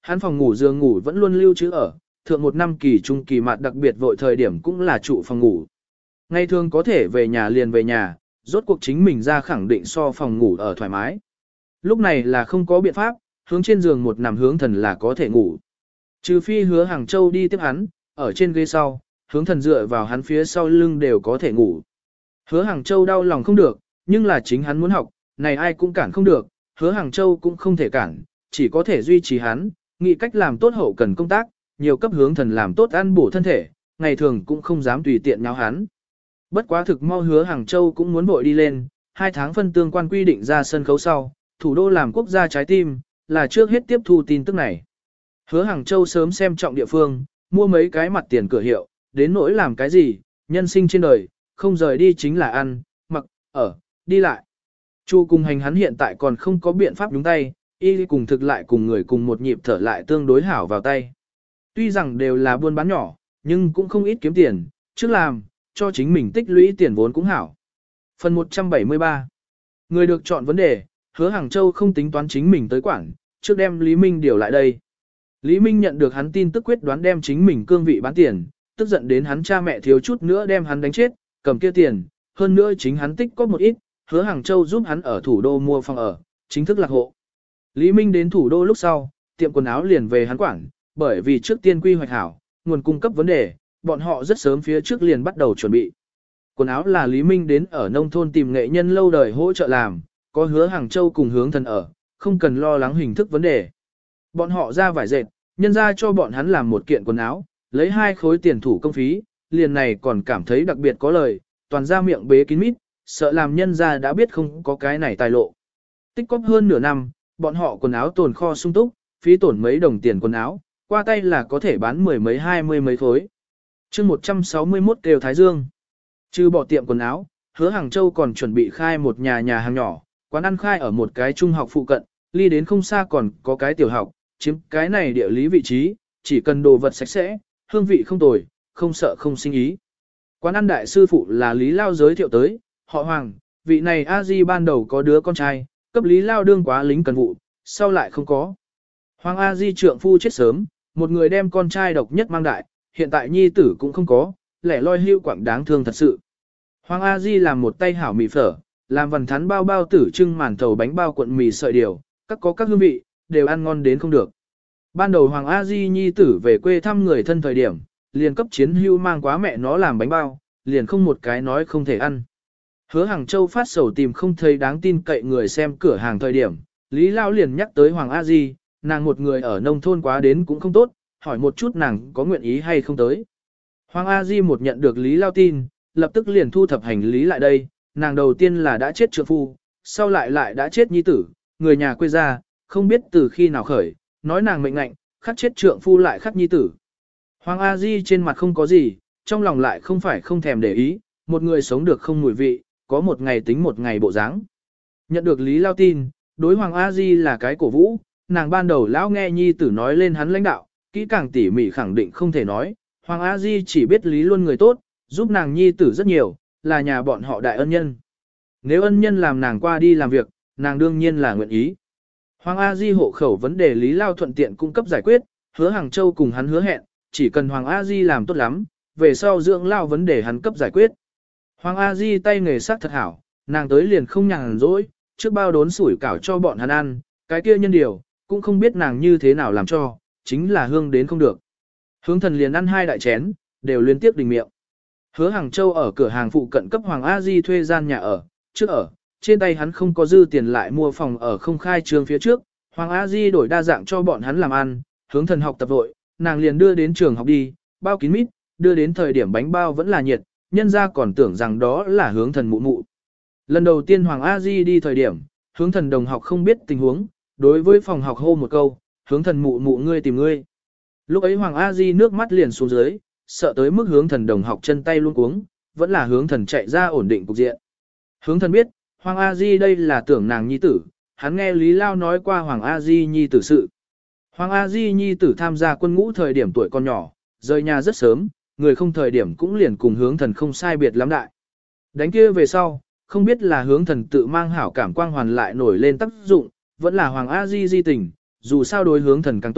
Hắn phòng ngủ giường ngủ vẫn luôn lưu trữ ở, thượng một năm kỳ trung kỳ mặt đặc biệt vội thời điểm cũng là trụ phòng ngủ. Ngày thường có thể về nhà liền về nhà, rốt cuộc chính mình ra khẳng định so phòng ngủ ở thoải mái. Lúc này là không có biện pháp, hướng trên giường một nằm hướng thần là có thể ngủ. Trừ phi Hứa Hàng Châu đi tiếp hắn, ở trên ghế sau, hướng thần dựa vào hắn phía sau lưng đều có thể ngủ. Hứa Hàng Châu đau lòng không được, nhưng là chính hắn muốn học, này ai cũng cản không được, Hứa Hàng Châu cũng không thể cản, chỉ có thể duy trì hắn, nghĩ cách làm tốt hậu cần công tác, nhiều cấp hướng thần làm tốt ăn bổ thân thể, ngày thường cũng không dám tùy tiện nháo hắn. Bất quá thực mau Hứa Hàng Châu cũng muốn vội đi lên, 2 tháng phân tương quan quy định ra sân khấu sau, thủ đô làm quốc gia trái tim, là trước hết tiếp thu tin tức này. Hứa Hàng Châu sớm xem trọng địa phương, mua mấy cái mặt tiền cửa hiệu, đến nỗi làm cái gì, nhân sinh trên đời, không rời đi chính là ăn, mặc, ở, đi lại. Chu cùng hành hắn hiện tại còn không có biện pháp nhúng tay, y cùng thực lại cùng người cùng một nhịp thở lại tương đối hảo vào tay. Tuy rằng đều là buôn bán nhỏ, nhưng cũng không ít kiếm tiền, trước làm, cho chính mình tích lũy tiền vốn cũng hảo. Phần 173 Người được chọn vấn đề, Hứa Hàng Châu không tính toán chính mình tới quản, trước đem Lý Minh điều lại đây. Lý Minh nhận được hắn tin tức quyết đoán đem chính mình cương vị bán tiền, tức giận đến hắn cha mẹ thiếu chút nữa đem hắn đánh chết, cầm kia tiền, hơn nữa chính hắn tích có một ít, Hứa Hàng Châu giúp hắn ở thủ đô mua phòng ở, chính thức lạc hộ. Lý Minh đến thủ đô lúc sau, tiệm quần áo liền về hắn quản, bởi vì trước tiên quy hoạch hảo, nguồn cung cấp vấn đề, bọn họ rất sớm phía trước liền bắt đầu chuẩn bị. Quần áo là Lý Minh đến ở nông thôn tìm nghệ nhân lâu đời hỗ trợ làm, có Hứa Hàng Châu cùng hướng thần ở, không cần lo lắng hình thức vấn đề. Bọn họ ra vải dệt, nhân ra cho bọn hắn làm một kiện quần áo, lấy 2 khối tiền thủ công phí, liền này còn cảm thấy đặc biệt có lời, toàn ra miệng bế kín mít, sợ làm nhân ra đã biết không có cái này tài lộ. Tích cóp hơn nửa năm, bọn họ quần áo tồn kho sung túc, phí tổn mấy đồng tiền quần áo, qua tay là có thể bán 10 mấy 20 mấy khối. chương 161 kêu Thái Dương. Trừ bỏ tiệm quần áo, Hứa Hàng Châu còn chuẩn bị khai một nhà hàng nhỏ, quán ăn khai ở một cái trung học phụ cận, ly đến không xa còn có cái tiểu học, chiếm cái này địa lý vị trí, chỉ cần đồ vật sạch sẽ, hương vị không tồi, không sợ không sinh ý. Quán ăn đại sư phụ là Lý Lao giới thiệu tới, họ Hoàng, vị này A-di ban đầu có đứa con trai, cấp Lý Lao đương quá lính cần vụ, sau lại không có. Hoàng A-di trượng phu chết sớm, một người đem con trai độc nhất mang đại, hiện tại nhi tử cũng không có, lẻ loi hưu quảng đáng thương thật sự. Hoàng A-di làm một tay hảo mì phở, làm vần thắn bao bao tử trưng màn thầu bánh bao cuộn mì sợi điều, các có các hương vị, đều ăn ngon đến không được. Ban đầu Hoàng A Di nhi tử về quê thăm người thân thời điểm, liền cấp chiến hưu mang quá mẹ nó làm bánh bao, liền không một cái nói không thể ăn. Hứa Hàng Châu phát sầu tìm không thấy đáng tin cậy người xem cửa hàng thời điểm, Lý Lao liền nhắc tới Hoàng A Di, nàng một người ở nông thôn quá đến cũng không tốt, hỏi một chút nàng có nguyện ý hay không tới. Hoàng A Di một nhận được Lý Lao tin, lập tức liền thu thập hành lý lại đây, nàng đầu tiên là đã chết trượng phu, sau lại đã chết nhi tử, người nhà quê ra, không biết từ khi nào khởi, nói nàng mệnh ngạnh, khắc chết trượng phu lại khắc nhi tử. Hoàng A Di trên mặt không có gì, trong lòng lại không phải không thèm để ý, một người sống được không mùi vị, có một ngày tính một ngày bộ dáng. Nhận được Lý Lao tin, đối Hoàng A Di là cái cổ vũ, nàng ban đầu lão nghe nhi tử nói lên hắn lãnh đạo, kỹ càng tỉ mỉ khẳng định không thể nói, Hoàng A Di chỉ biết Lý luôn người tốt, giúp nàng nhi tử rất nhiều, là nhà bọn họ đại ân nhân. Nếu ân nhân làm nàng qua đi làm việc, nàng đương nhiên là nguyện ý. Hoàng A Di hộ khẩu vấn đề Lý Lao thuận tiện cung cấp giải quyết, Hứa Hàng Châu cùng hắn hứa hẹn, chỉ cần Hoàng A Di làm tốt lắm, về sau dưỡng lao vấn đề hắn cấp giải quyết. Hoàng A Di tay nghề sắc thật hảo, nàng tới liền không nhàn rỗi, trước bao đốn sủi cảo cho bọn hắn ăn, cái kia nhân điều, cũng không biết nàng như thế nào làm cho, chính là hương đến không được. Hướng thần liền ăn 2 đại chén, đều liên tiếp đình miệng. Hứa Hàng Châu ở cửa hàng phụ cận cấp Hoàng A Di thuê gian nhà ở, trước ở, trên tay hắn không có dư tiền lại mua phòng ở không khai trương phía trước, Hoàng A Di đổi đa dạng cho bọn hắn làm ăn, hướng thần học tập vội, nàng liền đưa đến trường học đi, bao kín mít, đưa đến thời điểm bánh bao vẫn là nhiệt, nhân ra còn tưởng rằng đó là hướng thần mụ mụ. Lần đầu tiên Hoàng A Di đi thời điểm, hướng thần đồng học không biết tình huống, đối với phòng học hô một câu, hướng thần mụ mụ ngươi tìm ngươi. Lúc ấy Hoàng A Di nước mắt liền xuống dưới, sợ tới mức hướng thần đồng học chân tay luôn cuống, vẫn là hướng thần chạy ra ổn định cục diện. Hướng thần biết, Hoàng A Di đây là tưởng nàng nhi tử, hắn nghe Lý Lao nói qua Hoàng A Di nhi tử sự. Hoàng A Di nhi tử tham gia quân ngũ thời điểm tuổi còn nhỏ, rời nhà rất sớm, người không thời điểm cũng liền cùng hướng thần không sai biệt lắm đại. Đánh kia về sau, không biết là hướng thần tự mang hảo cảm quang hoàn lại nổi lên tác dụng, vẫn là Hoàng A Di di tình, dù sao đối hướng thần càng tốt,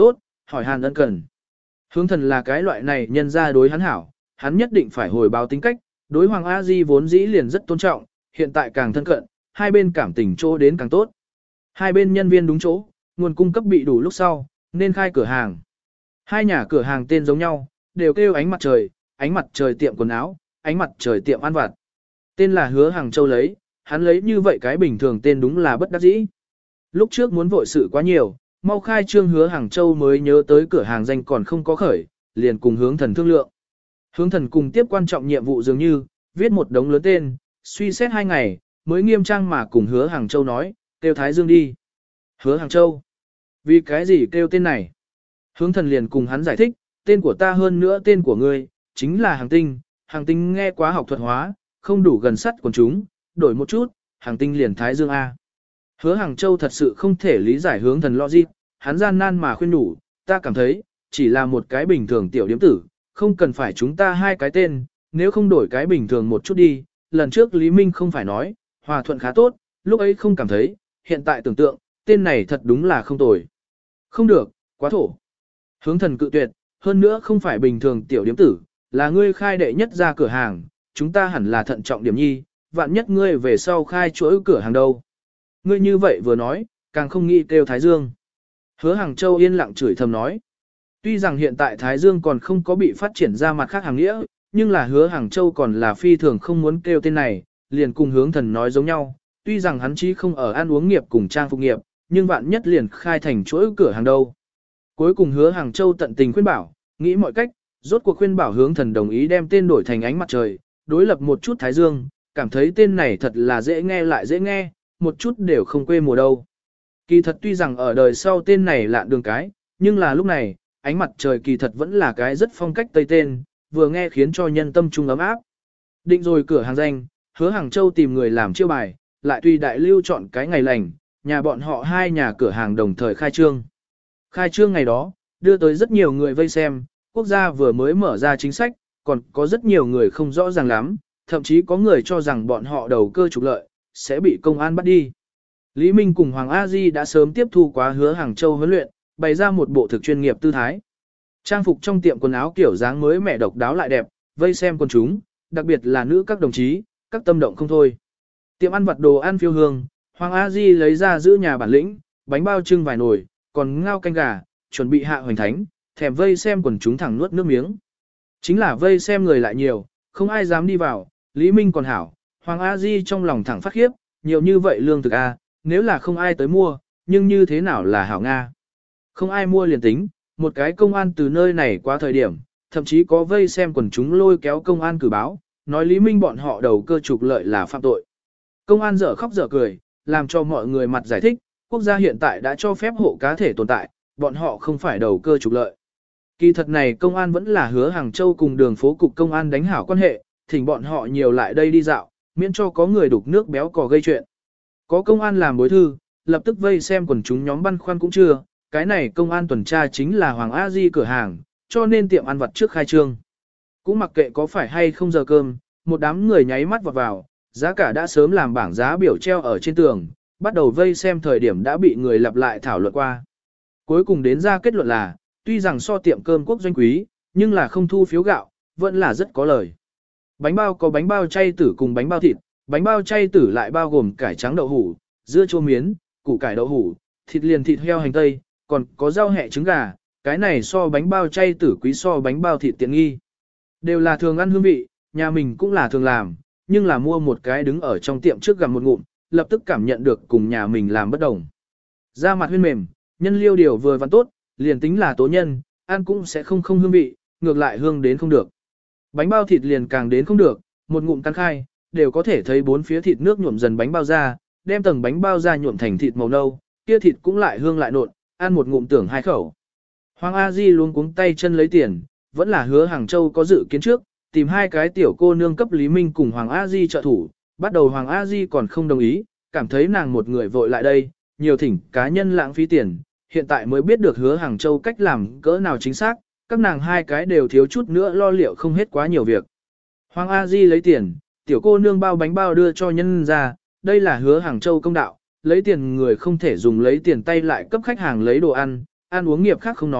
hỏi han ân cần. Hướng thần là cái loại này nhân ra đối hắn hảo, hắn nhất định phải hồi báo tính cách, đối Hoàng A Di vốn dĩ liền rất tôn trọng, hiện tại càng thân cận, hai bên cảm tình chỗ đến càng tốt. Hai bên nhân viên đúng chỗ, nguồn cung cấp bị đủ lúc sau, nên khai cửa hàng. Hai nhà cửa hàng tên giống nhau, đều kêu ánh mặt trời tiệm quần áo, ánh mặt trời tiệm ăn vặt. Tên là Hứa Hàng Châu lấy, hắn lấy như vậy cái bình thường tên đúng là bất đắc dĩ. Lúc trước muốn vội sự quá nhiều, mau khai trương Hứa Hàng Châu mới nhớ tới cửa hàng danh còn không có khởi, liền cùng hướng thần thương lượng. Hướng thần cùng tiếp quan trọng nhiệm vụ dường như, viết một đống lớn tên, suy xét 2 ngày, mới nghiêm trang mà cùng Hứa Hàng Châu nói, kêu Thái Dương đi. Hứa Hàng Châu, vì cái gì kêu tên này? Hướng thần liền cùng hắn giải thích, tên của ta hơn nữa tên của ngươi, chính là Hàng Tinh nghe quá học thuật hóa, không đủ gần sắt quần chúng, đổi một chút, Hàng Tinh liền Thái Dương A. Hứa Hàng Châu thật sự không thể lý giải hướng thần logic, hắn gian nan mà khuyên nhủ, ta cảm thấy, chỉ là một cái bình thường tiểu điếm tử, không cần phải chúng ta hai cái tên, nếu không đổi cái bình thường một chút đi, lần trước Lý Minh không phải nói, hòa thuận khá tốt, lúc ấy không cảm thấy, hiện tại tưởng tượng, tên này thật đúng là không tồi. Không được, quá thổ. Hướng thần cự tuyệt, hơn nữa không phải bình thường tiểu điếm tử, là ngươi khai đệ nhất ra cửa hàng, chúng ta hẳn là thận trọng điểm nhi, vạn nhất ngươi về sau khai chuỗi cửa hàng đâu. Ngươi như vậy vừa nói, càng không nghĩ kêu Thái Dương. Hứa Hàng Châu yên lặng chửi thầm nói. Tuy rằng hiện tại Thái Dương còn không có bị phát triển ra mặt khác hàng nghĩa, nhưng là Hứa Hàng Châu còn là phi thường không muốn kêu tên này, liền cùng hướng thần nói giống nhau. Tuy rằng hắn chí không ở ăn uống nghiệp cùng trang phục nghiệp, nhưng vạn nhất liền khai thành chuỗi cửa hàng đâu. Cuối cùng Hứa Hàng Châu tận tình khuyên bảo, nghĩ mọi cách, rốt cuộc khuyên bảo hướng thần đồng ý đem tên đổi thành ánh mặt trời, đối lập một chút Thái Dương, cảm thấy tên này thật là dễ nghe lại dễ nghe, một chút đều không quê mùa đâu. Kỳ thật tuy rằng ở đời sau tên này lạ đường cái, nhưng là lúc này, ánh mặt trời kỳ thật vẫn là cái rất phong cách Tây tên, vừa nghe khiến cho nhân tâm trung ấm áp. Định rồi cửa hàng danh, Hứa Hàng Châu tìm người làm chiêu bài, lại tùy đại lưu chọn cái ngày lành, nhà bọn họ hai nhà cửa hàng đồng thời khai trương. Khai trương ngày đó, đưa tới rất nhiều người vây xem, quốc gia vừa mới mở ra chính sách, còn có rất nhiều người không rõ ràng lắm, thậm chí có người cho rằng bọn họ đầu cơ trục lợi, sẽ bị công an bắt đi. Lý Minh cùng Hoàng A Di đã sớm tiếp thu quá Hứa Hàng Châu huấn luyện, bày ra một bộ thực chuyên nghiệp tư thái. Trang phục trong tiệm quần áo kiểu dáng mới mẻ độc đáo lại đẹp, vây xem quần chúng, đặc biệt là nữ các đồng chí, các tâm động không thôi. Tiệm ăn vặt đồ ăn phiêu hương, Hoàng A Di lấy ra giữ nhà bản lĩnh, bánh bao trưng vài nồi, còn ngao canh gà, chuẩn bị hạ hoành thánh, thèm vây xem quần chúng thẳng nuốt nước miếng. Chính là vây xem người lại nhiều, không ai dám đi vào, Lý Minh còn hảo, Hoàng A Di trong lòng thẳng phát khiếp, nhiều như vậy lương thực A, nếu là không ai tới mua, nhưng như thế nào là hảo Nga. Không ai mua liền tính, một cái công an từ nơi này qua thời điểm, thậm chí có vây xem quần chúng lôi kéo công an cử báo, nói Lý Minh bọn họ đầu cơ trục lợi là phạm tội. Công an dở khóc dở cười, làm cho mọi người mặt giải thích, quốc gia hiện tại đã cho phép hộ cá thể tồn tại, bọn họ không phải đầu cơ trục lợi. Kỳ thật này công an vẫn là Hứa Hàng Châu cùng đường phố cục công an đánh hảo quan hệ, thỉnh bọn họ nhiều lại đây đi dạo, miễn cho có người đục nước béo cò gây chuyện. Có công an làm bối thư, lập tức vây xem quần chúng nhóm băn khoăn cũng chưa, cái này công an tuần tra chính là Hoàng A Di cửa hàng, cho nên tiệm ăn vặt trước khai trương. Cũng mặc kệ có phải hay không giờ cơm, một đám người nháy mắt vào, giá cả đã sớm làm bảng giá biểu treo ở trên tường, bắt đầu vây xem thời điểm đã bị người lặp lại thảo luận qua. Cuối cùng đến ra kết luận là, tuy rằng so tiệm cơm quốc doanh quý, nhưng là không thu phiếu gạo, vẫn là rất có lời. Bánh bao có bánh bao chay tử cùng bánh bao thịt, bánh bao chay tử lại bao gồm cải trắng đậu hủ, dưa chua miến, củ cải đậu hủ, thịt liền thịt heo hành tây, còn có rau hẹ trứng gà, cái này so bánh bao chay tử quý so bánh bao thịt tiện nghi. Đều là thường ăn hương vị, nhà mình cũng là thường làm, nhưng là mua một cái đứng ở trong tiệm trước gặm một ngụm, lập tức cảm nhận được cùng nhà mình làm bất đồng. Da mặt huyên mềm, nhân liêu điều vừa văn tốt, liền tính là tố nhân, ăn cũng sẽ không hương vị, ngược lại hương đến không được. Bánh bao thịt liền càng đến không được, một ngụm cắn khai, đều có thể thấy bốn phía thịt nước nhuộm dần bánh bao ra, đem tầng bánh bao ra nhuộm thành thịt màu nâu, kia thịt cũng lại hương lại nộn, ăn một ngụm tưởng hai khẩu. Hoàng A Di luống cuống tay chân lấy tiền, vẫn là Hứa Hàng Châu có dự kiến trước, tìm hai cái tiểu cô nương cấp Lý Minh cùng Hoàng A Di trợ thủ, bắt đầu Hoàng A Di còn không đồng ý, cảm thấy nàng một người vội lại đây, nhiều thỉnh cá nhân lãng phí tiền, hiện tại mới biết được Hứa Hàng Châu cách làm cỡ nào chính xác, các nàng hai cái đều thiếu chút nữa lo liệu không hết quá nhiều việc. Hoàng A Di lấy tiền, tiểu cô nương bao bánh bao đưa cho nhân ra, đây là Hứa Hàng Châu công đạo, lấy tiền người không thể dùng lấy tiền tay lại cấp khách hàng lấy đồ ăn, ăn uống nghiệp khác không nói,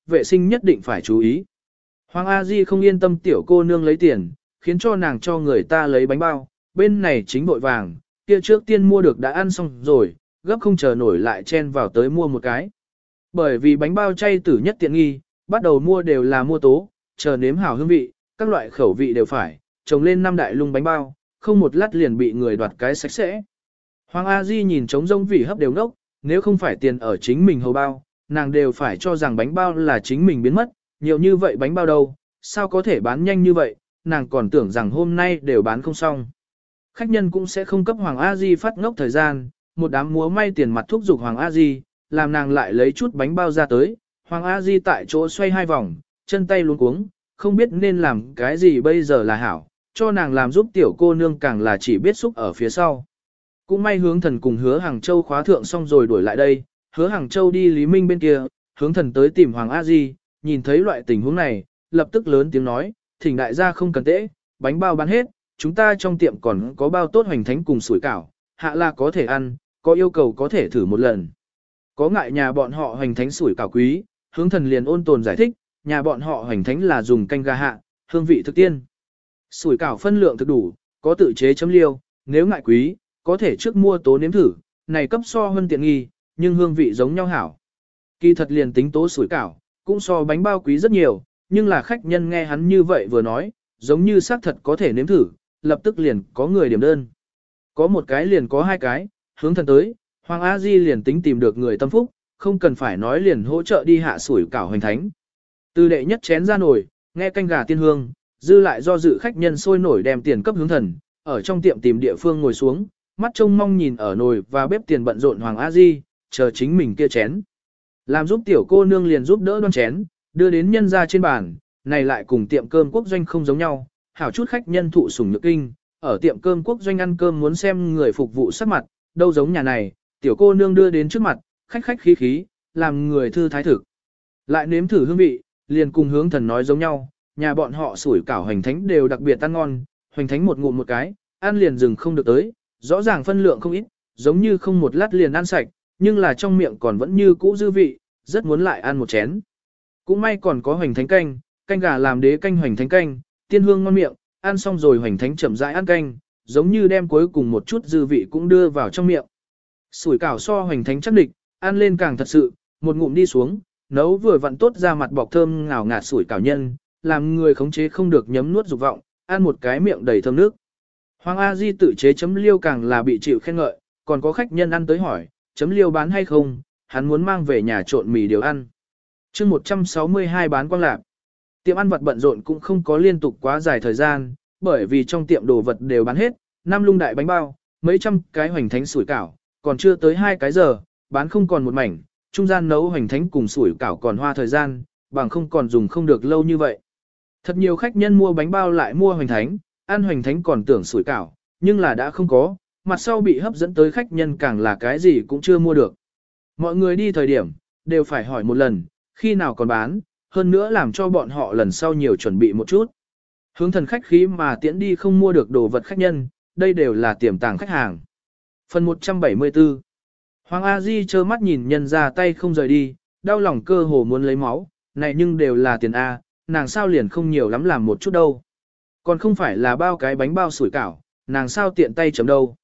vệ sinh nhất định phải chú ý. Hoàng A Di không yên tâm tiểu cô nương lấy tiền, khiến cho nàng cho người ta lấy bánh bao, bên này chính vội vàng, kia trước tiên mua được đã ăn xong rồi, gấp không chờ nổi lại chen vào tới mua một cái. Bởi vì bánh bao chay tử nhất tiện nghi, bắt đầu mua đều là mua tố, chờ nếm hảo hương vị, các loại khẩu vị đều phải, trồng lên 5 đại lung bánh bao, không một lát liền bị người đoạt cái sạch sẽ. Hoàng A Di nhìn trống rông vị hấp đều ngốc, nếu không phải tiền ở chính mình hầu bao, nàng đều phải cho rằng bánh bao là chính mình biến mất, nhiều như vậy bánh bao đâu, sao có thể bán nhanh như vậy, nàng còn tưởng rằng hôm nay đều bán không xong. Khách nhân cũng sẽ không cấp Hoàng A Di phát ngốc thời gian, một đám múa may tiền mặt thúc giục Hoàng A Di, làm nàng lại lấy chút bánh bao ra tới. Hoàng A Di tại chỗ xoay 2 vòng, chân tay luống cuống, không biết nên làm cái gì bây giờ là hảo, cho nàng làm giúp tiểu cô nương càng là chỉ biết xúc ở phía sau. Cũng may Hướng Thần cùng Hứa Hàng Châu khóa thượng xong rồi đuổi lại đây, Hứa Hàng Châu đi Lý Minh bên kia, Hướng Thần tới tìm Hoàng A Di, nhìn thấy loại tình huống này, lập tức lớn tiếng nói, thỉnh đại gia không cần tễ, bánh bao bán hết, chúng ta trong tiệm còn có bao tốt hoành thánh cùng sủi cảo, hạ là có thể ăn, có yêu cầu có thể thử một lần. Có ngại nhà bọn họ hoành thánh sủi cảo quý, Hướng Thần liền ôn tồn giải thích, nhà bọn họ hoành thánh là dùng canh gà hạ, hương vị thực tiên. Sủi cảo phân lượng thực đủ, có tự chế chấm liêu, nếu ngại quý, có thể trước mua tố nếm thử, này cấp so hơn tiện nghi, nhưng hương vị giống nhau hảo. Kỳ thật liền tính tố sủi cảo, cũng so bánh bao quý rất nhiều, nhưng là khách nhân nghe hắn như vậy vừa nói, giống như xác thật có thể nếm thử, lập tức liền có người điểm đơn. Có một cái liền có 2 cái, Hướng Thần tới, Hoàng A Di liền tính tìm được người tâm phúc, không cần phải nói liền hỗ trợ đi hạ sủi cảo hoành thánh. Từ đệ nhất chén ra nổi, nghe canh gà tiên hương, dư lại do dự khách nhân sôi nổi đem tiền cấp Hướng Thần, ở trong tiệm tìm địa phương ngồi xuống, mắt trông mong nhìn ở nồi và bếp tiền bận rộn Hoàng A Di, chờ chính mình kia chén. Làm giúp tiểu cô nương liền giúp đỡ đoan chén, đưa đến nhân ra trên bàn, này lại cùng tiệm cơm quốc doanh không giống nhau, hảo chút khách nhân thụ sủng nhược kinh, ở tiệm cơm quốc doanh ăn cơm muốn xem người phục vụ sắc mặt, đâu giống nhà này, tiểu cô nương đưa đến trước mặt, khách khách khí khí, làm người thư thái thực. Lại nếm thử hương vị, liền cùng Hướng Thần nói giống nhau, nhà bọn họ sủi cảo hoành thánh đều đặc biệt ăn ngon, hoành thánh một ngụm một cái, ăn liền dừng không được tới, rõ ràng phân lượng không ít, giống như không một lát liền ăn sạch, nhưng là trong miệng còn vẫn như cũ dư vị, rất muốn lại ăn một chén. Cũng may còn có hoành thánh canh, canh gà làm đế canh hoành thánh canh, tiên hương ngon miệng, ăn xong rồi hoành thánh chậm rãi ăn canh, giống như đem cuối cùng một chút dư vị cũng đưa vào trong miệng. Sủi cảo so hoành thánh chắc địch, ăn lên càng thật sự, một ngụm đi xuống, nấu vừa vặn tốt ra mặt bọc thơm ngào ngạt sủi cảo nhân, làm người khống chế không được nhấm nuốt dục vọng, ăn một cái miệng đầy thơm nước. Hoàng A Di tự chế chấm liêu càng là bị chịu khen ngợi, còn có khách nhân ăn tới hỏi, chấm liêu bán hay không, hắn muốn mang về nhà trộn mì điều ăn. chương 162 bán quang lạc. Tiệm ăn vặt bận rộn cũng không có liên tục quá dài thời gian, bởi vì trong tiệm đồ vật đều bán hết, 5 lung đại bánh bao, mấy trăm cái hoành thánh sủi cảo, còn chưa tới 2 cái giờ, bán không còn một mảnh, trung gian nấu hoành thánh cùng sủi cảo còn hoa thời gian, bằng không còn dùng không được lâu như vậy. Thật nhiều khách nhân mua bánh bao lại mua hoành thánh, ăn hoành thánh còn tưởng sủi cảo, nhưng là đã không có, mặt sau bị hấp dẫn tới khách nhân càng là cái gì cũng chưa mua được. Mọi người đi thời điểm, đều phải hỏi một lần, khi nào còn bán, hơn nữa làm cho bọn họ lần sau nhiều chuẩn bị một chút. Hướng Thần khách khí mà tiễn đi không mua được đồ vật khách nhân, đây đều là tiềm tàng khách hàng. Phần 174 Hoàng A Di trơ mắt nhìn nhân ra tay không rời đi, đau lòng cơ hồ muốn lấy máu, này nhưng đều là tiền A, nàng sao liền không nhiều lắm làm một chút đâu. Còn không phải là bao cái bánh bao sủi cảo, nàng sao tiện tay chấm đâu.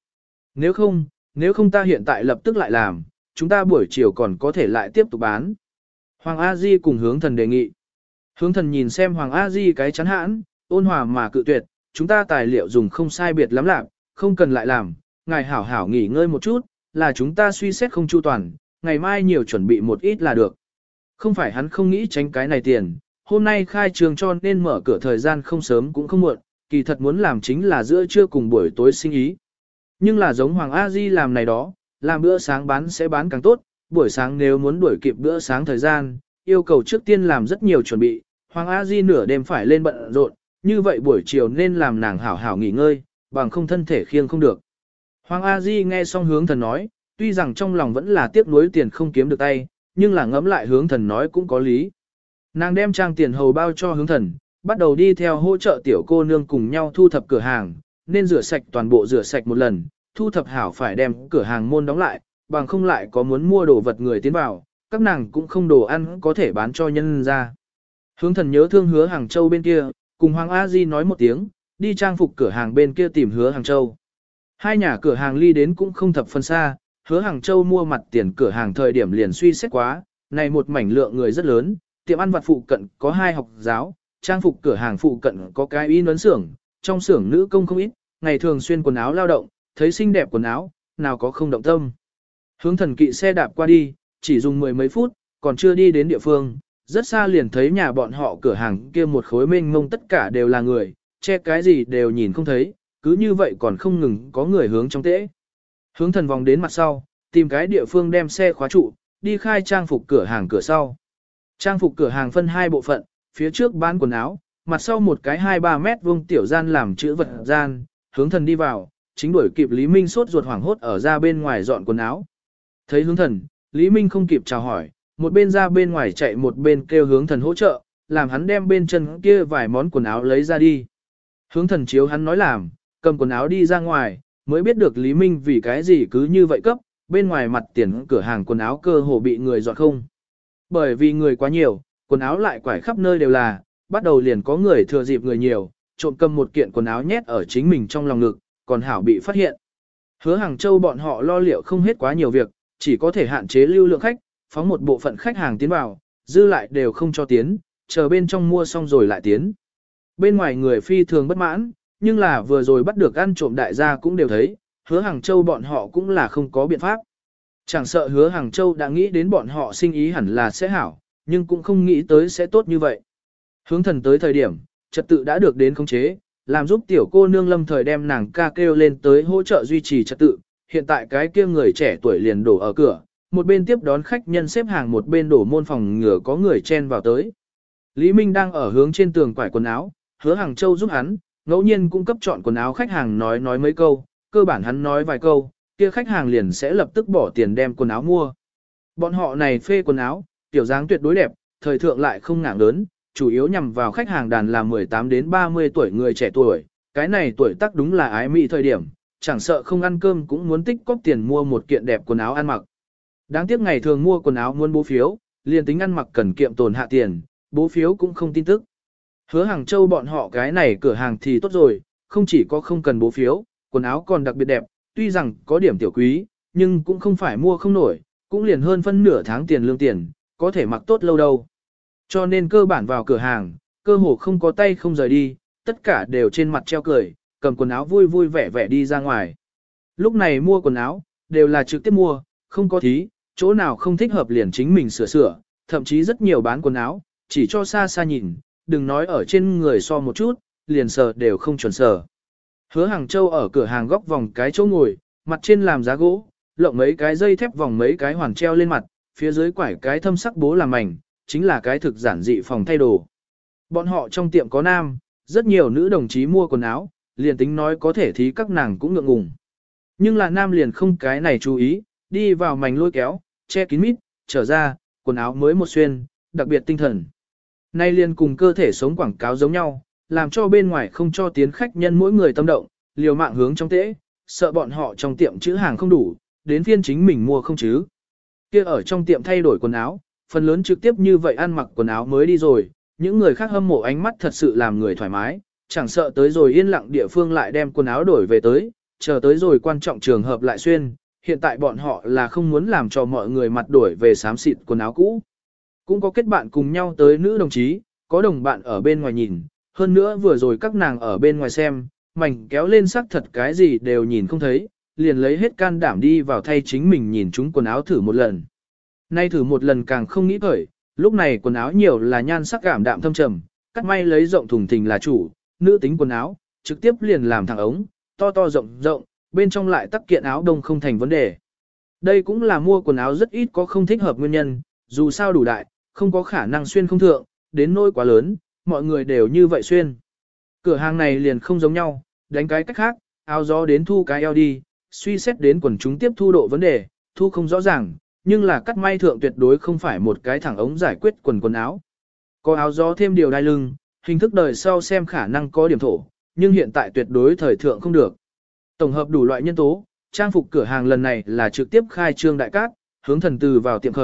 Nếu không ta hiện tại lập tức lại làm, chúng ta buổi chiều còn có thể lại tiếp tục bán. Hoàng A Di cùng Hướng Thần đề nghị. Hướng Thần nhìn xem Hoàng A Di cái chắn hãn, ôn hòa mà cự tuyệt, chúng ta tài liệu dùng không sai biệt lắm lạc, không cần lại làm, ngài hảo hảo nghỉ ngơi một chút, là chúng ta suy xét không chu toàn, ngày mai nhiều chuẩn bị một ít là được. Không phải hắn không nghĩ tránh cái này tiền, hôm nay khai trường cho nên mở cửa thời gian không sớm cũng không muộn, kỳ thật muốn làm chính là giữa trưa cùng buổi tối sinh ý. Nhưng là giống Hoàng A Di làm này đó, làm bữa sáng bán sẽ bán càng tốt, buổi sáng nếu muốn đuổi kịp bữa sáng thời gian, yêu cầu trước tiên làm rất nhiều chuẩn bị, Hoàng A Di nửa đêm phải lên bận rộn, như vậy buổi chiều nên làm nàng hảo hảo nghỉ ngơi, bằng không thân thể khiêng không được. Hoàng A Di nghe xong Hướng Thần nói, tuy rằng trong lòng vẫn là tiếc nuối tiền không kiếm được tay, nhưng là ngẫm lại Hướng Thần nói cũng có lý. Nàng đem trang tiền hầu bao cho Hướng Thần, bắt đầu đi theo hỗ trợ tiểu cô nương cùng nhau thu thập cửa hàng, nên rửa sạch toàn bộ rửa sạch một lần, thu thập hảo phải đem cửa hàng môn đóng lại, bằng không lại có muốn mua đồ vật người tiến vào, các nàng cũng không đồ ăn có thể bán cho nhân ra. Hướng thần nhớ thương Hứa Hàng Châu bên kia, cùng Hoàng A Di nói một tiếng, đi trang phục cửa hàng bên kia tìm Hứa Hàng Châu. Hai nhà cửa hàng ly đến cũng không thập phân xa, Hứa Hàng Châu mua mặt tiền cửa hàng thời điểm liền suy xét quá, này một mảnh lượng người rất lớn, tiệm ăn vặt phụ cận có 2 học giáo, trang phục cửa hàng phụ cận có cái in ấn xưởng, trong xưởng nữ công không ít, ngày thường xuyên quần áo lao động, thấy xinh đẹp quần áo, nào có không động tâm. Hướng thần kỵ xe đạp qua đi, chỉ dùng 10 mấy phút, còn chưa đi đến địa phương, rất xa liền thấy nhà bọn họ cửa hàng kia một khối mênh mông tất cả đều là người, che cái gì đều nhìn không thấy, cứ như vậy còn không ngừng có người hướng trong tễ. Hướng thần vòng đến mặt sau, tìm cái địa phương đem xe khóa trụ, đi khai trang phục cửa hàng cửa sau. Trang phục cửa hàng phân 2 bộ phận, phía trước bán quần áo, mặt sau một cái 2-3 mét vuông tiểu gian làm chữ vật gian, hướng thần đi vào, chính đuổi kịp Lý Minh sốt ruột hoảng hốt ở ra bên ngoài dọn quần áo. Thấy hướng thần, Lý Minh không kịp chào hỏi, một bên ra bên ngoài chạy một bên kêu hướng thần hỗ trợ, làm hắn đem bên chân kia vài món quần áo lấy ra đi. Hướng thần chiếu hắn nói làm, cầm quần áo đi ra ngoài, mới biết được Lý Minh vì cái gì cứ như vậy cấp, bên ngoài mặt tiền cửa hàng quần áo cơ hồ bị người dọn không. Bởi vì người quá nhiều, quần áo lại quải khắp nơi đều là, bắt đầu liền có người thừa dịp người nhiều, trộm cầm một kiện quần áo nhét ở chính mình trong lòng ngực, còn hảo bị phát hiện. Hứa Hàng Châu bọn họ lo liệu không hết quá nhiều việc, chỉ có thể hạn chế lưu lượng khách, phóng một bộ phận khách hàng tiến vào, dư lại đều không cho tiến, chờ bên trong mua xong rồi lại tiến. Bên ngoài người phi thường bất mãn, nhưng là vừa rồi bắt được ăn trộm đại gia cũng đều thấy, Hứa Hàng Châu bọn họ cũng là không có biện pháp. Chẳng sợ Hứa Hàng Châu đã nghĩ đến bọn họ sinh ý hẳn là sẽ hảo, nhưng cũng không nghĩ tới sẽ tốt như vậy. Hướng thần tới thời điểm, trật tự đã được đến khống chế, làm giúp tiểu cô nương lâm thời đem nàng ca kêu lên tới hỗ trợ duy trì trật tự. Hiện tại cái kia người trẻ tuổi liền đổ ở cửa, một bên tiếp đón khách nhân xếp hàng một bên đổ môn phòng ngừa có người chen vào tới. Lý Minh đang ở hướng trên tường quải quần áo, Hứa Hàng Châu giúp hắn, ngẫu nhiên cung cấp chọn quần áo khách hàng nói mấy câu, cơ bản hắn nói vài câu, kia khách hàng liền sẽ lập tức bỏ tiền đem quần áo mua. Bọn họ này phê quần áo, tiểu dáng tuyệt đối đẹp, thời thượng lại không ngạng lớn, chủ yếu nhằm vào khách hàng đàn là 18 đến 30 tuổi người trẻ tuổi, cái này tuổi tác đúng là ái mỹ thời điểm, chẳng sợ không ăn cơm cũng muốn tích cóp tiền mua một kiện đẹp quần áo ăn mặc. Đáng tiếc ngày thường mua quần áo muốn bố phiếu, liền tính ăn mặc cần kiệm tồn hạ tiền, bố phiếu cũng không tin tức. Hứa Hàng Châu bọn họ cái này cửa hàng thì tốt rồi, không chỉ có không cần bố phiếu, quần áo còn đặc biệt đẹp, tuy rằng có điểm tiểu quý, nhưng cũng không phải mua không nổi, cũng liền hơn phân nửa tháng tiền lương tiền, có thể mặc tốt lâu đâu. Cho nên cơ bản vào cửa hàng, cơ hồ không có tay không rời đi, tất cả đều trên mặt treo cười, cầm quần áo vui vui vẻ vẻ đi ra ngoài. Lúc này mua quần áo, đều là trực tiếp mua, không có thí, chỗ nào không thích hợp liền chính mình sửa, thậm chí rất nhiều bán quần áo, chỉ cho xa xa nhìn, đừng nói ở trên người so một chút, liền sờ đều không chuẩn sờ. Hứa Hàng Châu ở cửa hàng góc vòng cái chỗ ngồi, mặt trên làm giá gỗ, lộng mấy cái dây thép vòng mấy cái hoàn treo lên mặt, phía dưới quải cái thâm sắc bố làm mảnh, chính là cái thực giản dị phòng thay đồ. Bọn họ trong tiệm có nam, rất nhiều nữ đồng chí mua quần áo, liền tính nói có thể thí các nàng cũng ngượng ngùng. Nhưng là nam liền không cái này chú ý, đi vào mảnh lôi kéo, che kín mít, trở ra, quần áo mới một xuyên, đặc biệt tinh thần. Nay liền cùng cơ thể sống quảng cáo giống nhau, làm cho bên ngoài không cho tiến khách nhân mỗi người tâm động, liều mạng hướng trong tễ, sợ bọn họ trong tiệm chữ hàng không đủ, đến phiên chính mình mua không chứ. Kia ở trong tiệm thay đổi quần áo, phần lớn trực tiếp như vậy ăn mặc quần áo mới đi rồi, những người khác hâm mộ ánh mắt thật sự làm người thoải mái, chẳng sợ tới rồi yên lặng địa phương lại đem quần áo đổi về tới, chờ tới rồi quan trọng trường hợp lại xuyên, hiện tại bọn họ là không muốn làm cho mọi người mặt đổi về xám xịt quần áo cũ. Cũng có kết bạn cùng nhau tới nữ đồng chí, có đồng bạn ở bên ngoài nhìn, hơn nữa vừa rồi các nàng ở bên ngoài xem, mảnh kéo lên sắc thật cái gì đều nhìn không thấy, liền lấy hết can đảm đi vào thay chính mình nhìn chúng quần áo thử một lần. Nay thử một lần càng không nghĩ khởi, lúc này quần áo nhiều là nhan sắc cảm đạm thâm trầm, cắt may lấy rộng thùng thình là chủ, nữ tính quần áo, trực tiếp liền làm thẳng ống, to to rộng rộng, bên trong lại tắc kiện áo đông không thành vấn đề. Đây cũng là mua quần áo rất ít có không thích hợp nguyên nhân, dù sao đủ đại, không có khả năng xuyên không thượng, đến nỗi quá lớn, mọi người đều như vậy xuyên. Cửa hàng này liền không giống nhau, đánh cái cách khác, áo gió đến thu cái eo đi, suy xét đến quần chúng tiếp thu độ vấn đề, thu không rõ ràng, nhưng là cắt may thượng tuyệt đối không phải một cái thẳng ống giải quyết quần áo. Có áo gió thêm điều đai lưng, hình thức đời sau xem khả năng có điểm thổ, nhưng hiện tại tuyệt đối thời thượng không được. Tổng hợp đủ loại nhân tố, trang phục cửa hàng lần này là trực tiếp khai trương đại cát, hướng thần từ vào tiệm khởi,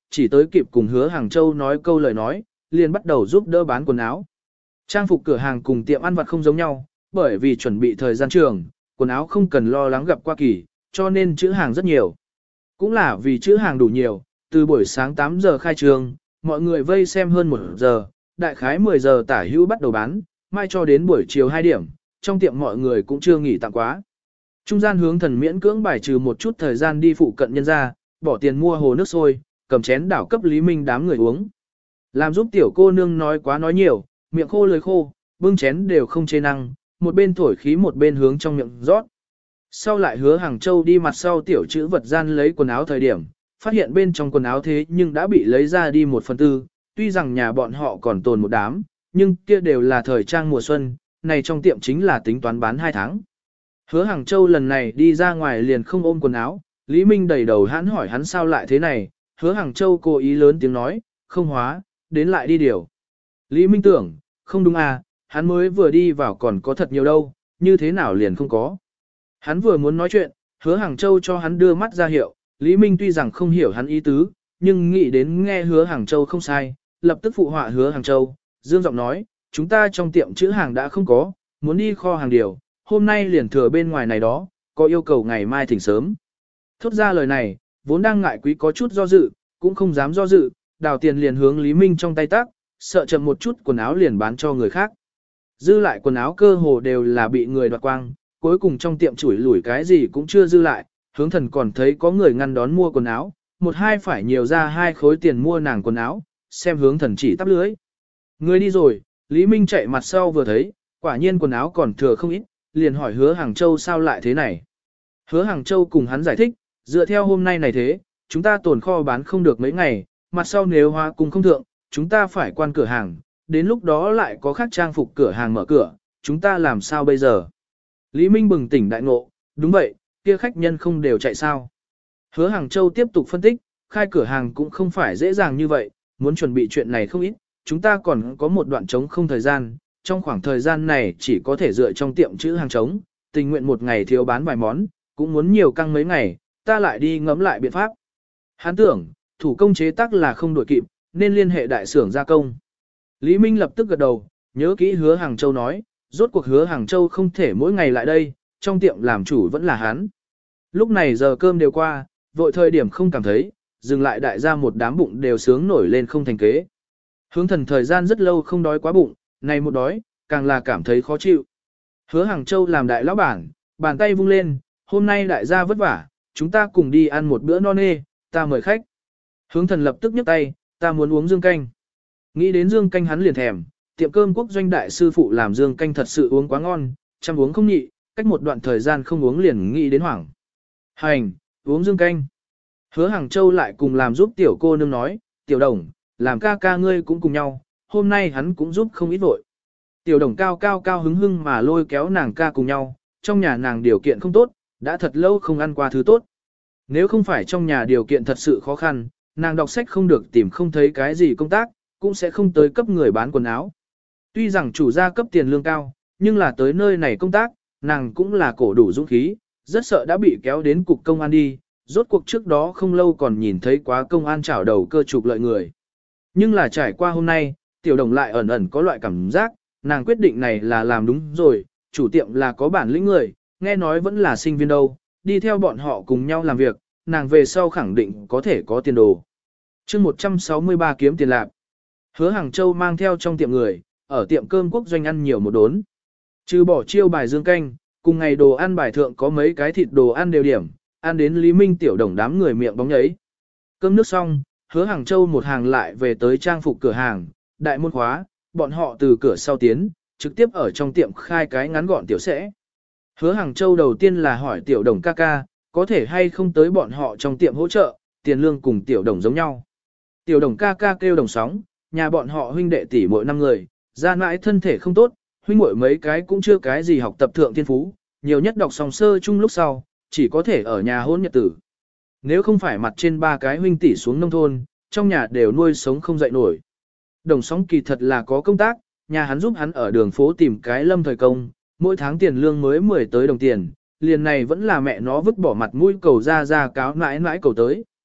chỉ tới kịp cùng Hứa Hàng Châu nói câu lời nói, liền bắt đầu giúp đỡ bán quần áo. Trang phục cửa hàng cùng tiệm ăn vặt không giống nhau, bởi vì chuẩn bị thời gian trường, quần áo không cần lo lắng gặp qua kỳ, cho nên chữ hàng rất nhiều. Cũng là vì chữ hàng đủ nhiều, từ buổi sáng 8 giờ khai trường, mọi người vây xem hơn 1 giờ, đại khái 10 giờ tả hữu bắt đầu bán, mai cho đến buổi chiều 2 điểm, trong tiệm mọi người cũng chưa nghỉ tạm quá. Trung gian hướng thần miễn cưỡng bài trừ một chút thời gian đi phụ cận nhân ra, bỏ tiền mua hồ nước sôi, cầm chén đảo cấp Lý Minh đám người uống. Làm giúp tiểu cô nương nói quá nói nhiều, miệng khô lưỡi khô, bưng chén đều không chê năng, một bên thổi khí một bên hướng trong miệng rót. Sau lại Hứa Hàng Châu đi mặt sau tiểu chữ vật gian lấy quần áo thời điểm, phát hiện bên trong quần áo thế nhưng đã bị lấy ra đi 1/4, tuy rằng nhà bọn họ còn tồn một đám, nhưng kia đều là thời trang mùa xuân, này trong tiệm chính là tính toán bán 2 tháng. Hứa Hàng Châu lần này đi ra ngoài liền không ôm quần áo, Lý Minh đầy đầu hãn hỏi hắn sao lại thế này, Hứa Hàng Châu cố ý lớn tiếng nói, không hóa, đến lại đi điều. Lý Minh tưởng, không đúng à, hắn mới vừa đi vào còn có thật nhiều đâu, như thế nào liền không có. Hắn vừa muốn nói chuyện, Hứa Hàng Châu cho hắn đưa mắt ra hiệu, Lý Minh tuy rằng không hiểu hắn ý tứ, nhưng nghĩ đến nghe Hứa Hàng Châu không sai, lập tức phụ họa Hứa Hàng Châu, dương giọng nói, chúng ta trong tiệm chữ hàng đã không có, muốn đi kho hàng điều, hôm nay liền thừa bên ngoài này đó, có yêu cầu ngày mai thỉnh sớm. Thốt ra lời này, vốn đang ngại quý có chút do dự, cũng không dám do dự, đào tiền liền hướng Lý Minh trong tay tác, sợ chậm một chút quần áo liền bán cho người khác. Dư lại quần áo cơ hồ đều là bị người đoạt quang, cuối cùng trong tiệm chủi lủi cái gì cũng chưa dư lại, hướng thần còn thấy có người ngăn đón mua quần áo, một hai phải nhiều ra 2 khối tiền mua nàng quần áo, xem hướng thần chỉ tắp lưới. Người đi rồi, Lý Minh chạy mặt sau vừa thấy, quả nhiên quần áo còn thừa không ít, liền hỏi Hứa Hàng Châu sao lại thế này. Hứa Hàng Châu cùng hắn giải thích, dựa theo hôm nay này thế, chúng ta tồn kho bán không được mấy ngày, mặt sau nếu hóa cùng không thượng, chúng ta phải quan cửa hàng, đến lúc đó lại có khác trang phục cửa hàng mở cửa, chúng ta làm sao bây giờ? Lý Minh bừng tỉnh đại ngộ, đúng vậy, kia khách nhân không đều chạy sao. Hứa Hàng Châu tiếp tục phân tích, khai cửa hàng cũng không phải dễ dàng như vậy, muốn chuẩn bị chuyện này không ít, chúng ta còn có một đoạn trống không thời gian, trong khoảng thời gian này chỉ có thể dựa trong tiệm chữ hàng trống, tình nguyện một ngày thiếu bán vài món, cũng muốn nhiều căng mấy ngày, ta lại đi ngẫm lại biện pháp. Hắn tưởng, thủ công chế tác là không đổi kịp, nên liên hệ đại xưởng gia công. Lý Minh lập tức gật đầu, nhớ kỹ Hứa Hàng Châu nói, rốt cuộc Hứa Hàng Châu không thể mỗi ngày lại đây, trong tiệm làm chủ vẫn là hắn. Lúc này giờ cơm đều qua, vội thời điểm không cảm thấy, dừng lại đại gia một đám bụng đều sướng nổi lên không thành kế. Hướng thần thời gian rất lâu không đói quá bụng, này một đói, càng là cảm thấy khó chịu. Hứa Hàng Châu làm đại lão bản, bàn tay vung lên, hôm nay đại gia vất vả, chúng ta cùng đi ăn một bữa no nê, ta mời khách. Hướng thần lập tức nhấc tay, ta muốn uống dương canh. Nghĩ đến dương canh hắn liền thèm, tiệm cơm quốc doanh đại sư phụ làm dương canh thật sự uống quá ngon, chăm uống không nhị, cách một đoạn thời gian không uống liền nghĩ đến hoảng. Hành, uống dương canh. Hứa Hàng Châu lại cùng làm giúp tiểu cô nương nói, tiểu đồng, làm ca ca ngươi cũng cùng nhau, hôm nay hắn cũng giúp không ít vội. Tiểu đồng cao hứng hưng mà lôi kéo nàng ca cùng nhau, trong nhà nàng điều kiện không tốt, đã thật lâu không ăn qua thứ tốt. Nếu không phải trong nhà điều kiện thật sự khó khăn, nàng đọc sách không được tìm không thấy cái gì công tác, cũng sẽ không tới cấp người bán quần áo. Tuy rằng chủ gia cấp tiền lương cao, nhưng là tới nơi này công tác, nàng cũng là cổ đủ dũng khí, rất sợ đã bị kéo đến cục công an đi, rốt cuộc trước đó không lâu còn nhìn thấy quá công an chảo đầu cơ trục lợi người. Nhưng là trải qua hôm nay, tiểu đồng lại ẩn ẩn có loại cảm giác, nàng quyết định này là làm đúng rồi, chủ tiệm là có bản lĩnh người, nghe nói vẫn là sinh viên đâu, đi theo bọn họ cùng nhau làm việc, nàng về sau khẳng định có thể có tiền đồ. chương 163 kiếm tiền lạc. Hứa Hàng Châu mang theo trong tiệm người, ở tiệm cơm quốc doanh ăn nhiều một đốn. Trừ bỏ chiêu bài dương canh, cùng ngày đồ ăn bài thượng có mấy cái thịt đồ ăn đều điểm, ăn đến Lý Minh tiểu đồng đám người miệng bóng nhấy. Cơm nước xong, Hứa Hàng Châu một hàng lại về tới trang phục cửa hàng, đại môn khóa, bọn họ từ cửa sau tiến, trực tiếp ở trong tiệm khai cái ngắn gọn tiểu sẽ. Hứa Hàng Châu đầu tiên là hỏi tiểu đồng ca ca, có thể hay không tới bọn họ trong tiệm hỗ trợ, tiền lương cùng tiểu đồng giống nhau. Tiểu đồng ca ca kêu đồng sóng, nhà bọn họ huynh đệ tỷ mỗi năm người, ra mãi thân thể không tốt, huynh muội mấy cái cũng chưa cái gì học tập thượng thiên phú, nhiều nhất đọc song sơ chung lúc sau, chỉ có thể ở nhà hôn nhật tử. Nếu không phải mặt trên 3 cái huynh tỷ xuống nông thôn, trong nhà đều nuôi sống không dậy nổi. Đồng sóng kỳ thật là có công tác, nhà hắn giúp hắn ở đường phố tìm cái lâm thời công, mỗi tháng tiền lương mới 10 tới đồng tiền, liền này vẫn là mẹ nó vứt bỏ mặt mũi cầu ra cáo mãi mãi cầu tới.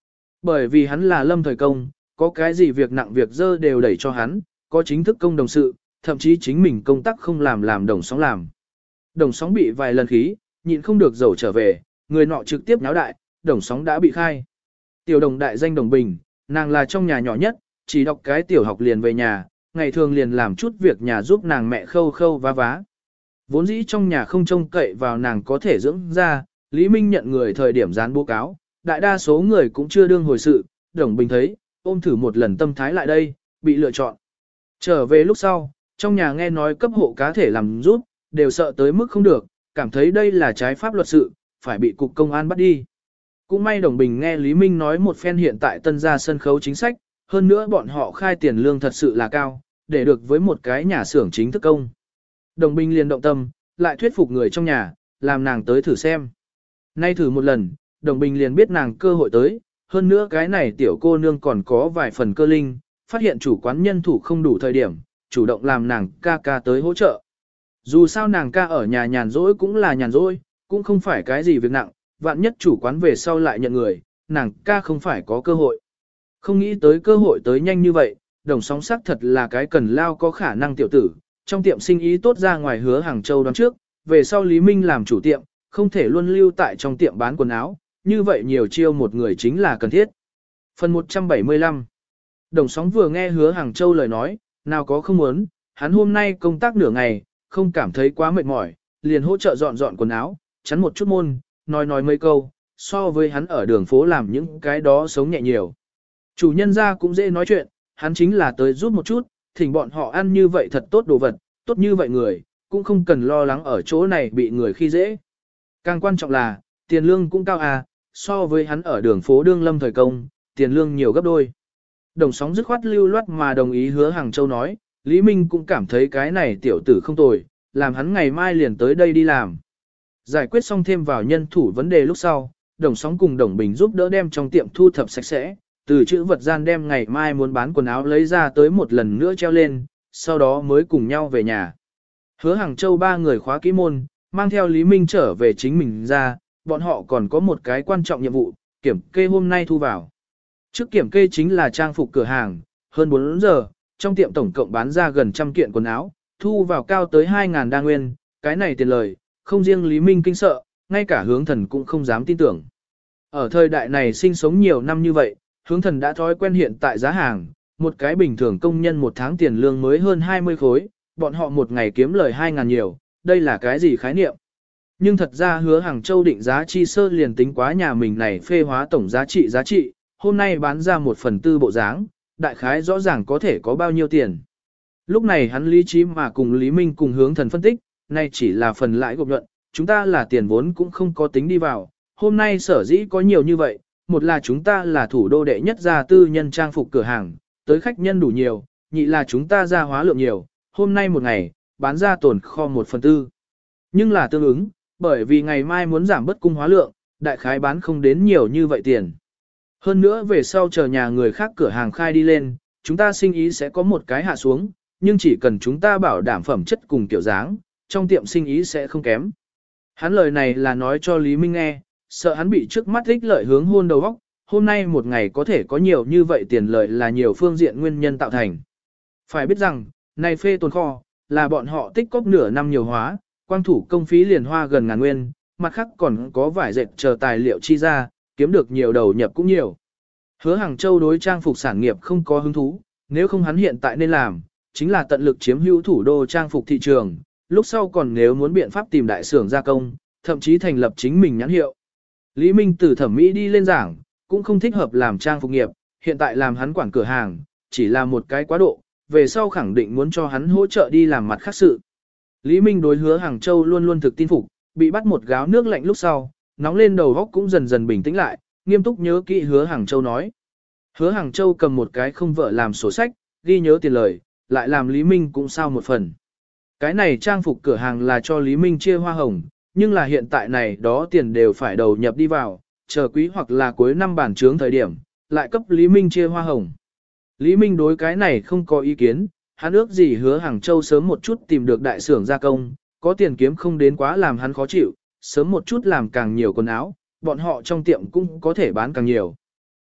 Bởi vì hắn là lâm thời công, có cái gì việc nặng việc dơ đều đẩy cho hắn, có chính thức công đồng sự, thậm chí chính mình công tác không làm đồng sóng làm. Đồng sóng bị vài lần khí, nhịn không được dầu trở về, người nọ trực tiếp náo đại, đồng sóng đã bị khai. Tiểu đồng đại danh Đồng Bình, nàng là trong nhà nhỏ nhất, chỉ đọc cái tiểu học liền về nhà, ngày thường liền làm chút việc nhà giúp nàng mẹ khâu khâu vá vá. Vốn dĩ trong nhà không trông cậy vào nàng có thể dưỡng ra, Lý Minh nhận người thời điểm dán bố cáo, đại đa số người cũng chưa đương hồi sự, Đồng Bình thấy, ôm thử một lần tâm thái lại đây, bị lựa chọn. Trở về lúc sau, trong nhà nghe nói cấp hộ cá thể làm giúp, đều sợ tới mức không được, cảm thấy đây là trái pháp luật sự, phải bị cục công an bắt đi. Cũng may Đồng Bình nghe Lý Minh nói một phen hiện tại tân gia sân khấu chính sách, hơn nữa bọn họ khai tiền lương thật sự là cao, để được với một cái nhà xưởng chính thức công. Đồng Bình liền động tâm, lại thuyết phục người trong nhà, làm nàng tới thử xem. Nay thử một lần, Đồng Bình liền biết nàng cơ hội tới, hơn nữa cái này tiểu cô nương còn có vài phần cơ linh, phát hiện chủ quán nhân thủ không đủ thời điểm, chủ động làm nàng ca ca tới hỗ trợ. Dù sao nàng ca ở nhà nhàn rỗi cũng là nhàn rỗi, cũng không phải cái gì việc nặng, vạn nhất chủ quán về sau lại nhận người, nàng ca không phải có cơ hội. Không nghĩ tới cơ hội tới nhanh như vậy, Đồng sóng sắc thật là cái cần lao có khả năng tiểu tử, trong tiệm sinh ý tốt ra ngoài Hứa Hàng Châu đoán trước, về sau Lý Minh làm chủ tiệm, không thể luôn lưu tại trong tiệm bán quần áo, như vậy nhiều chiêu một người chính là cần thiết. Phần 175 Đồng sóng vừa nghe Hứa Hàng Châu lời nói, nào có không muốn, hắn hôm nay công tác nửa ngày, không cảm thấy quá mệt mỏi, liền hỗ trợ dọn dọn quần áo, chắn một chút môn, nói mấy câu, so với hắn ở đường phố làm những cái đó sống nhẹ nhiều. Chủ nhân ra cũng dễ nói chuyện, hắn chính là tới giúp một chút, thỉnh bọn họ ăn như vậy thật tốt đồ vật, tốt như vậy người, cũng không cần lo lắng ở chỗ này bị người khi dễ. Càng quan trọng là, tiền lương cũng cao à, so với hắn ở đường phố đương lâm thời công, tiền lương nhiều gấp đôi. Đồng sóng dứt khoát lưu loát mà đồng ý Hứa Hàng Châu nói, Lý Minh cũng cảm thấy cái này tiểu tử không tồi, làm hắn ngày mai liền tới đây đi làm. Giải quyết xong thêm vào nhân thủ vấn đề lúc sau, Đồng sóng cùng Đồng Bình giúp đỡ đem trong tiệm thu thập sạch sẽ, từ chữ vật gian đem ngày mai muốn bán quần áo lấy ra tới một lần nữa treo lên, sau đó mới cùng nhau về nhà. Hứa Hàng Châu ba người khóa kỹ môn, mang theo Lý Minh trở về chính mình ra, bọn họ còn có một cái quan trọng nhiệm vụ, kiểm kê hôm nay thu vào. Trước kiểm kê chính là trang phục cửa hàng, hơn 4 giờ, trong tiệm tổng cộng bán ra gần 100 kiện quần áo, thu vào cao tới 2.000 đa nguyên, cái này tiền lời, không riêng Lý Minh kinh sợ, ngay cả Hướng Thần cũng không dám tin tưởng. Ở thời đại này sinh sống nhiều năm như vậy, Hướng Thần đã thói quen hiện tại giá hàng, một cái bình thường công nhân một tháng tiền lương mới hơn 20 khối, bọn họ một ngày kiếm lời 2.000 nhiều, đây là cái gì khái niệm? Nhưng thật ra Hứa Hàng Châu định giá chi sơ liền tính quá nhà mình này phê hóa tổng giá trị, hôm nay bán ra 1/4 bộ dáng, đại khái rõ ràng có thể có bao nhiêu tiền. Lúc này hắn lý trí mà cùng Lý Minh cùng Hướng Thần phân tích, nay chỉ là phần lãi gộp nhuận, chúng ta là tiền vốn cũng không có tính đi vào, hôm nay sở dĩ có nhiều như vậy, một là chúng ta là thủ đô đệ nhất gia tư nhân trang phục cửa hàng, tới khách nhân đủ nhiều, nhị là chúng ta ra hóa lượng nhiều, hôm nay một ngày, bán ra tồn kho 1/4. Nhưng là tương ứng, bởi vì ngày mai muốn giảm bất cung hóa lượng, đại khái bán không đến nhiều như vậy tiền. Hơn nữa về sau chờ nhà người khác cửa hàng khai đi lên, chúng ta sinh ý sẽ có một cái hạ xuống, nhưng chỉ cần chúng ta bảo đảm phẩm chất cùng kiểu dáng, trong tiệm sinh ý sẽ không kém. Hắn lời này là nói cho Lý Minh nghe, sợ hắn bị trước mắt ích lợi hướng hôn đầu óc, hôm nay một ngày có thể có nhiều như vậy tiền lợi là nhiều phương diện nguyên nhân tạo thành. Phải biết rằng, này phê tồn kho, là bọn họ tích cóp nửa năm nhiều hóa, quang thủ công phí liền hoa gần ngàn nguyên, mặt khác còn có vải dệt chờ tài liệu chi ra, kiếm được nhiều đầu nhập cũng nhiều. Hứa Hàng Châu đối trang phục sản nghiệp không có hứng thú, nếu không hắn hiện tại nên làm, chính là tận lực chiếm hữu thủ đô trang phục thị trường, lúc sau còn nếu muốn biện pháp tìm đại xưởng gia công, thậm chí thành lập chính mình nhãn hiệu. Lý Minh từ thẩm mỹ đi lên giảng, cũng không thích hợp làm trang phục nghiệp, hiện tại làm hắn quản cửa hàng, chỉ là một cái quá độ, về sau khẳng định muốn cho hắn hỗ trợ đi làm mặt khác sự. Lý Minh đối Hứa Hàng Châu luôn luôn thực tin phục, bị bắt một gáo nước lạnh lúc sau, nóng lên đầu óc cũng dần dần bình tĩnh lại, nghiêm túc nhớ kỹ Hứa Hàng Châu nói. Hứa Hàng Châu cầm một cái không vợ làm sổ sách, ghi nhớ tiền lời, lại làm Lý Minh cũng sao một phần. Cái này trang phục cửa hàng là cho Lý Minh chia hoa hồng, nhưng là hiện tại này đó tiền đều phải đầu nhập đi vào, chờ quý hoặc là cuối năm bản trướng thời điểm, lại cấp Lý Minh chia hoa hồng. Lý Minh đối cái này không có ý kiến, hắn ước gì Hứa Hàng Châu sớm một chút tìm được đại xưởng gia công, có tiền kiếm không đến quá làm hắn khó chịu, sớm một chút làm càng nhiều quần áo, bọn họ trong tiệm cũng có thể bán càng nhiều.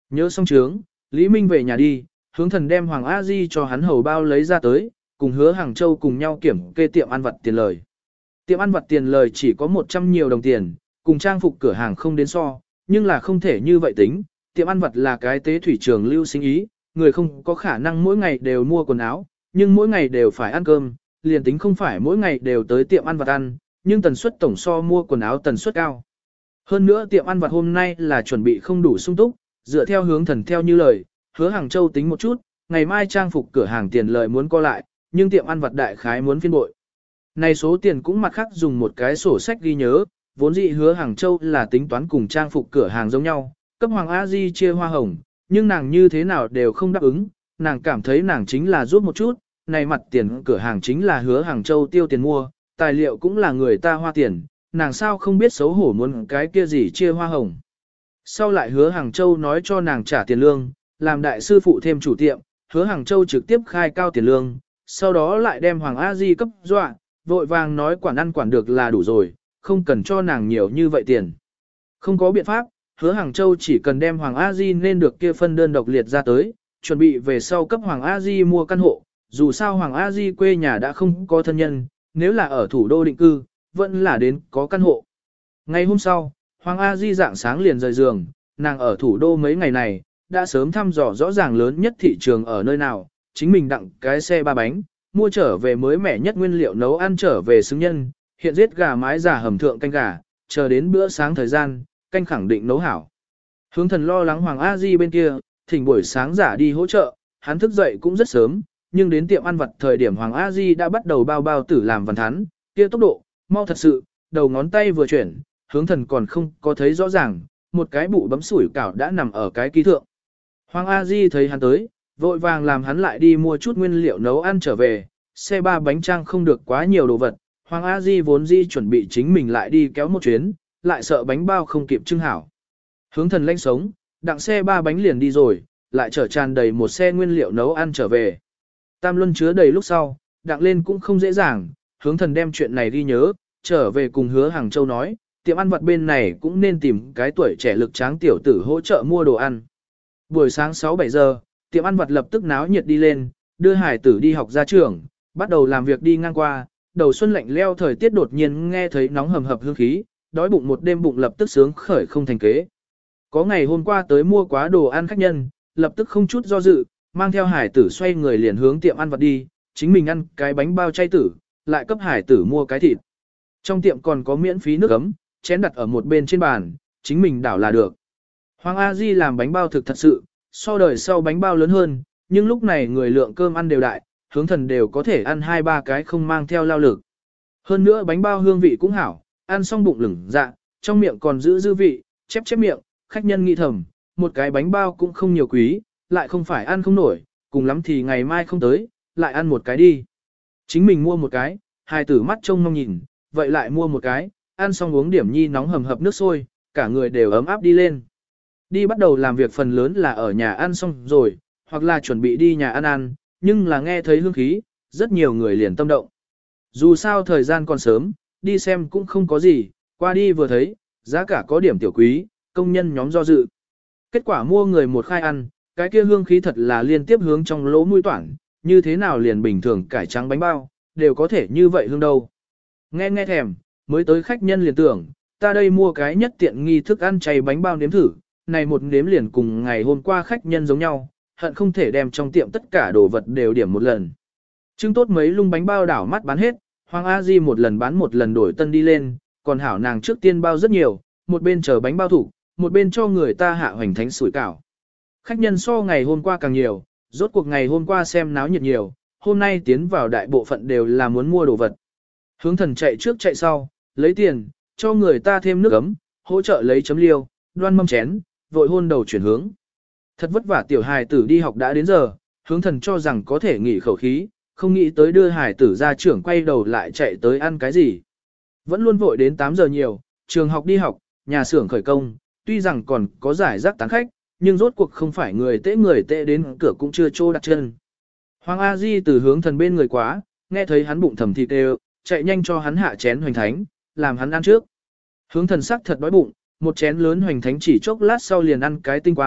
Nhớ xong trướng, Lý Minh về nhà đi, hướng thần đem Hoàng A Di cho hắn hầu bao lấy ra tới, cùng hứa Hàng Châu cùng nhau kiểm kê tiệm ăn vặt tiền lời. Tiệm ăn vặt tiền lời chỉ có 100 nhiều đồng tiền, cùng trang phục cửa hàng không đến so, nhưng là không thể như vậy tính, tiệm ăn vặt là cái tế thủy trường lưu sinh ý, người không có khả năng mỗi ngày đều mua quần áo, nhưng mỗi ngày đều phải ăn cơm, liền tính không phải mỗi ngày đều tới tiệm ăn vặt ăn, nhưng tần suất tổng so mua quần áo tần suất cao. Hơn nữa tiệm ăn vặt hôm nay là chuẩn bị không đủ sung túc, dựa theo hướng thần theo như lời, hứa Hàng Châu tính một chút, ngày mai trang phục cửa hàng tiền lợi muốn co lại, nhưng tiệm ăn vặt đại khái muốn phiên bội. Này số tiền cũng mặt khác dùng một cái sổ sách ghi nhớ, vốn dĩ hứa Hàng Châu là tính toán cùng trang phục cửa hàng giống nhau, cấp Hoàng A Di chia hoa hồng, nhưng nàng như thế nào đều không đáp ứng, nàng cảm thấy nàng chính là giúp một chút, này mặt tiền cửa hàng chính là hứa Hàng Châu tiêu tiền mua, tài liệu cũng là người ta hoa tiền, nàng sao không biết xấu hổ muốn cái kia gì chia hoa hồng. Sau lại hứa Hàng Châu nói cho nàng trả tiền lương, làm đại sư phụ thêm chủ tiệm, hứa Hàng Châu trực tiếp khai cao tiền lương, sau đó lại đem Hoàng A Di cấp dọa, vội vàng nói quản ăn quản được là đủ rồi, không cần cho nàng nhiều như vậy tiền. Không có biện pháp, hứa Hàng Châu chỉ cần đem Hoàng A Di nên được kia phân đơn độc liệt ra tới, chuẩn bị về sau cấp Hoàng A Di mua căn hộ, dù sao Hoàng A Di quê nhà đã không có thân nhân, nếu là ở thủ đô định cư, vẫn là đến có căn hộ. Ngày hôm sau, Hoàng A Di dạng sáng liền rời giường, nàng ở thủ đô mấy ngày này, đã sớm thăm dò rõ ràng lớn nhất thị trường ở nơi nào, chính mình đặng cái xe ba bánh, mua trở về mới mẻ nhất nguyên liệu nấu ăn trở về xứng nhân, hiện giết gà mái giả hầm thượng canh gà, chờ đến bữa sáng thời gian, canh khẳng định nấu hảo. Hướng thần lo lắng Hoàng A Di bên kia, thỉnh buổi sáng giả đi hỗ trợ, hắn thức dậy cũng rất sớm, nhưng đến tiệm ăn vặt thời điểm Hoàng A Di đã bắt đầu bao bao tử làm văn thắn, kia tốc độ, mau thật sự, đầu ngón tay vừa chuyển, hướng thần còn không có thấy rõ ràng, một cái bụ bấm sủi cảo đã nằm ở cái ký thượng. Hoàng A Di thấy hắn tới, vội vàng làm hắn lại đi mua chút nguyên liệu nấu ăn trở về, xe ba bánh trang không được quá nhiều đồ vật. Hoàng A Di vốn dĩ chuẩn bị chính mình lại đi kéo một chuyến, lại sợ bánh bao không kịp trưng hảo. Hướng thần lanh sống, đặng xe ba bánh liền đi rồi, lại chở tràn đầy một xe nguyên liệu nấu ăn trở về. Tam luân chứa đầy lúc sau, đặng lên cũng không dễ dàng, hướng thần đem chuyện này ghi nhớ, trở về cùng hứa Hàng Châu nói, tiệm ăn vặt bên này cũng nên tìm cái tuổi trẻ lực tráng tiểu tử hỗ trợ mua đồ ăn. Buổi sáng 6-7 giờ, tiệm ăn vặt lập tức náo nhiệt đi lên, đưa hải tử đi học ra trường, bắt đầu làm việc đi ngang qua, đầu xuân lạnh leo thời tiết đột nhiên nghe thấy nóng hầm hập hương khí, đói bụng một đêm bụng lập tức sướng khởi không thành kế. Có ngày hôm qua tới mua quá đồ ăn khách nhân, lập tức không chút do dự, mang theo hải tử xoay người liền hướng tiệm ăn vặt đi, chính mình ăn cái bánh bao chay tử, lại cấp hải tử mua cái thịt. Trong tiệm còn có miễn phí nước ấm, chén đặt ở một bên trên bàn, chính mình đảo là được. Hoàng A Di làm bánh bao thực thật sự, so đời sau bánh bao lớn hơn, nhưng lúc này người lượng cơm ăn đều đại, hướng thần đều có thể ăn 2-3 cái không mang theo lao lực. Hơn nữa bánh bao hương vị cũng hảo, ăn xong bụng lửng dạ, trong miệng còn giữ dư vị, chép chép miệng, khách nhân nghĩ thầm, một cái bánh bao cũng không nhiều quý, lại không phải ăn không nổi, cùng lắm thì ngày mai không tới, lại ăn một cái đi. Chính mình mua một cái, hai tử mắt trông mong nhìn, vậy lại mua một cái, ăn xong uống điểm nhi nóng hầm hập nước sôi, cả người đều ấm áp đi lên. Đi bắt đầu làm việc phần lớn là ở nhà ăn xong rồi, hoặc là chuẩn bị đi nhà ăn, nhưng là nghe thấy hương khí, rất nhiều người liền tâm động. Dù sao thời gian còn sớm, đi xem cũng không có gì, qua đi vừa thấy, giá cả có điểm tiểu quý, công nhân nhóm do dự. Kết quả mua người một khai ăn, cái kia hương khí thật là liên tiếp hướng trong lỗ mũi toản, như thế nào liền bình thường cải trắng bánh bao, đều có thể như vậy hương đâu. Nghe thèm, mới tới khách nhân liền tưởng, ta đây mua cái nhất tiện nghi thức ăn chay bánh bao nếm thử, này một nếm liền cùng ngày hôm qua khách nhân giống nhau, hận không thể đem trong tiệm tất cả đồ vật đều điểm một lần. Trưng tốt mấy lung bánh bao đảo mắt bán hết, Hoàng A Di một lần bán một lần đổi tân đi lên, còn hảo nàng trước tiên bao rất nhiều, một bên chờ bánh bao thủ, một bên cho người ta hạ hoành thánh sủi cảo. Khách nhân so ngày hôm qua càng nhiều, rốt cuộc ngày hôm qua xem náo nhiệt nhiều, hôm nay tiến vào đại bộ phận đều là muốn mua đồ vật. Hướng thần chạy trước chạy sau, lấy tiền, cho người ta thêm nước ấm, hỗ trợ lấy chấm liêu, đoan mâm chén, vội hôn đầu chuyển hướng. Thật vất vả tiểu hài tử đi học đã đến giờ, hướng thần cho rằng có thể nghỉ khẩu khí, không nghĩ tới đưa hài tử ra trưởng quay đầu lại chạy tới ăn cái gì. Vẫn luôn vội đến 8 giờ nhiều, trường học đi học, nhà xưởng khởi công, tuy rằng còn có giải rác tán khách, nhưng rốt cuộc không phải người tệ đến cửa cũng chưa trô đặt chân. Hoàng A Di từ hướng thần bên người quá, nghe thấy hắn bụng thầm thịt đều, chạy nhanh cho hắn hạ chén hoành thánh, làm hắn ăn trước. Hướng thần sắc thật đói bụng, một chén lớn hoành thánh chỉ chốc lát sau liền ăn cái tinh quang,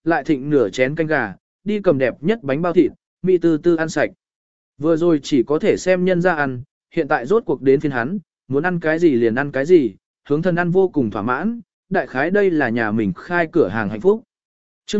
lại thịnh nửa chén canh gà, đi cầm đẹp nhất bánh bao thịt, mị tư tư ăn sạch. Vừa rồi chỉ có thể xem nhân ra ăn, hiện tại rốt cuộc đến phiên hắn, muốn ăn cái gì liền ăn cái gì, hướng thần ăn vô cùng thỏa mãn, đại khái đây là nhà mình khai cửa hàng hạnh phúc. chương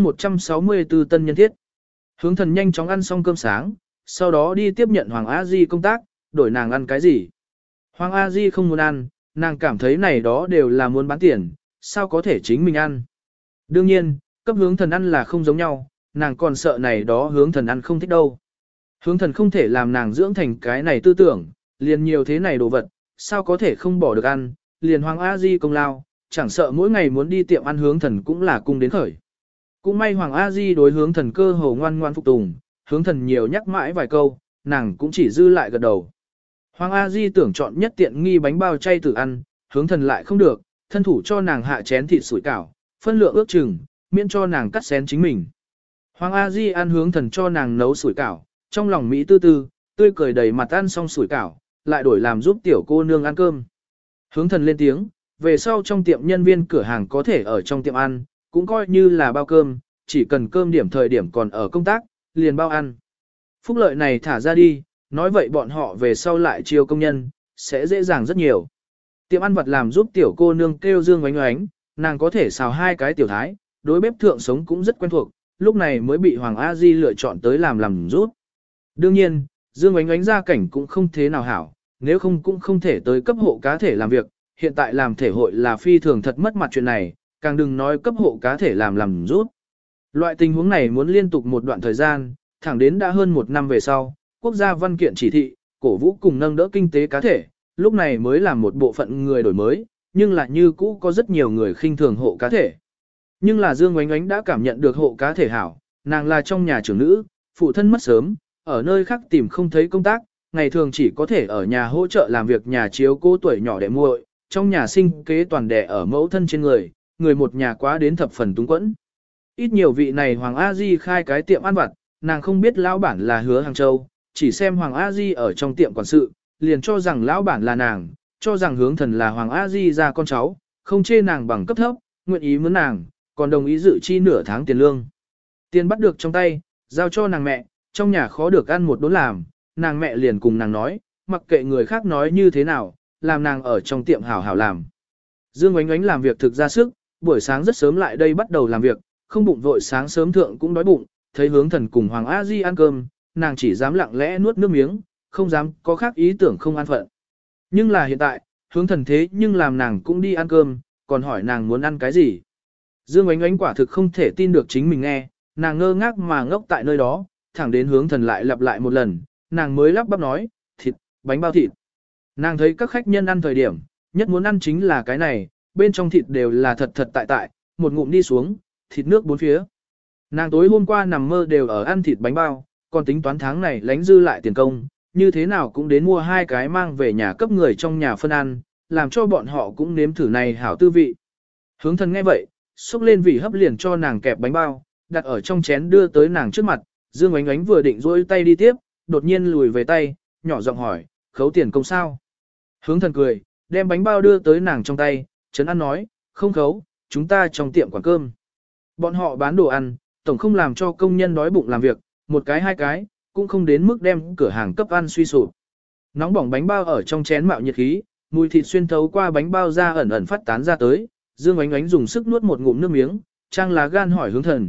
164 tân nhân thiết. Hướng thần nhanh chóng ăn xong cơm sáng, sau đó đi tiếp nhận Hoàng A Di công tác, đổi nàng ăn cái gì. Hoàng A Di không muốn ăn, nàng cảm thấy này đó đều là muốn bán tiền, sao có thể chính mình ăn. Đương nhiên, cấp hướng thần ăn là không giống nhau, nàng còn sợ này đó hướng thần ăn không thích đâu. Hướng thần không thể làm nàng dưỡng thành cái này tư tưởng, liền nhiều thế này đồ vật, sao có thể không bỏ được ăn, liền Hoàng A Di công lao, chẳng sợ mỗi ngày muốn đi tiệm ăn hướng thần cũng là cung đến khởi. Cũng may Hoàng A Di đối hướng thần cơ hồ ngoan ngoan phục tùng, hướng thần nhiều nhắc mãi vài câu, nàng cũng chỉ dư lại gật đầu. Hoàng A Di tưởng chọn nhất tiện nghi bánh bao chay tự ăn, hướng thần lại không được, thân thủ cho nàng hạ chén thịt sủi cảo, phân lượng ước chừng, miễn cho nàng cắt xén chính mình. Hoàng A Di ăn hướng thần cho nàng nấu sủi cảo, trong lòng Mỹ tư tư, tươi cười đầy mặt ăn xong sủi cảo, lại đổi làm giúp tiểu cô nương ăn cơm. Hướng thần lên tiếng, về sau trong tiệm nhân viên cửa hàng có thể ở trong tiệm ăn, cũng coi như là bao cơm, chỉ cần cơm điểm thời điểm còn ở công tác, liền bao ăn. Phúc lợi này thả ra đi, nói vậy bọn họ về sau lại chiêu công nhân, sẽ dễ dàng rất nhiều. Tiệm ăn vặt làm giúp tiểu cô nương kêu Dương Oánh Oánh, nàng có thể xào 2 cái tiểu thái, đối bếp thượng sống cũng rất quen thuộc, lúc này mới bị Hoàng A Di lựa chọn tới làm giúp. Đương nhiên, Dương Oánh Oánh gia cảnh cũng không thế nào hảo, nếu không cũng không thể tới cấp hộ cá thể làm việc, hiện tại làm thể hội là phi thường thật mất mặt chuyện này, càng đừng nói cấp hộ cá thể làm giúp. Loại tình huống này muốn liên tục một đoạn thời gian, thẳng đến đã hơn 1 năm về sau, quốc gia văn kiện chỉ thị, cổ vũ cùng nâng đỡ kinh tế cá thể, lúc này mới làm một bộ phận người đổi mới, nhưng là như cũ có rất nhiều người khinh thường hộ cá thể. Nhưng là Dương Oánh Oánh đã cảm nhận được hộ cá thể hảo, nàng là trong nhà trưởng nữ, phụ thân mất sớm, ở nơi khác tìm không thấy công tác, ngày thường chỉ có thể ở nhà hỗ trợ làm việc nhà chiếu cô tuổi nhỏ đệ muội, trong nhà sinh kế toàn đẻ ở mẫu thân trên người một nhà quá đến thập phần túng quẫn. Ít nhiều vị này Hoàng A Di khai cái tiệm ăn vặt, nàng không biết lão bản là Hứa Hàng Châu, chỉ xem Hoàng A Di ở trong tiệm quản sự, liền cho rằng lão bản là nàng, cho rằng hướng thần là Hoàng A Di ra con cháu, không chê nàng bằng cấp thấp, nguyện ý mướn nàng, còn đồng ý dự chi nửa tháng tiền lương. Tiền bắt được trong tay, giao cho nàng mẹ, trong nhà khó được ăn một đốn làm, nàng mẹ liền cùng nàng nói, mặc kệ người khác nói như thế nào, làm nàng ở trong tiệm hảo hảo làm. Dương Oánh Oánh làm việc thực ra sức, buổi sáng rất sớm lại đây bắt đầu làm việc, không bụng vội sáng sớm thượng cũng đói bụng, thấy hướng thần cùng Hoàng A Di ăn cơm, nàng chỉ dám lặng lẽ nuốt nước miếng, không dám có khác ý tưởng không an phận. Nhưng là hiện tại, hướng thần thế nhưng làm nàng cũng đi ăn cơm, còn hỏi nàng muốn ăn cái gì. Dương Oánh Oánh quả thực không thể tin được chính mình nghe, nàng ngơ ngác mà ngốc tại nơi đó, thẳng đến hướng thần lại lặp lại một lần, nàng mới lắp bắp nói, thịt, bánh bao thịt. Nàng thấy các khách nhân ăn thời điểm, nhất muốn ăn chính là cái này, bên trong thịt đều là thật thật tại tại, một ngụm đi xuống, thịt nước bốn phía. Nàng tối hôm qua nằm mơ đều ở ăn thịt bánh bao, còn tính toán tháng này lánh dư lại tiền công, như thế nào cũng đến mua 2 cái mang về nhà cấp người trong nhà phân ăn, làm cho bọn họ cũng nếm thử này hảo tư vị. Hướng thần nghe vậy, xúc lên vị hấp liền cho nàng kẹp bánh bao, đặt ở trong chén đưa tới nàng trước mặt, Dương Oánh Oánh vừa định rôi tay đi tiếp, đột nhiên lùi về tay, nhỏ giọng hỏi, khấu tiền công sao? Hướng thần cười, đem bánh bao đưa tới nàng trong tay, Trấn An nói, không khấu, chúng ta trong tiệm quán cơm. Bọn họ bán đồ ăn, tổng không làm cho công nhân đói bụng làm việc, 1 cái 2 cái, cũng không đến mức đem cửa hàng cấp ăn suy sụp. Nóng bỏng bánh bao ở trong chén mạo nhiệt khí, mùi thịt xuyên thấu qua bánh bao ra ẩn ẩn phát tán ra tới, Dương Oánh Oánh dùng sức nuốt một ngụm nước miếng, trang lá gan hỏi hướng thần,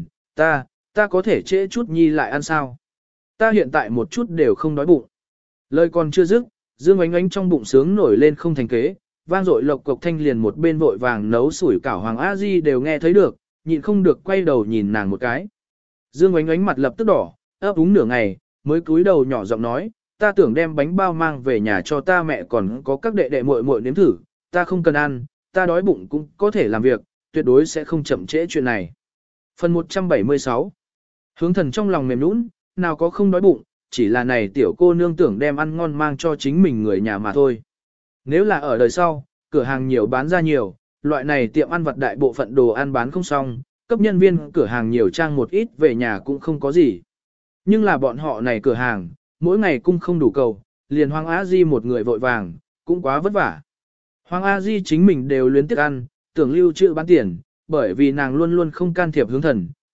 ta có thể trễ chút nhi lại ăn sao? Ta hiện tại một chút đều không đói bụng. Lời còn chưa dứt, Dương Oánh Oánh trong bụng sướng nổi lên không thành kế, vang dội lộc cộc thanh liền một bên vội vàng nấu sủi cảo Hoàng A Di đều nghe thấy được, nhịn không được quay đầu nhìn nàng một cái. Dương Oánh Oánh mặt lập tức đỏ, ấp úng nửa ngày, mới cúi đầu nhỏ giọng nói, ta tưởng đem bánh bao mang về nhà cho ta mẹ còn có các đệ đệ muội muội nếm thử, ta không cần ăn, ta đói bụng cũng có thể làm việc, tuyệt đối sẽ không chậm trễ chuyện này. Phần 176. Hướng thần trong lòng mềm nũng, nào có không đói bụng, chỉ là này tiểu cô nương tưởng đem ăn ngon mang cho chính mình người nhà mà thôi. Nếu là ở đời sau, cửa hàng nhiều bán ra nhiều, loại này tiệm ăn vặt đại bộ phận đồ ăn bán không xong, cấp nhân viên cửa hàng nhiều trang một ít về nhà cũng không có gì. Nhưng là bọn họ này cửa hàng, mỗi ngày cung không đủ cầu, liền Hoàng A Di một người vội vàng, cũng quá vất vả. Hoàng A Di chính mình đều luyến tiếc ăn, tưởng lưu trữ bán tiền, bởi vì nàng luôn luôn không can thiệp hướng thần,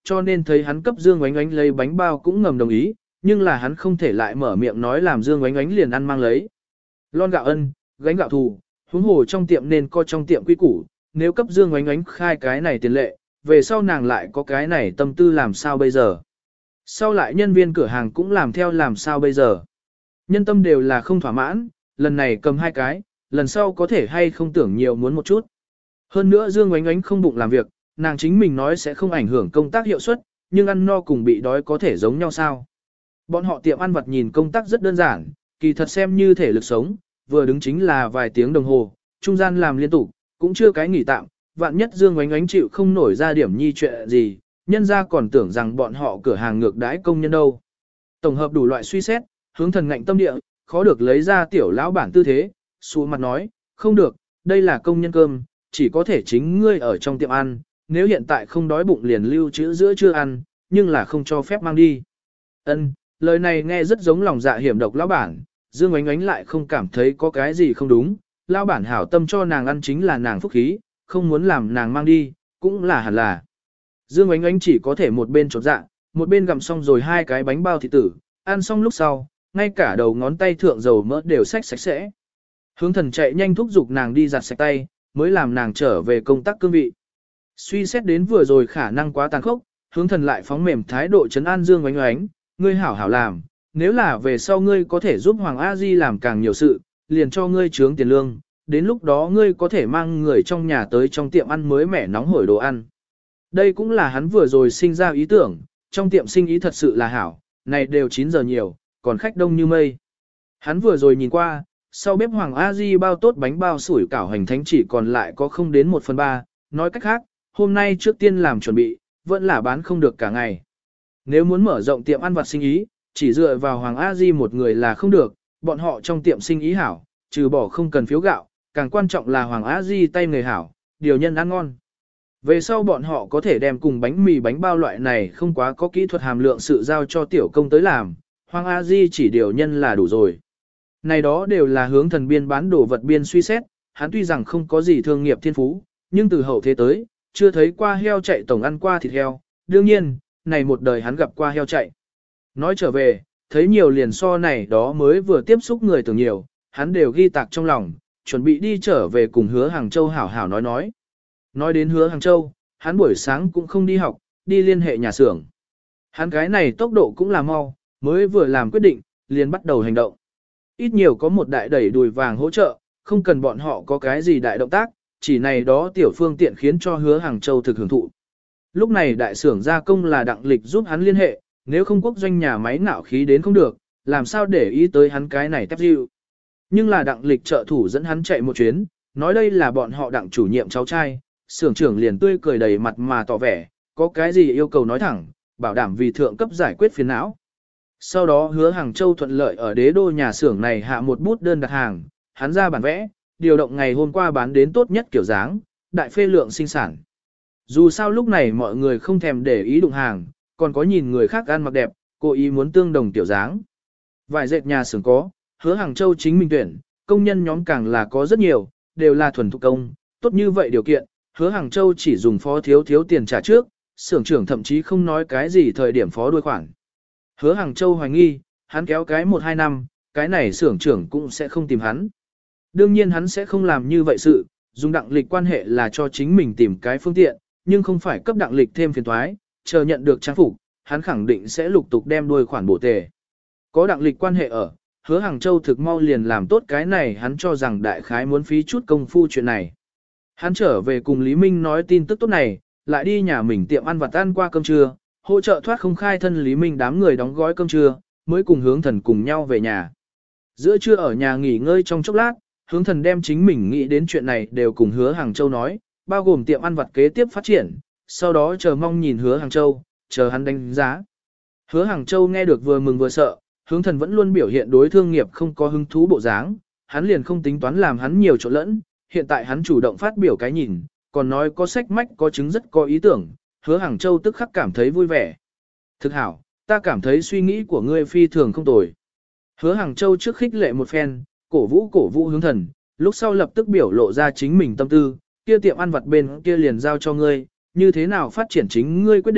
cho nên thấy hắn cấp Dương Oánh Oánh lấy bánh bao cũng ngầm đồng ý, nhưng là hắn không thể lại mở miệng nói làm Dương Oánh Oánh liền ăn mang lấy. Lon gạo ân, gánh gạo thù, huống hồ trong tiệm nên có trong tiệm quy củ, nếu cấp Dương Oánh Oánh khai cái này tiền lệ, về sau nàng lại có cái này tâm tư làm sao bây giờ. Sau lại nhân viên cửa hàng cũng làm theo làm sao bây giờ. Nhân tâm đều là không thỏa mãn, lần này cầm 2 cái, lần sau có thể hay không tưởng nhiều muốn một chút. Hơn nữa Dương Oánh Oánh không bụng làm việc, nàng chính mình nói sẽ không ảnh hưởng công tác hiệu suất, nhưng ăn no cùng bị đói có thể giống nhau sao. Bọn họ tiệm ăn vặt nhìn công tác rất đơn giản, kỳ thật xem như thể lực sống, vừa đứng chính là vài tiếng đồng hồ, trung gian làm liên tục, cũng chưa cái nghỉ tạm, vạn nhất Dương Oánh Oánh chịu không nổi ra điểm nhi chuyện gì, nhân ra còn tưởng rằng bọn họ cửa hàng ngược đãi công nhân đâu. Tổng hợp đủ loại suy xét, Hướng Thần ngạnh tâm địa, khó được lấy ra tiểu lão bản tư thế, xuống mặt nói, không được, đây là công nhân cơm, chỉ có thể chính ngươi ở trong tiệm ăn, nếu hiện tại không đói bụng liền lưu trữ giữa chưa ăn, nhưng là không cho phép mang đi. Ân, lời này nghe rất giống lòng dạ hiểm độc lão bản, Dương Oánh Oánh lại không cảm thấy có cái gì không đúng, lão bản hảo tâm cho nàng ăn chính là nàng phúc khí, không muốn làm nàng mang đi, cũng là hẳn là. Dương Oánh Oánh chỉ có thể một bên chột dạ, một bên gặm xong rồi 2 cái bánh bao thịt tử, ăn xong lúc sau, ngay cả đầu ngón tay thượng dầu mỡ đều xách sạch sẽ. Hướng Thần chạy nhanh thúc giục nàng đi giặt sạch tay, mới làm nàng trở về công tác cương vị. Suy xét đến vừa rồi khả năng quá tàn khốc, Hướng Thần lại phóng mềm thái độ trấn an Dương Oánh Oánh, ngươi hảo hảo làm, nếu là về sau ngươi có thể giúp Hoàng A Di làm càng nhiều sự, liền cho ngươi trướng tiền lương, đến lúc đó ngươi có thể mang người trong nhà tới trong tiệm ăn mới mẻ nóng hổi đồ ăn. Đây cũng là hắn vừa rồi sinh ra ý tưởng, trong tiệm sinh ý thật sự là hảo, này đều 9 giờ nhiều, còn khách đông như mây. Hắn vừa rồi nhìn qua, sau bếp Hoàng A Di bao tốt bánh bao sủi cảo hành thánh chỉ còn lại có không đến 1/3, nói cách khác, hôm nay trước tiên làm chuẩn bị, vẫn là bán không được cả ngày. Nếu muốn mở rộng tiệm ăn vặt sinh ý, chỉ dựa vào Hoàng A Di một người là không được, bọn họ trong tiệm sinh ý hảo, trừ bỏ không cần phiếu gạo, càng quan trọng là Hoàng A Di tay nghề hảo, điều nhân ăn ngon. Về sau bọn họ có thể đem cùng bánh mì bánh bao loại này không quá có kỹ thuật hàm lượng sự giao cho tiểu công tới làm, Hoàng A Di chỉ điều nhân là đủ rồi. Này đó đều là Hướng Thần biên bán đồ vật biên suy xét, hắn tuy rằng không có gì thương nghiệp thiên phú, nhưng từ hậu thế tới, chưa thấy qua heo chạy tổng ăn qua thịt heo, đương nhiên, này một đời hắn gặp qua heo chạy. Nói trở về, thấy nhiều liền so này đó mới vừa tiếp xúc người tưởng nhiều, hắn đều ghi tạc trong lòng, chuẩn bị đi trở về cùng Hứa Hàng Châu hảo hảo nói. Nói đến Hứa Hàng Châu, hắn buổi sáng cũng không đi học, đi liên hệ nhà xưởng. Hắn cái này tốc độ cũng là mau, mới vừa làm quyết định, liền bắt đầu hành động. Ít nhiều có một đại đẩy đùi vàng hỗ trợ, không cần bọn họ có cái gì đại động tác, chỉ này đó tiểu phương tiện khiến cho Hứa Hàng Châu thực hưởng thụ. Lúc này đại xưởng gia công là Đặng Lịch giúp hắn liên hệ, nếu không quốc doanh nhà máy ngạo khí đến không được, làm sao để ý tới hắn cái này tép dịu. Nhưng là Đặng Lịch trợ thủ dẫn hắn chạy một chuyến, nói đây là bọn họ Đặng chủ nhiệm cháu trai, xưởng trưởng liền tươi cười đầy mặt mà tỏ vẻ, có cái gì yêu cầu nói thẳng, bảo đảm vì thượng cấp giải quyết phiền não. Sau đó Hứa Hàng Châu thuận lợi ở đế đô nhà xưởng này hạ một bút đơn đặt hàng, hắn ra bản vẽ, điều động ngày hôm qua bán đến tốt nhất kiểu dáng, đại phê lượng sinh sản. Dù sao lúc này mọi người không thèm để ý đụng hàng, còn có nhìn người khác ăn mặc đẹp, cố ý muốn tương đồng tiểu dáng. Vài dệt nhà xưởng có, Hứa Hàng Châu chính mình tuyển, công nhân nhóm càng là có rất nhiều, đều là thuần thủ công, tốt như vậy điều kiện, Hứa Hàng Châu chỉ dùng phó thiếu tiền trả trước, xưởng trưởng thậm chí không nói cái gì thời điểm phó đuôi khoản. Hứa Hàng Châu hoài nghi, hắn kéo cái 1-2 năm, cái này xưởng trưởng cũng sẽ không tìm hắn. Đương nhiên hắn sẽ không làm như vậy sự, dùng Đặng Lịch quan hệ là cho chính mình tìm cái phương tiện, nhưng không phải cấp Đặng Lịch thêm phiền toái, chờ nhận được trang phục, hắn khẳng định sẽ lục tục đem đuôi khoản bổ tề. Có Đặng Lịch quan hệ ở, Hứa Hàng Châu thực mau liền làm tốt cái này, hắn cho rằng đại khái muốn phí chút công phu chuyện này. Hắn trở về cùng Lý Minh nói tin tức tốt này, lại đi nhà mình tiệm ăn vặt ăn qua cơm trưa, hỗ trợ thoát không khai thân Lý Minh đám người đóng gói cơm trưa, mới cùng Hướng Thần cùng nhau về nhà. Giữa trưa ở nhà nghỉ ngơi trong chốc lát, Hướng Thần đem chính mình nghĩ đến chuyện này đều cùng Hứa Hàng Châu nói, bao gồm tiệm ăn vặt kế tiếp phát triển, sau đó chờ mong nhìn Hứa Hàng Châu, chờ hắn đánh giá. Hứa Hàng Châu nghe được vừa mừng vừa sợ, Hướng Thần vẫn luôn biểu hiện đối thương nghiệp không có hứng thú bộ dáng, hắn liền không tính toán làm hắn nhiều chỗ lẫn, hiện tại hắn chủ động phát biểu cái nhìn, còn nói có sách mách có chứng rất có ý tưởng, Hứa Hàng Châu tức khắc cảm thấy vui vẻ. Thực hảo, ta cảm thấy suy nghĩ của ngươi phi thường không tồi. Hứa Hàng Châu trước khích lệ một phen, cổ vũ Hướng Thần, lúc sau lập tức biểu lộ ra chính mình tâm tư, kia tiệm ăn vặt bên kia liền giao cho ngươi, như thế nào phát triển chính ngươi quyết định,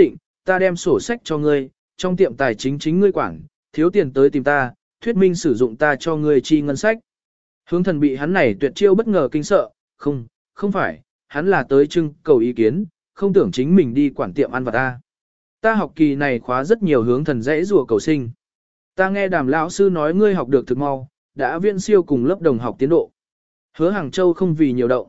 ta đem sổ sách cho ngươi, trong tiệm tài chính chính ngươi quản, thiếu tiền tới tìm ta, thuyết minh sử dụng ta cho ngươi chi ngân sách. Hướng thần bị hắn này tuyệt chiêu bất ngờ kinh sợ, không phải, hắn là tới trưng cầu ý kiến, không tưởng chính mình đi quản tiệm ăn vặt ta. Ta học kỳ này khóa rất nhiều hướng thần dễ rùa cầu sinh. Ta nghe Đàm lão sư nói ngươi học được thực mau, đã viễn siêu cùng lớp đồng học tiến độ. Hứa Hàng Châu không vì nhiều động.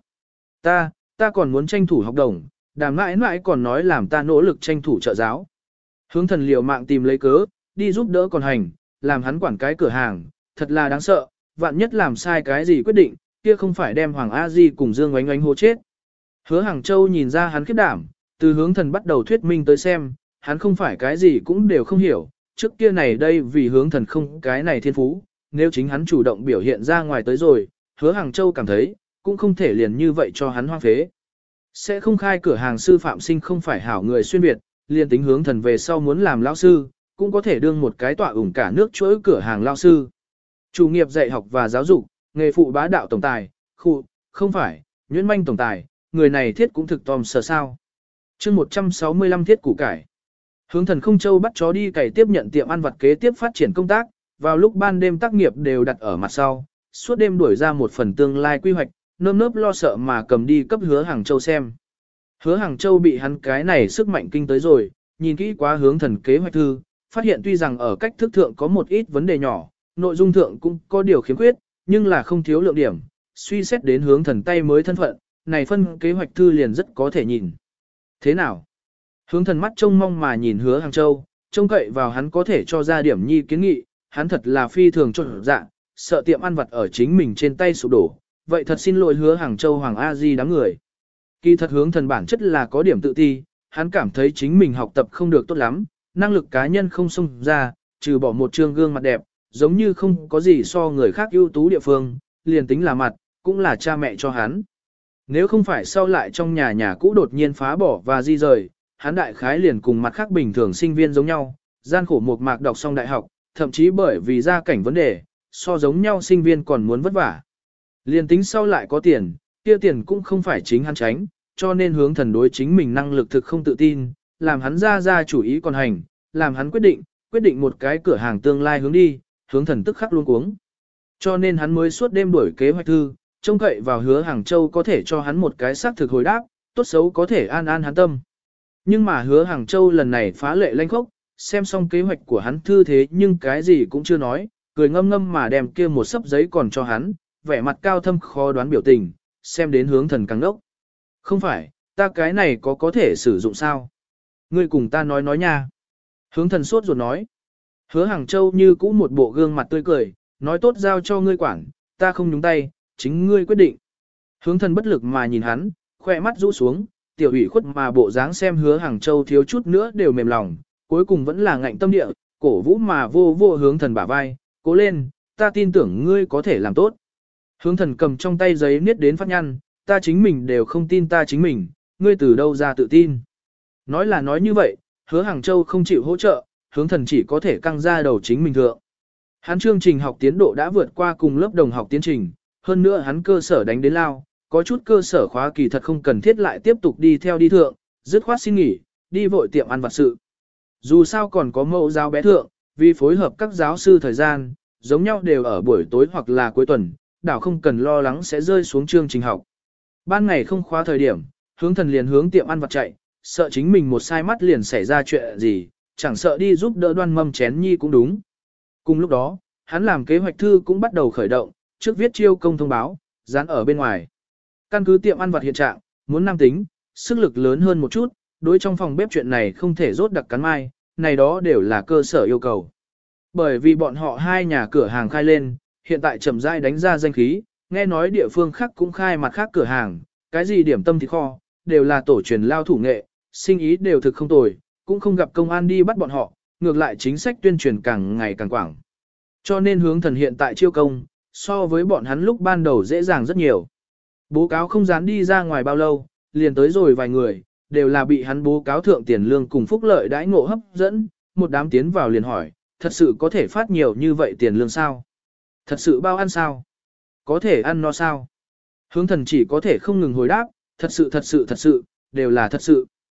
Ta còn muốn tranh thủ học đồng, Đàm mãi mãi còn nói làm ta nỗ lực tranh thủ trợ giáo. Hướng thần liều mạng tìm lấy cớ, đi giúp đỡ còn hành, làm hắn quản cái cửa hàng, thật là đáng sợ, vạn nhất làm sai cái gì quyết định, kia không phải đem Hoàng A Di cùng Dương Oánh Oánh hô chết. Hứa Hàng Châu nhìn ra hắn khiếp đảm, từ hướng thần bắt đầu thuyết minh tới xem, hắn không phải cái gì cũng đều không hiểu, trước kia này đây vì hướng thần không cái này thiên phú, nếu chính hắn chủ động biểu hiện ra ngoài tới rồi, Hứa Hàng Châu cảm thấy, cũng không thể liền như vậy cho hắn hoang phế. Sẽ không khai cửa hàng sư phạm sinh không phải hảo người xuyên Việt, liền tính hướng thần về sau muốn làm lão sư, cũng có thể đương một cái tọa ủng cả nước chuỗi cửa hàng lão sư. Chủ nghiệp dạy học và giáo dục, nghề phụ bá đạo tổng tài, không phải, nhuyễn manh tổng tài, người này thiết cũng thực tòm sờ sao. chương 165 thiết củ cải. Hướng thần không châu bắt chó đi cày tiếp nhận tiệm ăn vặt kế tiếp phát triển công tác, vào lúc ban đêm tác nghiệp đều đặt ở mặt sau, suốt đêm đuổi ra một phần tương lai quy hoạch, nơm nớp lo sợ mà cầm đi cấp Hứa Hàng Châu xem. Hứa Hàng Châu bị hắn cái này sức mạnh kinh tới rồi, nhìn kỹ quá hướng thần kế hoạch thư, phát hiện tuy rằng ở cách thức thượng có một ít vấn đề nhỏ, nội dung thượng cũng có điều khiếm khuyết, nhưng là không thiếu lượng điểm, suy xét đến hướng thần tay mới thân phận, này phân kế hoạch thư liền rất có thể nhìn. Thế nào? Hướng thần mắt trông mong mà nhìn Hứa Hàng Châu, trông cậy vào hắn có thể cho ra điểm nhi kiến nghị, hắn thật là phi thường trộn dạ, sợ tiệm ăn vặt ở chính mình trên tay sụp đổ, vậy thật xin lỗi Hứa Hàng Châu Hoàng A Di đám người. Kỳ thật hướng thần bản chất là có điểm tự ti, hắn cảm thấy chính mình học tập không được tốt lắm, năng lực cá nhân không xông ra, trừ bỏ một trương gương mặt đẹp, giống như không có gì so người khác ưu tú địa phương, liền tính là mặt, cũng là cha mẹ cho hắn. Nếu không phải sau lại trong nhà cũ đột nhiên phá bỏ và di rời, hắn đại khái liền cùng mặt khác bình thường sinh viên giống nhau, gian khổ một mạc đọc xong đại học, thậm chí bởi vì gia cảnh vấn đề, so giống nhau sinh viên còn muốn vất vả. Liền tính sau lại có tiền, kia tiền cũng không phải chính hắn tránh, cho nên hướng thần đối chính mình năng lực thực không tự tin, làm hắn ra chủ ý còn hành, làm hắn quyết định một cái cửa hàng tương lai hướng đi, hướng thần tức khắc luôn cuống. Cho nên hắn mới suốt đêm đuổi kế hoạch thư, trông cậy vào Hứa Hàng Châu có thể cho hắn một cái xác thực hồi đáp, tốt xấu có thể an hắn tâm. Nhưng mà Hứa Hàng Châu lần này phá lệ lanh khốc, xem xong kế hoạch của hắn thư thế nhưng cái gì cũng chưa nói, cười ngâm ngâm mà đem kia một sấp giấy còn cho hắn, vẻ mặt cao thâm khó đoán biểu tình, xem đến hướng thần căng đốc. Không phải, ta cái này có thể sử dụng sao? Ngươi cùng ta nói nha. Hướng thần sốt ruột nói. Hứa Hàng Châu như cũ một bộ gương mặt tươi cười, nói tốt giao cho ngươi quản, ta không nhúng tay, chính ngươi quyết định. Hướng thần bất lực mà nhìn hắn, khoe mắt rũ xuống, tiểu ủy khuất mà bộ dáng xem Hứa Hàng Châu thiếu chút nữa đều mềm lòng, cuối cùng vẫn là ngạnh tâm địa, cổ vũ mà vô hướng thần bả vai, cố lên, ta tin tưởng ngươi có thể làm tốt. Hướng thần cầm trong tay giấy niết đến phát nhăn, ta chính mình đều không tin ta chính mình, ngươi từ đâu ra tự tin. Nói là nói như vậy, Hứa Hàng Châu không chịu hỗ trợ, hướng thần chỉ có thể căng ra đầu chính mình thượng. Hắn chương trình học tiến độ đã vượt qua cùng lớp đồng học tiến trình, hơn nữa hắn cơ sở đánh đến lao, có chút cơ sở khóa kỳ thật không cần thiết lại tiếp tục đi theo đi thượng, dứt khoát xin nghỉ, đi vội tiệm ăn vặt sự. Dù sao còn có mẫu giáo bé thượng, vì phối hợp các giáo sư thời gian, giống nhau đều ở buổi tối hoặc là cuối tuần, đảo không cần lo lắng sẽ rơi xuống chương trình học. Ban ngày không khóa thời điểm, hướng thần liền hướng tiệm ăn vặt chạy, sợ chính mình một sai mắt liền xảy ra chuyện gì, chẳng sợ đi giúp đỡ Đoan mâm chén nhi cũng đúng. Cùng lúc đó, hắn làm kế hoạch thư cũng bắt đầu khởi động, trước viết chiêu công thông báo, dán ở bên ngoài. Căn cứ tiệm ăn vặt hiện trạng, muốn nam tính, sức lực lớn hơn một chút, đối trong phòng bếp chuyện này không thể rốt đặc cắn mai, này đó đều là cơ sở yêu cầu. Bởi vì bọn họ hai nhà cửa hàng khai lên, hiện tại chậm rãi đánh ra danh khí, nghe nói địa phương khác cũng khai mặt khác cửa hàng, cái gì điểm tâm thịt kho, đều là tổ truyền lao thủ nghệ, sinh ý đều thực không tồi, cũng không gặp công an đi bắt bọn họ, ngược lại chính sách tuyên truyền càng ngày càng quảng. Cho nên hướng thần hiện tại chiêu công, so với bọn hắn lúc ban đầu dễ dàng rất nhiều. Bố cáo không dán đi ra ngoài bao lâu, liền tới rồi vài người, đều là bị hắn bố cáo thượng tiền lương cùng phúc lợi đãi ngộ hấp dẫn, một đám tiến vào liền hỏi, thật sự có thể phát nhiều như vậy tiền lương sao? Thật sự bao ăn sao? Có thể ăn no sao? Hướng thần chỉ có thể không ngừng hồi đáp, thật sự, đều là thật sự.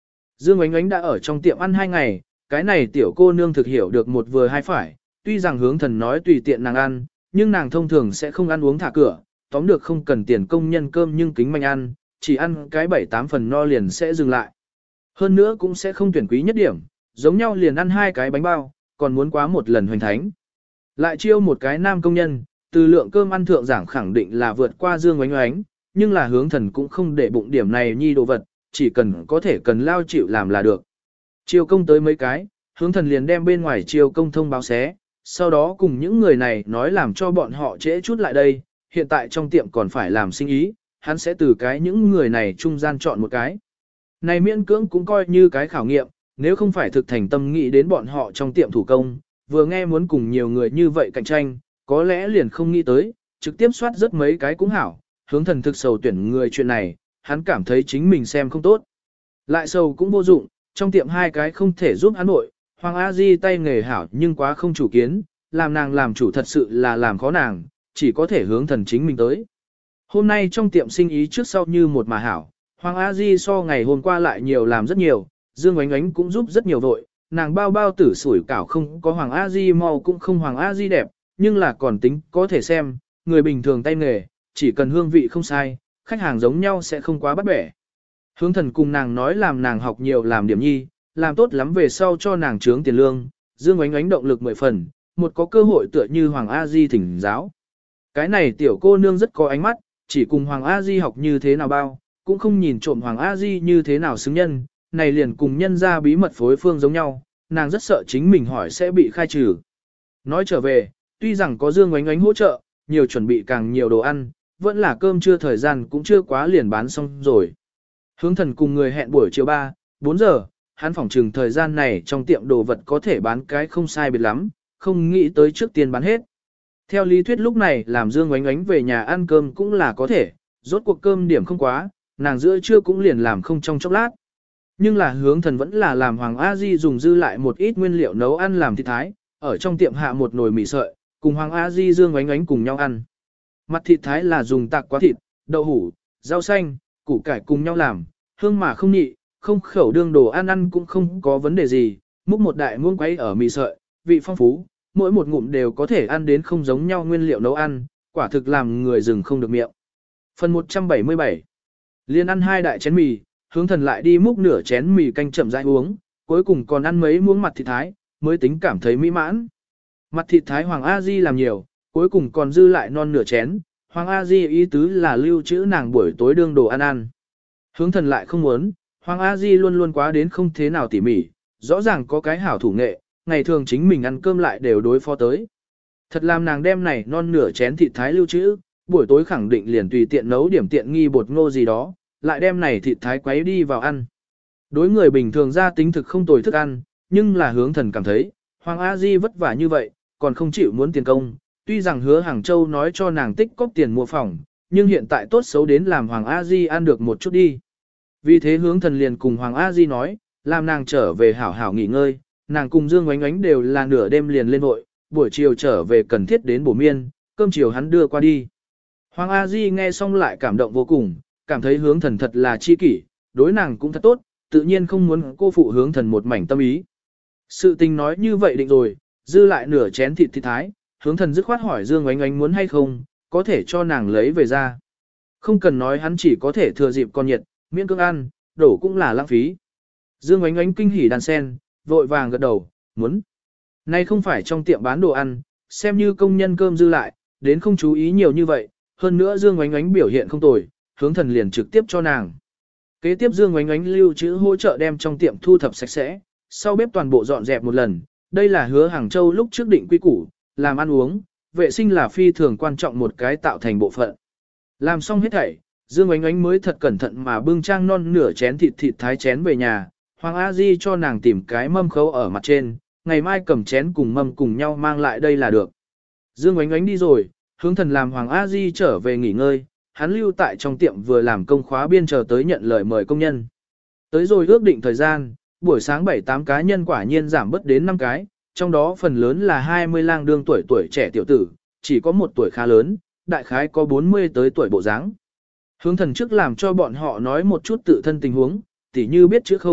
Dương Oánh Oánh đã ở trong tiệm ăn 2 ngày, cái này tiểu cô nương thực hiểu được một vừa hai phải, tuy rằng hướng thần nói tùy tiện nàng ăn, nhưng nàng thông thường sẽ không ăn uống thả cửa, tóm được không cần tiền công nhân cơm nhưng kính manh ăn, chỉ ăn cái 7-8 phần no liền sẽ dừng lại. Hơn nữa cũng sẽ không tuyển quý nhất điểm, giống nhau liền ăn 2 cái bánh bao, còn muốn quá một lần hoành thánh. Lại chiêu một cái nam công nhân, từ lượng cơm ăn thượng giảng khẳng định là vượt qua Dương Oánh Oánh, nhưng là hướng thần cũng không để bụng điểm này nhi đồ vật, chỉ cần có thể cần lao chịu làm là được. Chiêu công tới mấy cái, hướng thần liền đem bên ngoài chiêu công thông báo xé, sau đó cùng những người này nói làm cho bọn họ trễ chút lại đây, hiện tại trong tiệm còn phải làm sinh ý, hắn sẽ từ cái những người này trung gian chọn một cái. Này miễn cưỡng cũng coi như cái khảo nghiệm, nếu không phải thực thành tâm nghĩ đến bọn họ trong tiệm thủ công, vừa nghe muốn cùng nhiều người như vậy cạnh tranh, có lẽ liền không nghĩ tới, trực tiếp soát rất mấy cái cũng hảo, hướng thần thực sầu tuyển người chuyện này, hắn cảm thấy chính mình xem không tốt. Lại sầu cũng vô dụng, trong tiệm 2 cái không thể giúp hắn nội, Hoàng A Di tay nghề hảo nhưng quá không chủ kiến, làm nàng làm chủ thật sự là làm khó nàng, chỉ có thể hướng thần chính mình tới. Hôm nay trong tiệm sinh ý trước sau như một mà hảo, Hoàng A Di so ngày hôm qua lại nhiều làm rất nhiều, Dương Oánh Oánh cũng giúp rất nhiều vội, nàng bao bao tử sủi cảo không có Hoàng A Di mau cũng không Hoàng A Di đẹp, nhưng là còn tính có thể xem, người bình thường tay nghề, chỉ cần hương vị không sai, khách hàng giống nhau sẽ không quá bắt bẻ. Hướng thần cùng nàng nói làm nàng học nhiều làm điểm nhi, làm tốt lắm về sau cho nàng trướng tiền lương, Dương Oánh Oánh động lực 10 phần, một có cơ hội tựa như Hoàng A Di thỉnh giáo. Cái này tiểu cô nương rất có ánh mắt, chỉ cùng Hoàng A Di học như thế nào bao, cũng không nhìn trộm Hoàng A Di như thế nào xứng nhân, này liền cùng nhân ra bí mật phối phương giống nhau, nàng rất sợ chính mình hỏi sẽ bị khai trừ. Nói trở về, tuy rằng có Dương Oánh Oánh hỗ trợ, nhiều chuẩn bị càng nhiều đồ ăn, vẫn là cơm trưa thời gian cũng chưa quá liền bán xong rồi. Hướng thần cùng người hẹn buổi chiều 3-4 giờ, hắn phỏng trừng thời gian này trong tiệm đồ vật có thể bán cái không sai biệt lắm, không nghĩ tới trước tiên bán hết. Theo lý thuyết lúc này làm Dương Oánh Oánh về nhà ăn cơm cũng là có thể, rốt cuộc cơm điểm không quá, nàng giữa trưa cũng liền làm không trong chốc lát. Nhưng là hướng thần vẫn là làm Hoàng A Di dùng dư lại một ít nguyên liệu nấu ăn làm thịt thái, ở trong tiệm hạ một nồi mì sợi, cùng Hoàng A Di Dương Oánh Oánh cùng nhau ăn. Mặt thịt thái là dùng tạc quá thịt, đậu hủ, rau xanh, củ cải cùng nhau làm, hương mà không nhị, không khẩu đương đồ ăn ăn cũng không có vấn đề gì, múc một đại muỗng quấy ở mì sợi, vị phong phú, mỗi một ngụm đều có thể ăn đến không giống nhau nguyên liệu nấu ăn, quả thực làm người dừng không được miệng. Phần 177 Liên ăn 2 đại chén mì, hướng thần lại đi múc nửa chén mì canh chậm rãi uống, cuối cùng còn ăn mấy muỗng mặt thịt thái, mới tính cảm thấy mỹ mãn. Mặt thịt thái Hoàng A Di làm nhiều, cuối cùng còn dư lại non nửa chén, Hoàng A Di ý tứ là lưu trữ nàng buổi tối đương đồ ăn ăn. Hướng thần lại không muốn, Hoàng A Di luôn luôn quá đến không thế nào tỉ mỉ, rõ ràng có cái hảo thủ nghệ, ngày thường chính mình ăn cơm lại đều đối phó tới. Thật làm nàng đem này non nửa chén thịt thái lưu trữ, buổi tối khẳng định liền tùy tiện nấu điểm tiện nghi bột ngô gì đó, lại đem này thịt thái quấy đi vào ăn. Đối người bình thường ra tính thực không tồi thức ăn, nhưng là hướng thần cảm thấy, Hoàng A Di vất vả như vậy, còn không chịu muốn tiền công, tuy rằng hứa Hàng Châu nói cho nàng tích cóp tiền mua phòng, nhưng hiện tại tốt xấu đến làm Hoàng A Di ăn được một chút đi. Vì thế hướng thần liền cùng Hoàng A Di nói, làm nàng trở về hảo hảo nghỉ ngơi, nàng cùng Dương Oánh Oánh đều là nửa đêm liền lên vội, buổi chiều trở về cần thiết đến bổ miên, cơm chiều hắn đưa qua đi. Hoàng A Di nghe xong lại cảm động vô cùng, cảm thấy hướng thần thật là chi kỷ, đối nàng cũng thật tốt, tự nhiên không muốn cô phụ hướng thần một mảnh tâm ý. Sự tình nói như vậy định rồi, dư lại nửa chén thịt thái, hướng thần dứt khoát hỏi Dương Oánh Oánh muốn hay không, có thể cho nàng lấy về ra. Không cần nói hắn chỉ có thể thừa dịp còn nhiệt, miễn cưỡng ăn, đổ cũng là lãng phí. Dương Oánh Oánh kinh hỉ đàn sen, vội vàng gật đầu, muốn. Nay không phải trong tiệm bán đồ ăn, xem như công nhân cơm dư lại, đến không chú ý nhiều như vậy, hơn nữa Dương Oánh Oánh biểu hiện không tồi, hướng thần liền trực tiếp cho nàng. Kế tiếp Dương Oánh Oánh lưu trữ hỗ trợ đem trong tiệm thu thập sạch sẽ, sau bếp toàn bộ dọn dẹp một lần, đây là hứa Hàng Châu lúc trước định quy củ, làm ăn uống, vệ sinh là phi thường quan trọng một cái tạo thành bộ phận. Làm xong hết thảy, Dương Oánh Oánh mới thật cẩn thận mà bưng trang non nửa chén thịt thái chén về nhà, Hoàng A Di cho nàng tìm cái mâm khấu ở mặt trên, ngày mai cầm chén cùng mâm cùng nhau mang lại đây là được. Dương Oánh Oánh đi rồi, hướng thần làm Hoàng A Di trở về nghỉ ngơi, hắn lưu tại trong tiệm vừa làm công khóa biên chờ tới nhận lời mời công nhân. Tới rồi ước định thời gian, buổi sáng 7-8 cá nhân quả nhiên giảm bớt đến 5 cái, trong đó phần lớn là 20 lang đương tuổi trẻ tiểu tử, chỉ có một tuổi khá lớn, đại khái có 40 tới tuổi bộ dáng. Hướng thần trước làm cho bọn họ nói một chút tự thân tình huống, tỉ như biết chữ không,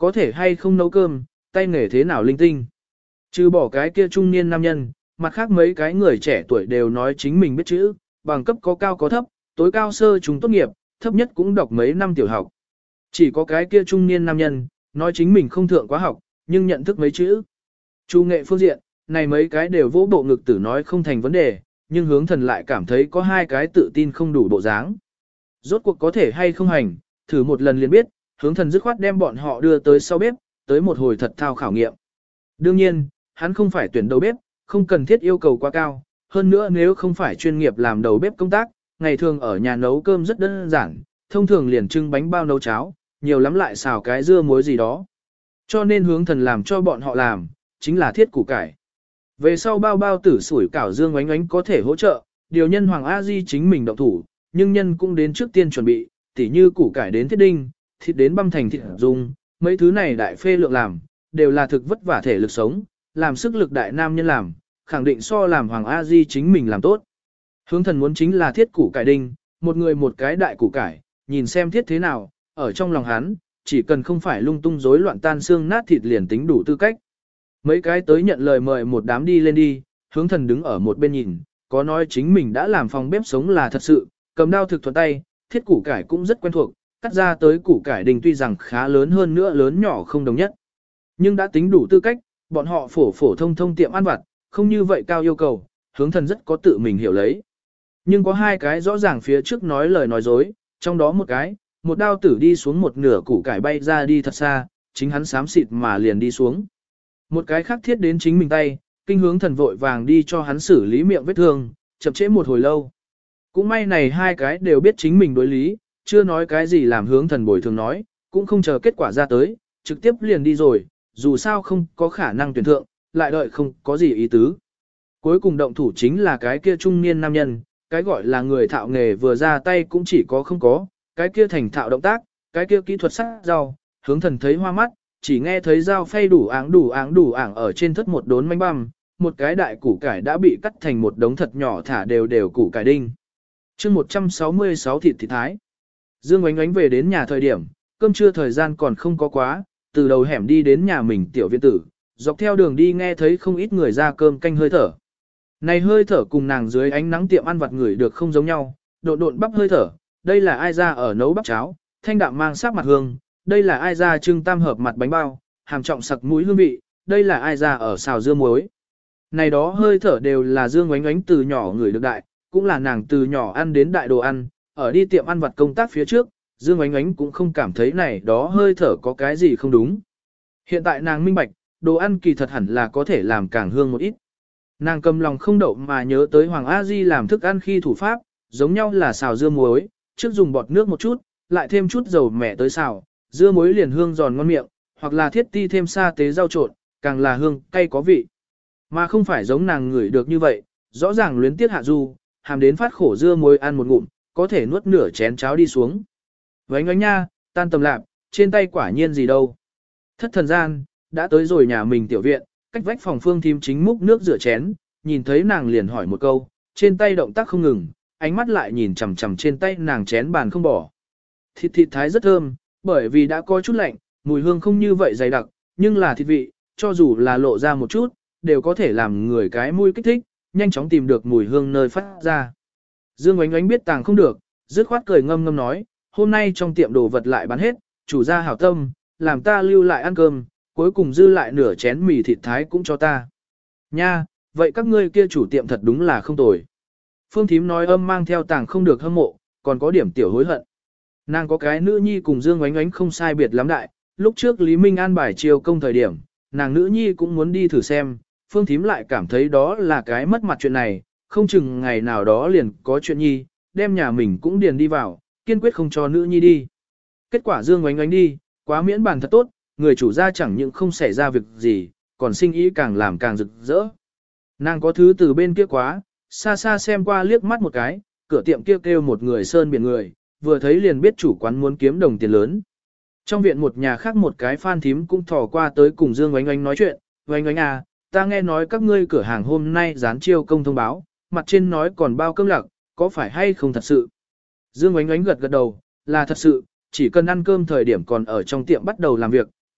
có thể hay không nấu cơm, tay nghề thế nào linh tinh. Trừ bỏ cái kia trung niên nam nhân, mặt khác mấy cái người trẻ tuổi đều nói chính mình biết chữ, bằng cấp có cao có thấp, tối cao sơ chúng tốt nghiệp, thấp nhất cũng đọc mấy năm tiểu học. Chỉ có cái kia trung niên nam nhân, nói chính mình không thượng quá học, nhưng nhận thức mấy chữ. Chu nghệ phương diện, này mấy cái đều vỗ bộ ngực tử nói không thành vấn đề, nhưng hướng thần lại cảm thấy có hai cái tự tin không đủ bộ dáng. Rốt cuộc có thể hay không hành, thử một lần liền biết, hướng thần dứt khoát đem bọn họ đưa tới sau bếp, tới một hồi thật thao khảo nghiệm. Đương nhiên, hắn không phải tuyển đầu bếp, không cần thiết yêu cầu quá cao, hơn nữa nếu không phải chuyên nghiệp làm đầu bếp công tác, ngày thường ở nhà nấu cơm rất đơn giản, thông thường liền trưng bánh bao nấu cháo, nhiều lắm lại xào cái dưa muối gì đó. Cho nên hướng thần làm cho bọn họ làm, chính là thiết củ cải. Về sau bao bao tử sủi cảo dương oánh oánh có thể hỗ trợ, điều nhân Hoàng A Di chính mình động thủ, nhưng nhân cũng đến trước tiên chuẩn bị, tỉ như củ cải đến thiết đinh, thịt đến băm thành thịt dùng, mấy thứ này đại phê lượng làm, đều là thực vất vả thể lực sống, làm sức lực đại nam nhân làm, khẳng định so làm Hoàng A Di chính mình làm tốt. Hướng thần muốn chính là thiết củ cải đinh, một người một cái đại củ cải, nhìn xem thiết thế nào, ở trong lòng hắn, chỉ cần không phải lung tung rối loạn tan xương nát thịt liền tính đủ tư cách. Mấy cái tới nhận lời mời một đám đi lên đi, hướng thần đứng ở một bên nhìn, có nói chính mình đã làm phòng bếp sống là thật sự, cầm đao thực thuận tay, thiết củ cải cũng rất quen thuộc, cắt ra tới củ cải đình tuy rằng khá lớn hơn nữa lớn nhỏ không đồng nhất. Nhưng đã tính đủ tư cách, bọn họ phổ phổ thông thông tiệm ăn vặt, không như vậy cao yêu cầu, hướng thần rất có tự mình hiểu lấy. Nhưng có hai cái rõ ràng phía trước nói lời nói dối, trong đó một cái, một đao tử đi xuống một nửa củ cải bay ra đi thật xa, chính hắn xám xịt mà liền đi xuống. Một cái khác thiết đến chính mình tay, kinh hướng thần vội vàng đi cho hắn xử lý miệng vết thương, chậm trễ một hồi lâu. Cũng may này hai cái đều biết chính mình đối lý, chưa nói cái gì làm hướng thần bồi thường nói, cũng không chờ kết quả ra tới, trực tiếp liền đi rồi, dù sao không có khả năng tuyển thượng, lại đợi không có gì ý tứ. Cuối cùng động thủ chính là cái kia trung niên nam nhân, cái gọi là người thạo nghề vừa ra tay cũng chỉ có không có, cái kia thành thạo động tác, cái kia kỹ thuật sắc rau, hướng thần thấy hoa mắt, chỉ nghe thấy dao phay đủ áng ở trên thất một đốn manh băm, một cái đại củ cải đã bị cắt thành một đống thật nhỏ thả đều đều củ cải đinh. chương 166 thịt thái. Dương Oánh Oánh về đến nhà thời điểm, cơm trưa thời gian còn không có quá, từ đầu hẻm đi đến nhà mình tiểu viện tử, dọc theo đường đi nghe thấy không ít người ra cơm canh hơi thở. Này hơi thở cùng nàng dưới ánh nắng tiệm ăn vặt người được không giống nhau, độn độn bắp hơi thở, đây là ai ra ở nấu bắp cháo, thanh đạm mang sắc mặt hương, đây là ai ra trưng tam hợp mặt bánh bao, hàm trọng sặc mũi hương vị, đây là ai ra ở xào dưa muối. Này đó hơi thở đều là Dương Oánh Oánh từ nhỏ người được đại, cũng là nàng từ nhỏ ăn đến đại đồ ăn, ở đi tiệm ăn vặt công tác phía trước, Dương Oánh Oánh cũng không cảm thấy này đó hơi thở có cái gì không đúng. Hiện tại nàng minh bạch, đồ ăn kỳ thật hẳn là có thể làm càng hương một ít. Nàng cầm lòng không đậu mà nhớ tới Hoàng A Di làm thức ăn khi thủ pháp, giống nhau là xào dưa muối, trước dùng bọt nước một chút, lại thêm chút dầu mẹ tới xào, dưa muối liền hương giòn ngon miệng, hoặc là thiết ti thêm sa tế rau trộn, càng là hương cay có vị. Mà không phải giống nàng ngửi được như vậy, rõ ràng luyến tiết hạ du, hàm đến phát khổ dưa muối ăn một ngụm, có thể nuốt nửa chén cháo đi xuống. Vánh oánh nha, tan tầm lạp, trên tay quả nhiên gì đâu. Thất thần gian, đã tới rồi nhà mình tiểu viện, cách vách phòng Phương Thím chính múc nước rửa chén, nhìn thấy nàng liền hỏi một câu, trên tay động tác không ngừng, ánh mắt lại nhìn chằm chằm trên tay nàng chén bàn không bỏ. Thịt thái rất thơm, bởi vì đã có chút lạnh, mùi hương không như vậy dày đặc, nhưng là thịt vị, cho dù là lộ ra một chút, đều có thể làm người cái mũi kích thích, nhanh chóng tìm được mùi hương nơi phát ra. Dương Oánh Oánh biết tàng không được, dứt khoát cười ngâm ngâm nói, hôm nay trong tiệm đồ vật lại bán hết, chủ gia hảo tâm, làm ta lưu lại ăn cơm, cuối cùng dư lại nửa chén mì thịt thái cũng cho ta. Nha, vậy các ngươi kia chủ tiệm thật đúng là không tồi. Phương Thím nói âm mang theo tàng không được hâm mộ, còn có điểm tiểu hối hận. Nàng có cái nữ nhi cùng Dương Oánh Oánh không sai biệt lắm đại, lúc trước Lý Minh an bài chiêu công thời điểm, nàng nữ nhi cũng muốn đi thử xem, Phương Thím lại cảm thấy đó là cái mất mặt chuyện này, không chừng ngày nào đó liền có chuyện nhi, đem nhà mình cũng điền đi vào, kiên quyết không cho nữ nhi đi. Kết quả Dương Oánh Oánh đi, quá miễn bàn thật tốt, người chủ gia chẳng những không xảy ra việc gì, còn sinh ý càng làm càng rực rỡ. Nàng có thứ từ bên kia quá, xa xa xem qua liếc mắt một cái, cửa tiệm kia kêu một người sơn biển người, vừa thấy liền biết chủ quán muốn kiếm đồng tiền lớn. Trong viện một nhà khác một cái Phan Thím cũng thò qua tới cùng Dương Oánh Oánh nói chuyện, Oánh Oánh à, ta nghe nói các ngươi cửa hàng hôm nay dán chiêu công thông báo, mặt trên nói còn bao cơm lặc, có phải hay không thật sự? Dương Oánh Oánh gật gật đầu, là thật sự, chỉ cần ăn cơm thời điểm còn ở trong tiệm bắt đầu làm việc,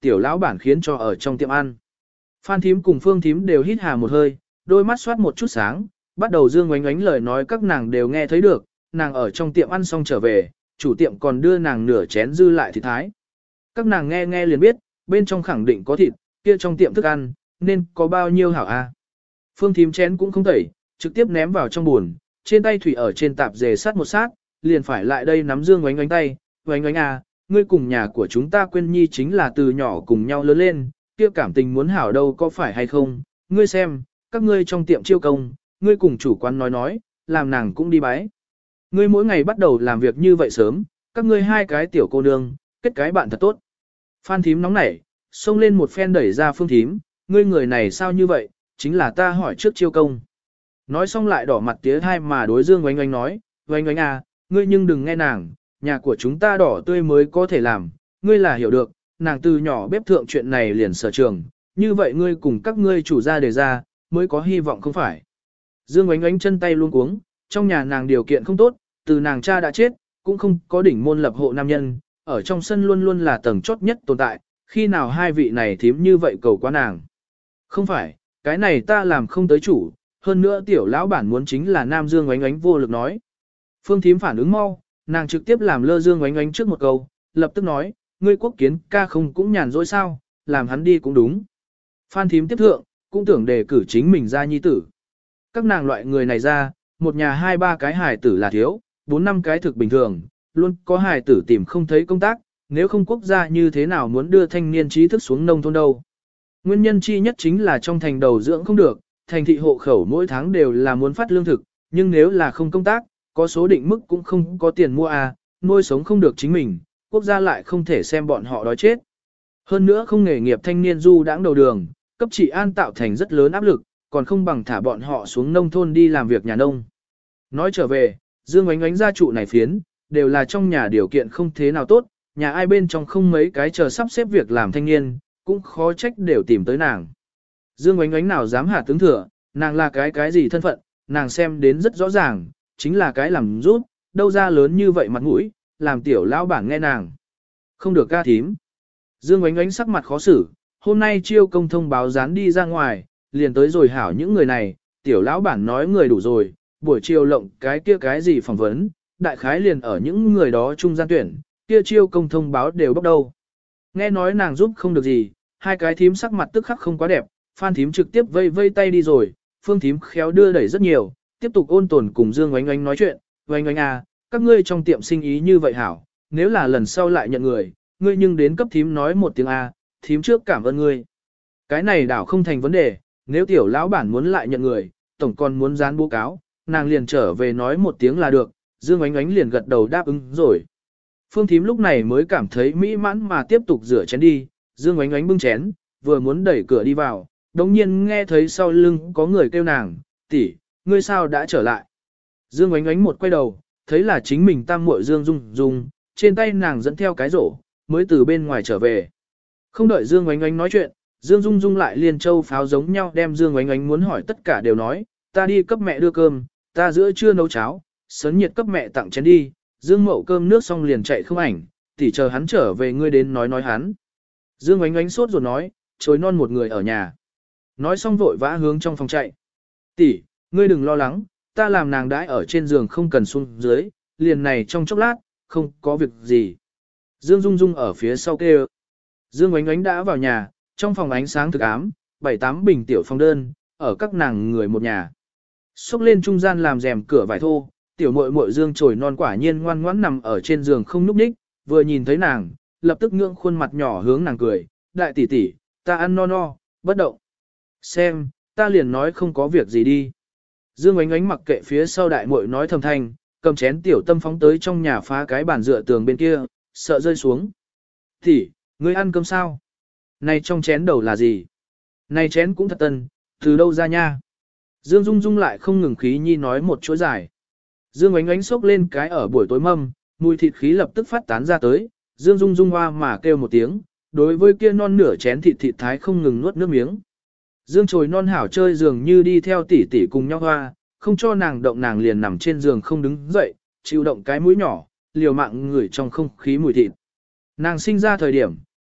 tiểu lão bản khiến cho ở trong tiệm ăn. Phan thím cùng Phương thím đều hít hà một hơi, đôi mắt xoát một chút sáng, bắt đầu Dương Oánh Oánh lời nói các nàng đều nghe thấy được, nàng ở trong tiệm ăn xong trở về, chủ tiệm còn đưa nàng nửa chén dư lại thịt thái. Các nàng nghe nghe liền biết, bên trong khẳng định có thịt, kia trong tiệm thức ăn, nên có bao nhiêu hảo a. Phương thím chén cũng không tẩy, trực tiếp ném vào trong buồn, trên tay thủy ở trên tạp dề sát một sát, liền phải lại đây nắm Dương Oánh Oánh tay, Oánh Oánh à, ngươi cùng nhà của chúng ta quên nhi chính là từ nhỏ cùng nhau lớn lên, kia cảm tình muốn hảo đâu có phải hay không, ngươi xem, các ngươi trong tiệm chiêu công, ngươi cùng chủ quán nói, làm nàng cũng đi bái. Ngươi mỗi ngày bắt đầu làm việc như vậy sớm, các ngươi hai cái tiểu cô nương, kết cái bạn thật tốt. Phan thím nóng nảy, xông lên một phen đẩy ra Phương thím, ngươi người này sao như vậy, chính là ta hỏi trước chiêu công. Nói xong lại đỏ mặt tía hai mà đối Dương Oánh Oánh nói, Oánh Oánh à, ngươi nhưng đừng nghe nàng, nhà của chúng ta đỏ tươi mới có thể làm, ngươi là hiểu được, nàng từ nhỏ bếp thượng chuyện này liền sở trường, như vậy ngươi cùng các ngươi chủ gia đề ra, mới có hy vọng không phải. Dương Oánh Oánh chân tay luôn cuống, trong nhà nàng điều kiện không tốt, từ nàng cha đã chết, cũng không có đỉnh môn lập hộ nam nhân, ở trong sân luôn luôn là tầng chót nhất tồn tại, khi nào hai vị này thím như vậy cầu quá nàng. Không phải, cái này ta làm không tới chủ, hơn nữa tiểu lão bản muốn chính là nam Dương Oánh Oánh vô lực nói. Phương thím phản ứng mau, nàng trực tiếp làm lơ Dương Oánh Oánh trước một câu, lập tức nói, ngươi Quốc Kiến ca không cũng nhàn rỗi sao, làm hắn đi cũng đúng. Phan thím tiếp thượng, cũng tưởng đề cử chính mình ra nhi tử. Các nàng loại người này ra, một nhà hai ba cái hài tử là thiếu, bốn năm cái thực bình thường, luôn có hài tử tìm không thấy công tác, nếu không quốc gia như thế nào muốn đưa thanh niên trí thức xuống nông thôn đâu. Nguyên nhân chi nhất chính là trong thành đầu dưỡng không được, thành thị hộ khẩu mỗi tháng đều là muốn phát lương thực, nhưng nếu là không công tác, có số định mức cũng không có tiền mua nuôi sống không được chính mình, quốc gia lại không thể xem bọn họ đói chết. Hơn nữa không nghề nghiệp thanh niên du đãng đầu đường, cấp trị an tạo thành rất lớn áp lực, còn không bằng thả bọn họ xuống nông thôn đi làm việc nhà nông. Nói trở về, Dương Oánh Oánh gia trụ này phiến, đều là trong nhà điều kiện không thế nào tốt, nhà ai bên trong không mấy cái chờ sắp xếp việc làm thanh niên, cũng khó trách đều tìm tới nàng. Dương Oánh Oánh nào dám hạ tướng thừa, nàng là cái gì thân phận, nàng xem đến rất rõ ràng, chính là cái làm rút, đâu ra lớn như vậy mặt mũi, làm tiểu lão bản nghe nàng. Không được ca thím. Dương Oánh Oánh sắc mặt khó xử, hôm nay chiêu công thông báo dán đi ra ngoài, liền tới rồi hảo những người này, tiểu lão bản nói người đủ rồi, buổi chiều lộng cái kia cái gì phỏng vấn, đại khái liền ở những người đó trung gian tuyển, kia chiêu công thông báo đều bắt đầu. Nghe nói nàng giúp không được gì, hai cái thím sắc mặt tức khắc không quá đẹp, Phan thím trực tiếp vây vây tay đi rồi, Phương thím khéo đưa đẩy rất nhiều, tiếp tục ôn tồn cùng Dương Oánh Oánh nói chuyện, Oánh Oánh à, các ngươi trong tiệm sinh ý như vậy hảo, nếu là lần sau lại nhận người, ngươi nhưng đến cấp thím nói một tiếng A, thím trước cảm ơn ngươi. Cái này đảo không thành vấn đề, nếu tiểu lão bản muốn lại nhận người, tổng còn muốn dán báo cáo, nàng liền trở về nói một tiếng là được, Dương Oánh Oánh liền gật đầu đáp ứng rồi. Phương thím lúc này mới cảm thấy mỹ mãn mà tiếp tục rửa chén đi, Dương Oánh Oánh bưng chén, vừa muốn đẩy cửa đi vào, đồng nhiên nghe thấy sau lưng có người kêu nàng, tỷ, ngươi sao đã trở lại. Dương Oánh Oánh một quay đầu, thấy là chính mình tam muội Dương Dung Dung, trên tay nàng dẫn theo cái rổ, mới từ bên ngoài trở về. Không đợi Dương Oánh Oánh nói chuyện, Dương Dung Dung lại liên châu pháo giống nhau đem Dương Oánh Oánh muốn hỏi tất cả đều nói, ta đi cấp mẹ đưa cơm, ta giữa trưa nấu cháo, sớm nhiệt cấp mẹ tặng chén đi, Dương Mậu cơm nước xong liền chạy không ảnh, tỷ chờ hắn trở về ngươi đến nói hắn. Dương Oánh Oánh sốt rồi nói, chối non một người ở nhà. Nói xong vội vã hướng trong phòng chạy. Tỷ, ngươi đừng lo lắng, ta làm nàng đãi ở trên giường không cần xuống dưới, liền này trong chốc lát, không có việc gì. Dương Dung Dung ở phía sau kêu. Dương Oánh Oánh đã vào nhà, trong phòng ánh sáng thực ám, 7-8 bình tiểu phong đơn, ở các nàng người một nhà. Xúc lên trung gian làm rèm cửa vải thô, tiểu muội muội Dương trồi non quả nhiên ngoan ngoãn nằm ở trên giường không nhúc nhích, vừa nhìn thấy nàng, lập tức ngưỡng khuôn mặt nhỏ hướng nàng cười, đại tỷ tỷ, ta ăn no no, bất động. Xem, ta liền nói không có việc gì đi. Dương Oánh Oánh mặc kệ phía sau đại muội nói thầm thanh, cầm chén tiểu tâm phóng tới trong nhà phá cái bàn dựa tường bên kia, sợ rơi xuống. Tỷ, ngươi ăn cơm sao? Này trong chén đầu là gì? Này chén cũng thật tân, từ đâu ra nha? Dương Dung Dung lại không ngừng khí nhi nói một chuỗi dài. Dương Oánh Oánh xốc lên cái ở buổi tối mâm, mùi thịt khí lập tức phát tán ra tới, Dương Dung Dung hoa mà kêu một tiếng, đối với kia non nửa chén thịt thái không ngừng nuốt nước miếng. Dương trồi non hảo chơi dường như đi theo tỷ tỷ cùng nhau hoa, không cho nàng động nàng liền nằm trên giường không đứng dậy, chịu động cái mũi nhỏ, liều mạng ngửi trong không khí mùi thịt. Nàng sinh ra thời điểm,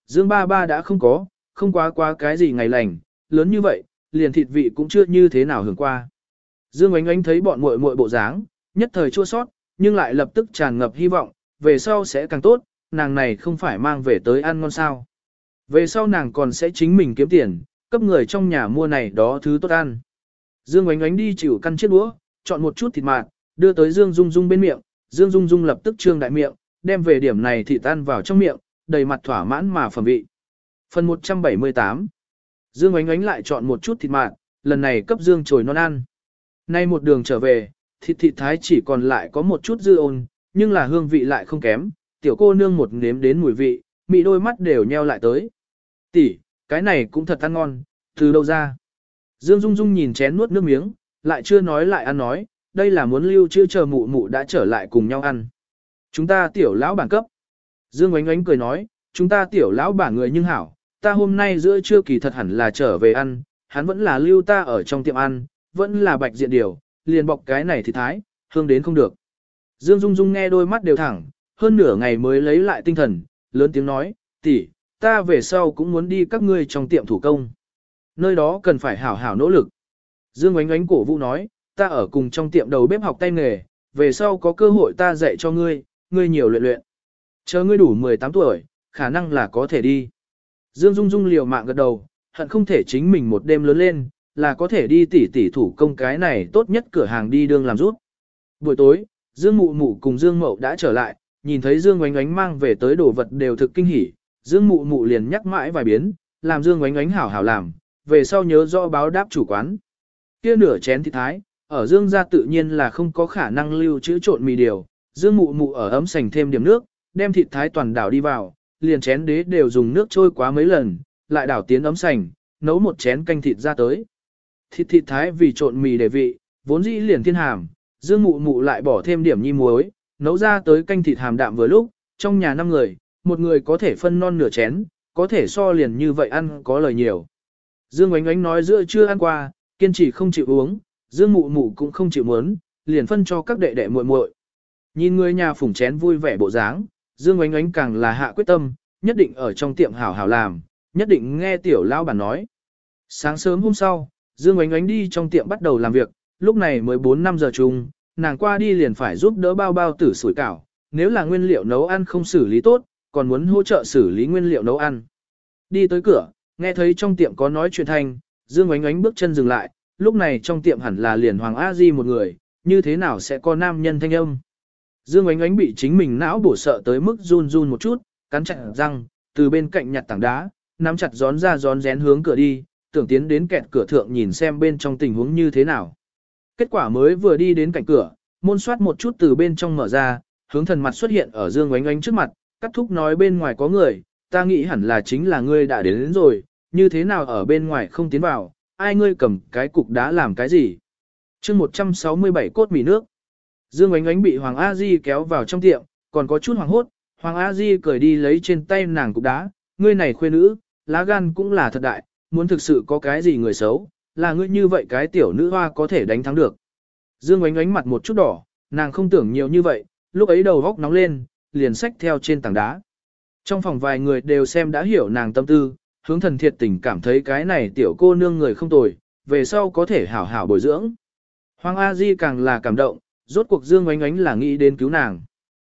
Dương ba ba đã không có, không quá cái gì ngày lành, lớn như vậy, liền thịt vị cũng chưa như thế nào hưởng qua. Dương Oánh Oánh thấy bọn muội muội bộ dáng, nhất thời chua sót, nhưng lại lập tức tràn ngập hy vọng, về sau sẽ càng tốt, nàng này không phải mang về tới ăn ngon sao. Về sau nàng còn sẽ chính mình kiếm tiền, cấp người trong nhà mua này đó thứ tốt ăn. Dương Oánh Oánh đi chịu căn chiếc đũa, chọn một chút thịt mạt, đưa tới Dương Dung Dung bên miệng, Dương Dung Dung lập tức trương đại miệng, đem về điểm này thịt ăn vào trong miệng, đầy mặt thỏa mãn mà phẩm vị. Phần 178 Dương Oánh Oánh lại chọn một chút thịt mạt, lần này cấp Dương Trồi non ăn. Nay một đường trở về, thịt thái chỉ còn lại có một chút dư ôn, nhưng là hương vị lại không kém, tiểu cô nương một nếm đến mùi vị, mị đôi mắt đều nheo lại tới. Tỷ, cái này cũng thật ăn ngon, từ đâu ra? Dương Dung Dung nhìn chén nuốt nước miếng, lại chưa nói lại ăn nói, đây là muốn lưu trữ chờ mụ mụ đã trở lại cùng nhau ăn. Chúng ta tiểu lão bản cấp. Dương Oánh Oánh cười nói, chúng ta tiểu lão bản người nhưng hảo, ta hôm nay giữa trưa kỳ thật hẳn là trở về ăn, hắn vẫn là lưu ta ở trong tiệm ăn, vẫn là bạch diện điều, liền bọc cái này thì thái, hương đến không được. Dương Dung Dung nghe đôi mắt đều thẳng, hơn nửa ngày mới lấy lại tinh thần, lớn tiếng nói, tỷ, ta về sau cũng muốn đi các ngươi trong tiệm thủ công. Nơi đó cần phải hảo hảo nỗ lực. Dương Oánh Oánh cổ vũ nói, ta ở cùng trong tiệm đầu bếp học tay nghề, về sau có cơ hội ta dạy cho ngươi, ngươi nhiều luyện luyện. Chờ ngươi đủ 18 tuổi, khả năng là có thể đi. Dương Dung Dung liều mạng gật đầu, hận không thể chính mình một đêm lớn lên, là có thể đi tỉ thủ công cái này tốt nhất cửa hàng đi đương làm rút. Buổi tối, Dương Mụ Mụ cùng Dương Mậu đã trở lại, nhìn thấy Dương Oánh Oánh mang về tới đồ vật đều thực kinh hỉ, Dương Mụ Mụ liền nhắc mãi vài biến, làm Dương Oánh Oánh hảo hảo làm, về sau nhớ rõ báo đáp chủ quán. Kia nửa chén thịt thái, ở Dương gia tự nhiên là không có khả năng lưu trữ trộn mì điều, Dương Mụ Mụ ở ấm sành thêm điểm nước, đem thịt thái toàn đảo đi vào, liền chén đế đều dùng nước trôi quá mấy lần, lại đảo tiến ấm sành, nấu một chén canh thịt ra tới. Thịt thái vì trộn mì để vị, vốn dĩ liền thiên hàm, Dương Mụ Mụ lại bỏ thêm điểm nhi muối, nấu ra tới canh thịt hàm đạm vừa lúc, trong nhà 5 người, một người có thể phân non nửa chén, có thể so liền như vậy ăn có lời nhiều. Dương Oánh Oánh nói giữa chưa ăn qua, kiên trì không chịu uống, Dương Mụ Mụ cũng không chịu muốn, liền phân cho các đệ đệ muội muội. Nhìn người nhà phủng chén vui vẻ bộ dáng, Dương Oánh Oánh càng là hạ quyết tâm, nhất định ở trong tiệm hảo hảo làm, nhất định nghe tiểu lão bản nói. Sáng sớm hôm sau, Dương Oánh Oánh đi trong tiệm bắt đầu làm việc, lúc này mới 4-5 giờ chung, nàng qua đi liền phải giúp đỡ bao bao tử sủi cảo, nếu là nguyên liệu nấu ăn không xử lý tốt, còn muốn hỗ trợ xử lý nguyên liệu nấu ăn. Đi tới cửa, nghe thấy trong tiệm có nói chuyện thanh, Dương Oánh Oánh bước chân dừng lại, lúc này trong tiệm hẳn là liền Hoàng A Di một người, như thế nào sẽ có nam nhân thanh âm. Dương Oánh Oánh bị chính mình não bổ sợ tới mức run run một chút, cắn chặt răng, từ bên cạnh nhặt tảng đá, nắm chặt gión ra gión rén hướng cửa đi, tưởng tiến đến kẹt cửa thượng nhìn xem bên trong tình huống như thế nào. Kết quả mới vừa đi đến cạnh cửa, môn soát một chút từ bên trong mở ra, Hướng Thần mặt xuất hiện ở Dương Oánh Oánh trước mặt, Cắt Thúc nói bên ngoài có người, ta nghĩ hẳn là chính là ngươi đã đến rồi, như thế nào ở bên ngoài không tiến vào, ai ngươi cầm cái cục đá làm cái gì. Chương 167 cốt mì nước. Dương Oánh Oánh bị Hoàng A Di kéo vào trong tiệm, còn có chút hoảng hốt, Hoàng A Di cười đi lấy trên tay nàng cục đá, ngươi này khuê nữ, lá gan cũng là thật đại, muốn thực sự có cái gì người xấu, là ngươi như vậy cái tiểu nữ hoa có thể đánh thắng được. Dương Oánh Oánh mặt một chút đỏ, nàng không tưởng nhiều như vậy, lúc ấy đầu góc nóng lên, liền xách theo trên tảng đá. Trong phòng vài người đều xem đã hiểu nàng tâm tư, Hướng Thần thiệt tình cảm thấy cái này tiểu cô nương người không tồi, về sau có thể hảo hảo bồi dưỡng. Hoàng A Di càng là cảm động, rốt cuộc Dương Oánh Oánh là nghĩ đến cứu nàng.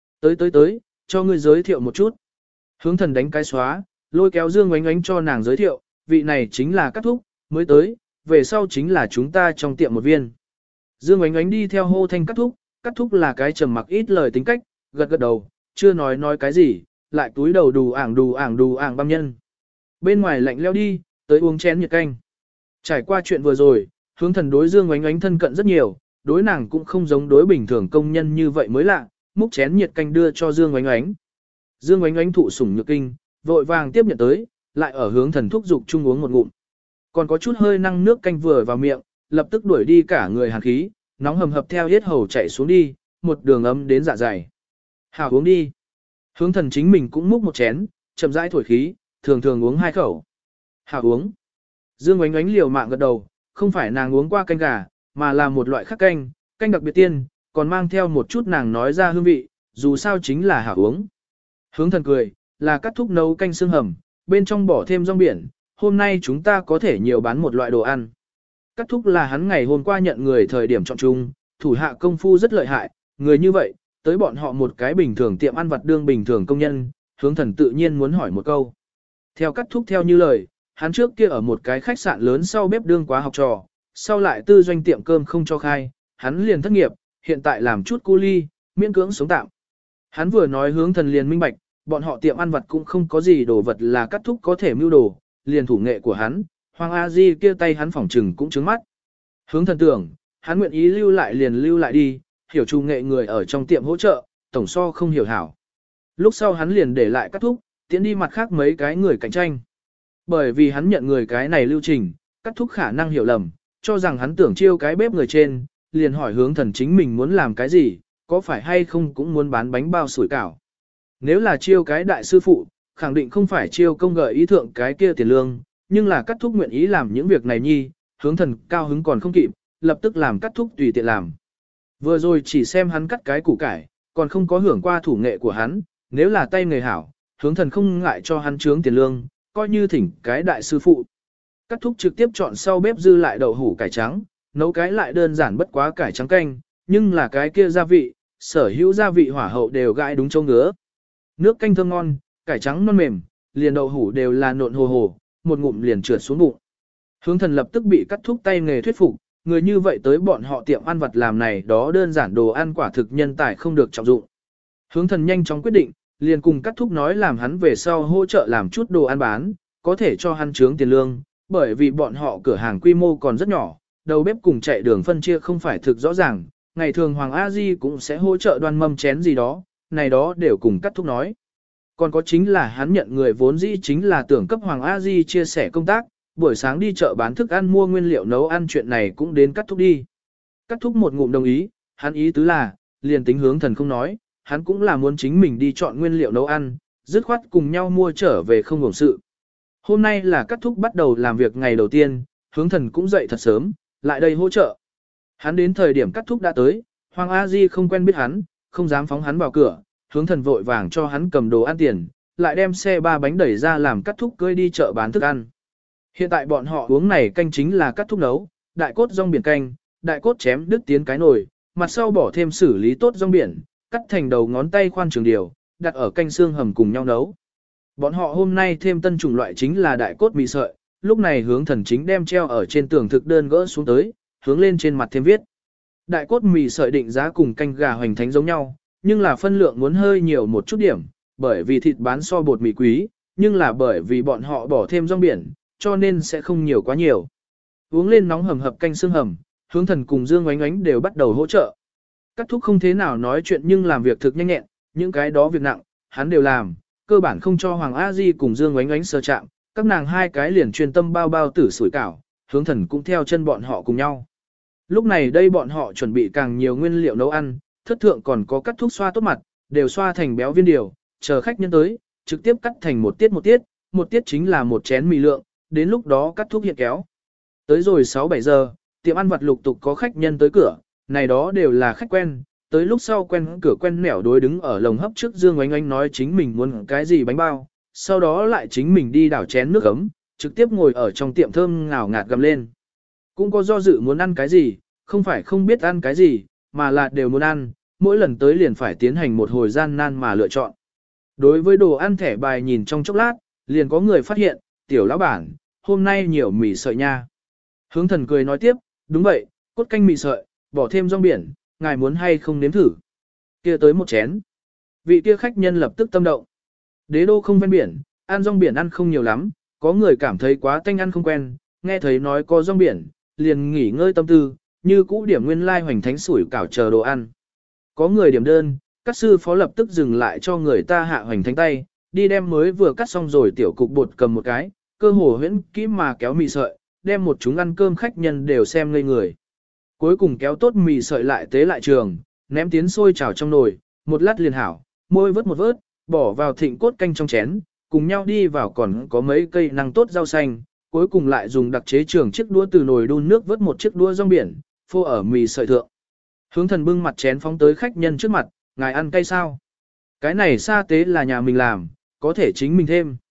Tới, cho ngươi giới thiệu một chút. Hướng Thần đánh cái xóa, lôi kéo Dương Oánh Oánh cho nàng giới thiệu, vị này chính là Cắt Thúc, mới tới, về sau chính là chúng ta trong tiệm một viên. Dương Oánh Oánh đi theo hô thanh Cắt Thúc là cái trầm mặc ít lời tính cách, gật gật đầu, chưa nói cái gì, lại túi đầu đù ảng băm nhân. Bên ngoài lạnh leo đi, tới uống chén nhiệt canh. Trải qua chuyện vừa rồi, Hướng Thần đối Dương Oánh Oánh thân cận rất nhiều, đối nàng cũng không giống đối bình thường công nhân như vậy mới lạ, múc chén nhiệt canh đưa cho Dương Oánh Oánh. Dương Oánh Oánh thụ sủng nhược kinh, vội vàng tiếp nhận tới, lại ở Hướng Thần thúc giục chung uống một ngụm. Còn có chút hơi năng nước canh vừa vào miệng, lập tức đuổi đi cả người hàn khí, nóng hầm hập theo yết hầu chạy xuống đi, một đường ấm đến dạ dày. Hảo uống đi. Hướng Thần chính mình cũng múc một chén, chậm rãi thổi khí, thường uống 2 khẩu. Hảo uống. Dương Oánh Oánh liều mạng gật đầu, không phải nàng uống qua canh gà, mà là một loại khác canh đặc biệt tiên, còn mang theo một chút nàng nói ra hương vị, dù sao chính là hảo uống. Hướng Thần cười, là Cắt Thúc nấu canh xương hầm, bên trong bỏ thêm rong biển, hôm nay chúng ta có thể nhiều bán một loại đồ ăn. Cắt thúc là hắn ngày hôm qua nhận người thời điểm chọn chung, thủ hạ công phu rất lợi hại, người như vậy, tới bọn họ một cái bình thường tiệm ăn vặt đương bình thường công nhân, hướng thần tự nhiên muốn hỏi một câu. Theo cắt thúc theo như lời, hắn trước kia ở một cái khách sạn lớn sau bếp đương quá học trò, sau lại tư doanh tiệm cơm không cho khai, hắn liền thất nghiệp, hiện tại làm chút cu ly, miễn cưỡng sống tạm. Hắn vừa nói hướng thần liền minh bạch, bọn họ tiệm ăn vặt cũng không có gì đồ vật là cắt thúc có thể mưu đồ, liền thủ nghệ của hắn, Hoàng A Di kia tay hắn phỏng trừng cũng trứng mắt. Hướng thần tưởng, hắn nguyện ý lưu lại liền lưu lại đi, hiểu chủ nghệ người ở trong tiệm hỗ trợ, tổng so không hiểu hảo. Lúc sau hắn liền để lại cắt thúc, tiến đi mặt khác mấy cái người cạnh tranh. Bởi vì hắn nhận người cái này lưu trình, cắt thúc khả năng hiểu lầm, cho rằng hắn tưởng chiêu cái bếp người trên, liền hỏi hướng thần chính mình muốn làm cái gì, có phải hay không cũng muốn bán bánh bao sủi cảo. Nếu là chiêu cái đại sư phụ, khẳng định không phải chiêu công gợi ý thượng cái kia tiền lương, nhưng là cắt thúc nguyện ý làm những việc này nhi, hướng thần cao hứng còn không kịp, lập tức làm cắt thúc tùy tiện làm. Vừa rồi chỉ xem hắn cắt cái củ cải, còn không có hưởng qua thủ nghệ của hắn, nếu là tay nghề hảo, hướng thần không ngại cho hắn trướng tiền lương, coi như thỉnh cái đại sư phụ. Cắt thúc trực tiếp chọn sau bếp dư lại đậu hủ cải trắng, nấu cái lại đơn giản bất quá cải trắng canh, nhưng là cái kia gia vị, sở hữu gia vị hỏa hậu đều gãi đúng châu ngứa. Nước canh thơm ngon, cải trắng non mềm, liền đậu hủ đều là nộn hồ hồ, một ngụm liền trượt xuống bụng. Hướng thần lập tức bị cắt thúc tay nghề thuyết phục, người như vậy tới bọn họ tiệm ăn vặt làm này đó đơn giản đồ ăn quả thực nhân tài không được trọng dụng. Hướng thần nhanh chóng quyết định, liền cùng cắt thúc nói làm hắn về sau hỗ trợ làm chút đồ ăn bán, có thể cho hắn trướng tiền lương, bởi vì bọn họ cửa hàng quy mô còn rất nhỏ, đầu bếp cùng chạy đường phân chia không phải thực rõ ràng, ngày thường Hoàng A Di cũng sẽ hỗ trợ đoan mâm chén gì đó, này đó đều cùng cắt thúc nói. Còn có chính là hắn nhận người vốn dĩ chính là tưởng cấp Hoàng A Di chia sẻ công tác, buổi sáng đi chợ bán thức ăn mua nguyên liệu nấu ăn chuyện này cũng đến cắt thúc đi. Cắt thúc một ngụm đồng ý, hắn ý tứ là, liền tính hướng thần không nói, hắn cũng là muốn chính mình đi chọn nguyên liệu nấu ăn, dứt khoát cùng nhau mua trở về không hưởng sự. Hôm nay là cắt thúc bắt đầu làm việc ngày đầu tiên, hướng thần cũng dậy thật sớm, lại đây hỗ trợ. Hắn đến thời điểm cắt thúc đã tới, Hoàng A Di không quen biết hắn, không dám phóng hắn vào cửa, hướng thần vội vàng cho hắn cầm đồ ăn tiền, lại đem xe ba bánh đẩy ra làm cắt thúc cưỡi đi chợ bán thức ăn. Hiện tại bọn họ uống này canh chính là cắt thúc nấu, đại cốt rong biển canh, đại cốt chém đứt tiến cái nồi, mặt sau bỏ thêm xử lý tốt rong biển, cắt thành đầu ngón tay khoan trường điều, đặt ở canh xương hầm cùng nhau nấu. Bọn họ hôm nay thêm tân chủng loại chính là đại cốt mì sợi, lúc này hướng thần chính đem treo ở trên tường thực đơn gỡ xuống tới, hướng lên trên mặt thêm viết. Đại cốt mì sợi định giá cùng canh gà hoành thánh giống nhau, nhưng là phân lượng muốn hơi nhiều một chút điểm, bởi vì thịt bán so bột mì quý, nhưng là bởi vì bọn họ bỏ thêm rong biển, cho nên sẽ không nhiều quá nhiều. Uống lên nóng hầm hập canh xương hầm, hướng thần cùng Dương Oánh Oánh đều bắt đầu hỗ trợ. Các thúc không thế nào nói chuyện nhưng làm việc thực nhanh nhẹn, những cái đó việc nặng, hắn đều làm, cơ bản không cho Hoàng A Di cùng Dương Oánh Oánh sơ chạm, các nàng hai cái liền chuyên tâm bao bao tử sủi cảo, hướng thần cũng theo chân bọn họ cùng nhau. Lúc này đây bọn họ chuẩn bị càng nhiều nguyên liệu nấu ăn, thất thượng còn có cắt thuốc xoa tốt mặt, đều xoa thành béo viên điều, chờ khách nhân tới, trực tiếp cắt thành một tiết chính là một chén mì lượng, đến lúc đó cắt thuốc hiện kéo. Tới rồi 6-7 giờ, tiệm ăn vặt lục tục có khách nhân tới cửa, này đó đều là khách quen, tới lúc sau quen cửa quen nẻo đối đứng ở lồng hấp trước Dương Oánh Oánh nói chính mình muốn cái gì bánh bao, sau đó lại chính mình đi đảo chén nước ấm, trực tiếp ngồi ở trong tiệm thơm ngào ngạt gầm lên. Cũng có do dự muốn ăn cái gì, không phải không biết ăn cái gì, mà là đều muốn ăn, mỗi lần tới liền phải tiến hành một hồi gian nan mà lựa chọn. Đối với đồ ăn thẻ bài nhìn trong chốc lát, liền có người phát hiện, tiểu lão bản, hôm nay nhiều mì sợi nha. Hướng thần cười nói tiếp, đúng vậy, cốt canh mì sợi, bỏ thêm rong biển, ngài muốn hay không nếm thử. Kia tới một chén. Vị kia khách nhân lập tức tâm động. Đế đô không ven biển, ăn rong biển ăn không nhiều lắm, có người cảm thấy quá tanh ăn không quen, nghe thấy nói có rong biển, liền nghỉ ngơi tâm tư, như cũ điểm nguyên lai hoành thánh sủi cảo chờ đồ ăn. Có người điểm đơn, các sư phó lập tức dừng lại cho người ta hạ hoành thánh tay, đi đem mới vừa cắt xong rồi tiểu cục bột cầm một cái, cơ hồ huyễn kỹ mà kéo mì sợi, đem một chúng ăn cơm khách nhân đều xem ngây người. Cuối cùng kéo tốt mì sợi lại tế lại trường, ném tiến sôi chảo trong nồi, một lát liền hảo, môi vớt một vớt, bỏ vào thịnh cốt canh trong chén, cùng nhau đi vào còn có mấy cây năng tốt rau xanh, cuối cùng lại dùng đặc chế trường chiếc đũa từ nồi đun nước vớt một chiếc đũa rong biển, phô ở mì sợi thượng. Hướng thần bưng mặt chén phóng tới khách nhân trước mặt, ngài ăn cay sao? Cái này sa tế là nhà mình làm, có thể chính mình thêm.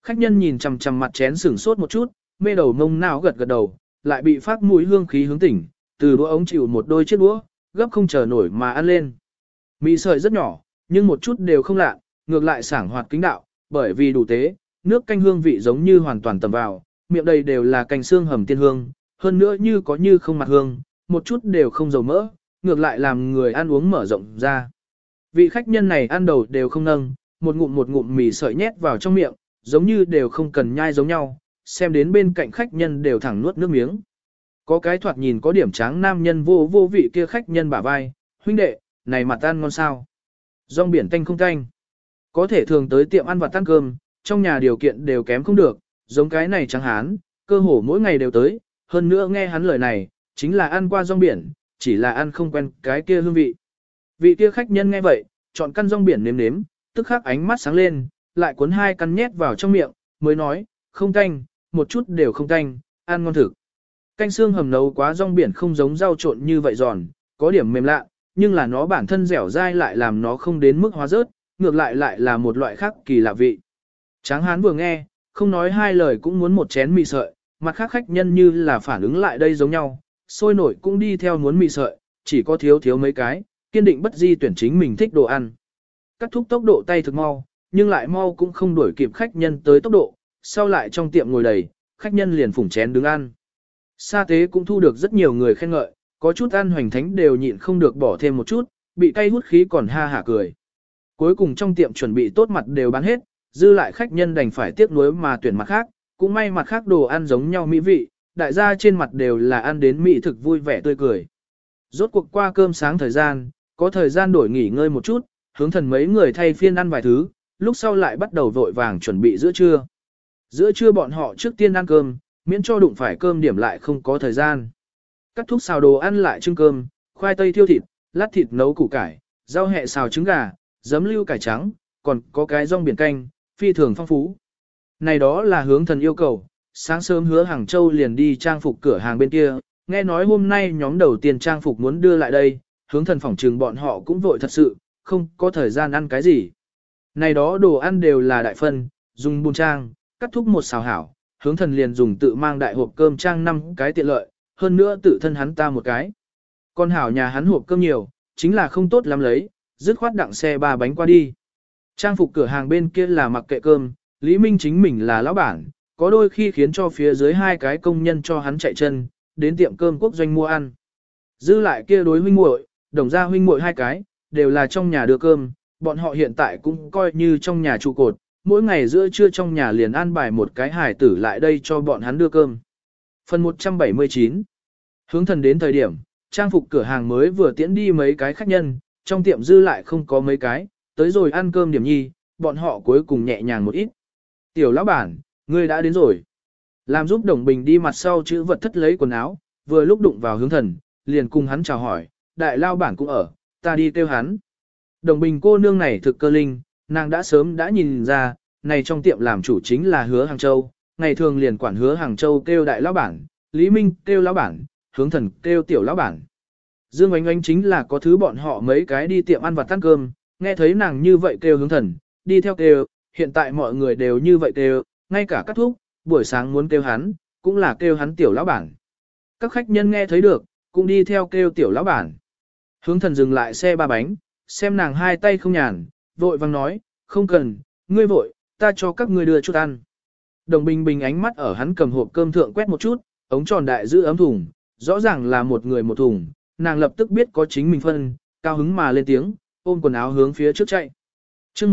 Khách nhân nhìn chằm chằm mặt chén sửng sốt một chút, mê đầu mông não gật gật đầu, lại bị phát mũi hương khí hướng tỉnh, từ đũa ống chịu một đôi chiếc đũa, gấp không chờ nổi mà ăn lên. Mì sợi rất nhỏ, nhưng một chút đều không lạ, ngược lại sảng hoạt kính đạo, bởi vì đủ tế, nước canh hương vị giống như hoàn toàn tầm vào, miệng đầy đều là canh xương hầm tiên hương, hơn nữa như có như không mặt hương, một chút đều không dầu mỡ, ngược lại làm người ăn uống mở rộng ra. Vị khách nhân này ăn đầu đều không nâng, một ngụm mì sợi nhét vào trong miệng, giống như đều không cần nhai giống nhau, xem đến bên cạnh khách nhân đều thẳng nuốt nước miếng. Có cái thoạt nhìn có điểm tráng nam nhân vô vị kia khách nhân bả vai, huynh đệ, này mặt ăn ngon sao? Rong biển tanh không tanh. Có thể thường tới tiệm ăn vặt ăn cơm, trong nhà điều kiện đều kém không được, giống cái này trắng hán, cơ hồ mỗi ngày đều tới, hơn nữa nghe hắn lời này, chính là ăn qua rong biển, chỉ là ăn không quen cái kia hương vị. Vị kia khách nhân nghe vậy, chọn căn rong biển nếm nếm, tức khắc ánh mắt sáng lên, lại cuốn hai căn nhét vào trong miệng, mới nói, không tanh, một chút đều không tanh, ăn ngon thực. Canh xương hầm nấu quá rong biển không giống rau trộn như vậy giòn, có điểm mềm lạ, nhưng là nó bản thân dẻo dai lại làm nó không đến mức hóa rớt, ngược lại là một loại khác kỳ lạ vị. Tráng hán vừa nghe, không nói hai lời cũng muốn một chén mì sợi, mặt khác khách nhân như là phản ứng lại đây giống nhau, sôi nổi cũng đi theo muốn mì sợi, chỉ có thiếu mấy cái, kiên định bất di tuyển chính mình thích đồ ăn. Cắt thúc tốc độ tay thực mau, nhưng lại mau cũng không đuổi kịp khách nhân tới tốc độ, sau lại trong tiệm ngồi đầy, khách nhân liền phủng chén đứng ăn. Sa tế cũng thu được rất nhiều người khen ngợi, có chút ăn hoành thánh đều nhịn không được bỏ thêm một chút, bị cay hút khí còn ha hả cười. Cuối cùng trong tiệm chuẩn bị tốt mặt đều bán hết, dư lại khách nhân đành phải tiếc nuối mà tuyển mặt khác, cũng may mặt khác đồ ăn giống nhau mỹ vị, đại gia trên mặt đều là ăn đến mỹ thực vui vẻ tươi cười. Rốt cuộc qua cơm sáng thời gian, có thời gian đổi nghỉ ngơi một chút, hướng thần mấy người thay phiên ăn vài thứ, lúc sau lại bắt đầu vội vàng chuẩn bị giữa trưa. Giữa trưa bọn họ trước tiên ăn cơm, miễn cho đụng phải cơm điểm lại không có thời gian. Cắt thuốc xào đồ ăn lại trưng cơm, khoai tây thiêu thịt, lát thịt nấu củ cải, rau hẹ xào trứng gà, giấm lưu cải trắng, còn có cái rong biển canh, phi thường phong phú. Này đó là hướng thần yêu cầu, sáng sớm hứa Hàng Châu liền đi trang phục cửa hàng bên kia, nghe nói hôm nay nhóm đầu tiên trang phục muốn đưa lại đây, hướng thần phỏng trừng bọn họ cũng vội thật sự, không có thời gian ăn cái gì. Này đó đồ ăn đều là đại phân, dùng bùn trang, cắt thúc một xào hảo, hướng thần liền dùng tự mang đại hộp cơm trang 5 cái tiện lợi, hơn nữa tự thân hắn ta một cái. Con hảo nhà hắn hộp cơm nhiều, chính là không tốt lắm lấy, dứt khoát đặng xe 3 bánh qua đi. Trang phục cửa hàng bên kia là mặc kệ cơm, Lý Minh chính mình là lão bản, có đôi khi khiến cho phía dưới 2 cái công nhân cho hắn chạy chân, đến tiệm cơm quốc doanh mua ăn. Dư lại kia đối huynh muội, đồng gia huynh muội 2 cái, đều là trong nhà đưa cơm, bọn họ hiện tại cũng coi như trong nhà trụ cột, mỗi ngày giữa trưa trong nhà liền an bài một cái hài tử lại đây cho bọn hắn đưa cơm. Phần 179 Hướng thần đến thời điểm, trang phục cửa hàng mới vừa tiễn đi mấy cái khách nhân, trong tiệm dư lại không có mấy cái, tới rồi ăn cơm điểm nhi, bọn họ cuối cùng nhẹ nhàng một ít. Tiểu lão bản, ngươi đã đến rồi. Làm giúp Đồng Bình đi mặt sau chữ vật thất lấy quần áo, vừa lúc đụng vào hướng thần, liền cùng hắn chào hỏi, đại lao bản cũng ở, ta đi kêu hắn. Đồng Bình cô nương này thực cơ linh, nàng đã sớm đã nhìn ra, này trong tiệm làm chủ chính là Hứa Hàng Châu, ngày thường liền quản Hứa Hàng Châu kêu đại lão bản, Lý Minh kêu lão bản, hướng thần kêu tiểu lão bản. Dương Oánh Oánh chính là có thứ bọn họ mấy cái đi tiệm ăn vặt ăn cơm, nghe thấy nàng như vậy kêu hướng thần, đi theo kêu, hiện tại mọi người đều như vậy kêu, ngay cả các thuốc, buổi sáng muốn kêu hắn, cũng là kêu hắn tiểu lão bản. Các khách nhân nghe thấy được, cũng đi theo kêu tiểu lão bản. Hướng thần dừng lại xe 3 bánh, xem nàng hai tay không nhàn, vội vang nói, không cần, ngươi vội, ta cho các ngươi đưa chút ăn. Đồng Bình Bình ánh mắt ở hắn cầm hộp cơm thượng quét một chút, ống tròn đại giữ ấm thùng, rõ ràng là một người một thùng, nàng lập tức biết có chính mình phân, cao hứng mà lên tiếng, ôm quần áo hướng phía trước chạy. chương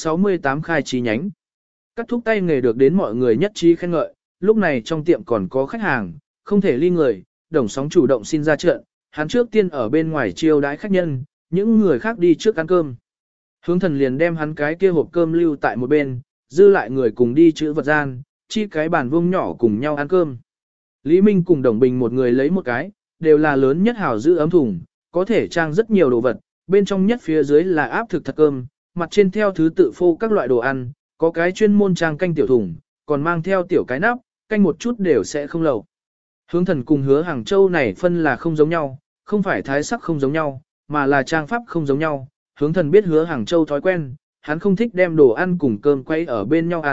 168 khai chi nhánh. Cắt thúc tay nghề được đến mọi người nhất trí khen ngợi, lúc này trong tiệm còn có khách hàng, không thể ly người, Đồng Sóng chủ động xin ra trận, hắn trước tiên ở bên ngoài chiêu đãi khách nhân, những người khác đi trước ăn cơm. Hướng thần liền đem hắn cái kia hộp cơm lưu tại một bên, dư lại người cùng đi chữ vật gian, chi cái bàn vuông nhỏ cùng nhau ăn cơm. Lý Minh cùng Đồng Bình một người lấy một cái, đều là lớn nhất hảo giữ ấm thùng, có thể trang rất nhiều đồ vật, bên trong nhất phía dưới là áp thực thật cơm, mặt trên theo thứ tự phô các loại đồ ăn, có cái chuyên môn trang canh tiểu thùng, còn mang theo tiểu cái nắp, canh một chút đều sẽ không lầu. Hướng thần cùng Hứa Hàng Châu này phân là không giống nhau, không phải thái sắc không giống nhau, mà là trang pháp không giống nhau. Hướng thần biết Hứa Hàng Châu thói quen, hắn không thích đem đồ ăn cùng cơm quay ở bên nhau ăn,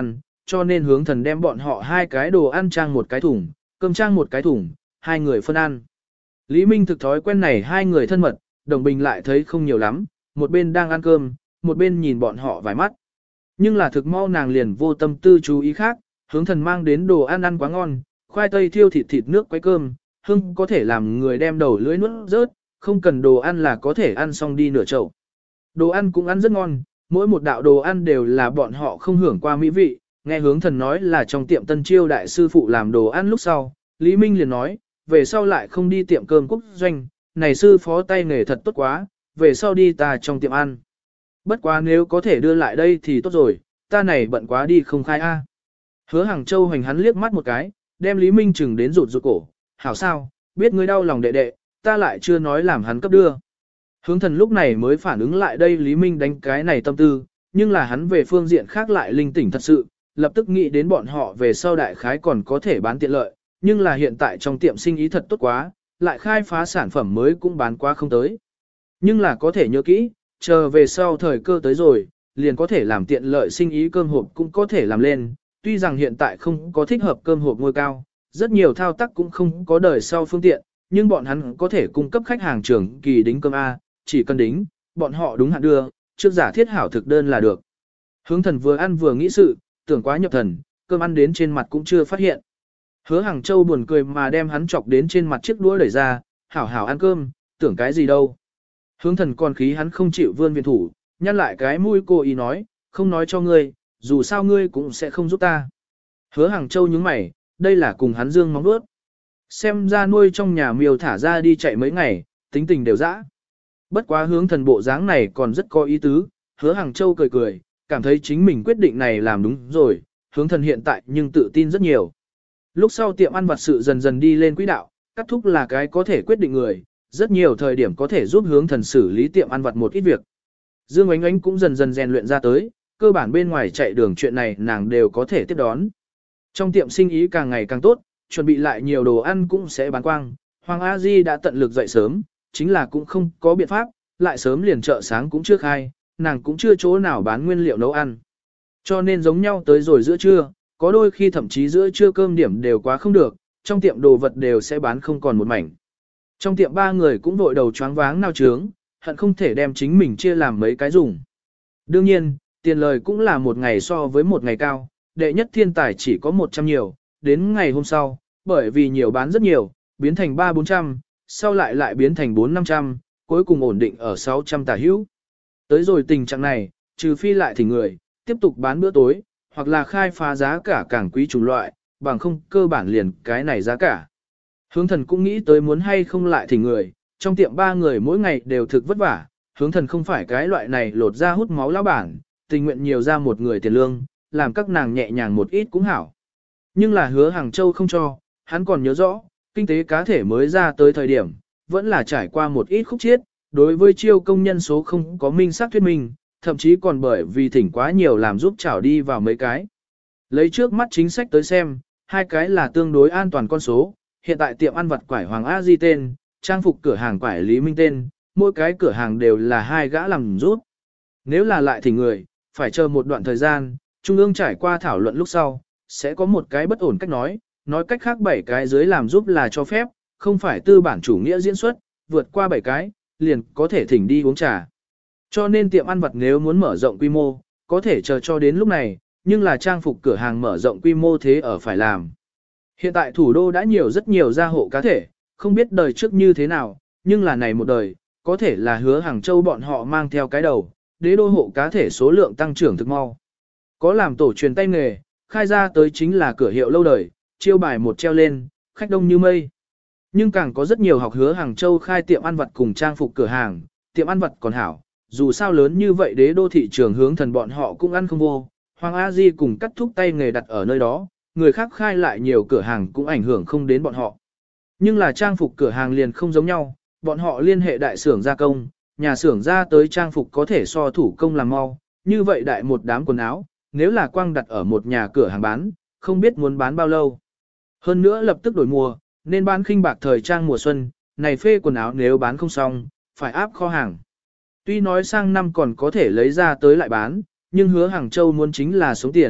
cho nên hướng thần đem bọn họ hai cái đồ ăn trang một cái thùng, cơm trang một cái thùng, hai người phân ăn. Lý Minh thực thói quen này hai người thân mật, Đồng Bình lại thấy không nhiều lắm, một bên đang ăn cơm, một bên nhìn bọn họ vài mắt. Nhưng là thực mau nàng liền vô tâm tư chú ý khác, hướng thần mang đến đồ ăn ăn quá ngon, khoai tây thiêu thịt thịt nước quấy cơm, hương có thể làm người đem đầu lưỡi nuốt rớt, không cần đồ ăn là có thể ăn xong đi nửa chậu. Đồ ăn cũng ăn rất ngon, mỗi một đạo đồ ăn đều là bọn họ không hưởng qua mỹ vị, nghe hướng thần nói là trong tiệm Tân Chiêu đại sư phụ làm đồ ăn lúc sau, Lý Minh liền nói, về sau lại không đi tiệm cơm quốc doanh, này sư phó tay nghề thật tốt quá, về sau đi ta trong tiệm ăn. Bất quá nếu có thể đưa lại đây thì tốt rồi, ta này bận quá đi không khai a. Hứa Hàng Châu hoành hắn liếc mắt một cái, đem Lý Minh chừng đến rụt cổ, hảo sao, biết ngươi đau lòng đệ đệ, ta lại chưa nói làm hắn cấp đưa. Hướng thần lúc này mới phản ứng lại đây Lý Minh đánh cái này tâm tư, nhưng là hắn về phương diện khác lại linh tỉnh thật sự, lập tức nghĩ đến bọn họ về sau đại khái còn có thể bán tiện lợi, nhưng là hiện tại trong tiệm sinh ý thật tốt quá, lại khai phá sản phẩm mới cũng bán quá không tới. Nhưng là có thể nhớ kỹ, chờ về sau thời cơ tới rồi, liền có thể làm tiện lợi sinh ý cơm hộp cũng có thể làm lên, tuy rằng hiện tại không có thích hợp cơm hộp ngôi cao, rất nhiều thao tác cũng không có đời sau phương tiện, nhưng bọn hắn có thể cung cấp khách hàng trưởng kỳ đính cơm A, chỉ cần đính, bọn họ đúng hạn đưa, trước giả thiết hảo thực đơn là được. Hướng thần vừa ăn vừa nghĩ sự, tưởng quá nhập thần, cơm ăn đến trên mặt cũng chưa phát hiện. Hứa Hàng Châu buồn cười mà đem hắn chọc đến trên mặt chiếc đũa đẩy ra, hảo hảo ăn cơm, tưởng cái gì đâu. Hướng thần còn khí hắn không chịu vươn viện thủ, nhăn lại cái mũi cô ý nói, không nói cho ngươi, dù sao ngươi cũng sẽ không giúp ta. Hứa Hàng Châu nhướng mày, đây là cùng hắn dương móng vuốt. Xem ra nuôi trong nhà miêu thả ra đi chạy mấy ngày, tính tình đều dã. Bất quá hướng thần bộ dáng này còn rất có ý tứ, Hứa Hàng Châu cười cười, cảm thấy chính mình quyết định này làm đúng rồi, hướng thần hiện tại nhưng tự tin rất nhiều. Lúc sau tiệm ăn vặt sự dần dần đi lên quỹ đạo, Cắt Thúc là cái có thể quyết định người, rất nhiều thời điểm có thể giúp hướng thần xử lý tiệm ăn vặt một ít việc. Dương Ánh Ánh cũng dần dần rèn luyện ra tới, cơ bản bên ngoài chạy đường chuyện này nàng đều có thể tiếp đón. Trong tiệm sinh ý càng ngày càng tốt, chuẩn bị lại nhiều đồ ăn cũng sẽ bán quang. Hoàng A Di đã tận lực dậy sớm, chính là cũng không có biện pháp, lại sớm liền chợ sáng cũng chưa khai, nàng cũng chưa chỗ nào bán nguyên liệu nấu ăn. Cho nên giống nhau tới rồi giữa trưa, có đôi khi thậm chí giữa trưa cơm điểm đều quá không được, trong tiệm đồ vật đều sẽ bán không còn một mảnh. Trong tiệm ba người cũng vội đầu choáng váng nao trướng, hận không thể đem chính mình chia làm mấy cái dùng. Đương nhiên, tiền lời cũng là một ngày so với một ngày cao, đệ nhất thiên tài chỉ có 100 nhiều, đến ngày hôm sau, bởi vì nhiều bán rất nhiều, biến thành 300-400, sau lại biến thành 400-500, cuối cùng ổn định ở 600 tả hữu. Tới rồi tình trạng này, trừ phi lại thỉnh người, tiếp tục bán bữa tối, hoặc là khai phá giá cả càng quý chủng loại, bằng không cơ bản liền cái này giá cả. Hướng thần cũng nghĩ tới muốn hay không lại thỉnh người, trong tiệm ba người mỗi ngày đều thực vất vả, hướng thần không phải cái loại này lột ra hút máu lão bản, tình nguyện nhiều ra một người tiền lương, làm các nàng nhẹ nhàng một ít cũng hảo. Nhưng là Hứa Hàng Châu không cho, hắn còn nhớ rõ, kinh tế cá thể mới ra tới thời điểm, vẫn là trải qua một ít khúc chiết, đối với chiêu công nhân số không có minh xác thuyết minh, thậm chí còn bởi vì thỉnh quá nhiều làm giúp chảo đi vào mấy cái. Lấy trước mắt chính sách tới xem, hai cái là tương đối an toàn con số, hiện tại tiệm ăn vặt quải Hoàng A Di tên, trang phục cửa hàng quải Lý Minh tên, mỗi cái cửa hàng đều là hai gã làm giúp. Nếu là lại thỉnh người, phải chờ một đoạn thời gian, Trung ương trải qua thảo luận lúc sau, sẽ có một cái bất ổn cách nói cách khác 7 cái dưới làm giúp là cho phép, không phải tư bản chủ nghĩa diễn xuất, vượt qua 7 cái, liền có thể thỉnh đi uống trà. Cho nên tiệm ăn vặt nếu muốn mở rộng quy mô, có thể chờ cho đến lúc này, nhưng là trang phục cửa hàng mở rộng quy mô thế ở phải làm. Hiện tại thủ đô đã rất nhiều gia hộ cá thể, không biết đời trước như thế nào, nhưng là này một đời, có thể là Hứa Hàng Châu bọn họ mang theo cái đầu, đế đô hộ cá thể số lượng tăng trưởng thực mau. Có làm tổ truyền tay nghề, khai ra tới chính là cửa hiệu lâu đời, chiêu bài một treo lên, khách đông như mây. Nhưng càng có rất nhiều học Hứa Hàng Châu khai tiệm ăn vặt cùng trang phục cửa hàng, tiệm ăn vặt còn hảo, dù sao lớn như vậy đế đô thị trường hướng thần bọn họ cũng ăn không vô, Hoàng A Di cùng cắt thúc tay nghề đặt ở nơi đó, người khác khai lại nhiều cửa hàng cũng ảnh hưởng không đến bọn họ. Nhưng là trang phục cửa hàng liền không giống nhau, bọn họ liên hệ đại xưởng gia công, nhà xưởng ra tới trang phục có thể so thủ công làm mau, như vậy đại một đám quần áo, nếu là quang đặt ở một nhà cửa hàng bán, không biết muốn bán bao lâu. Hơn nữa lập tức đổi mùa, nên bán khinh bạc thời trang mùa xuân, này phê quần áo nếu bán không xong, phải áp kho hàng. Tuy nói sang năm còn có thể lấy ra tới lại bán, nhưng Hứa Hàng Châu muốn chính là sống tiền,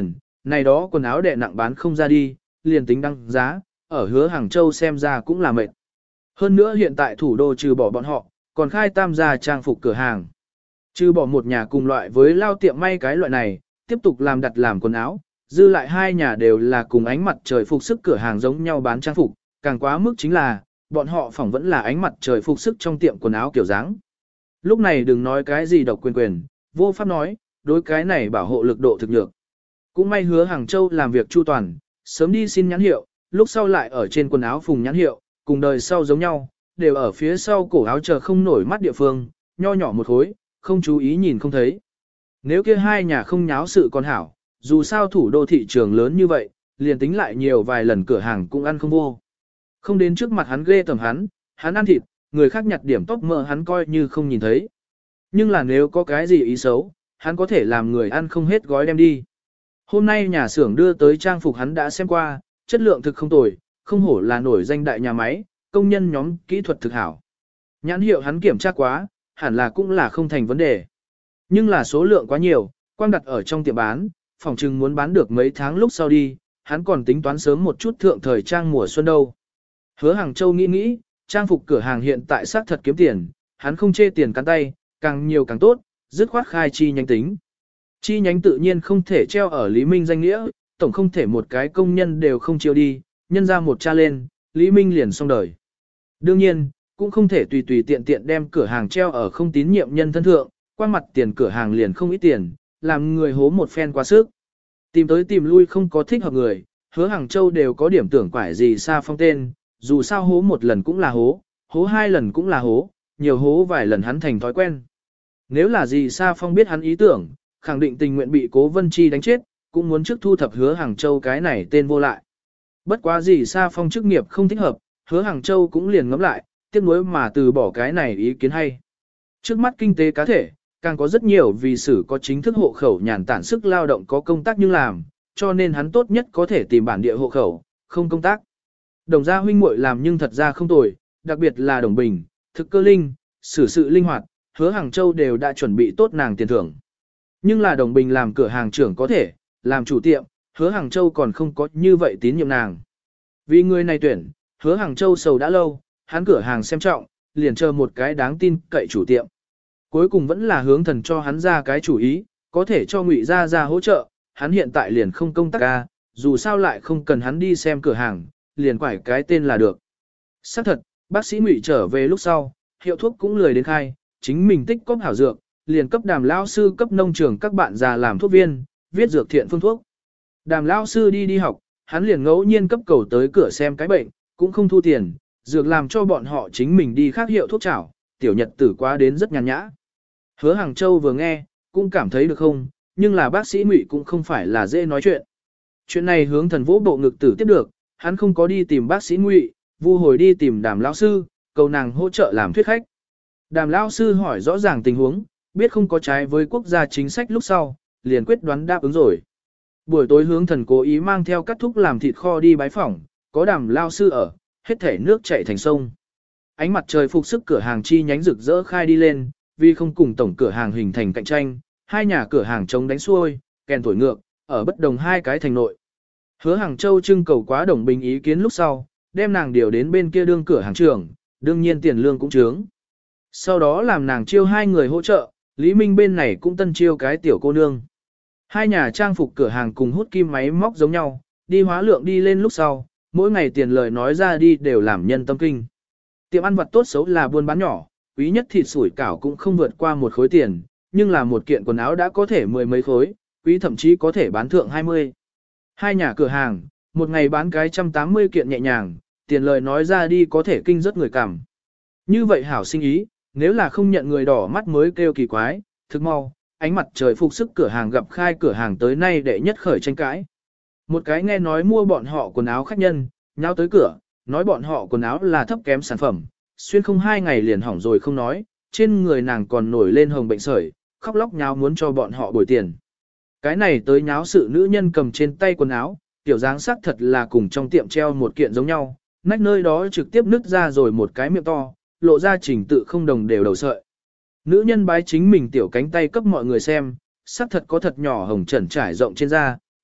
này đó quần áo đè nặng bán không ra đi, liền tính đăng giá, ở Hứa Hàng Châu xem ra cũng là mệt. Hơn nữa hiện tại thủ đô trừ bỏ bọn họ, còn khai tam gia trang phục cửa hàng. Trừ bỏ một nhà cùng loại với lao tiệm may cái loại này, tiếp tục làm đặt làm quần áo, dư lại hai nhà đều là cùng ánh mặt trời phục sức cửa hàng giống nhau bán trang phục, càng quá mức chính là, bọn họ phỏng vẫn là ánh mặt trời phục sức trong tiệm quần áo kiểu dáng. Lúc này đừng nói cái gì độc quyền, vô pháp nói, đối cái này bảo hộ lực độ thực nhược. Cũng may Hứa Hàng Châu làm việc chu toàn, sớm đi xin nhãn hiệu, lúc sau lại ở trên quần áo phùng nhãn hiệu, cùng đời sau giống nhau, đều ở phía sau cổ áo chờ không nổi mắt địa phương, nho nhỏ một khối, không chú ý nhìn không thấy. Nếu kia hai nhà không nháo sự còn hảo, dù sao thủ đô thị trường lớn như vậy, liền tính lại nhiều vài lần cửa hàng cũng ăn không vô. Không đến trước mặt hắn ghê tởm hắn ăn thịt, người khác nhặt điểm tóc mỡ hắn coi như không nhìn thấy. Nhưng là nếu có cái gì ý xấu, hắn có thể làm người ăn không hết gói đem đi. Hôm nay nhà xưởng đưa tới trang phục hắn đã xem qua, chất lượng thực không tồi, không hổ là nổi danh đại nhà máy, công nhân nhóm kỹ thuật thực hảo. Nhãn hiệu hắn kiểm tra quá, hẳn là cũng là không thành vấn đề. Nhưng là số lượng quá nhiều, quang đặt ở trong tiệm bán, phòng trừng muốn bán được mấy tháng lúc sau đi, hắn còn tính toán sớm một chút thượng thời trang mùa xuân đâu. Hứa Hàng Châu nghĩ, trang phục cửa hàng hiện tại xác thật kiếm tiền, hắn không chê tiền cắn tay, càng nhiều càng tốt, dứt khoát khai chi nhánh tính. Chi nhánh tự nhiên không thể treo ở Lý Minh danh nghĩa, tổng không thể một cái công nhân đều không chiêu đi, nhân ra một cha lên, Lý Minh liền xong đời. Đương nhiên, cũng không thể tùy tùy tiện tiện đem cửa hàng treo ở không tín nhiệm nhân thân thượng, qua mặt tiền cửa hàng liền không ít tiền, làm người hố một phen quá sức. Tìm tới tìm lui không có thích hợp người, Hứa Hàng Châu đều có điểm tưởng quải gì xa phong tên, dù sao hố một lần cũng là hố hai lần cũng là hố, nhiều hố vài lần hắn thành thói quen. Nếu là gì Sa Phong biết hắn ý tưởng, khẳng định tình nguyện bị Cố Vân Chi đánh chết, cũng muốn trước thu thập Hứa Hàng Châu cái này tên vô lại. Bất quá gì Sa Phong chức nghiệp không thích hợp, Hứa Hàng Châu cũng liền ngẫm lại, tiếc nuối mà từ bỏ cái này ý kiến hay. Trước mắt kinh tế cá thể, càng có rất nhiều vì sử có chính thức hộ khẩu nhàn tản sức lao động có công tác nhưng làm, cho nên hắn tốt nhất có thể tìm bản địa hộ khẩu, không công tác. Đồng gia huynh muội làm nhưng thật ra không tồi, đặc biệt là Đồng Bình, thực cơ linh, xử sự linh hoạt, Hứa Hàng Châu đều đã chuẩn bị tốt nàng tiền thưởng. Nhưng là Đồng Bình làm cửa hàng trưởng có thể, làm chủ tiệm, Hứa Hàng Châu còn không có như vậy tín nhiệm nàng. Vì người này tuyển, Hứa Hàng Châu sầu đã lâu, hắn cửa hàng xem trọng, liền chờ một cái đáng tin cậy chủ tiệm. Cuối cùng vẫn là hướng thần cho hắn ra cái chủ ý, có thể cho Ngụy ra hỗ trợ, hắn hiện tại liền không công tác ca, dù sao lại không cần hắn đi xem cửa hàng, liền quải cái tên là được. Xác thật, bác sĩ Ngụy trở về lúc sau, hiệu thuốc cũng lười đến khai, chính mình tích cóp hảo dược, liền cấp Đàm lão sư cấp nông trường các bạn già làm thuốc viên, viết dược thiện phương thuốc. Đàm lão sư đi học, hắn liền ngẫu nhiên cấp cầu tới cửa xem cái bệnh, cũng không thu tiền, dược làm cho bọn họ chính mình đi khác hiệu thuốc chảo, tiểu nhật tử quá đến rất nhàn nhã. Hứa Hàng Châu vừa nghe, cũng cảm thấy được không, nhưng là bác sĩ Ngụy cũng không phải là dễ nói chuyện. Chuyện này hướng thần vỗ bộ ngực tử tiếp được, hắn không có đi tìm bác sĩ Ngụy, vu hồi đi tìm Đàm lão sư, cầu nàng hỗ trợ làm thuyết khách. Đàm lão sư hỏi rõ ràng tình huống, biết không có trái với quốc gia chính sách lúc sau, liền quyết đoán đáp ứng rồi. Buổi tối hướng thần cố ý mang theo cắt thúc làm thịt kho đi bái phỏng, có Đàm lão sư ở, hết thể nước chảy thành sông. Ánh mặt trời phục sức cửa hàng chi nhánh rực rỡ khai đi lên, vì không cùng tổng cửa hàng hình thành cạnh tranh, hai nhà cửa hàng chống đánh xuôi, kèn thổi ngược, ở bất đồng hai cái thành nội. Hứa Hàng Châu trưng cầu quá Đồng Bình ý kiến lúc sau, đem nàng điều đến bên kia đương cửa hàng trưởng, đương nhiên tiền lương cũng trướng. Sau đó làm nàng chiêu hai người hỗ trợ, Lý Minh bên này cũng tân chiêu cái tiểu cô nương. Hai nhà trang phục cửa hàng cùng hút kim máy móc giống nhau, đi hóa lượng đi lên lúc sau, mỗi ngày tiền lời nói ra đi đều làm nhân tâm kinh. Tiệm ăn vặt tốt xấu là buôn bán nhỏ, quý nhất thịt sủi cảo cũng không vượt qua một khối tiền, nhưng là một kiện quần áo đã có thể mười mấy khối, quý thậm chí có thể bán thượng 20. Hai nhà cửa hàng, một ngày bán cái 180 kiện nhẹ nhàng, tiền lời nói ra đi có thể kinh rất người cảm. Như vậy hảo sinh ý, nếu là không nhận người đỏ mắt mới kêu kỳ quái, thực mau, ánh mặt trời phục sức cửa hàng gặp khai cửa hàng tới nay để nhất khởi tranh cãi. Một cái nghe nói mua bọn họ quần áo khách nhân, nháo tới cửa, nói bọn họ quần áo là thấp kém sản phẩm, xuyên không 2 ngày liền hỏng rồi không nói, trên người nàng còn nổi lên hồng bệnh sởi, khóc lóc nháo muốn cho bọn họ bồi tiền. Cái này tới nháo sự nữ nhân cầm trên tay quần áo, tiểu dáng sắc thật là cùng trong tiệm treo một kiện giống nhau, nách nơi đó trực tiếp nứt ra rồi một cái miệng to, lộ ra trình tự không đồng đều đầu sợi. Nữ nhân bái chính mình tiểu cánh tay cấp mọi người xem, sắc thật có thật nhỏ hồng trần trải rộng trên da,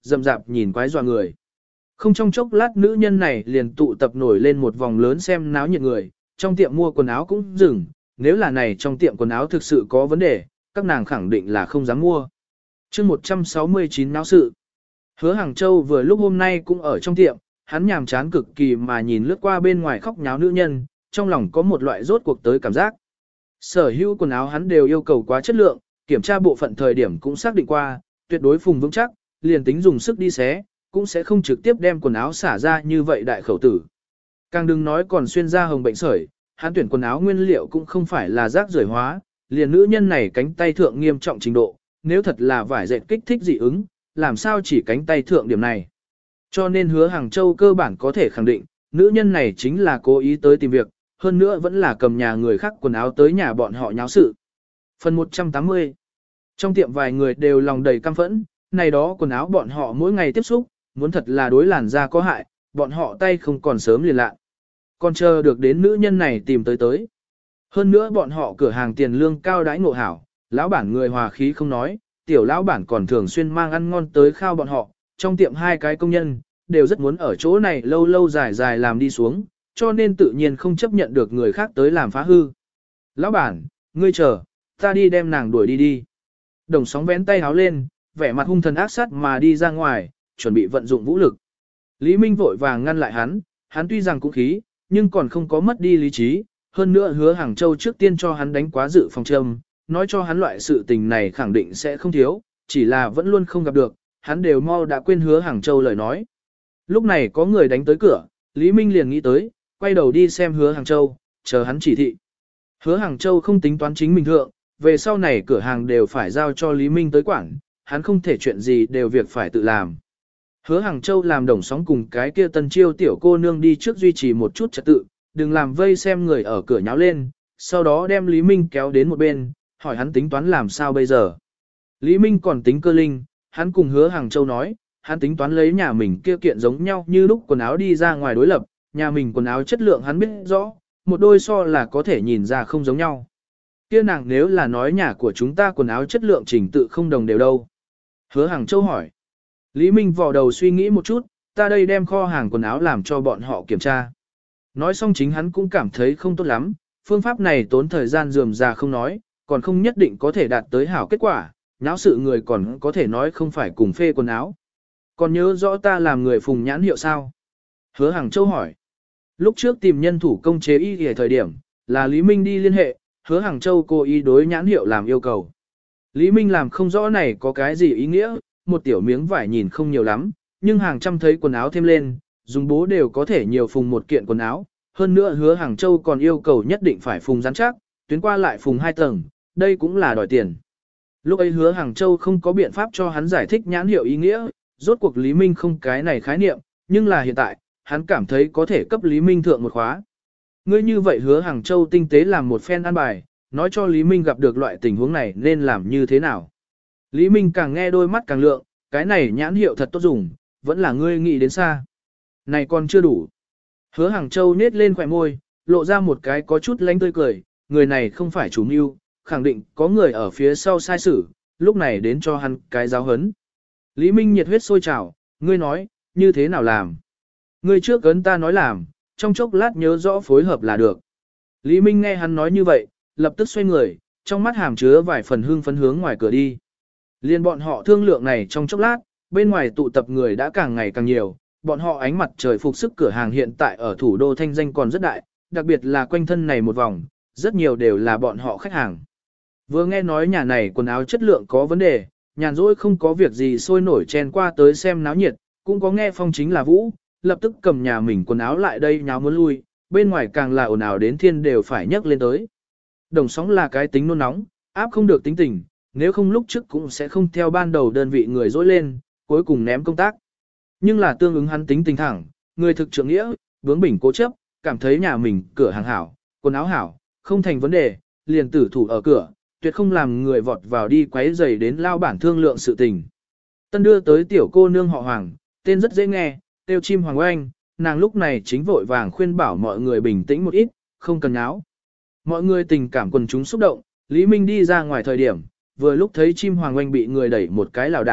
rậm rạp nhìn quái dọa người. Không trong chốc lát nữ nhân này liền tụ tập nổi lên một vòng lớn xem náo nhiệt người, trong tiệm mua quần áo cũng dừng, nếu là này trong tiệm quần áo thực sự có vấn đề, các nàng khẳng định là không dám mua. chương 169 náo sự. Hứa Hàng Châu vừa lúc hôm nay cũng ở trong tiệm, hắn nhàm chán cực kỳ mà nhìn lướt qua bên ngoài khóc nháo nữ nhân, trong lòng có một loại rốt cuộc tới cảm giác. Sở hữu quần áo hắn đều yêu cầu quá chất lượng, kiểm tra bộ phận thời điểm cũng xác định qua, tuyệt đối phùng vững chắc, liền tính dùng sức đi xé, cũng sẽ không trực tiếp đem quần áo xả ra như vậy đại khẩu tử. Càng đừng nói còn xuyên ra hồng bệnh sởi, hắn tuyển quần áo nguyên liệu cũng không phải là rác rưởi hóa, liền nữ nhân này cánh tay thượng nghiêm trọng trình độ, nếu thật là vải dệt kích thích dị ứng, làm sao chỉ cánh tay thượng điểm này. Cho nên Hứa Hàng Châu cơ bản có thể khẳng định, nữ nhân này chính là cố ý tới tìm việc, hơn nữa vẫn là cầm nhà người khác quần áo tới nhà bọn họ nháo sự. Phần 180. Trong tiệm vài người đều lòng đầy căm phẫn, này đó quần áo bọn họ mỗi ngày tiếp xúc, muốn thật là đối làn da có hại, bọn họ tay không còn sớm liền lạ. Còn chờ được đến nữ nhân này tìm tới. Hơn nữa bọn họ cửa hàng tiền lương cao đãi ngộ hảo, lão bản người hòa khí không nói, tiểu lão bản còn thường xuyên mang ăn ngon tới khao bọn họ, trong tiệm hai cái công nhân, đều rất muốn ở chỗ này lâu lâu dài dài làm đi xuống, cho nên tự nhiên không chấp nhận được người khác tới làm phá hư. Lão bản, ngươi chờ, ta đi đem nàng đuổi đi. Đồng sóng vén tay háo lên, vẻ mặt hung thần ác sát mà đi ra ngoài, chuẩn bị vận dụng vũ lực. Lý Minh vội vàng ngăn lại hắn tuy rằng cũng khí, nhưng còn không có mất đi lý trí, hơn nữa Hứa Hàng Châu trước tiên cho hắn đánh quá dự phòng châm, nói cho hắn loại sự tình này khẳng định sẽ không thiếu, chỉ là vẫn luôn không gặp được, hắn đều mau đã quên Hứa Hàng Châu lời nói. Lúc này có người đánh tới cửa, Lý Minh liền nghĩ tới, quay đầu đi xem Hứa Hàng Châu, chờ hắn chỉ thị. Hứa Hàng Châu không tính toán chính mình thượng, về sau này cửa hàng đều phải giao cho Lý Minh tới quản, hắn không thể chuyện gì đều việc phải tự làm. Hứa Hàng Châu làm đồng sóng cùng cái kia Tân Chiêu tiểu cô nương đi trước duy trì một chút trật tự, đừng làm vây xem người ở cửa nháo lên, sau đó đem Lý Minh kéo đến một bên, hỏi hắn tính toán làm sao bây giờ. Lý Minh còn tính cơ linh, hắn cùng Hứa Hàng Châu nói, hắn tính toán lấy nhà mình kia kiện giống nhau như lúc quần áo đi ra ngoài đối lập, nhà mình quần áo chất lượng hắn biết rõ, một đôi so là có thể nhìn ra không giống nhau. Kia nàng nếu là nói nhà của chúng ta quần áo chất lượng trình tự không đồng đều đâu. Hứa Hàng Châu hỏi. Lý Minh vò đầu suy nghĩ một chút, ta đây đem kho hàng quần áo làm cho bọn họ kiểm tra. Nói xong chính hắn cũng cảm thấy không tốt lắm, phương pháp này tốn thời gian rườm rà không nói, còn không nhất định có thể đạt tới hảo kết quả, nháo sự người còn có thể nói không phải cùng phê quần áo. Còn nhớ rõ ta làm người phùng nhãn hiệu sao? Hứa Hàng Châu hỏi. Lúc trước tìm nhân thủ công chế y ở thời điểm, là Lý Minh đi liên hệ, Hứa Hàng Châu cố ý đối nhãn hiệu làm yêu cầu. Lý Minh làm không rõ này có cái gì ý nghĩa, một tiểu miếng vải nhìn không nhiều lắm, nhưng hàng trăm thấy quần áo thêm lên, dùng bố đều có thể nhiều phùng một kiện quần áo. Hơn nữa Hứa Hàng Châu còn yêu cầu nhất định phải phùng rắn chắc, tuyến qua lại phùng 2 tầng, đây cũng là đòi tiền. Lúc ấy Hứa Hàng Châu không có biện pháp cho hắn giải thích nhãn hiệu ý nghĩa, rốt cuộc Lý Minh không cái này khái niệm, nhưng là hiện tại, hắn cảm thấy có thể cấp Lý Minh thượng một khóa. Ngươi như vậy Hứa Hàng Châu tinh tế làm một phen an bài, nói cho Lý Minh gặp được loại tình huống này nên làm như thế nào. Lý Minh càng nghe đôi mắt càng lượng, cái này nhãn hiệu thật tốt dùng, vẫn là ngươi nghĩ đến xa. Này còn chưa đủ. Hứa Hàng Châu nết lên khỏe môi, lộ ra một cái có chút lánh tươi cười, người này không phải chủ mưu, khẳng định có người ở phía sau sai sử, lúc này đến cho hắn cái giáo hấn. Lý Minh nhiệt huyết sôi trào, ngươi nói, như thế nào làm? Ngươi trước ấn ta nói làm, trong chốc lát nhớ rõ phối hợp là được. Lý Minh nghe hắn nói như vậy, lập tức xoay người, trong mắt hàm chứa vài phần hương phấn hướng ngoài cửa đi. Liên bọn họ thương lượng này trong chốc lát, bên ngoài tụ tập người đã càng ngày càng nhiều, bọn họ ánh mặt trời phục sức cửa hàng hiện tại ở thủ đô thanh danh còn rất đại, đặc biệt là quanh thân này một vòng, rất nhiều đều là bọn họ khách hàng. Vừa nghe nói nhà này quần áo chất lượng có vấn đề, nhàn rỗi không có việc gì sôi nổi chen qua tới xem náo nhiệt, cũng có nghe phong chính là Vũ, lập tức cầm nhà mình quần áo lại đây nháo muốn lui, bên ngoài càng là ồn ào đến thiên đều phải nhấc lên tới. Đồng sóng là cái tính nôn nóng, áp không được tính tình, nếu không lúc trước cũng sẽ không theo ban đầu đơn vị người dỗi lên, cuối cùng ném công tác. Nhưng là tương ứng hắn tính tình thẳng, người thực trượng nghĩa, bướng bỉnh cố chấp, cảm thấy nhà mình cửa hàng hảo, quần áo hảo, không thành vấn đề, liền tử thủ ở cửa, tuyệt không làm người vọt vào đi quấy rầy đến lao bản thương lượng sự tình. Tân đưa tới tiểu cô nương họ Hoàng, tên rất dễ nghe, tiêu chim Hoàng Oanh, nàng lúc này chính vội vàng khuyên bảo mọi người bình tĩnh một ít, không cần nháo. Mọi người tình cảm quần chúng xúc động, Lý Minh đi ra ngoài thời điểm, vừa lúc thấy chim Hoàng Oanh bị người đẩy một cái lảo đảo,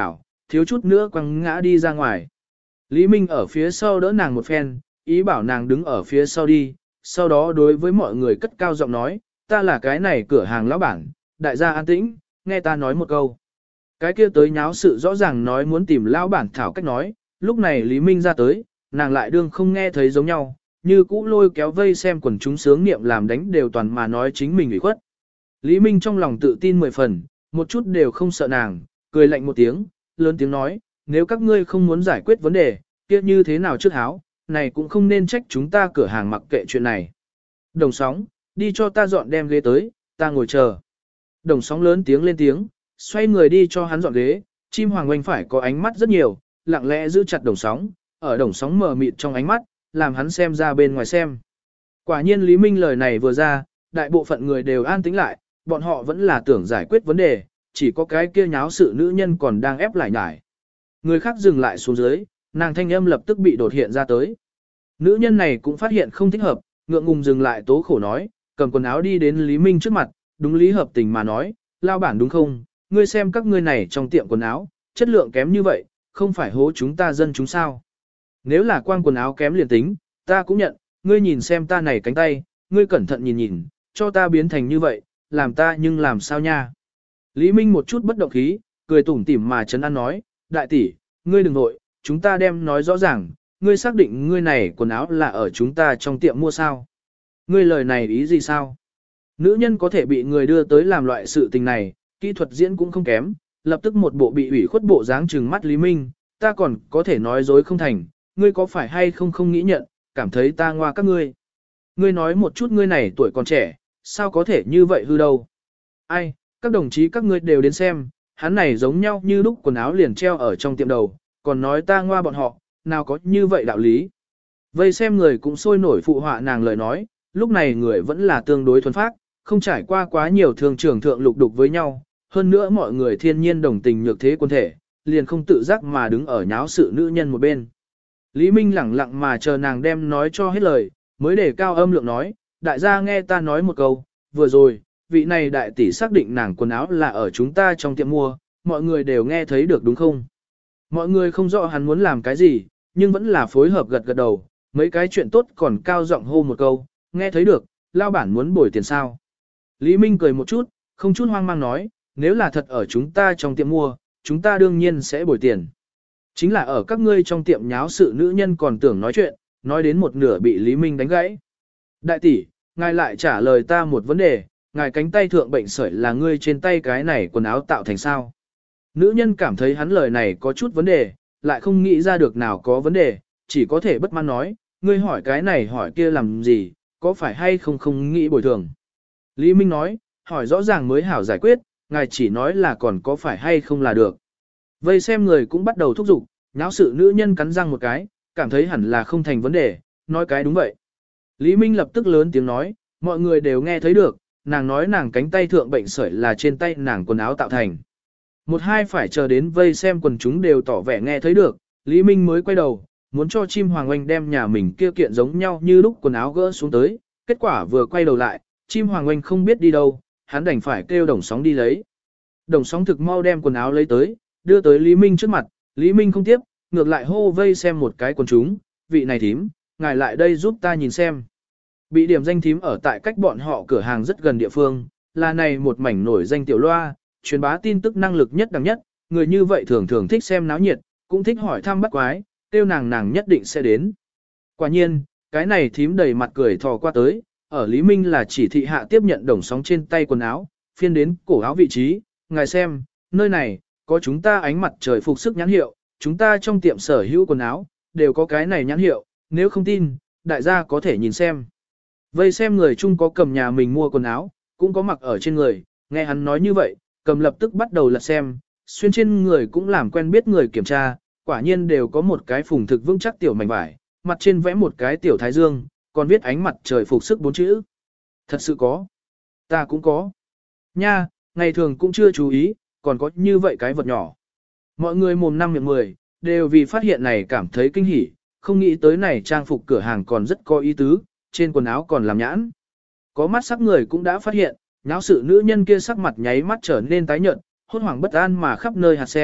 thiếu chút nữa quăng ngã đi ra ngoài. Lý Minh ở phía sau đỡ nàng một phen, ý bảo nàng đứng ở phía sau đi, sau đó đối với mọi người cất cao giọng nói, ta là cái này cửa hàng lão bản, đại gia an tĩnh, nghe ta nói một câu. Cái kia tới nháo sự rõ ràng nói muốn tìm lão bản thảo cách nói, lúc này Lý Minh ra tới, nàng lại đương không nghe thấy giống nhau, như cũ lôi kéo vây xem quần chúng sướng niệm làm đánh đều toàn mà nói chính mình ủy khuất. Lý Minh trong lòng tự tin 10 phần, một chút đều không sợ nàng, cười lạnh một tiếng, lớn tiếng nói, nếu các ngươi không muốn giải quyết vấn đề, kia như thế nào trước háo, này cũng không nên trách chúng ta cửa hàng mặc kệ chuyện này. Đồng sóng, đi cho ta dọn đem ghế tới, ta ngồi chờ. Đồng sóng lớn tiếng lên tiếng, xoay người đi cho hắn dọn ghế, chim hoàng oanh phải có ánh mắt rất nhiều, lặng lẽ giữ chặt đồng sóng, ở đồng sóng mờ mịt trong ánh mắt, làm hắn xem ra bên ngoài xem. Quả nhiên Lý Minh lời này vừa ra, đại bộ phận người đều an tĩnh lại, bọn họ vẫn là tưởng giải quyết vấn đề, chỉ có cái kia nháo sự nữ nhân còn đang ép lại nhải. Người khác dừng lại xuống dưới, nàng thanh âm lập tức bị đột hiện ra tới. Nữ nhân này cũng phát hiện không thích hợp, ngượng ngùng dừng lại tố khổ nói, cầm quần áo đi đến Lý Minh trước mặt, đúng lý hợp tình mà nói, lao bản đúng không, ngươi xem các ngươi này trong tiệm quần áo, chất lượng kém như vậy, không phải hố chúng ta dân chúng sao. Nếu là quang quần áo kém liền tính, ta cũng nhận, ngươi nhìn xem ta này cánh tay, ngươi cẩn thận nhìn nhìn, cho ta biến thành như vậy, làm ta nhưng làm sao nha. Lý Minh một chút bất động khí, cười tủm tỉm mà trấn an nói, đại tỷ, ngươi đừng nội, chúng ta đem nói rõ ràng, ngươi xác định ngươi này quần áo là ở chúng ta trong tiệm mua sao. Ngươi lời này ý gì sao? Nữ nhân có thể bị người đưa tới làm loại sự tình này, kỹ thuật diễn cũng không kém, lập tức một bộ bị ủy khuất bộ dáng trừng mắt Lý Minh, ta còn có thể nói dối không thành, ngươi có phải hay không không nghĩ nhận, cảm thấy ta ngoa các ngươi. Ngươi nói một chút ngươi này tuổi còn trẻ, sao có thể như vậy hư đâu. Ai, các đồng chí các ngươi đều đến xem, hắn này giống nhau như lúc quần áo liền treo ở trong tiệm đầu, còn nói ta ngoa bọn họ, nào có như vậy đạo lý. Vây xem người cũng sôi nổi phụ họa nàng lời nói, lúc này người vẫn là tương đối thuần phác, không trải qua quá nhiều thương trường thượng lục đục với nhau, hơn nữa mọi người thiên nhiên đồng tình nhược thế quân thể, liền không tự giác mà đứng ở nháo sự nữ nhân một bên. Lý Minh lẳng lặng mà chờ nàng đem nói cho hết lời, mới để cao âm lượng nói, đại gia nghe ta nói một câu, vừa rồi, vị này đại tỷ xác định nàng quần áo là ở chúng ta trong tiệm mua, mọi người đều nghe thấy được đúng không? Mọi người không rõ hắn muốn làm cái gì, nhưng vẫn là phối hợp gật gật đầu, mấy cái chuyện tốt còn cao giọng hô một câu, nghe thấy được, lao bản muốn bồi tiền sao? Lý Minh cười một chút, không chút hoang mang nói, nếu là thật ở chúng ta trong tiệm mua, chúng ta đương nhiên sẽ bồi tiền. Chính là ở các ngươi trong tiệm nháo sự nữ nhân còn tưởng nói chuyện, nói đến một nửa bị Lý Minh đánh gãy. Đại tỷ, ngài lại trả lời ta một vấn đề, ngài cánh tay thượng bệnh sởi là ngươi trên tay cái này quần áo tạo thành sao? Nữ nhân cảm thấy hắn lời này có chút vấn đề, lại không nghĩ ra được nào có vấn đề, chỉ có thể bất mãn nói, ngươi hỏi cái này hỏi kia làm gì, có phải hay không nghĩ bồi thường. Lý Minh nói, hỏi rõ ràng mới hảo giải quyết, ngài chỉ nói là còn có phải hay không là được. Vây xem người cũng bắt đầu thúc giục, nháo sự nữ nhân cắn răng một cái, cảm thấy hẳn là không thành vấn đề, nói cái đúng vậy. Lý Minh lập tức lớn tiếng nói, mọi người đều nghe thấy được, nàng nói nàng cánh tay thượng bệnh sởi là trên tay nàng quần áo tạo thành. Một hai phải chờ đến vây xem quần chúng đều tỏ vẻ nghe thấy được, Lý Minh mới quay đầu, muốn cho chim hoàng oanh đem nhà mình kia kiện giống nhau như lúc quần áo gỡ xuống tới, kết quả vừa quay đầu lại, chim hoàng oanh không biết đi đâu, hắn đành phải kêu đồng sóng đi lấy. Đồng sóng thực mau đem quần áo lấy tới, đưa tới Lý Minh trước mặt, Lý Minh không tiếp, ngược lại hô vây xem một cái quần chúng, vị này thím, ngài lại đây giúp ta nhìn xem. Bị điểm danh thím ở tại cách bọn họ cửa hàng rất gần địa phương, là này một mảnh nổi danh tiểu loa, truyền bá tin tức năng lực nhất đẳng nhất, người như vậy thường thường thích xem náo nhiệt, cũng thích hỏi thăm bắt quái, tiêu nàng nhất định sẽ đến. Quả nhiên, cái này thím đầy mặt cười thò qua tới, ở Lý Minh là chỉ thị hạ tiếp nhận đồng sóng trên tay quần áo, phiên đến cổ áo vị trí, ngài xem, nơi này, có chúng ta ánh mặt trời phục sức nhãn hiệu, chúng ta trong tiệm sở hữu quần áo, đều có cái này nhãn hiệu, nếu không tin, đại gia có thể nhìn xem. Vây xem người chung có cầm nhà mình mua quần áo, cũng có mặc ở trên người, nghe hắn nói như vậy, cầm lập tức bắt đầu lật xem, xuyên trên người cũng làm quen biết người kiểm tra, quả nhiên đều có một cái phùng thực vững chắc tiểu mảnh vải, mặt trên vẽ một cái tiểu thái dương, còn viết ánh mặt trời phục sức 4 chữ. Thật sự có. Ta cũng có. Nha, ngày thường cũng chưa chú ý, còn có như vậy cái vật nhỏ. Mọi người mồm năm miệng 10, đều vì phát hiện này cảm thấy kinh hỉ, không nghĩ tới này trang phục cửa hàng còn rất có ý tứ, trên quần áo còn làm nhãn. Có mắt sắc người cũng đã phát hiện, nháo sự nữ nhân kia sắc mặt nháy mắt trở nên tái nhợt, hốt hoảng bất an mà khắp nơi hạt xem,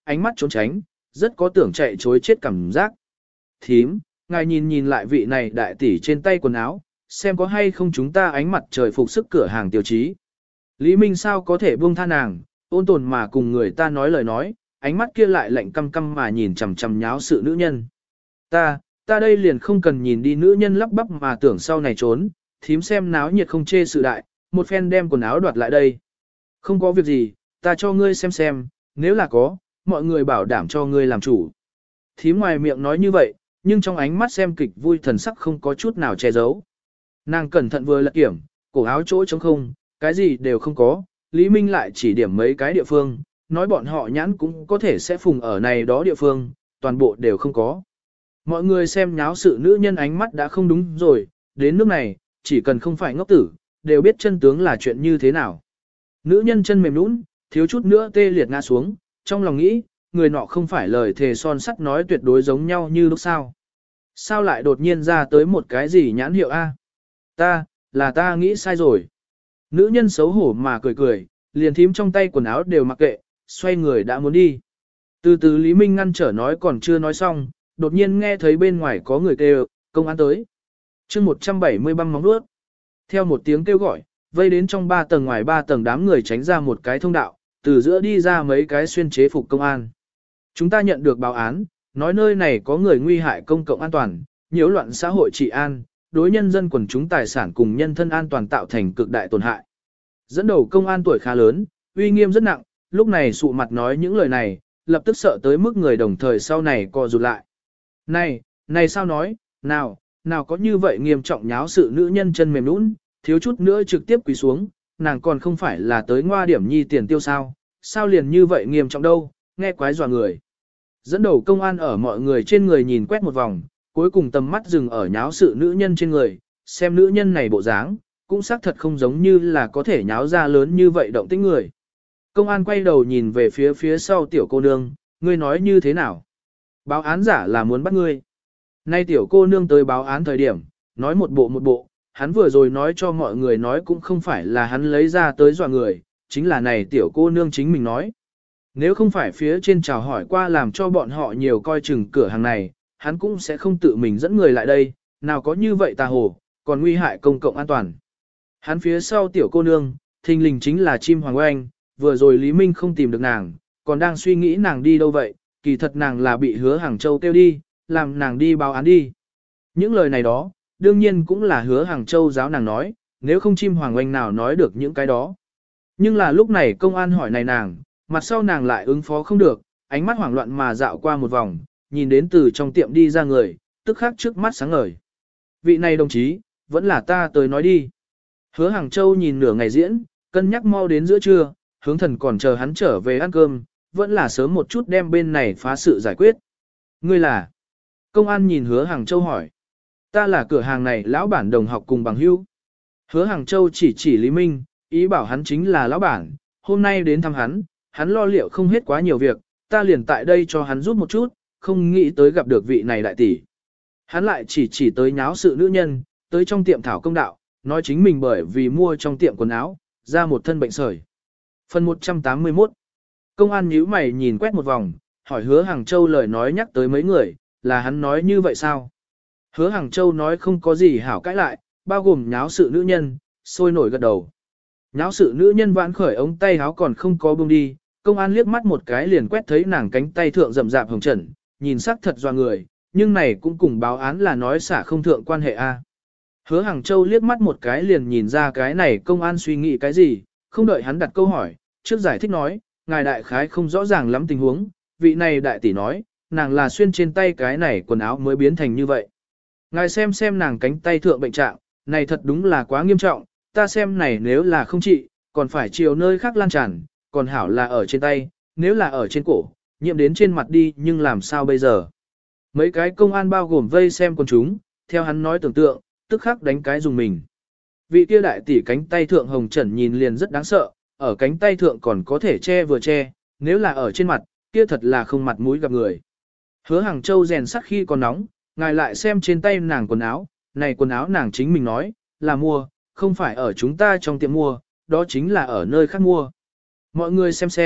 ánh mắt trốn tránh, rất có tưởng chạy chối chết cảm giác. Thím, ngài nhìn nhìn lại vị này đại tỷ trên tay quần áo, xem có hay không chúng ta ánh mặt trời phục sức cửa hàng tiêu chí. Lý Minh sao có thể buông tha nàng, ôn tồn mà cùng người ta nói lời nói, ánh mắt kia lại lạnh căm căm mà nhìn chằm chằm nháo sự nữ nhân. Ta đây liền không cần nhìn đi, nữ nhân lắp bắp mà tưởng sau này trốn, thím xem náo nhiệt không chê sự đại, một phen đem quần áo đoạt lại đây. Không có việc gì, ta cho ngươi xem, nếu là có, mọi người bảo đảm cho ngươi làm chủ. Thím ngoài miệng nói như vậy, nhưng trong ánh mắt xem kịch vui thần sắc không có chút nào che giấu. Nàng cẩn thận vừa lật kiểm, cổ áo chỗ trống không, cái gì đều không có, Lý Minh lại chỉ điểm mấy cái địa phương, nói bọn họ nhãn cũng có thể sẽ phùng ở này đó địa phương, toàn bộ đều không có. Mọi người xem nháo sự nữ nhân ánh mắt đã không đúng rồi, đến nước này, chỉ cần không phải ngốc tử, đều biết chân tướng là chuyện như thế nào. Nữ nhân chân mềm nũng, thiếu chút nữa tê liệt ngã xuống, trong lòng nghĩ, người nọ không phải lời thề son sắt nói tuyệt đối giống nhau như lúc sao. Sao lại đột nhiên ra tới một cái gì nhãn hiệu A? Ta nghĩ sai rồi. Nữ nhân xấu hổ mà cười, liền thím trong tay quần áo đều mặc kệ, xoay người đã muốn đi. Từ từ Lý Minh ngăn trở nói còn chưa nói xong, đột nhiên nghe thấy bên ngoài có người kêu, công an tới. chương 170 băng móng vuốt. Theo một tiếng kêu gọi, vây đến trong 3 tầng ngoài 3 tầng đám người tránh ra một cái thông đạo, từ giữa đi ra mấy cái xuyên chế phục công an. Chúng ta nhận được báo án, nói nơi này có người nguy hại công cộng an toàn, nhiễu loạn xã hội trị an, đối nhân dân quần chúng tài sản cùng nhân thân an toàn tạo thành cực đại tổn hại. Dẫn đầu công an tuổi khá lớn, uy nghiêm rất nặng, lúc này sụ mặt nói những lời này, lập tức sợ tới mức người đồng thời sau này co rụt lại. Này sao nói, nào có như vậy nghiêm trọng nháo sự, nữ nhân chân mềm nũng, thiếu chút nữa trực tiếp quỳ xuống, nàng còn không phải là tới ngoa điểm nhi tiền tiêu sao liền như vậy nghiêm trọng đâu, nghe quái dọa người. Dẫn đầu công an ở mọi người trên người nhìn quét một vòng, cuối cùng tầm mắt dừng ở nháo sự nữ nhân trên người, xem nữ nhân này bộ dáng, cũng xác thật không giống như là có thể nháo ra lớn như vậy động tĩnh người. Công an quay đầu nhìn về phía sau tiểu cô nương, ngươi nói như thế nào? Báo án giả là muốn bắt ngươi. Nay tiểu cô nương tới báo án thời điểm, nói một bộ, hắn vừa rồi nói cho mọi người nói cũng không phải là hắn lấy ra tới dọa người, chính là này tiểu cô nương chính mình nói. Nếu không phải phía trên chào hỏi qua làm cho bọn họ nhiều coi chừng cửa hàng này, hắn cũng sẽ không tự mình dẫn người lại đây, nào có như vậy tà hồ, còn nguy hại công cộng an toàn. Hắn phía sau tiểu cô nương, thình lình chính là Chim Hoàng Oanh, vừa rồi Lý Minh không tìm được nàng, còn đang suy nghĩ nàng đi đâu vậy, kỳ thật nàng là bị Hứa Hàng Châu kêu đi, làm nàng đi báo án đi. Những lời này đó, đương nhiên cũng là Hứa Hàng Châu giáo nàng nói, nếu không Chim Hoàng Oanh nào nói được những cái đó. Nhưng là lúc này công an hỏi này nàng, mặt sau nàng lại ứng phó không được, ánh mắt hoảng loạn mà dạo qua một vòng, nhìn đến từ trong tiệm đi ra người, tức khắc trước mắt sáng ngời. Vị này đồng chí, vẫn là ta tới nói đi. Hứa Hàng Châu nhìn nửa ngày diễn, cân nhắc mau đến giữa trưa, hướng thần còn chờ hắn trở về ăn cơm, vẫn là sớm một chút đem bên này phá sự giải quyết. Ngươi là? Công an nhìn Hứa Hàng Châu hỏi. Ta là cửa hàng này lão bản đồng học cùng bằng hữu. Hứa Hàng Châu chỉ Lý Minh, ý bảo hắn chính là lão bản, hôm nay đến thăm hắn lo liệu không hết quá nhiều việc, ta liền tại đây cho hắn giúp một chút, không nghĩ tới gặp được vị này đại tỷ. Hắn lại chỉ tới nháo sự nữ nhân, tới trong tiệm thảo công đạo, nói chính mình bởi vì mua trong tiệm quần áo, ra một thân bệnh sởi. Phần 181. Công an nhíu mày nhìn quét một vòng, hỏi Hứa Hàng Châu lời nói nhắc tới mấy người, là hắn nói như vậy sao? Hứa Hàng Châu nói không có gì hảo cãi lại, bao gồm nháo sự nữ nhân, sôi nổi gật đầu. Nháo sự nữ nhân vãn khởi ống tay áo còn không có buông đi, công an liếc mắt một cái liền quét thấy nàng cánh tay thượng rậm rạp hồng trần, nhìn sắc thật doa người, nhưng này cũng cùng báo án là nói xả không thượng quan hệ a. Hứa Hàng Châu liếc mắt một cái liền nhìn ra cái này công an suy nghĩ cái gì, không đợi hắn đặt câu hỏi, trước giải thích nói, ngài đại khái không rõ ràng lắm tình huống, vị này đại tỷ nói, nàng là xuyên trên tay cái này quần áo mới biến thành như vậy. Ngài xem nàng cánh tay thượng bệnh trạng, này thật đúng là quá nghiêm trọng, ta xem này nếu là không trị, còn phải chiều nơi khác lan tràn, còn hảo là ở trên tay, nếu là ở trên cổ, nhiễm đến trên mặt đi nhưng làm sao bây giờ. Mấy cái công an bao gồm vây xem quần chúng, theo hắn nói tưởng tượng, tức khắc đánh cái dùng mình. Vị kia đại tỷ cánh tay thượng hồng trần nhìn liền rất đáng sợ, ở cánh tay thượng còn có thể che vừa che, nếu là ở trên mặt, kia thật là không mặt mũi gặp người. Hứa Hàng Châu rèn sắt khi còn nóng, ngài lại xem trên tay nàng quần áo, này quần áo nàng chính mình nói, là mua, không phải ở chúng ta trong tiệm mua, đó chính là ở nơi khác mua. Mọi người xem,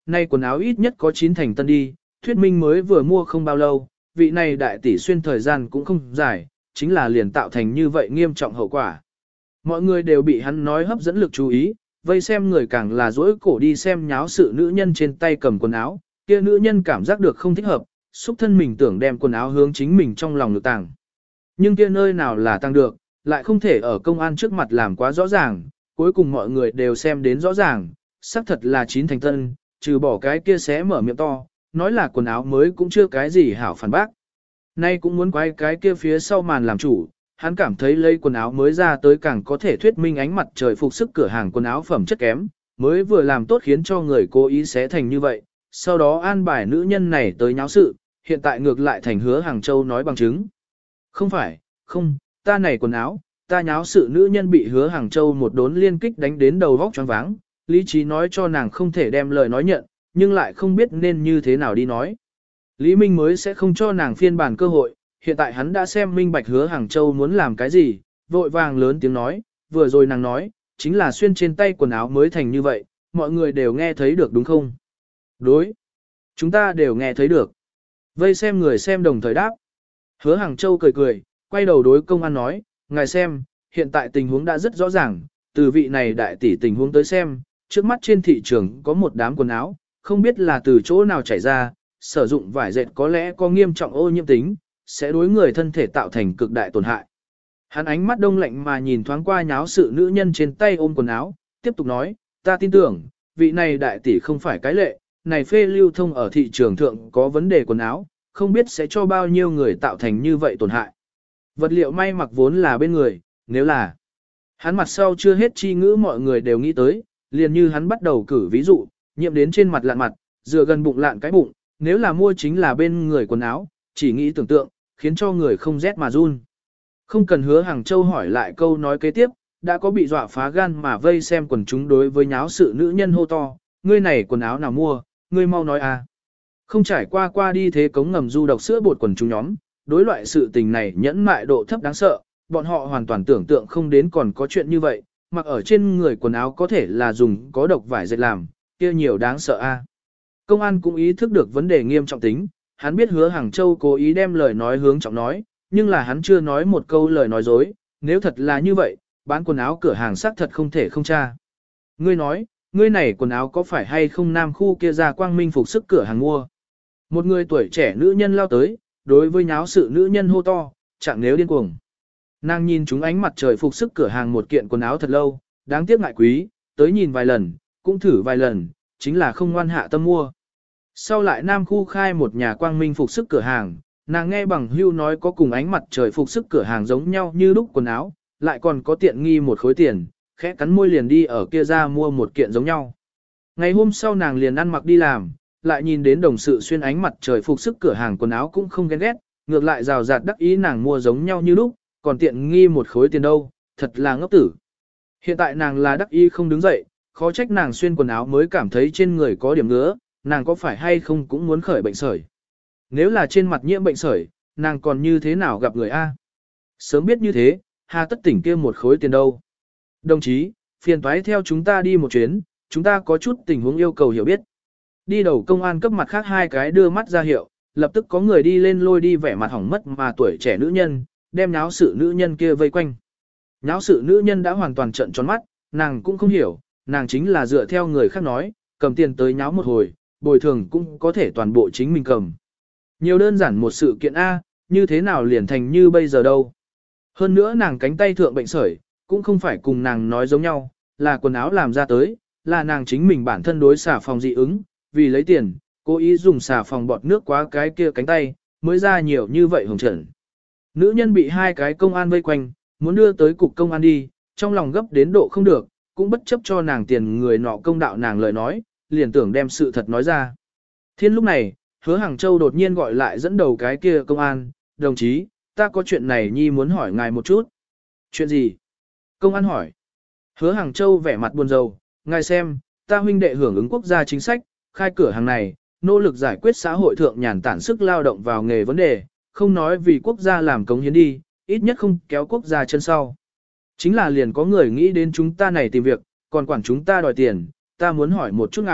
nay quần áo ít nhất có 9 thành tân đi, thuyết minh mới vừa mua không bao lâu, vị này đại tỷ xuyên thời gian cũng không dài, chính là liền tạo thành như vậy nghiêm trọng hậu quả. Mọi người đều bị hắn nói hấp dẫn lực chú ý, vây xem người càng là dỗi cổ đi xem nháo sự nữ nhân trên tay cầm quần áo, kia nữ nhân cảm giác được không thích hợp, xúc thân mình tưởng đem quần áo hướng chính mình trong lòng ngực tàng. Nhưng kia nơi nào là tăng được, lại không thể ở công an trước mặt làm quá rõ ràng, cuối cùng mọi người đều xem đến rõ ràng, xác thật là 9 thành tân, trừ bỏ cái kia xé mở miệng to, nói là quần áo mới cũng chưa cái gì hảo phản bác. Nay cũng muốn quay cái kia phía sau màn làm chủ, hắn cảm thấy lấy quần áo mới ra tới càng có thể thuyết minh ánh mặt trời phục sức cửa hàng quần áo phẩm chất kém, mới vừa làm tốt khiến cho người cố ý xé thành như vậy, sau đó an bài nữ nhân này tới nháo sự, hiện tại ngược lại thành Hứa Hàng Châu nói bằng chứng. Không phải, không, ta này quần áo, ta nháo sự nữ nhân bị Hứa Hàng Châu một đốn liên kích đánh đến đầu vóc choáng váng, lý trí nói cho nàng không thể đem lời nói nhận, nhưng lại không biết nên như thế nào đi nói. Lý Minh mới sẽ không cho nàng phiên bản cơ hội, hiện tại hắn đã xem minh bạch Hứa Hàng Châu muốn làm cái gì, vội vàng lớn tiếng nói, vừa rồi nàng nói, chính là xuyên trên tay quần áo mới thành như vậy, mọi người đều nghe thấy được đúng không? Đối, chúng ta đều nghe thấy được. Vây xem người xem đồng thời đáp. Hứa Hàng Châu cười cười, quay đầu đối công an nói, ngài xem, hiện tại tình huống đã rất rõ ràng, từ vị này đại tỷ tình huống tới xem, trước mắt trên thị trường có một đám quần áo, không biết là từ chỗ nào chảy ra, sử dụng vải dệt có lẽ có nghiêm trọng ô nhiễm tính, sẽ đối người thân thể tạo thành cực đại tổn hại. Hắn ánh mắt đông lạnh mà nhìn thoáng qua nháo sự nữ nhân trên tay ôm quần áo, tiếp tục nói, ta tin tưởng, vị này đại tỷ không phải cái lệ, này phê lưu thông ở thị trường thượng có vấn đề quần áo, không biết sẽ cho bao nhiêu người tạo thành như vậy tổn hại. Vật liệu may mặc vốn là bên người, nếu là hắn mặt sau chưa hết chi ngữ mọi người đều nghĩ tới, liền như hắn bắt đầu cử ví dụ, nhiễm đến trên mặt lạn mặt, dựa gần bụng lạn cái bụng, nếu là mua chính là bên người quần áo, chỉ nghĩ tưởng tượng, khiến cho người không rét mà run. Không cần Hứa Hàng Châu hỏi lại câu nói kế tiếp, đã có bị dọa phá gan mà vây xem quần chúng đối với nháo sự nữ nhân hô to, ngươi này quần áo nào mua, ngươi mau nói à. Không trải qua đi thế cống ngầm du độc sữa bột quần chúng nhóm, đối loại sự tình này nhẫn mại độ thấp đáng sợ, bọn họ hoàn toàn tưởng tượng không đến còn có chuyện như vậy, mặc ở trên người quần áo có thể là dùng có độc vải dệt làm, kia nhiều đáng sợ a. Công an cũng ý thức được vấn đề nghiêm trọng tính, hắn biết Hứa Hàng Châu cố ý đem lời nói hướng trọng nói, nhưng là hắn chưa nói một câu lời nói dối, nếu thật là như vậy, bán quần áo cửa hàng xác thật không thể không tra. Ngươi nói, ngươi này quần áo có phải hay không nam khu kia ra quang minh phục sức cửa hàng mua? Một người tuổi trẻ nữ nhân lao tới, đối với nháo sự nữ nhân hô to, chẳng nếu điên cuồng. Nàng nhìn chúng ánh mặt trời phục sức cửa hàng một kiện quần áo thật lâu, đáng tiếc ngại quý, tới nhìn vài lần, cũng thử vài lần, chính là không ngoan hạ tâm mua. Sau lại Nam khu khai một nhà quang minh phục sức cửa hàng, nàng nghe bằng hưu nói có cùng ánh mặt trời phục sức cửa hàng giống nhau như lúc quần áo, lại còn có tiện nghi một khối tiền, khẽ cắn môi liền đi ở kia ra mua một kiện giống nhau. Ngày hôm sau nàng liền ăn mặc đi làm, lại nhìn đến đồng sự xuyên ánh mặt trời phục sức cửa hàng quần áo cũng không ghen ghét, ngược lại rào rạt đắc ý nàng mua giống nhau như lúc, còn tiện nghi một khối tiền đâu, thật là ngốc tử. Hiện tại nàng là đắc ý không đứng dậy, khó trách nàng xuyên quần áo mới cảm thấy trên người có điểm ngứa, nàng có phải hay không cũng muốn khởi bệnh sởi. Nếu là trên mặt nhiễm bệnh sởi, nàng còn như thế nào gặp người A? Sớm biết như thế, hà tất tỉnh kia một khối tiền đâu. Đồng chí, phiền toái theo chúng ta đi một chuyến, chúng ta có chút tình huống yêu cầu hiểu biết. Đi đầu công an cấp mặt khác hai cái đưa mắt ra hiệu, lập tức có người đi lên lôi đi vẻ mặt hỏng mất mà tuổi trẻ nữ nhân, đem náo sự nữ nhân kia vây quanh. Náo sự nữ nhân đã hoàn toàn trợn tròn mắt, nàng cũng không hiểu, nàng chính là dựa theo người khác nói, cầm tiền tới nháo một hồi, bồi thường cũng có thể toàn bộ chính mình cầm. Nhiều đơn giản một sự kiện A, như thế nào liền thành như bây giờ đâu. Hơn nữa nàng cánh tay thượng bệnh sởi, cũng không phải cùng nàng nói giống nhau, là quần áo làm ra tới, là nàng chính mình bản thân đối xả phòng dị ứng, vì lấy tiền, cố ý dùng xả phòng bọt nước quá cái kia cánh tay, mới ra nhiều như vậy hồng trận. Nữ nhân bị hai cái công an vây quanh, muốn đưa tới cục công an đi, trong lòng gấp đến độ không được, cũng bất chấp cho nàng tiền người nọ công đạo nàng lời nói, liền tưởng đem sự thật nói ra. Thiên lúc này, Hứa Hàng Châu đột nhiên gọi lại dẫn đầu cái kia công an, đồng chí, ta có chuyện này nhi muốn hỏi ngài một chút. Chuyện gì? Công an hỏi. Hứa Hàng Châu vẻ mặt buồn rầu, ngài xem, ta huynh đệ hưởng ứng quốc gia chính sách, khai cửa hàng này, nỗ lực giải quyết xã hội thượng nhàn tản sức lao động vào nghề vấn đề, không nói vì quốc gia làm cống hiến đi, ít nhất không kéo quốc gia chân sau. Chính là liền có người nghĩ đến chúng ta này tìm việc, còn quản chúng ta đòi tiền, ta muốn hỏi một chút ngài,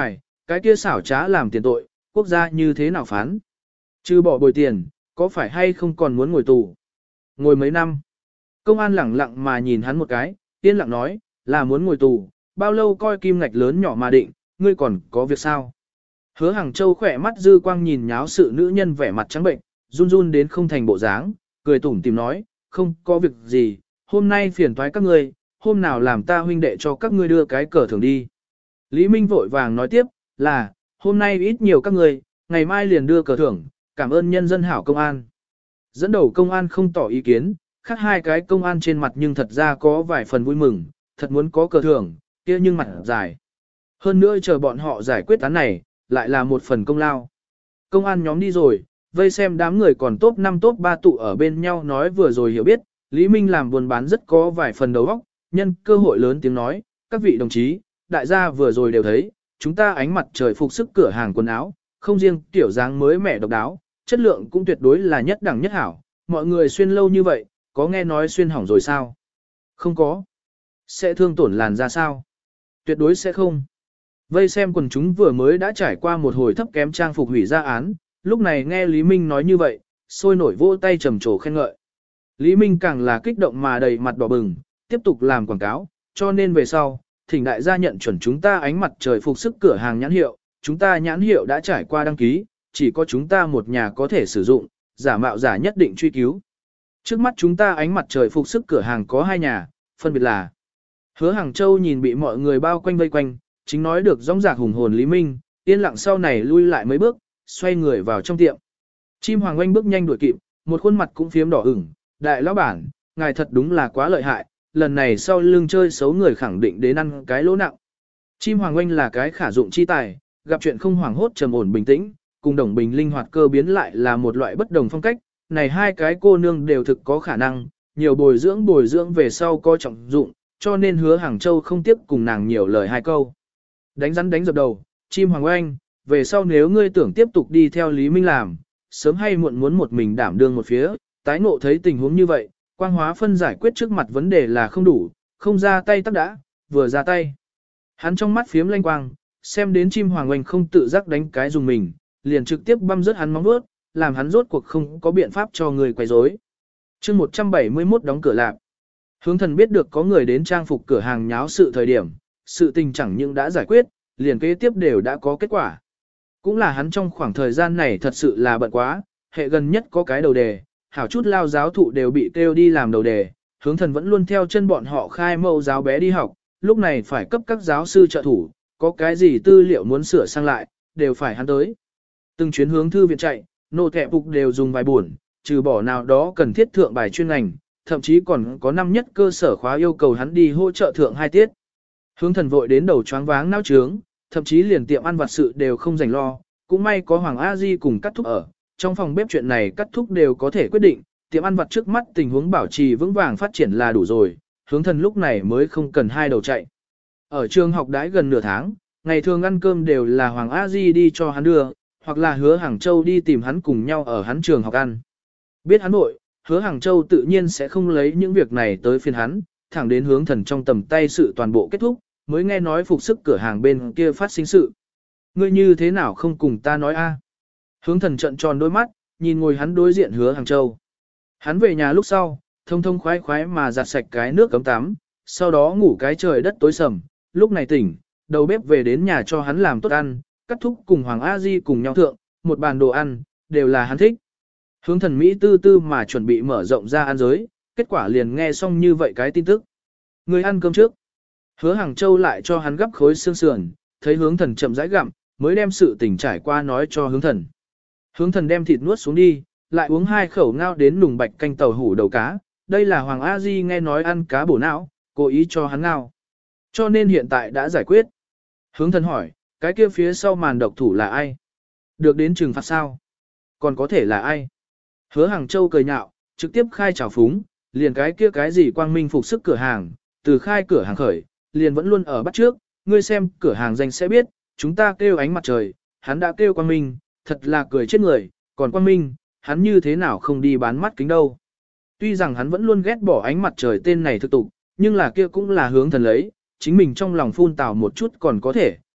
cái kia xảo trá làm tiền tội, quốc gia như thế nào phán? Chứ bỏ bồi tiền, có phải hay không còn muốn ngồi tù? Ngồi mấy năm? Công an lẳng lặng mà nhìn hắn một cái, yên lặng nói, là muốn ngồi tù, bao lâu coi kim ngạch lớn nhỏ mà định, ngươi còn có việc sao? Hứa Hàng Châu khỏe mắt dư quang nhìn nháo sự nữ nhân vẻ mặt trắng bệnh, run run đến không thành bộ dáng, cười tủm tìm nói, không có việc gì, hôm nay phiền toái các ngươi, hôm nào làm ta huynh đệ cho các ngươi đưa cái cờ thưởng đi. Lý Minh vội vàng nói tiếp, là, hôm nay ít nhiều các ngươi, ngày mai liền đưa cờ thưởng, cảm ơn nhân dân hảo công an. Dẫn đầu công an không tỏ ý kiến, khác hai cái công an trên mặt nhưng thật ra có vài phần vui mừng, thật muốn có cờ thưởng, kia nhưng mặt dài. Hơn nữa chờ bọn họ giải quyết án này, lại là một phần công lao. Công an nhóm đi rồi, vây xem đám người còn top 5 top 3 tụ ở bên nhau nói vừa rồi hiểu biết, Lý Minh làm buôn bán rất có vài phần đầu óc, nhân cơ hội lớn tiếng nói, các vị đồng chí, đại gia vừa rồi đều thấy, chúng ta ánh mặt trời phục sức cửa hàng quần áo, không riêng kiểu dáng mới mẻ độc đáo, chất lượng cũng tuyệt đối là nhất đẳng nhất hảo, mọi người xuyên lâu như vậy, có nghe nói xuyên hỏng rồi sao? Không có. Sẽ thương tổn làn da sao? Tuyệt đối sẽ không. Vây xem quần chúng vừa mới đã trải qua một hồi thấp kém trang phục hủy ra án, lúc này nghe Lý Minh nói như vậy, sôi nổi vỗ tay trầm trồ khen ngợi. Lý Minh càng là kích động mà đầy mặt đỏ bừng, tiếp tục làm quảng cáo, cho nên về sau, thỉnh đại gia nhận chuẩn chúng ta ánh mặt trời phục sức cửa hàng nhãn hiệu, chúng ta nhãn hiệu đã trải qua đăng ký, chỉ có chúng ta một nhà có thể sử dụng, giả mạo giả nhất định truy cứu. Trước mắt chúng ta ánh mặt trời phục sức cửa hàng có 2 nhà, phân biệt là Hứa Hàng Châu nhìn bị mọi người bao quanh vây quanh, chính nói được rõng rạc hùng hồn Lý Minh, yên lặng sau này lui lại mấy bước, xoay người vào trong tiệm. Chim Hoàng Oanh bước nhanh đuổi kịp, một khuôn mặt cũng phiếm đỏ ửng, đại lão bản, ngài thật đúng là quá lợi hại, lần này sau lưng chơi xấu người khẳng định đến ăn cái lỗ nặng. Chim Hoàng Oanh là cái khả dụng chi tài, gặp chuyện không hoảng hốt trầm ổn bình tĩnh, cùng Đồng Bình linh hoạt cơ biến lại là một loại bất đồng phong cách, này hai cái cô nương đều thực có khả năng, nhiều bồi dưỡng về sau có trọng dụng, cho nên Hứa Hàng Châu không tiếp cùng nàng nhiều lời hai câu. Đánh rắn đánh dập đầu, Chim Hoàng Oanh, về sau nếu ngươi tưởng tiếp tục đi theo Lý Minh làm, sớm hay muộn muốn một mình đảm đương một phía, tái ngộ thấy tình huống như vậy, quang hóa phân giải quyết trước mặt vấn đề là không đủ, không ra tay tắc đã, vừa ra tay. Hắn trong mắt phiếm lanh quang, xem đến Chim Hoàng Oanh không tự giác đánh cái dùng mình, liền trực tiếp băm rớt hắn móng vuốt, làm hắn rốt cuộc không có biện pháp cho người quấy rối. Chương 171 đóng cửa lạp. Hướng Thần biết được có người đến trang phục cửa hàng nháo sự thời điểm, sự tình chẳng những đã giải quyết, liền kế tiếp đều đã có kết quả. Cũng là hắn trong khoảng thời gian này thật sự là bận quá, hệ gần nhất có cái đầu đề, hảo chút lao giáo thụ đều bị kêu đi làm đầu đề, Hướng Thần vẫn luôn theo chân bọn họ khai mẫu giáo bé đi học, lúc này phải cấp các giáo sư trợ thủ, có cái gì tư liệu muốn sửa sang lại, đều phải hắn tới. Từng chuyến hướng thư viện chạy, nô thẻ phục đều dùng vài buồn, trừ bỏ nào đó cần thiết thượng bài chuyên ngành, thậm chí còn có năm nhất cơ sở khóa yêu cầu hắn đi hỗ trợ thượng 2 tiết. Hướng Thần vội đến đầu choáng váng não trướng, thậm chí liền tiệm ăn vặt sự đều không dành lo, cũng may có Hoàng A Di cùng Cắt Thúc ở, trong phòng bếp chuyện này Cắt Thúc đều có thể quyết định, tiệm ăn vặt trước mắt tình huống bảo trì vững vàng phát triển là đủ rồi, Hướng Thần lúc này mới không cần hai đầu chạy. Ở trường học đãi gần nửa tháng, ngày thường ăn cơm đều là Hoàng A Di đi cho hắn đưa, hoặc là Hứa Hàng Châu đi tìm hắn cùng nhau ở hắn trường học ăn. Biết hắn nội, Hứa Hàng Châu tự nhiên sẽ không lấy những việc này tới phiên hắn, thẳng đến Hướng Thần trong tầm tay sự toàn bộ kết thúc, mới nghe nói phục sức cửa hàng bên kia phát sinh sự. Ngươi như thế nào không cùng ta nói a? Hướng Thần trợn tròn đôi mắt, nhìn ngồi hắn đối diện Hứa Hàng Châu. Hắn về nhà lúc sau, thông thông khoái khoái mà giặt sạch cái nước cấm tắm, sau đó ngủ cái trời đất tối sầm, lúc này tỉnh, đầu bếp về đến nhà cho hắn làm tốt ăn, Cắt Thúc cùng Hoàng A Di cùng nhau thượng, một bàn đồ ăn, đều là hắn thích. Hướng Thần Mỹ tư tư mà chuẩn bị mở rộng ra ăn giới, kết quả liền nghe xong như vậy cái tin tức. Người ăn cơm trước. Hứa Hàng Châu lại cho hắn gắp khối xương sườn, thấy Hướng Thần chậm rãi gặm, mới đem sự tình trải qua nói cho Hướng Thần. Hướng Thần đem thịt nuốt xuống đi, lại uống 2 khẩu ngao đến nùng bạch canh tàu hủ đầu cá. Đây là Hoàng A Di nghe nói ăn cá bổ não, cố ý cho hắn ngao. Cho nên hiện tại đã giải quyết. Hướng Thần hỏi, cái kia phía sau màn độc thủ là ai? Được đến trừng phạt sao? Còn có thể là ai? Hứa Hàng Châu cười nhạo, trực tiếp khai trào phúng, liền cái kia cái gì quang minh phục sức cửa hàng, từ khai cửa hàng khởi, liền vẫn luôn ở bắt trước, ngươi xem cửa hàng danh sẽ biết, chúng ta kêu ánh mặt trời, hắn đã kêu quang minh, thật là cười chết người, còn quang minh, hắn như thế nào không đi bán mắt kính đâu. Tuy rằng hắn vẫn luôn ghét bỏ ánh mặt trời tên này thực tục, nhưng là kia cũng là Hướng Thần lấy, chính mình trong lòng phun tào một chút còn có thể,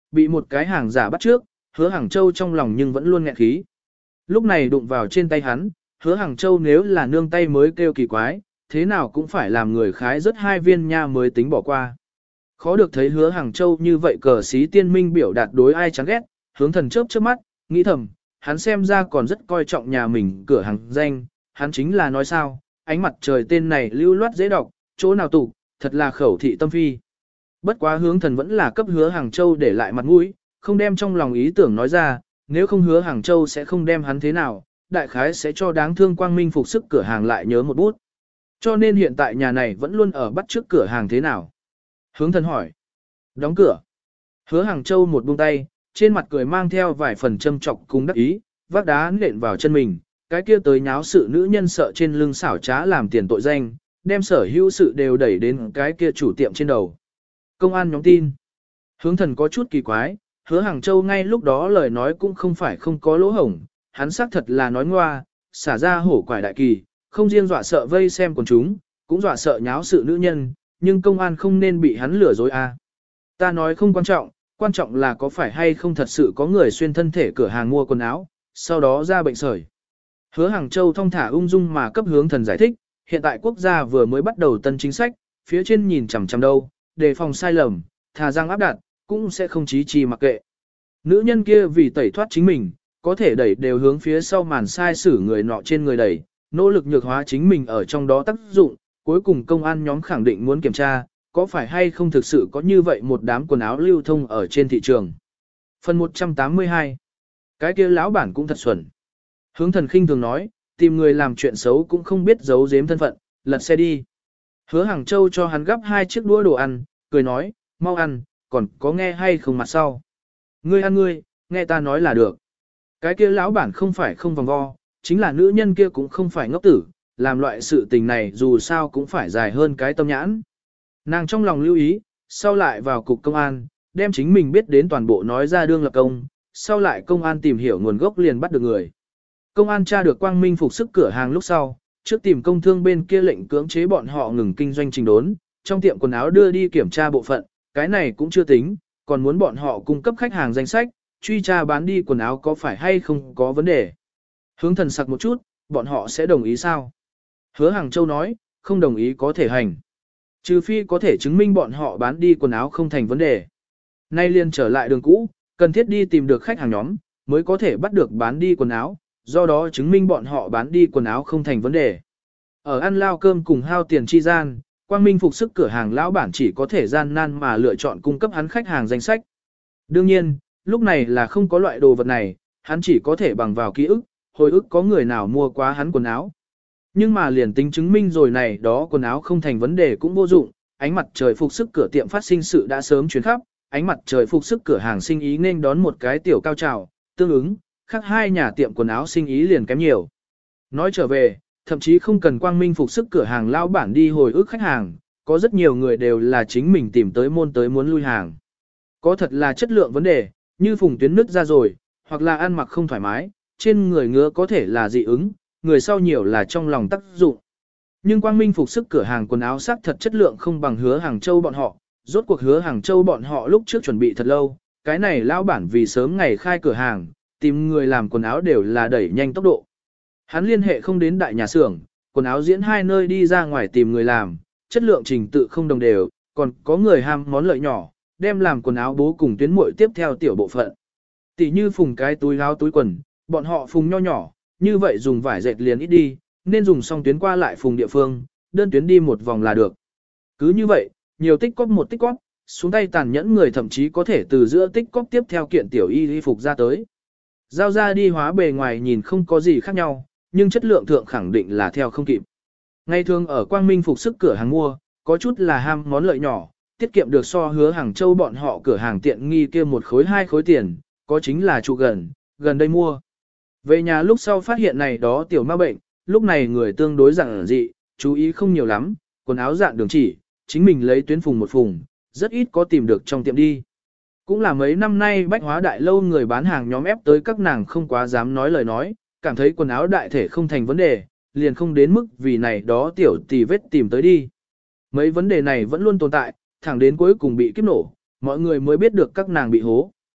bị một cái hàng giả bắt trước, Hứa Hàng Châu trong lòng nhưng vẫn luôn nghẹn khí. Lúc này đụng vào trên tay hắn, Hứa Hàng Châu nếu là nương tay mới kêu kỳ quái, thế nào cũng phải làm người khái rất 2 viên nha mới tính bỏ qua. Khó được thấy Hứa Hàng Châu như vậy cờ sĩ tiên minh biểu đạt đối ai chán ghét, Hướng Thần chớp chớp mắt, nghĩ thầm, hắn xem ra còn rất coi trọng nhà mình cửa hàng danh, hắn chính là nói sao, ánh mặt trời tên này lưu loát dễ đọc, chỗ nào tụ, thật là khẩu thị tâm phi. Bất quá Hướng Thần vẫn là cấp Hứa Hàng Châu để lại mặt mũi, không đem trong lòng ý tưởng nói ra, nếu không Hứa Hàng Châu sẽ không đem hắn thế nào, đại khái sẽ cho đáng thương Quang Minh phục sức cửa hàng lại nhớ một bút. Cho nên hiện tại nhà này vẫn luôn ở bắt trước cửa hàng thế nào. Hướng Thần hỏi. Đóng cửa. Hứa Hàng Châu một buông tay, trên mặt cười mang theo vài phần châm chọc cùng đắc ý, vác đá nện vào chân mình, cái kia tới nháo sự nữ nhân sợ trên lưng xảo trá làm tiền tội danh, đem sở hữu sự đều đẩy đến cái kia chủ tiệm trên đầu. Công an nhóm tin. Hướng Thần có chút kỳ quái, Hứa Hàng Châu ngay lúc đó lời nói cũng không phải không có lỗ hổng, hắn xác thật là nói ngoa, xả ra hổ quải đại kỳ, không riêng dọa sợ vây xem quần chúng, cũng dọa sợ nháo sự nữ nhân, nhưng công an không nên bị hắn lừa dối à. Ta nói không quan trọng là có phải hay không thật sự có người xuyên thân thể cửa hàng mua quần áo, sau đó ra bệnh sởi. Hứa Hàng Châu thong thả ung dung mà cấp Hướng Thần giải thích, hiện tại quốc gia vừa mới bắt đầu tân chính sách, phía trên nhìn chằm chằm đâu, đề phòng sai lầm, thà rằng áp đặt, cũng sẽ không chí trì mặc kệ. Nữ nhân kia vì tẩy thoát chính mình, có thể đẩy đều hướng phía sau màn sai xử người nọ trên người đẩy, nỗ lực nhược hóa chính mình ở trong đó tác dụng, cuối cùng công an nhóm khẳng định muốn kiểm tra, có phải hay không thực sự có như vậy một đám quần áo lưu thông ở trên thị trường. Phần 182. Cái kia lão bản cũng thật xuẩn. Hướng Thần khinh thường nói, tìm người làm chuyện xấu cũng không biết giấu giếm thân phận, lật xe đi. Hứa Hàng Châu cho hắn gắp 2 chiếc đũa đồ ăn, cười nói, mau ăn, còn có nghe hay không mặt sau. Ngươi ăn ngươi, nghe ta nói là được. Cái kia lão bản không phải không vòng vo, chính là nữ nhân kia cũng không phải ngốc tử, làm loại sự tình này dù sao cũng phải dài hơn cái tâm nhãn. Nàng trong lòng lưu ý, sau lại vào cục công an, đem chính mình biết đến toàn bộ nói ra đương lập công, sau lại công an tìm hiểu nguồn gốc liền bắt được người. Công an tra được Quang Minh phục sức cửa hàng lúc sau, trước tìm công thương bên kia lệnh cưỡng chế bọn họ ngừng kinh doanh trình đốn, trong tiệm quần áo đưa đi kiểm tra bộ phận, cái này cũng chưa tính, còn muốn bọn họ cung cấp khách hàng danh sách, truy tra bán đi quần áo có phải hay không có vấn đề. Hướng Thần sặc một chút, bọn họ sẽ đồng ý sao? Hứa Hàng Châu nói, không đồng ý có thể hành. Trừ phi có thể chứng minh bọn họ bán đi quần áo không thành vấn đề. Nay liền trở lại đường cũ, cần thiết đi tìm được khách hàng nhóm, mới có thể bắt được bán đi quần áo, do đó chứng minh bọn họ bán đi quần áo không thành vấn đề. Ở ăn lao cơm cùng hao tiền chi gian, Quang Minh phục sức cửa hàng lão bản chỉ có thể gian nan mà lựa chọn cung cấp hắn khách hàng danh sách. Đương nhiên, lúc này là không có loại đồ vật này, hắn chỉ có thể bằng vào ký ức, hồi ức có người nào mua quá hắn quần áo. Nhưng mà liền tính chứng minh rồi này đó quần áo không thành vấn đề cũng vô dụng, ánh mặt trời phục sức cửa tiệm phát sinh sự đã sớm truyền khắp, ánh mặt trời phục sức cửa hàng sinh ý nên đón một cái tiểu cao trào, tương ứng, khác 2 nhà tiệm quần áo sinh ý liền kém nhiều. Nói trở về, thậm chí không cần Quang Minh phục sức cửa hàng lao bản đi hồi ức khách hàng, có rất nhiều người đều là chính mình tìm tới môn tới muốn lui hàng. Có thật là chất lượng vấn đề, như phùng tuyến nứt ra rồi, hoặc là ăn mặc không thoải mái, trên người ngứa có thể là dị ứng, người sau nhiều là trong lòng tác dụng. Nhưng Quang Minh phục sức cửa hàng quần áo sắc thật chất lượng không bằng Hứa Hàng Châu bọn họ, rốt cuộc Hứa Hàng Châu bọn họ lúc trước chuẩn bị thật lâu, cái này lao bản vì sớm ngày khai cửa hàng, tìm người làm quần áo đều là đẩy nhanh tốc độ. Hắn liên hệ không đến đại nhà xưởng, quần áo diễn 2 nơi đi ra ngoài tìm người làm, chất lượng trình tự không đồng đều, còn có người ham món lợi nhỏ, đem làm quần áo bố cùng tuyến muội tiếp theo tiểu bộ phận. Tỷ như phùng cái túi áo túi quần, bọn họ phùng nho nhỏ, như vậy dùng vải dệt liền ít đi, nên dùng song tuyến qua lại phùng địa phương, đơn tuyến đi một vòng là được. Cứ như vậy, nhiều tích cóp một tích cóp, xuống tay tàn nhẫn người thậm chí có thể từ giữa tích cóp tiếp theo kiện tiểu y phục ra tới. Giao ra đi hóa bề ngoài nhìn không có gì khác nhau, nhưng chất lượng thượng khẳng định là theo không kịp. Ngày thường ở Quang Minh phục sức cửa hàng mua, có chút là ham món lợi nhỏ, tiết kiệm được so Hứa Hàng Châu bọn họ cửa hàng tiện nghi kia 1 khối 2 khối tiền, có chính là trụ gần đây mua. Về nhà lúc sau phát hiện này đó tiểu ma bệnh, lúc này người tương đối giản dị, chú ý không nhiều lắm, quần áo dạng đường chỉ, chính mình lấy tuyến phùng một phùng, rất ít có tìm được trong tiệm đi. Cũng là mấy năm nay bách hóa đại lâu người bán hàng nhóm ép tới các nàng không quá dám nói lời nói, cảm thấy quần áo đại thể không thành vấn đề, liền không đến mức vì này đó tiểu tì vết tìm tới đi. Mấy vấn đề này vẫn luôn tồn tại, thẳng đến cuối cùng bị kiếp nổ, mọi người mới biết được các nàng bị hố.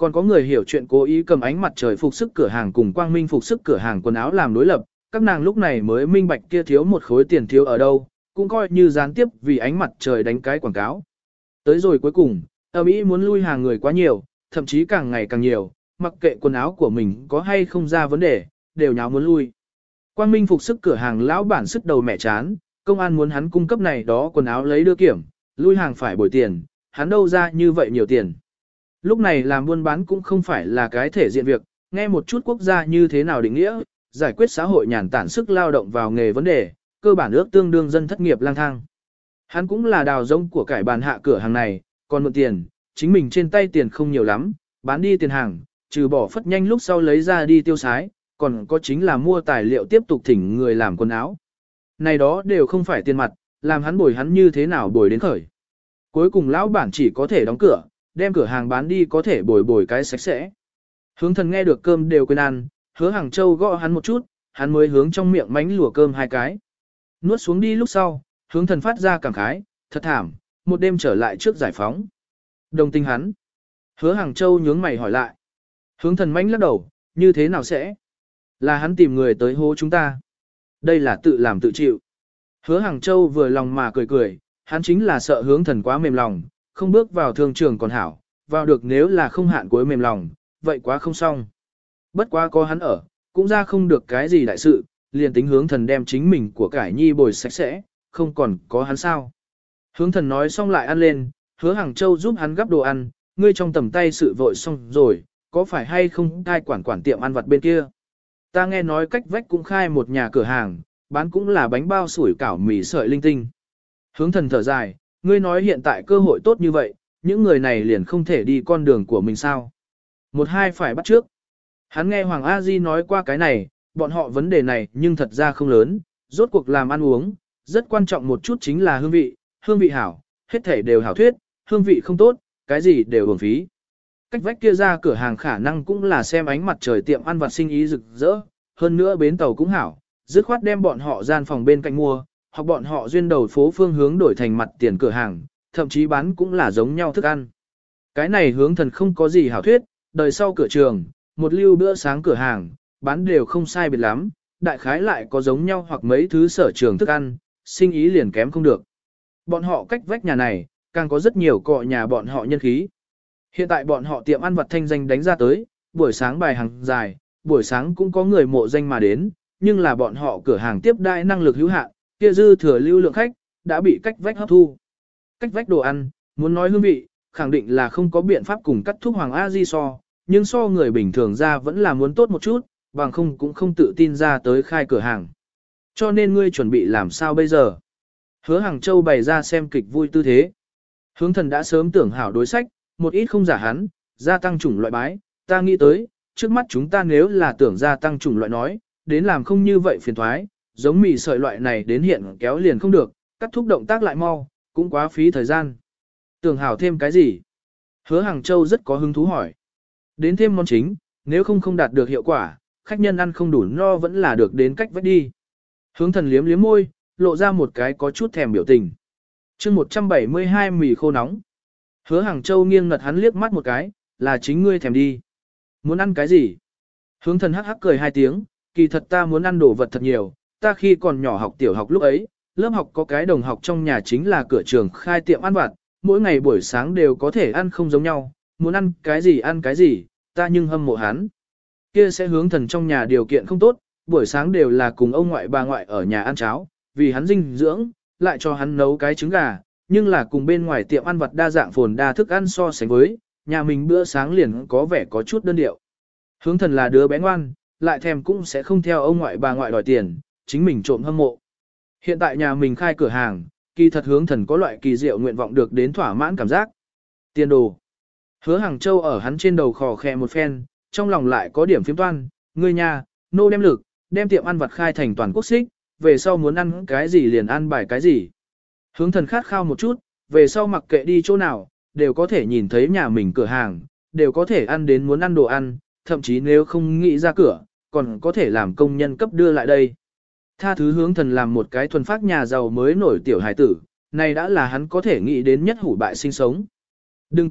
Còn có người hiểu chuyện cố ý cầm ánh mặt trời phục sức cửa hàng cùng quang minh phục sức cửa hàng quần áo làm đối lập, các nàng lúc này mới minh bạch kia thiếu một khối tiền thiếu ở đâu, cũng coi như gián tiếp vì ánh mặt trời đánh cái quảng cáo. Tới rồi cuối cùng, ở Mỹ muốn lui hàng người quá nhiều, thậm chí càng ngày càng nhiều, mặc kệ quần áo của mình có hay không ra vấn đề, đều nháo muốn lui. Quang minh phục sức cửa hàng lão bản sức đầu mẹ chán, công an muốn hắn cung cấp này đó quần áo lấy đưa kiểm, lui hàng phải bồi tiền, hắn đâu ra như vậy nhiều tiền. Lúc này làm buôn bán cũng không phải là cái thể diện việc, nghe một chút quốc gia như thế nào định nghĩa, giải quyết xã hội nhàn tản sức lao động vào nghề vấn đề, cơ bản ước tương đương dân thất nghiệp lang thang. Hắn cũng là đào rông của cải bàn hạ cửa hàng này, còn mượn tiền, chính mình trên tay tiền không nhiều lắm, bán đi tiền hàng, trừ bỏ phất nhanh lúc sau lấy ra đi tiêu xái, còn có chính là mua tài liệu tiếp tục thỉnh người làm quần áo. Này đó đều không phải tiền mặt, làm hắn bồi hắn như thế nào bồi đến khởi. Cuối cùng lão bản chỉ có thể đóng cửa, đem cửa hàng bán đi có thể bồi cái sạch sẽ. Hướng thần nghe được cơm đều quên ăn, Hứa Hàng Châu gõ hắn một chút, hắn mới hướng trong miệng mánh lùa cơm hai cái. Nuốt xuống đi lúc sau, hướng thần phát ra cảm khái, thật thảm, một đêm trở lại trước giải phóng. Đồng tình hắn. Hứa Hàng Châu nhướng mày hỏi lại. Hướng thần mánh lắc đầu, như thế nào sẽ? Là hắn tìm người tới hô chúng ta. Đây là tự làm tự chịu. Hứa Hàng Châu vừa lòng mà cười cười, hắn chính là sợ hướng thần quá mềm lòng, không bước vào thương trường còn hảo, vào được nếu là không hạn cuối mềm lòng, vậy quá không xong. Bất quá có hắn ở, cũng ra không được cái gì đại sự, liền tính hướng thần đem chính mình của cải nhi bồi sạch sẽ, không còn có hắn sao. Hướng thần nói xong lại ăn lên, Hứa Hàng Châu giúp hắn gắp đồ ăn, ngươi trong tầm tay sự vội xong rồi, có phải hay không cai quản tiệm ăn vặt bên kia. Ta nghe nói cách vách cũng khai một nhà cửa hàng, bán cũng là bánh bao sủi cảo mì sợi linh tinh. Hướng thần thở dài, ngươi nói hiện tại cơ hội tốt như vậy, những người này liền không thể đi con đường của mình sao. Một hai phải bắt trước. Hắn nghe Hoàng A Di nói qua cái này, bọn họ vấn đề này nhưng thật ra không lớn, rốt cuộc làm ăn uống, rất quan trọng một chút chính là hương vị hảo, hết thể đều hảo thuyết, hương vị không tốt, cái gì đều uổng phí. Cách vách kia ra cửa hàng khả năng cũng là xem ánh mặt trời tiệm ăn vặt sinh ý rực rỡ, hơn nữa bến tàu cũng hảo, dứt khoát đem bọn họ gian phòng bên cạnh mua, hoặc bọn họ duyên đầu phố phương hướng đổi thành mặt tiền cửa hàng, thậm chí bán cũng là giống nhau thức ăn. Cái này hướng thần không có gì hảo thuyết, đời sau cửa trường, một lưu bữa sáng cửa hàng, bán đều không sai biệt lắm, đại khái lại có giống nhau hoặc mấy thứ sở trường thức ăn, sinh ý liền kém không được. Bọn họ cách vách nhà này, càng có rất nhiều cọ nhà bọn họ nhân khí. Hiện tại bọn họ tiệm ăn vặt thanh danh đánh ra tới, buổi sáng bài hàng dài, buổi sáng cũng có người mộ danh mà đến, nhưng là bọn họ cửa hàng tiếp đãi năng lực hữu hạn, kia dư thừa lưu lượng khách, đã bị cách vách hấp thu. Cách vách đồ ăn, muốn nói hương vị, khẳng định là không có biện pháp cùng cắt thuốc Hoàng A Di so, nhưng so người bình thường ra vẫn là muốn tốt một chút, bằng không cũng không tự tin ra tới khai cửa hàng. Cho nên ngươi chuẩn bị làm sao bây giờ? Hứa Hàng Châu bày ra xem kịch vui tư thế. Hướng thần đã sớm tưởng hảo đối sách, một ít không giả hắn, gia tăng chủng loại bái, ta nghĩ tới, trước mắt chúng ta nếu là tưởng gia tăng chủng loại nói, đến làm không như vậy phiền thoái, giống mì sợi loại này đến hiện kéo liền không được, cắt thúc động tác lại mau, cũng quá phí thời gian. Tưởng hảo thêm cái gì? Hứa Hàng Châu rất có hứng thú hỏi. Đến thêm món chính, nếu không đạt được hiệu quả, khách nhân ăn không đủ no vẫn là được đến cách vách đi. Hướng thần liếm liếm môi, lộ ra một cái có chút thèm biểu tình. chương 172 mì khô nóng. Hứa Hàng Châu nghiêng ngật hắn liếc mắt một cái, là chính ngươi thèm đi. Muốn ăn cái gì? Hướng thần hắc hắc cười hai tiếng, kỳ thật ta muốn ăn đồ vật thật nhiều, ta khi còn nhỏ học tiểu học lúc ấy, lớp học có cái đồng học trong nhà chính là cửa trường khai tiệm ăn vặt, mỗi ngày buổi sáng đều có thể ăn không giống nhau, muốn ăn cái gì, ta nhưng hâm mộ hắn. Kia sẽ hướng thần trong nhà điều kiện không tốt, buổi sáng đều là cùng ông ngoại bà ngoại ở nhà ăn cháo, vì hắn dinh dưỡng, lại cho hắn nấu cái trứng gà, nhưng là cùng bên ngoài tiệm ăn vặt đa dạng phồn đa thức ăn so sánh với, nhà mình bữa sáng liền có vẻ có chút đơn điệu. Hướng thần là đứa bé ngoan, lại thèm cũng sẽ không theo ông ngoại bà ngoại đòi tiền, chính mình trộm hâm mộ. Hiện tại nhà mình khai cửa hàng, kỳ thật hướng thần có loại kỳ diệu nguyện vọng được đến thỏa mãn cảm giác. Tiền đồ. Hứa Hàng Châu ở hắn trên đầu khò khè một phen, trong lòng lại có điểm phiếm toan, ngươi nhà, nô đem lực, đem tiệm ăn vặt khai thành toàn quốc xích, về sau muốn ăn cái gì liền ăn bài cái gì. Hướng thần khát khao một chút, về sau mặc kệ đi chỗ nào, đều có thể nhìn thấy nhà mình cửa hàng, đều có thể ăn đến muốn ăn đồ ăn, thậm chí nếu không nghĩ ra cửa, còn có thể làm công nhân cấp đưa lại đây. Tha thứ hướng thần làm một cái thuần phát nhà giàu mới nổi tiểu hài tử, này đã là hắn có thể nghĩ đến nhất hủ bại sinh sống. Đừng cười,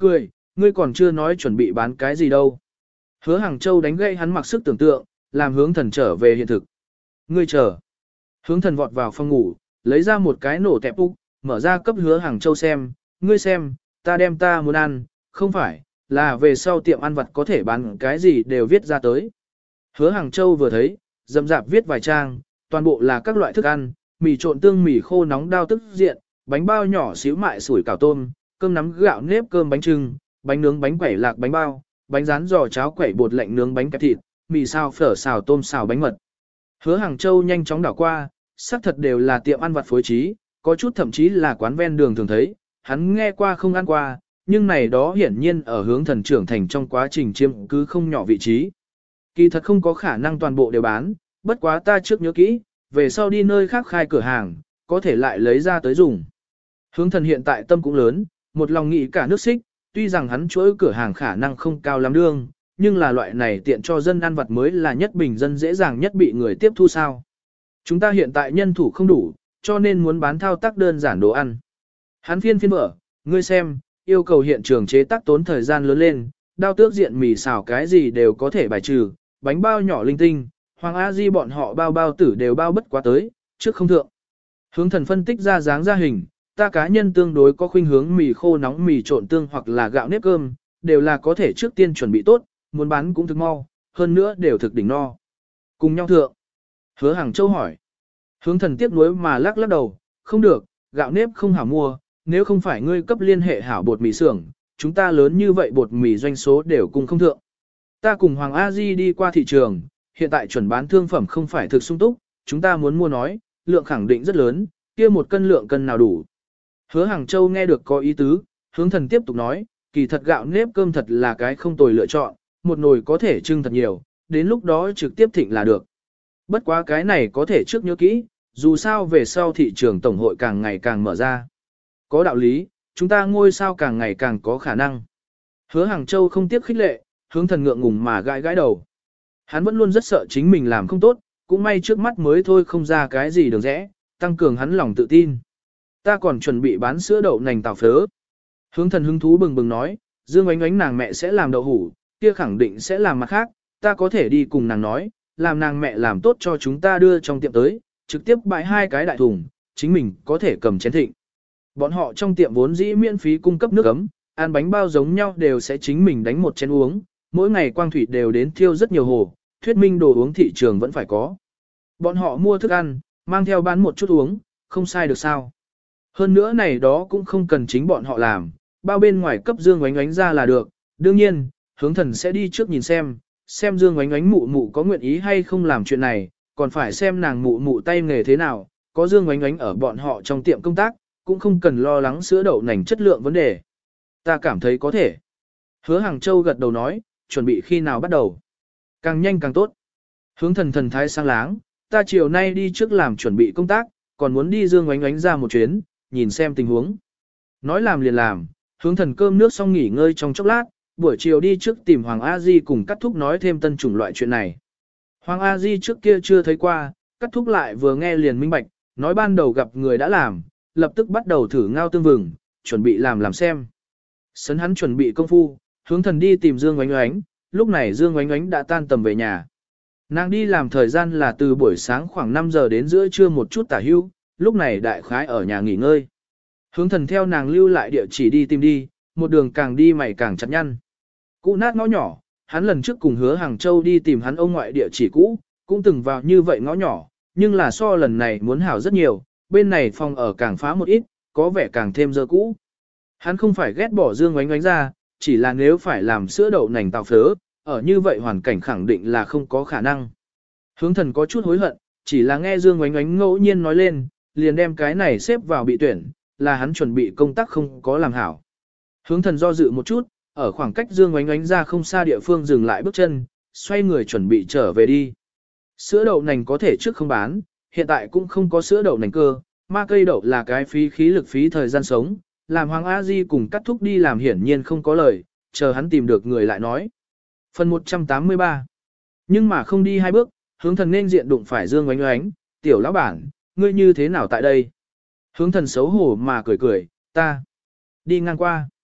ngươi còn chưa nói chuẩn bị bán cái gì đâu. Hứa Hàng Châu đánh gãy hắn mặc sức tưởng tượng, làm hướng thần trở về hiện thực. Ngươi chờ. Hướng thần vọt vào phòng ngủ, lấy ra một cái nổ tẹp úc, mở ra cấp Hứa Hàng Châu xem, ngươi xem, ta đem ta muốn ăn, không phải, là về sau tiệm ăn vặt có thể bán cái gì đều viết ra tới. Hứa Hàng Châu vừa thấy, dầm dạp viết vài trang, toàn bộ là các loại thức ăn, mì trộn tương mì khô nóng đao tức diện, bánh bao nhỏ xíu mại sủi cảo tôm, cơm nắm gạo nếp cơm bánh trưng, bánh nướng bánh quẩy lạc bánh bao, bánh rán giò cháo quẩy bột lạnh nướng bánh kẹp thịt, mì xào phở xào tôm xào bánh mật. Hứa Hàng Châu nhanh chóng đảo qua, xác thật đều là tiệm ăn vặt phối trí, có chút thậm chí là quán ven đường thường thấy, hắn nghe qua không ăn qua, nhưng này đó hiển nhiên ở hướng thần trưởng thành trong quá trình chiếm cứ không nhỏ vị trí. Kỳ thật không có khả năng toàn bộ đều bán, bất quá ta trước nhớ kỹ, về sau đi nơi khác khai cửa hàng, có thể lại lấy ra tới dùng. Hướng thần hiện tại tâm cũng lớn, một lòng nghĩ cả nước xích, tuy rằng hắn chuỗi cửa hàng khả năng không cao lắm đương, nhưng là loại này tiện cho dân ăn vặt mới là nhất bình dân dễ dàng nhất bị người tiếp thu sao. Chúng ta hiện tại nhân thủ không đủ, cho nên muốn bán thao tác đơn giản đồ ăn. Hắn phiên mở, ngươi xem, yêu cầu hiện trường chế tác tốn thời gian lớn lên, đao tước diện mì xào cái gì đều có thể bài trừ, bánh bao nhỏ linh tinh, Hoàng A Di bọn họ bao bao tử đều bao bất quá tới, trước không thượng. Hướng thần phân tích ra dáng ra hình, ta cá nhân tương đối có khuynh hướng mì khô nóng mì trộn tương hoặc là gạo nếp cơm, đều là có thể trước tiên chuẩn bị tốt, muốn bán cũng thực mau, hơn nữa đều thực đỉnh no. Cùng nhau thượng. Hứa Hàng Châu hỏi. Hướng thần tiếc nuối mà lắc lắc đầu, không được, gạo nếp không hảo mua, nếu không phải ngươi cấp liên hệ hảo bột mì xưởng, chúng ta lớn như vậy bột mì doanh số đều cùng không thượng. Ta cùng Hoàng A Di đi qua thị trường, hiện tại chuẩn bán thương phẩm không phải thực sung túc, chúng ta muốn mua nói, lượng khẳng định rất lớn, kia một cân lượng cân nào đủ. Hứa Hàng Châu nghe được có ý tứ, hướng thần tiếp tục nói, kỳ thật gạo nếp cơm thật là cái không tồi lựa chọn, một nồi có thể trưng thật nhiều, đến lúc đó trực tiếp thịnh là được. Bất quá cái này có thể trước nhớ kỹ, dù sao về sau thị trường tổng hội càng ngày càng mở ra. Có đạo lý, chúng ta ngôi sao càng ngày càng có khả năng. Hứa Hàng Châu không tiếc khích lệ, hướng thần ngượng ngùng mà gãi gãi đầu. Hắn vẫn luôn rất sợ chính mình làm không tốt, cũng may trước mắt mới thôi không ra cái gì đường rẽ, tăng cường hắn lòng tự tin. Ta còn chuẩn bị bán sữa đậu nành tàu phớ. Hướng thần hứng thú bừng bừng nói, Dương Oánh Oánh nàng mẹ sẽ làm đậu hủ, kia khẳng định sẽ làm mặt khác, ta có thể đi cùng nàng nói, làm nàng mẹ làm tốt cho chúng ta đưa trong tiệm tới, trực tiếp bãi 2 cái đại thùng, chính mình có thể cầm chén thịnh. Bọn họ trong tiệm vốn dĩ miễn phí cung cấp nước ấm, ăn bánh bao giống nhau đều sẽ chính mình đánh một chén uống, mỗi ngày quang thủy đều đến thiêu rất nhiều hồ, thuyết minh đồ uống thị trường vẫn phải có. Bọn họ mua thức ăn, mang theo bán một chút uống, không sai được sao. Hơn nữa này đó cũng không cần chính bọn họ làm, bao bên ngoài cấp Dương Oánh Oánh ra là được, đương nhiên, hướng thần sẽ đi trước nhìn xem Dương Oánh Oánh mụ mụ có nguyện ý hay không làm chuyện này, còn phải xem nàng mụ mụ tay nghề thế nào, có Dương Oánh Oánh ở bọn họ trong tiệm công tác, cũng không cần lo lắng sữa đậu nành chất lượng vấn đề. Ta cảm thấy có thể. Hứa Hàng Châu gật đầu nói, chuẩn bị khi nào bắt đầu. Càng nhanh càng tốt. Hướng thần thần thái sang láng, ta chiều nay đi trước làm chuẩn bị công tác, còn muốn đi Dương Oánh Oánh ra một chuyến, nhìn xem tình huống. Nói làm liền làm, hướng thần cơm nước xong nghỉ ngơi trong chốc lát, buổi chiều đi trước tìm Hoàng A Di cùng Cắt Thúc nói thêm tân chủng loại chuyện này. Hoàng A Di trước kia chưa thấy qua, Cắt Thúc lại vừa nghe liền minh bạch, nói ban đầu gặp người đã làm, lập tức bắt đầu thử ngao tương vừng, chuẩn bị làm xem. Sấn hắn chuẩn bị công phu, hướng thần đi tìm Dương Oánh Oánh, lúc này Dương Oánh Oánh đã tan tầm về nhà. Nàng đi làm thời gian là từ buổi sáng khoảng 5 giờ đến giữa trưa một chút tả hưu, lúc này đại khái ở nhà nghỉ ngơi. Hướng thần theo nàng lưu lại địa chỉ đi tìm đi, một đường càng đi mày càng chặt nhăn. Cũ nát ngõ nhỏ, hắn lần trước cùng Hứa Hàng Châu đi tìm hắn ông ngoại địa chỉ cũ, cũng từng vào như vậy ngõ nhỏ, nhưng là so lần này muốn hảo rất nhiều, bên này phòng ở càng phá một ít, có vẻ càng thêm dơ cũ. Hắn không phải ghét bỏ Dương Oánh Oánh ra, chỉ là nếu phải làm sữa đậu nành tàu phớ, ở như vậy hoàn cảnh khẳng định là không có khả năng. Hướng thần có chút hối hận, chỉ là nghe Dương Oánh Oánh ngẫu nhiên nói lên, liền đem cái này xếp vào bị tuyển, là hắn chuẩn bị công tác không có làm hảo. Hướng thần do dự một chút, ở khoảng cách Dương Oánh Oánh ra không xa địa phương dừng lại bước chân, xoay người chuẩn bị trở về đi. Sữa đậu nành có thể trước không bán, hiện tại cũng không có sữa đậu nành cơ, ma cây đậu là cái phí khí lực phí thời gian sống, làm Hoàng A Di cùng Cắt Thúc đi làm hiển nhiên không có lời, chờ hắn tìm được người lại nói. Phần 183. Nhưng mà không đi 2 bước, hướng thần nên diện đụng phải Dương Oánh Oánh, tiểu lão bản, ngươi như thế nào tại đây? Hướng thần xấu hổ mà cười cười, ta đi ngang qua.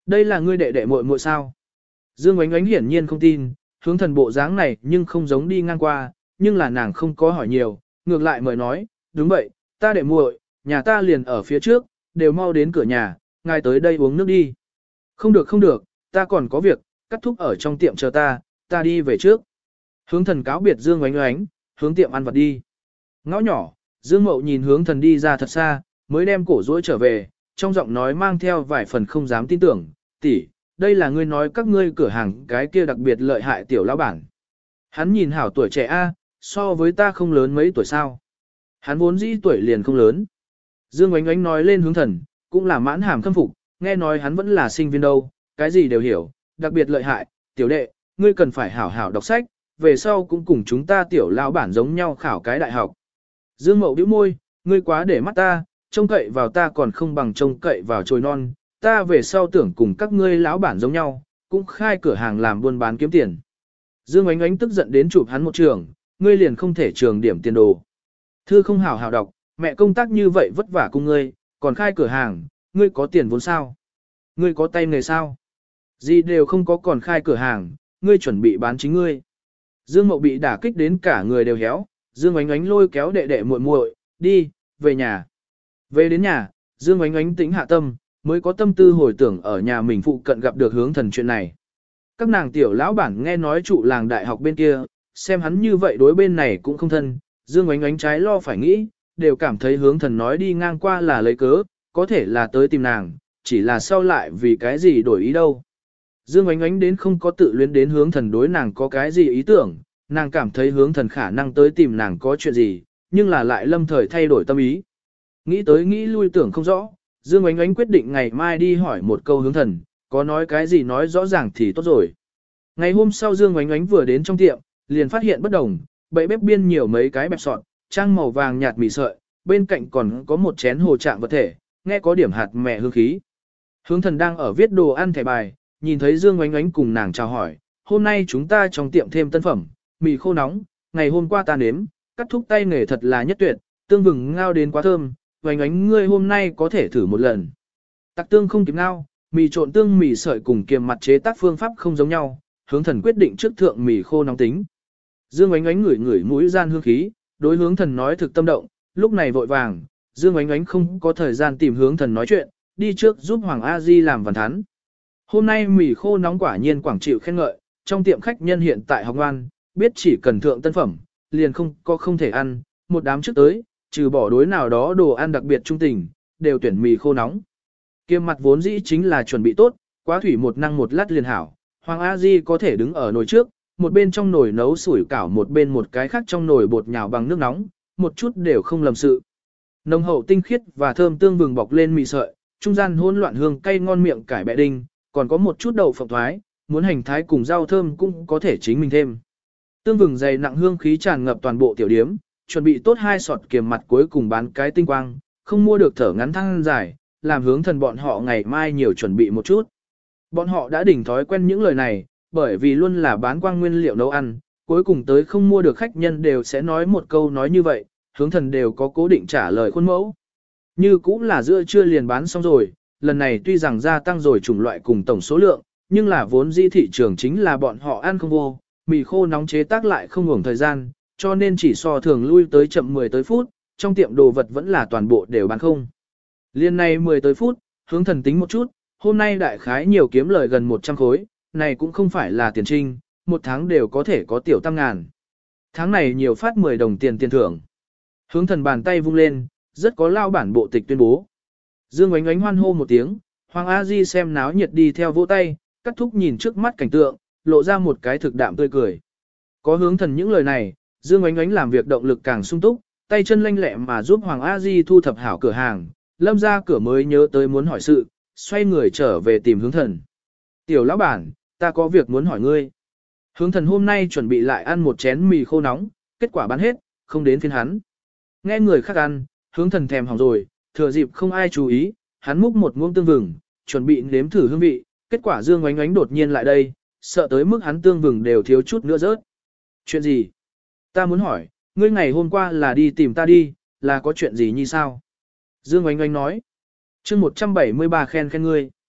Đây là ngươi đệ đệ muội muội sao? Dương Oánh Oánh hiển nhiên không tin, hướng thần bộ dáng này nhưng không giống đi ngang qua, nhưng là nàng không có hỏi nhiều, ngược lại mời nói, đúng vậy, ta đệ muội, nhà ta liền ở phía trước, đều mau đến cửa nhà, ngài tới đây uống nước đi. Không được không được, ta còn có việc, cắt thúc ở trong tiệm chờ ta đi về trước. Hướng thần cáo biệt Dương Oánh Oánh, hướng tiệm ăn vặt đi. Ngõ nhỏ, Dương Mậu nhìn hướng thần đi ra thật xa, mới đem cổ duỗi trở về, trong giọng nói mang theo vài phần không dám tin tưởng, tỷ, đây là ngươi nói các ngươi cửa hàng cái kia đặc biệt lợi hại tiểu lão bản. Hắn nhìn hảo tuổi trẻ A, so với ta không lớn mấy tuổi sao. Hắn vốn dĩ tuổi liền không lớn. Dương Oánh Oánh nói lên hướng thần, cũng là mãn hàm khâm phục, nghe nói hắn vẫn là sinh viên đâu, cái gì đều hiểu, đặc biệt lợi hại, tiểu đệ, ngươi cần phải hảo hảo đọc sách, về sau cũng cùng chúng ta tiểu lão bản giống nhau khảo cái đại học. Dương Mậu bĩu môi, ngươi quá để mắt ta, trông cậy vào ta còn không bằng trông cậy vào trồi non, ta về sau tưởng cùng các ngươi lão bản giống nhau, cũng khai cửa hàng làm buôn bán kiếm tiền. Dương Oánh Oánh tức giận đến chụp hắn một trường, ngươi liền không thể trường điểm tiền đồ. Thư không hảo hảo đọc, mẹ công tác như vậy vất vả cùng ngươi, còn khai cửa hàng, ngươi có tiền vốn sao? Ngươi có tay nghề sao? Gì đều không có còn khai cửa hàng, ngươi chuẩn bị bán chính ngươi. Dương Mậu bị đả kích đến cả người đều héo, Dương Oánh Oánh lôi kéo đệ đệ muội muội, đi, về nhà. Về đến nhà, Dương Oánh Oánh tĩnh hạ tâm, mới có tâm tư hồi tưởng ở nhà mình phụ cận gặp được hướng thần chuyện này. Các nàng tiểu lão bản nghe nói trụ làng đại học bên kia, xem hắn như vậy đối bên này cũng không thân, Dương Oánh Oánh trái lo phải nghĩ, đều cảm thấy hướng thần nói đi ngang qua là lấy cớ, có thể là tới tìm nàng, chỉ là sau lại vì cái gì đổi ý đâu. Dương Oánh Oánh đến không có tự luyến đến hướng thần đối nàng có cái gì ý tưởng, nàng cảm thấy hướng thần khả năng tới tìm nàng có chuyện gì, nhưng là lại lâm thời thay đổi tâm ý. Nghĩ tới nghĩ lui tưởng không rõ, Dương Oánh Oánh quyết định ngày mai đi hỏi một câu hướng thần, có nói cái gì nói rõ ràng thì tốt rồi. Ngày hôm sau Dương Oánh Oánh vừa đến trong tiệm, liền phát hiện bất đồng, bậy bếp biên nhiều mấy cái bẹp sọt, trang màu vàng nhạt mì sợi, bên cạnh còn có một chén hồ trạng vật thể, nghe có điểm hạt mẹ hương khí. Hướng thần đang ở viết đồ ăn thẻ bài, nhìn thấy Dương Oánh Oánh cùng nàng chào hỏi, hôm nay chúng ta trong tiệm thêm tân phẩm, mì khô nóng, ngày hôm qua ta nếm, cắt thúc tay nghề thật là nhất tuyệt, tương vừng ngao đến quá thơm, Oánh Oánh ngươi hôm nay có thể thử một lần. Tạc tương không kịp ngao, mì trộn tương mì sợi cùng kiềm mặt chế tác phương pháp không giống nhau, hướng thần quyết định trước thượng mì khô nóng tính. Dương Oánh Oánh ngửi ngửi mũi gian hương khí, đối hướng thần nói thực tâm động, lúc này vội vàng, Dương Oánh Oánh không có thời gian tìm hướng thần nói chuyện, đi trước giúp Hoàng A Di làm văn thán. Hôm nay mì khô nóng quả nhiên quảng chịu khen ngợi, trong tiệm khách nhân hiện tại học ngoan, biết chỉ cần thượng tân phẩm, liền không thể ăn, một đám trước tới, trừ bỏ đối nào đó đồ ăn đặc biệt trung tình, đều tuyển mì khô nóng. Kiêm mặt vốn dĩ chính là chuẩn bị tốt, quá thủy một năng một lát liền hảo, Hoàng A Di có thể đứng ở nồi trước, một bên trong nồi nấu sủi cảo một bên một cái khác trong nồi bột nhào bằng nước nóng, một chút đều không lầm sự. Nồng hậu tinh khiết và thơm tương vừng bọc lên mì sợi, trung gian hỗn loạn hương cay ngon miệng cải bẹ đinh, còn có một chút đậu phộng thoái, muốn hành thái cùng rau thơm cũng có thể chính mình thêm. Tương vừng dày nặng hương khí tràn ngập toàn bộ tiểu điếm, chuẩn bị tốt 2 sọt kiềm mặt cuối cùng bán cái tinh quang, không mua được thở ngắn thăng dài, làm hướng thần bọn họ ngày mai nhiều chuẩn bị một chút. Bọn họ đã đỉnh thói quen những lời này, bởi vì luôn là bán quang nguyên liệu nấu ăn, cuối cùng tới không mua được khách nhân đều sẽ nói một câu nói như vậy, hướng thần đều có cố định trả lời khuôn mẫu. Như cũng là giữa trưa liền bán xong rồi, lần này tuy rằng gia tăng rồi chủng loại cùng tổng số lượng, nhưng là vốn dĩ thị trường chính là bọn họ ăn không vô, mì khô nóng chế tác lại không ngủng thời gian, cho nên chỉ so thường lui tới chậm 10 tới phút, trong tiệm đồ vật vẫn là toàn bộ đều bán không. Liên này 10 tới phút, hướng thần tính một chút, hôm nay đại khái nhiều kiếm lời gần 100 khối, này cũng không phải là tiền trinh, một tháng đều có thể có tiểu tăng ngàn. Tháng này nhiều phát 10 đồng tiền thưởng. Hướng thần bàn tay vung lên, rất có lao bản bộ tịch tuyên bố. Dương Oánh Oánh hoan hô một tiếng, Hoàng A Di xem náo nhiệt đi theo vỗ tay, cắt thúc nhìn trước mắt cảnh tượng, lộ ra một cái thực đạm tươi cười. Có hướng thần những lời này, Dương Oánh Oánh làm việc động lực càng sung túc, tay chân lanh lẹ mà giúp Hoàng A Di thu thập hảo cửa hàng, lâm ra cửa mới nhớ tới muốn hỏi sự, xoay người trở về tìm hướng thần. Tiểu lão bản, ta có việc muốn hỏi ngươi. Hướng thần hôm nay chuẩn bị lại ăn một chén mì khô nóng, kết quả bán hết, không đến phiên hắn. Nghe người khác ăn, hướng thần thèm hỏng rồi, thừa dịp không ai chú ý, hắn múc một muỗng tương vừng, chuẩn bị nếm thử hương vị, kết quả Dương Oánh Oánh đột nhiên lại đây, sợ tới mức hắn tương vừng đều thiếu chút nữa rớt. Chuyện gì? Ta muốn hỏi, ngươi ngày hôm qua là đi tìm ta đi, là có chuyện gì như sao? Dương Oánh Oánh nói. Chương 173 khen ngươi.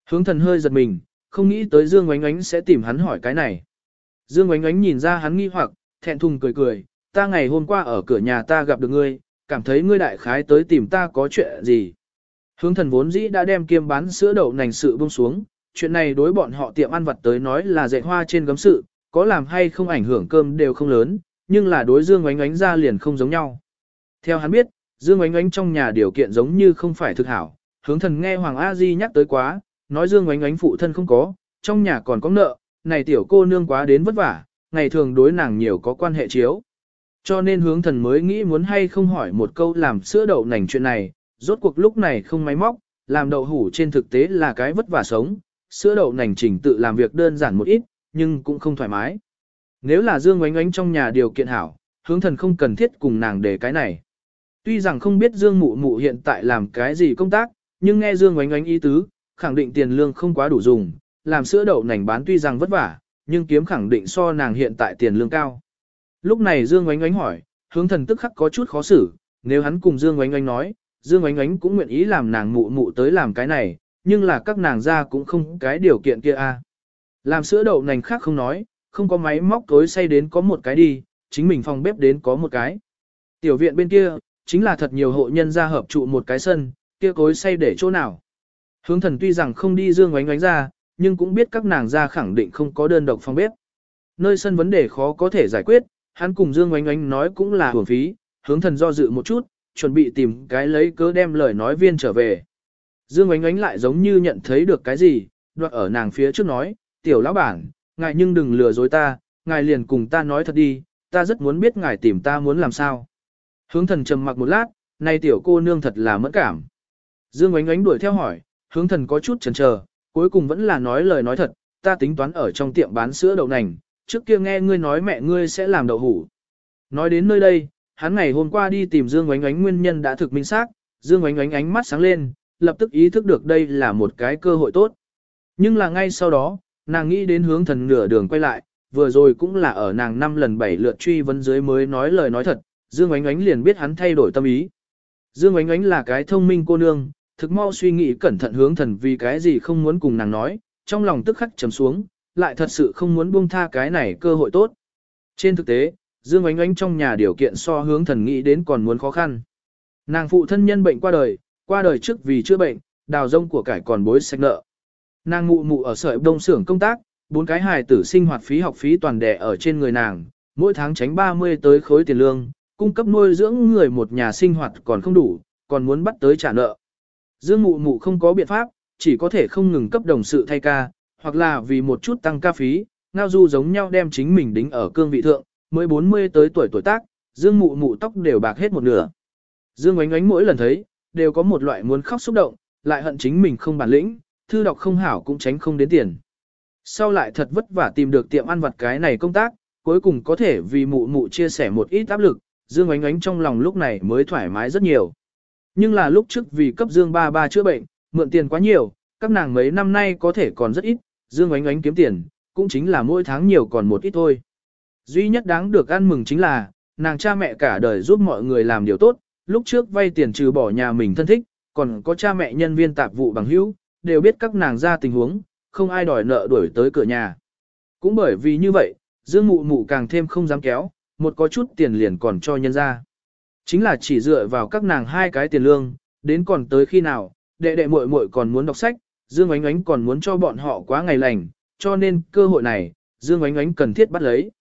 Hướng thần hơi giật mình, không nghĩ tới Dương Oánh Oánh sẽ tìm hắn hỏi cái này. Dương Oánh Oánh nhìn ra hắn nghi hoặc, thẹn thùng cười cười, ta ngày hôm qua ở cửa nhà ta gặp được ngươi, cảm thấy ngươi đại khái tới tìm ta có chuyện gì. Hướng thần vốn dĩ đã đem kiêm bán sữa đậu nành sự buông xuống, chuyện này đối bọn họ tiệm ăn vặt tới nói là dệt hoa trên gấm sự, có làm hay không ảnh hưởng cơm đều không lớn, nhưng là đối Dương Oánh Oánh ra liền không giống nhau. Theo hắn biết, Dương Oánh Oánh trong nhà điều kiện giống như không phải thực hảo, hướng thần nghe Hoàng A Di nhắc tới quá, nói Dương Oánh Oánh phụ thân không có, trong nhà còn có nợ, này tiểu cô nương quá đến vất vả, ngày thường đối nàng nhiều có quan hệ chiếu. Cho nên hướng thần mới nghĩ muốn hay không hỏi một câu làm sữa đậu nành chuyện này, rốt cuộc lúc này không máy móc, làm đậu hủ trên thực tế là cái vất vả sống, sữa đậu nành trình tự làm việc đơn giản một ít, nhưng cũng không thoải mái. Nếu là Dương Oánh Oánh trong nhà điều kiện hảo, hướng thần không cần thiết cùng nàng để cái này. Tuy rằng không biết Dương Mụ Mụ hiện tại làm cái gì công tác, nhưng nghe Dương Oánh Oánh ý tứ, khẳng định tiền lương không quá đủ dùng, làm sữa đậu nành bán tuy rằng vất vả, nhưng kiếm khẳng định so nàng hiện tại tiền lương cao. Lúc này Dương Oánh Oánh hỏi, hướng thần tức khắc có chút khó xử, nếu hắn cùng Dương Oánh Oánh nói, Dương Oánh Oánh cũng nguyện ý làm nàng mụ mụ tới làm cái này, nhưng là các nàng ra cũng không cái điều kiện kia a. Làm sữa đậu nành khác không nói, không có máy móc tối xay đến có một cái đi, chính mình phòng bếp đến có một cái. Tiểu viện bên kia, chính là thật nhiều hộ nhân ra hợp trụ một cái sân, kia cối xay để chỗ nào. Hướng thần tuy rằng không đi Dương Oánh Oánh ra, nhưng cũng biết các nàng ra khẳng định không có đơn độc phòng bếp. Nơi sân vấn đề khó có thể giải quyết, hắn cùng Dương Oánh Oánh nói cũng là hưởng phí, hướng thần do dự một chút, chuẩn bị tìm cái lấy cớ đem lời nói viên trở về. Dương Oánh Oánh lại giống như nhận thấy được cái gì, đoạt ở nàng phía trước nói, tiểu lão bản, ngài nhưng đừng lừa dối ta, ngài liền cùng ta nói thật đi, ta rất muốn biết ngài tìm ta muốn làm sao. Hướng thần trầm mặc một lát, này tiểu cô nương thật là mẫn cảm. Dương Oánh Oánh đuổi theo hỏi, hướng thần có chút chần chờ, cuối cùng vẫn là nói lời nói thật, ta tính toán ở trong tiệm bán sữa đậu nành, trước kia nghe ngươi nói mẹ ngươi sẽ làm đậu hủ. Nói đến nơi đây, hắn ngày hôm qua đi tìm Dương Oánh Oánh nguyên nhân đã thực minh xác, Dương Oánh Oánh ánh mắt sáng lên, lập tức ý thức được đây là một cái cơ hội tốt. Nhưng là ngay sau đó, nàng nghĩ đến hướng thần nửa đường quay lại, vừa rồi cũng là ở nàng 5 lần 7 lượt truy vấn dưới mới nói lời nói thật, Dương Oánh Oánh liền biết hắn thay đổi tâm ý. Dương Oánh Oánh là cái thông minh cô nương, thực mau suy nghĩ cẩn thận hướng thần vì cái gì không muốn cùng nàng nói, trong lòng tức khắc trầm xuống, lại thật sự không muốn buông tha cái này cơ hội tốt. Trên thực tế, Dương Oánh Oánh trong nhà điều kiện so hướng thần nghĩ đến còn muốn khó khăn. Nàng phụ thân nhân bệnh qua đời trước vì chữa bệnh, đào rông của cải còn bối sạch nợ. Nàng mụ mụ ở sợi đông xưởng công tác, 4 cái hài tử sinh hoạt phí học phí toàn đẻ ở trên người nàng, mỗi tháng tránh 30 tới khối tiền lương, cung cấp nuôi dưỡng người một nhà sinh hoạt còn không đủ, còn muốn bắt tới trả nợ. Dương mụ mụ không có biện pháp, chỉ có thể không ngừng cấp đồng sự thay ca, hoặc là vì một chút tăng ca phí, ngao du giống nhau đem chính mình đính ở cương vị thượng, mới 40 tới tuổi tác, Dương mụ mụ tóc đều bạc hết một nửa. Dương Oánh Oánh mỗi lần thấy, đều có một loại muốn khóc xúc động, lại hận chính mình không bản lĩnh, thư đọc không hảo cũng tránh không đến tiền. Sau lại thật vất vả tìm được tiệm ăn vặt cái này công tác, cuối cùng có thể vì mụ mụ chia sẻ một ít áp lực, Dương Oánh Oánh trong lòng lúc này mới thoải mái rất nhiều. Nhưng là lúc trước vì cấp Dương ba ba chữa bệnh, mượn tiền quá nhiều, các nàng mấy năm nay có thể còn rất ít, Dương Oánh Oánh kiếm tiền, cũng chính là mỗi tháng nhiều còn một ít thôi. Duy nhất đáng được ăn mừng chính là, nàng cha mẹ cả đời giúp mọi người làm điều tốt, lúc trước vay tiền trừ bỏ nhà mình thân thích, còn có cha mẹ nhân viên tạp vụ bằng hữu, đều biết các nàng ra tình huống, không ai đòi nợ đuổi tới cửa nhà. Cũng bởi vì như vậy, Dương mụ mụ càng thêm không dám kéo, một có chút tiền liền còn cho nhân ra. Chính là chỉ dựa vào các nàng 2 cái tiền lương, đến còn tới khi nào, đệ đệ muội muội còn muốn đọc sách, Dương Oánh Oánh còn muốn cho bọn họ quá ngày lành, cho nên cơ hội này, Dương Oánh Oánh cần thiết bắt lấy.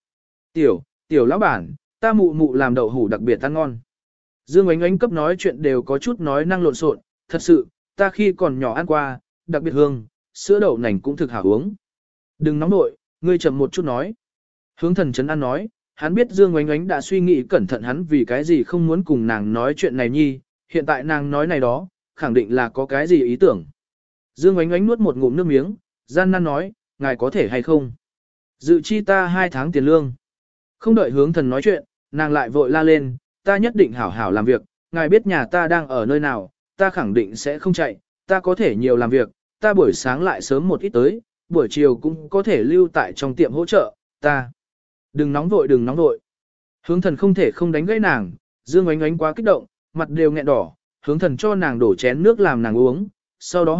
Tiểu lão bản, ta mụ mụ làm đậu hủ đặc biệt ăn ngon. Dương Oánh Oánh cấp nói chuyện đều có chút nói năng lộn xộn, thật sự, ta khi còn nhỏ ăn qua, đặc biệt hương, sữa đậu nành cũng thực hảo uống. Đừng nóng nội, ngươi chậm một chút nói. Hướng thần chấn an nói, hắn biết Dương Oánh Oánh đã suy nghĩ cẩn thận hắn vì cái gì không muốn cùng nàng nói chuyện này nhi, hiện tại nàng nói này đó, khẳng định là có cái gì ý tưởng. Dương Oánh Oánh nuốt một ngụm nước miếng, gian nan nói, ngài có thể hay không? Dự chi ta 2 tháng tiền lương. Không đợi hướng thần nói chuyện, nàng lại vội la lên, ta nhất định hảo hảo làm việc, ngài biết nhà ta đang ở nơi nào, ta khẳng định sẽ không chạy, ta có thể nhiều làm việc, ta buổi sáng lại sớm một ít tới, buổi chiều cũng có thể lưu tại trong tiệm hỗ trợ, ta. Đừng nóng vội. Hướng thần không thể không đánh gãy nàng, Dương Oánh Oánh quá kích động, mặt đều nghẹn đỏ, hướng thần cho nàng đổ chén nước làm nàng uống, sau đó hỏi,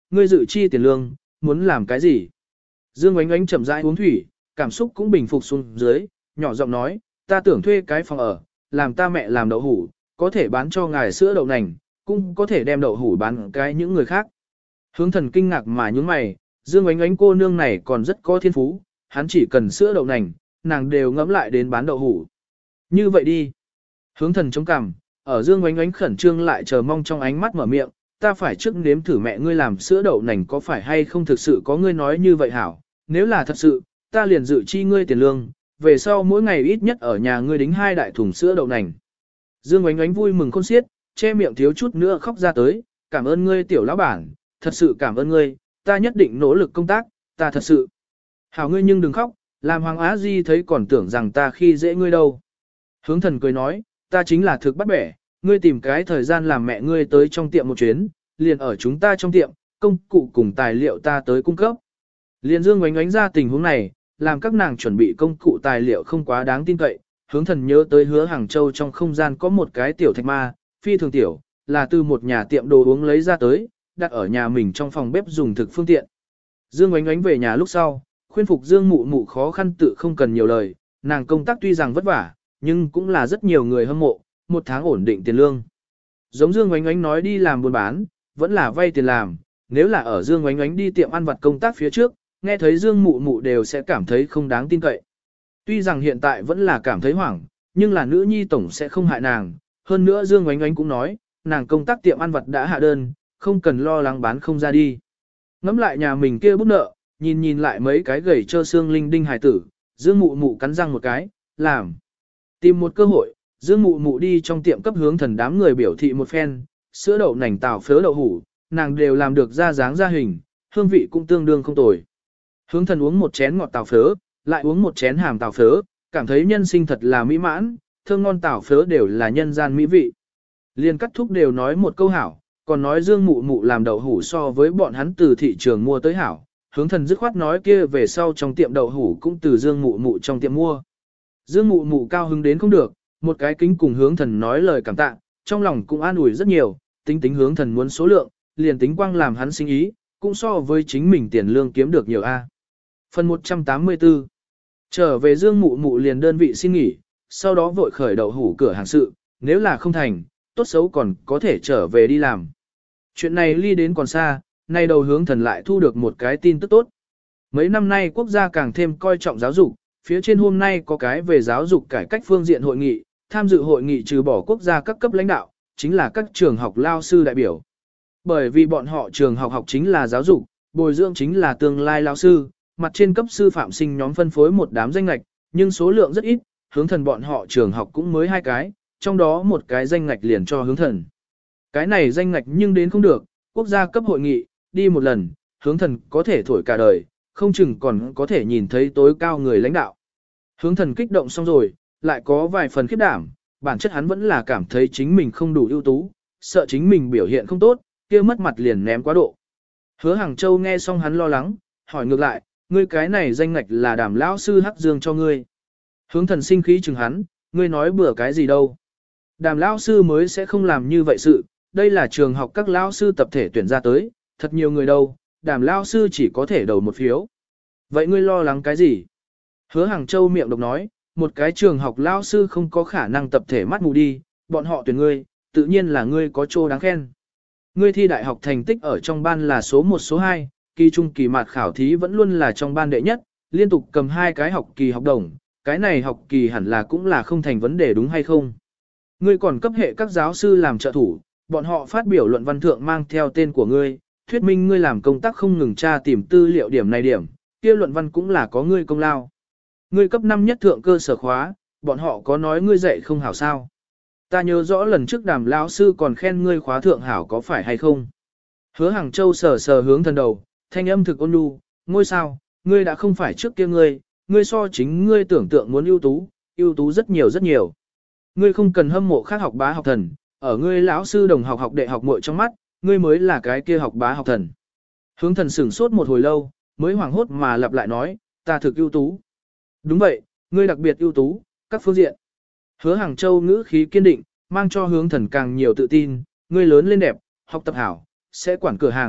ngươi dự chi tiền lương, muốn làm cái gì? Dương Oánh Oánh chậm rãi uống thủy, cảm xúc cũng bình phục xuống dưới, nhỏ giọng nói, ta tưởng thuê cái phòng ở, làm ta mẹ làm đậu hủ, có thể bán cho ngài sữa đậu nành, cũng có thể đem đậu hủ bán cái những người khác. Hướng thần kinh ngạc mà nhướng mày, Dương Oánh Oánh cô nương này còn rất có thiên phú, hắn chỉ cần sữa đậu nành, nàng đều ngẫm lại đến bán đậu hủ. Như vậy đi. Hướng thần chống cằm, ở Dương Oánh Oánh khẩn trương lại chờ mong trong ánh mắt mở miệng, ta phải trước nếm thử mẹ ngươi làm sữa đậu nành có phải hay không thực sự có ngươi nói như vậy hảo, nếu là thật sự, ta liền dự chi ngươi tiền lương, về sau mỗi ngày ít nhất ở nhà ngươi đính 2 đại thùng sữa đậu nành. Dương Oánh Oánh vui mừng khôn xiết, che miệng thiếu chút nữa khóc ra tới, cảm ơn ngươi tiểu lão bản, thật sự cảm ơn ngươi, ta nhất định nỗ lực công tác, ta thật sự. Hảo ngươi nhưng đừng khóc, làm Hoàng Á Di thấy còn tưởng rằng ta khi dễ ngươi đâu. Hướng thần cười nói, ta chính là thực bắt bẻ, ngươi tìm cái thời gian làm mẹ ngươi tới trong tiệm một chuyến, liền ở chúng ta trong tiệm, công cụ cùng tài liệu ta tới cung cấp. Liền Dương Oánh Oánh ra tình huống này, làm các nàng chuẩn bị công cụ tài liệu không quá đáng tin cậy. Hướng thần nhớ tới Hứa Hàng Châu trong không gian có một cái tiểu thạch ma, phi thường tiểu, là từ một nhà tiệm đồ uống lấy ra tới, đặt ở nhà mình trong phòng bếp dùng thực phương tiện. Dương Oánh Oánh về nhà lúc sau, khuyên phục Dương Mụ Mụ khó khăn tự không cần nhiều lời, nàng công tác tuy rằng vất vả, nhưng cũng là rất nhiều người hâm mộ, một tháng ổn định tiền lương. Giống Dương Oánh Oánh nói đi làm buôn bán, vẫn là vay tiền làm, nếu là ở Dương Oánh Oánh đi tiệm ăn vặt công tác phía trước, nghe thấy Dương Mụ Mụ đều sẽ cảm thấy không đáng tin cậy. Tuy rằng hiện tại vẫn là cảm thấy hoảng, nhưng là nữ nhi tổng sẽ không hại nàng. Hơn nữa Dương Oánh Oánh cũng nói, nàng công tác tiệm ăn vặt đã hạ đơn, không cần lo lắng bán không ra đi. Ngắm lại nhà mình kia bút nợ, nhìn lại mấy cái gầy trơ xương linh đinh hài tử, Dương Mụ Mụ cắn răng một cái, làm. Tìm một cơ hội, Dương Mụ Mụ đi trong tiệm cấp hướng thần đám người biểu thị một phen, sữa đậu nành tàu phớ đậu hủ, nàng đều làm được ra dáng ra hình, hương vị cũng tương đương không tồi. Hướng thần uống một chén ngọt tàu phớ, lại uống một chén hàm tàu phớ, cảm thấy nhân sinh thật là mỹ mãn, thơm ngon tàu phớ đều là nhân gian mỹ vị. Liên cắt thúc đều nói một câu hảo, còn nói Dương Mụ Mụ làm đậu hủ so với bọn hắn từ thị trường mua tới hảo. Hướng thần dứt khoát nói kia về sau trong tiệm đậu hủ cũng từ Dương Mụ Mụ trong tiệm mua. Dương Mụ Mụ cao hứng đến không được, một cái kính cùng hướng thần nói lời cảm tạ, trong lòng cũng an ủi rất nhiều, tính hướng thần muốn số lượng, liền tính quang làm hắn sinh ý, cũng so với chính mình tiền lương kiếm được nhiều a. Phần 184. Trở về Dương Mụ Mụ liền đơn vị xin nghỉ, sau đó vội khởi đậu hủ cửa hàng sự, nếu là không thành, tốt xấu còn có thể trở về đi làm. Chuyện này ly đến còn xa, nay đầu hướng thần lại thu được một cái tin tức tốt. Mấy năm nay quốc gia càng thêm coi trọng giáo dục, phía trên hôm nay có cái về giáo dục cải cách phương diện hội nghị, tham dự hội nghị trừ bỏ quốc gia các cấp lãnh đạo, chính là các trường học lao sư đại biểu. Bởi vì bọn họ trường học học chính là giáo dục, bồi dưỡng chính là tương lai lao sư, mặt trên cấp sư phạm sinh nhóm phân phối một đám danh ngạch, nhưng số lượng rất ít, hướng thần bọn họ trường học cũng mới 2 cái, trong đó một cái danh ngạch liền cho hướng thần. Cái này danh ngạch nhưng đến không được, quốc gia cấp hội nghị, đi một lần, hướng thần có thể thổi cả đời, không chừng còn có thể nhìn thấy tối cao người lãnh đạo. Hướng thần kích động xong rồi, lại có vài phần khiếp đảm, bản chất hắn vẫn là cảm thấy chính mình không đủ ưu tú, sợ chính mình biểu hiện không tốt, kia mất mặt liền ném quá độ. Hứa Hàng Châu nghe xong hắn lo lắng, hỏi ngược lại, ngươi cái này danh ngạch là Đàm lão sư hắc dương cho ngươi. Hướng thần sinh khí chừng hắn, ngươi nói bừa cái gì đâu. Đàm lão sư mới sẽ không làm như vậy sự, đây là trường học các lão sư tập thể tuyển ra tới, thật nhiều người đâu, Đàm lão sư chỉ có thể đầu một phiếu. Vậy ngươi lo lắng cái gì? Hứa Hàng Châu miệng độc nói, một cái trường học lão sư không có khả năng tập thể mắt mù đi, bọn họ tuyển ngươi, tự nhiên là ngươi có chỗ đáng khen. Ngươi thi đại học thành tích ở trong ban là số 1 số 2, kỳ trung kỳ mạt khảo thí vẫn luôn là trong ban đệ nhất, liên tục cầm 2 cái học kỳ học đồng, cái này học kỳ hẳn là cũng là không thành vấn đề đúng hay không. Ngươi còn cấp hệ các giáo sư làm trợ thủ, bọn họ phát biểu luận văn thượng mang theo tên của ngươi, thuyết minh ngươi làm công tác không ngừng tra tìm tư liệu điểm này điểm, kia luận văn cũng là có ngươi công lao. Ngươi cấp 5 nhất thượng cơ sở khóa, bọn họ có nói ngươi dạy không hảo sao. Ta nhớ rõ lần trước Đàm lão sư còn khen ngươi khóa thượng hảo có phải hay không. Hứa Hàng Châu sờ sờ hướng thần đầu, thanh âm thực ôn nhu, ngôi sao, ngươi đã không phải trước kia ngươi so chính ngươi tưởng tượng muốn ưu tú rất nhiều rất nhiều. Ngươi không cần hâm mộ khác học bá học thần, ở ngươi lão sư đồng học học đệ học muội trong mắt, ngươi mới là cái kia học bá học thần. Hướng thần sửng sốt một hồi lâu, mới hoảng hốt mà lặp lại nói, ta thực ưu tú. Đúng vậy, ngươi đặc biệt ưu tú, các phương diện. Hứa Hàng Châu ngữ khí kiên định, mang cho hướng thần càng nhiều tự tin, ngươi lớn lên đẹp, học tập hảo, sẽ quản cửa hàng,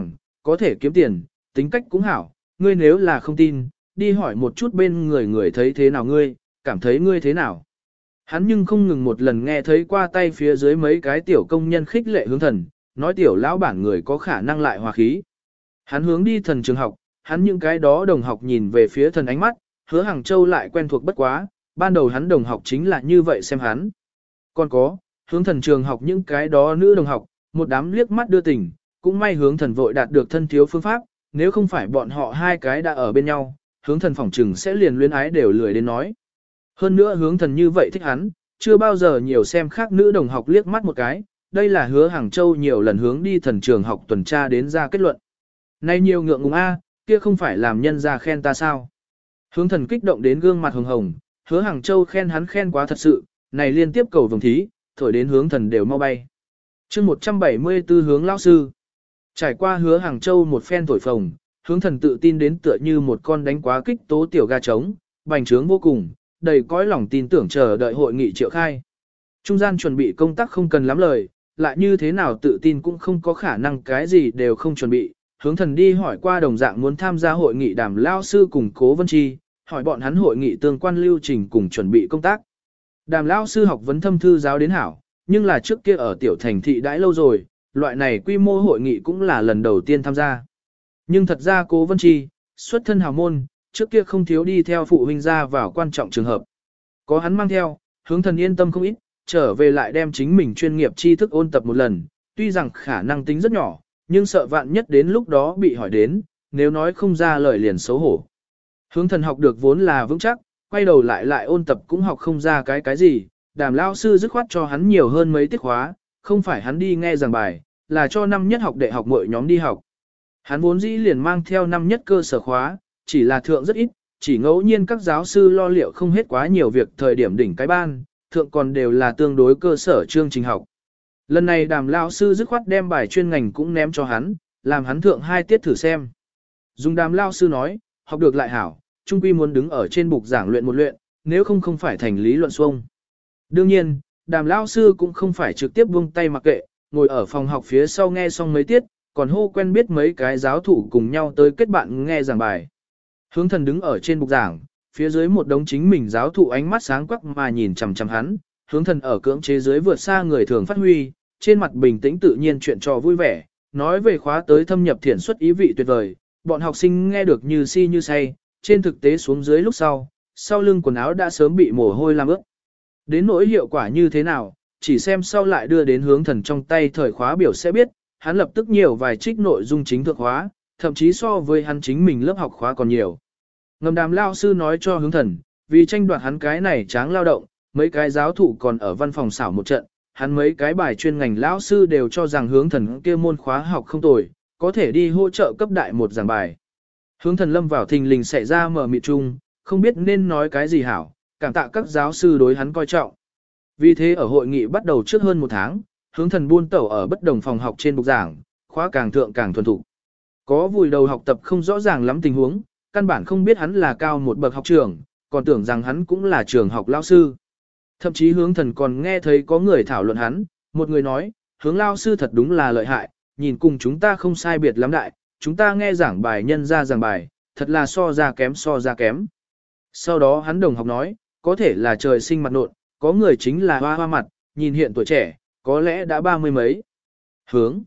có thể kiếm tiền, tính cách cũng hảo, ngươi nếu là không tin, đi hỏi một chút bên người người thấy thế nào ngươi, cảm thấy ngươi thế nào. Hắn nhưng không ngừng một lần nghe thấy qua tay phía dưới mấy cái tiểu công nhân khích lệ hướng thần, nói tiểu lão bản người có khả năng lại hòa khí. Hắn hướng đi thần trường học, hắn những cái đó đồng học nhìn về phía thần ánh mắt, Hứa Hàng Châu lại quen thuộc bất quá, ban đầu hắn đồng học chính là như vậy xem hắn. Còn có, hướng thần trường học những cái đó nữ đồng học, một đám liếc mắt đưa tình, cũng may hướng thần vội đạt được thân thiếu phương pháp, nếu không phải bọn họ hai cái đã ở bên nhau, hướng thần phỏng trừng sẽ liền luyến ái đều lười đến nói. Hơn nữa hướng thần như vậy thích hắn, chưa bao giờ nhiều xem khác nữ đồng học liếc mắt một cái, đây là Hứa Hàng Châu nhiều lần hướng đi thần trường học tuần tra đến ra kết luận. Nay nhiều ngượng ngùng a, kia không phải làm nhân ra khen ta sao. Hướng thần kích động đến gương mặt hồng hồng, Hứa Hàng Châu khen hắn khen quá thật sự, này liên tiếp cầu vồng thí, thổi đến hướng thần đều mau bay. chương 174 hướng lão sư. Trải qua Hứa Hàng Châu một phen thổi phồng, hướng thần tự tin đến tựa như một con đánh quá kích tố tiểu gà trống, bành trướng vô cùng, đầy cõi lòng tin tưởng chờ đợi hội nghị triệu khai. Trung gian chuẩn bị công tác không cần lắm lời, lại như thế nào tự tin cũng không có khả năng cái gì đều không chuẩn bị. Hướng thần đi hỏi qua đồng dạng muốn tham gia hội nghị Đàm lao sư cùng Cố Vân Chi, hỏi bọn hắn hội nghị tương quan lưu trình cùng chuẩn bị công tác. Đàm lao sư học vấn thâm thư giáo đến hảo, nhưng là trước kia ở tiểu thành thị đãi lâu rồi, loại này quy mô hội nghị cũng là lần đầu tiên tham gia. Nhưng thật ra Cố Vân Chi, xuất thân hào môn, trước kia không thiếu đi theo phụ huynh ra vào quan trọng trường hợp. Có hắn mang theo, hướng thần yên tâm không ít, trở về lại đem chính mình chuyên nghiệp tri thức ôn tập một lần, tuy rằng khả năng tính rất nhỏ, nhưng sợ vạn nhất đến lúc đó bị hỏi đến, nếu nói không ra lời liền xấu hổ. Hướng thần học được vốn là vững chắc, quay đầu lại ôn tập cũng học không ra cái gì, Đàm lao sư dứt khoát cho hắn nhiều hơn mấy tiết khóa, không phải hắn đi nghe giảng bài, là cho năm nhất học đệ học mỗi nhóm đi học. Hắn vốn dĩ liền mang theo năm nhất cơ sở khóa, chỉ là thượng rất ít, chỉ ngẫu nhiên các giáo sư lo liệu không hết quá nhiều việc thời điểm đỉnh cái ban, thượng còn đều là tương đối cơ sở chương trình học. Lần này Đàm lao sư dứt khoát đem bài chuyên ngành cũng ném cho hắn, làm hắn thượng 2 tiết thử xem. Dùng Đàm lao sư nói, học được lại hảo, trung quy muốn đứng ở trên bục giảng luyện một luyện, nếu không phải thành lý luận xuông. Đương nhiên, Đàm lao sư cũng không phải trực tiếp buông tay mặc kệ, ngồi ở phòng học phía sau nghe xong mấy tiết, còn hô quen biết mấy cái giáo thủ cùng nhau tới kết bạn nghe giảng bài. Hướng thần đứng ở trên bục giảng, phía dưới một đống chính mình giáo thụ ánh mắt sáng quắc mà nhìn chằm chằm hắn, hướng thần ở cưỡng chế dưới vượt xa người thường phát huy, trên mặt bình tĩnh tự nhiên chuyện trò vui vẻ, nói về khóa tới thâm nhập thiển xuất ý vị tuyệt vời, bọn học sinh nghe được như si như say, trên thực tế xuống dưới lúc sau lưng quần áo đã sớm bị mồ hôi làm ướt. Đến nỗi hiệu quả như thế nào, chỉ xem sau lại đưa đến hướng thần trong tay thời khóa biểu sẽ biết, hắn lập tức nhiều vài trích nội dung chính thượng khóa, thậm chí so với hắn chính mình lớp học khóa còn nhiều. Ngầm Đàm lao sư nói cho hướng thần, vì tranh đoạt hắn cái này tráng lao động, mấy cái giáo thụ còn ở văn phòng xảo một trận, hắn mấy cái bài chuyên ngành lão sư đều cho rằng hướng thần kia môn khóa học không tồi, có thể đi hỗ trợ cấp đại một giảng bài. Hướng thần lâm vào thình lình xảy ra mở mịt chung, không biết nên nói cái gì hảo, cảm tạ các giáo sư đối hắn coi trọng. Vì thế ở hội nghị bắt đầu trước hơn 1 tháng, hướng thần buôn tẩu ở bất đồng phòng học trên bục giảng, khóa càng thượng càng thuần thục. Có vùi đầu học tập không rõ ràng lắm tình huống, căn bản không biết hắn là cao một bậc học trưởng, còn tưởng rằng hắn cũng là trường học lao sư. Thậm chí hướng thần còn nghe thấy có người thảo luận hắn, một người nói, hướng lao sư thật đúng là lợi hại, nhìn cùng chúng ta không sai biệt lắm đại, chúng ta nghe giảng bài nhân ra giảng bài, thật là so ra kém. Sau đó hắn đồng học nói, có thể là trời sinh mặt nộn, có người chính là hoa mặt, nhìn hiện tuổi trẻ, có lẽ đã 30 mấy. Hướng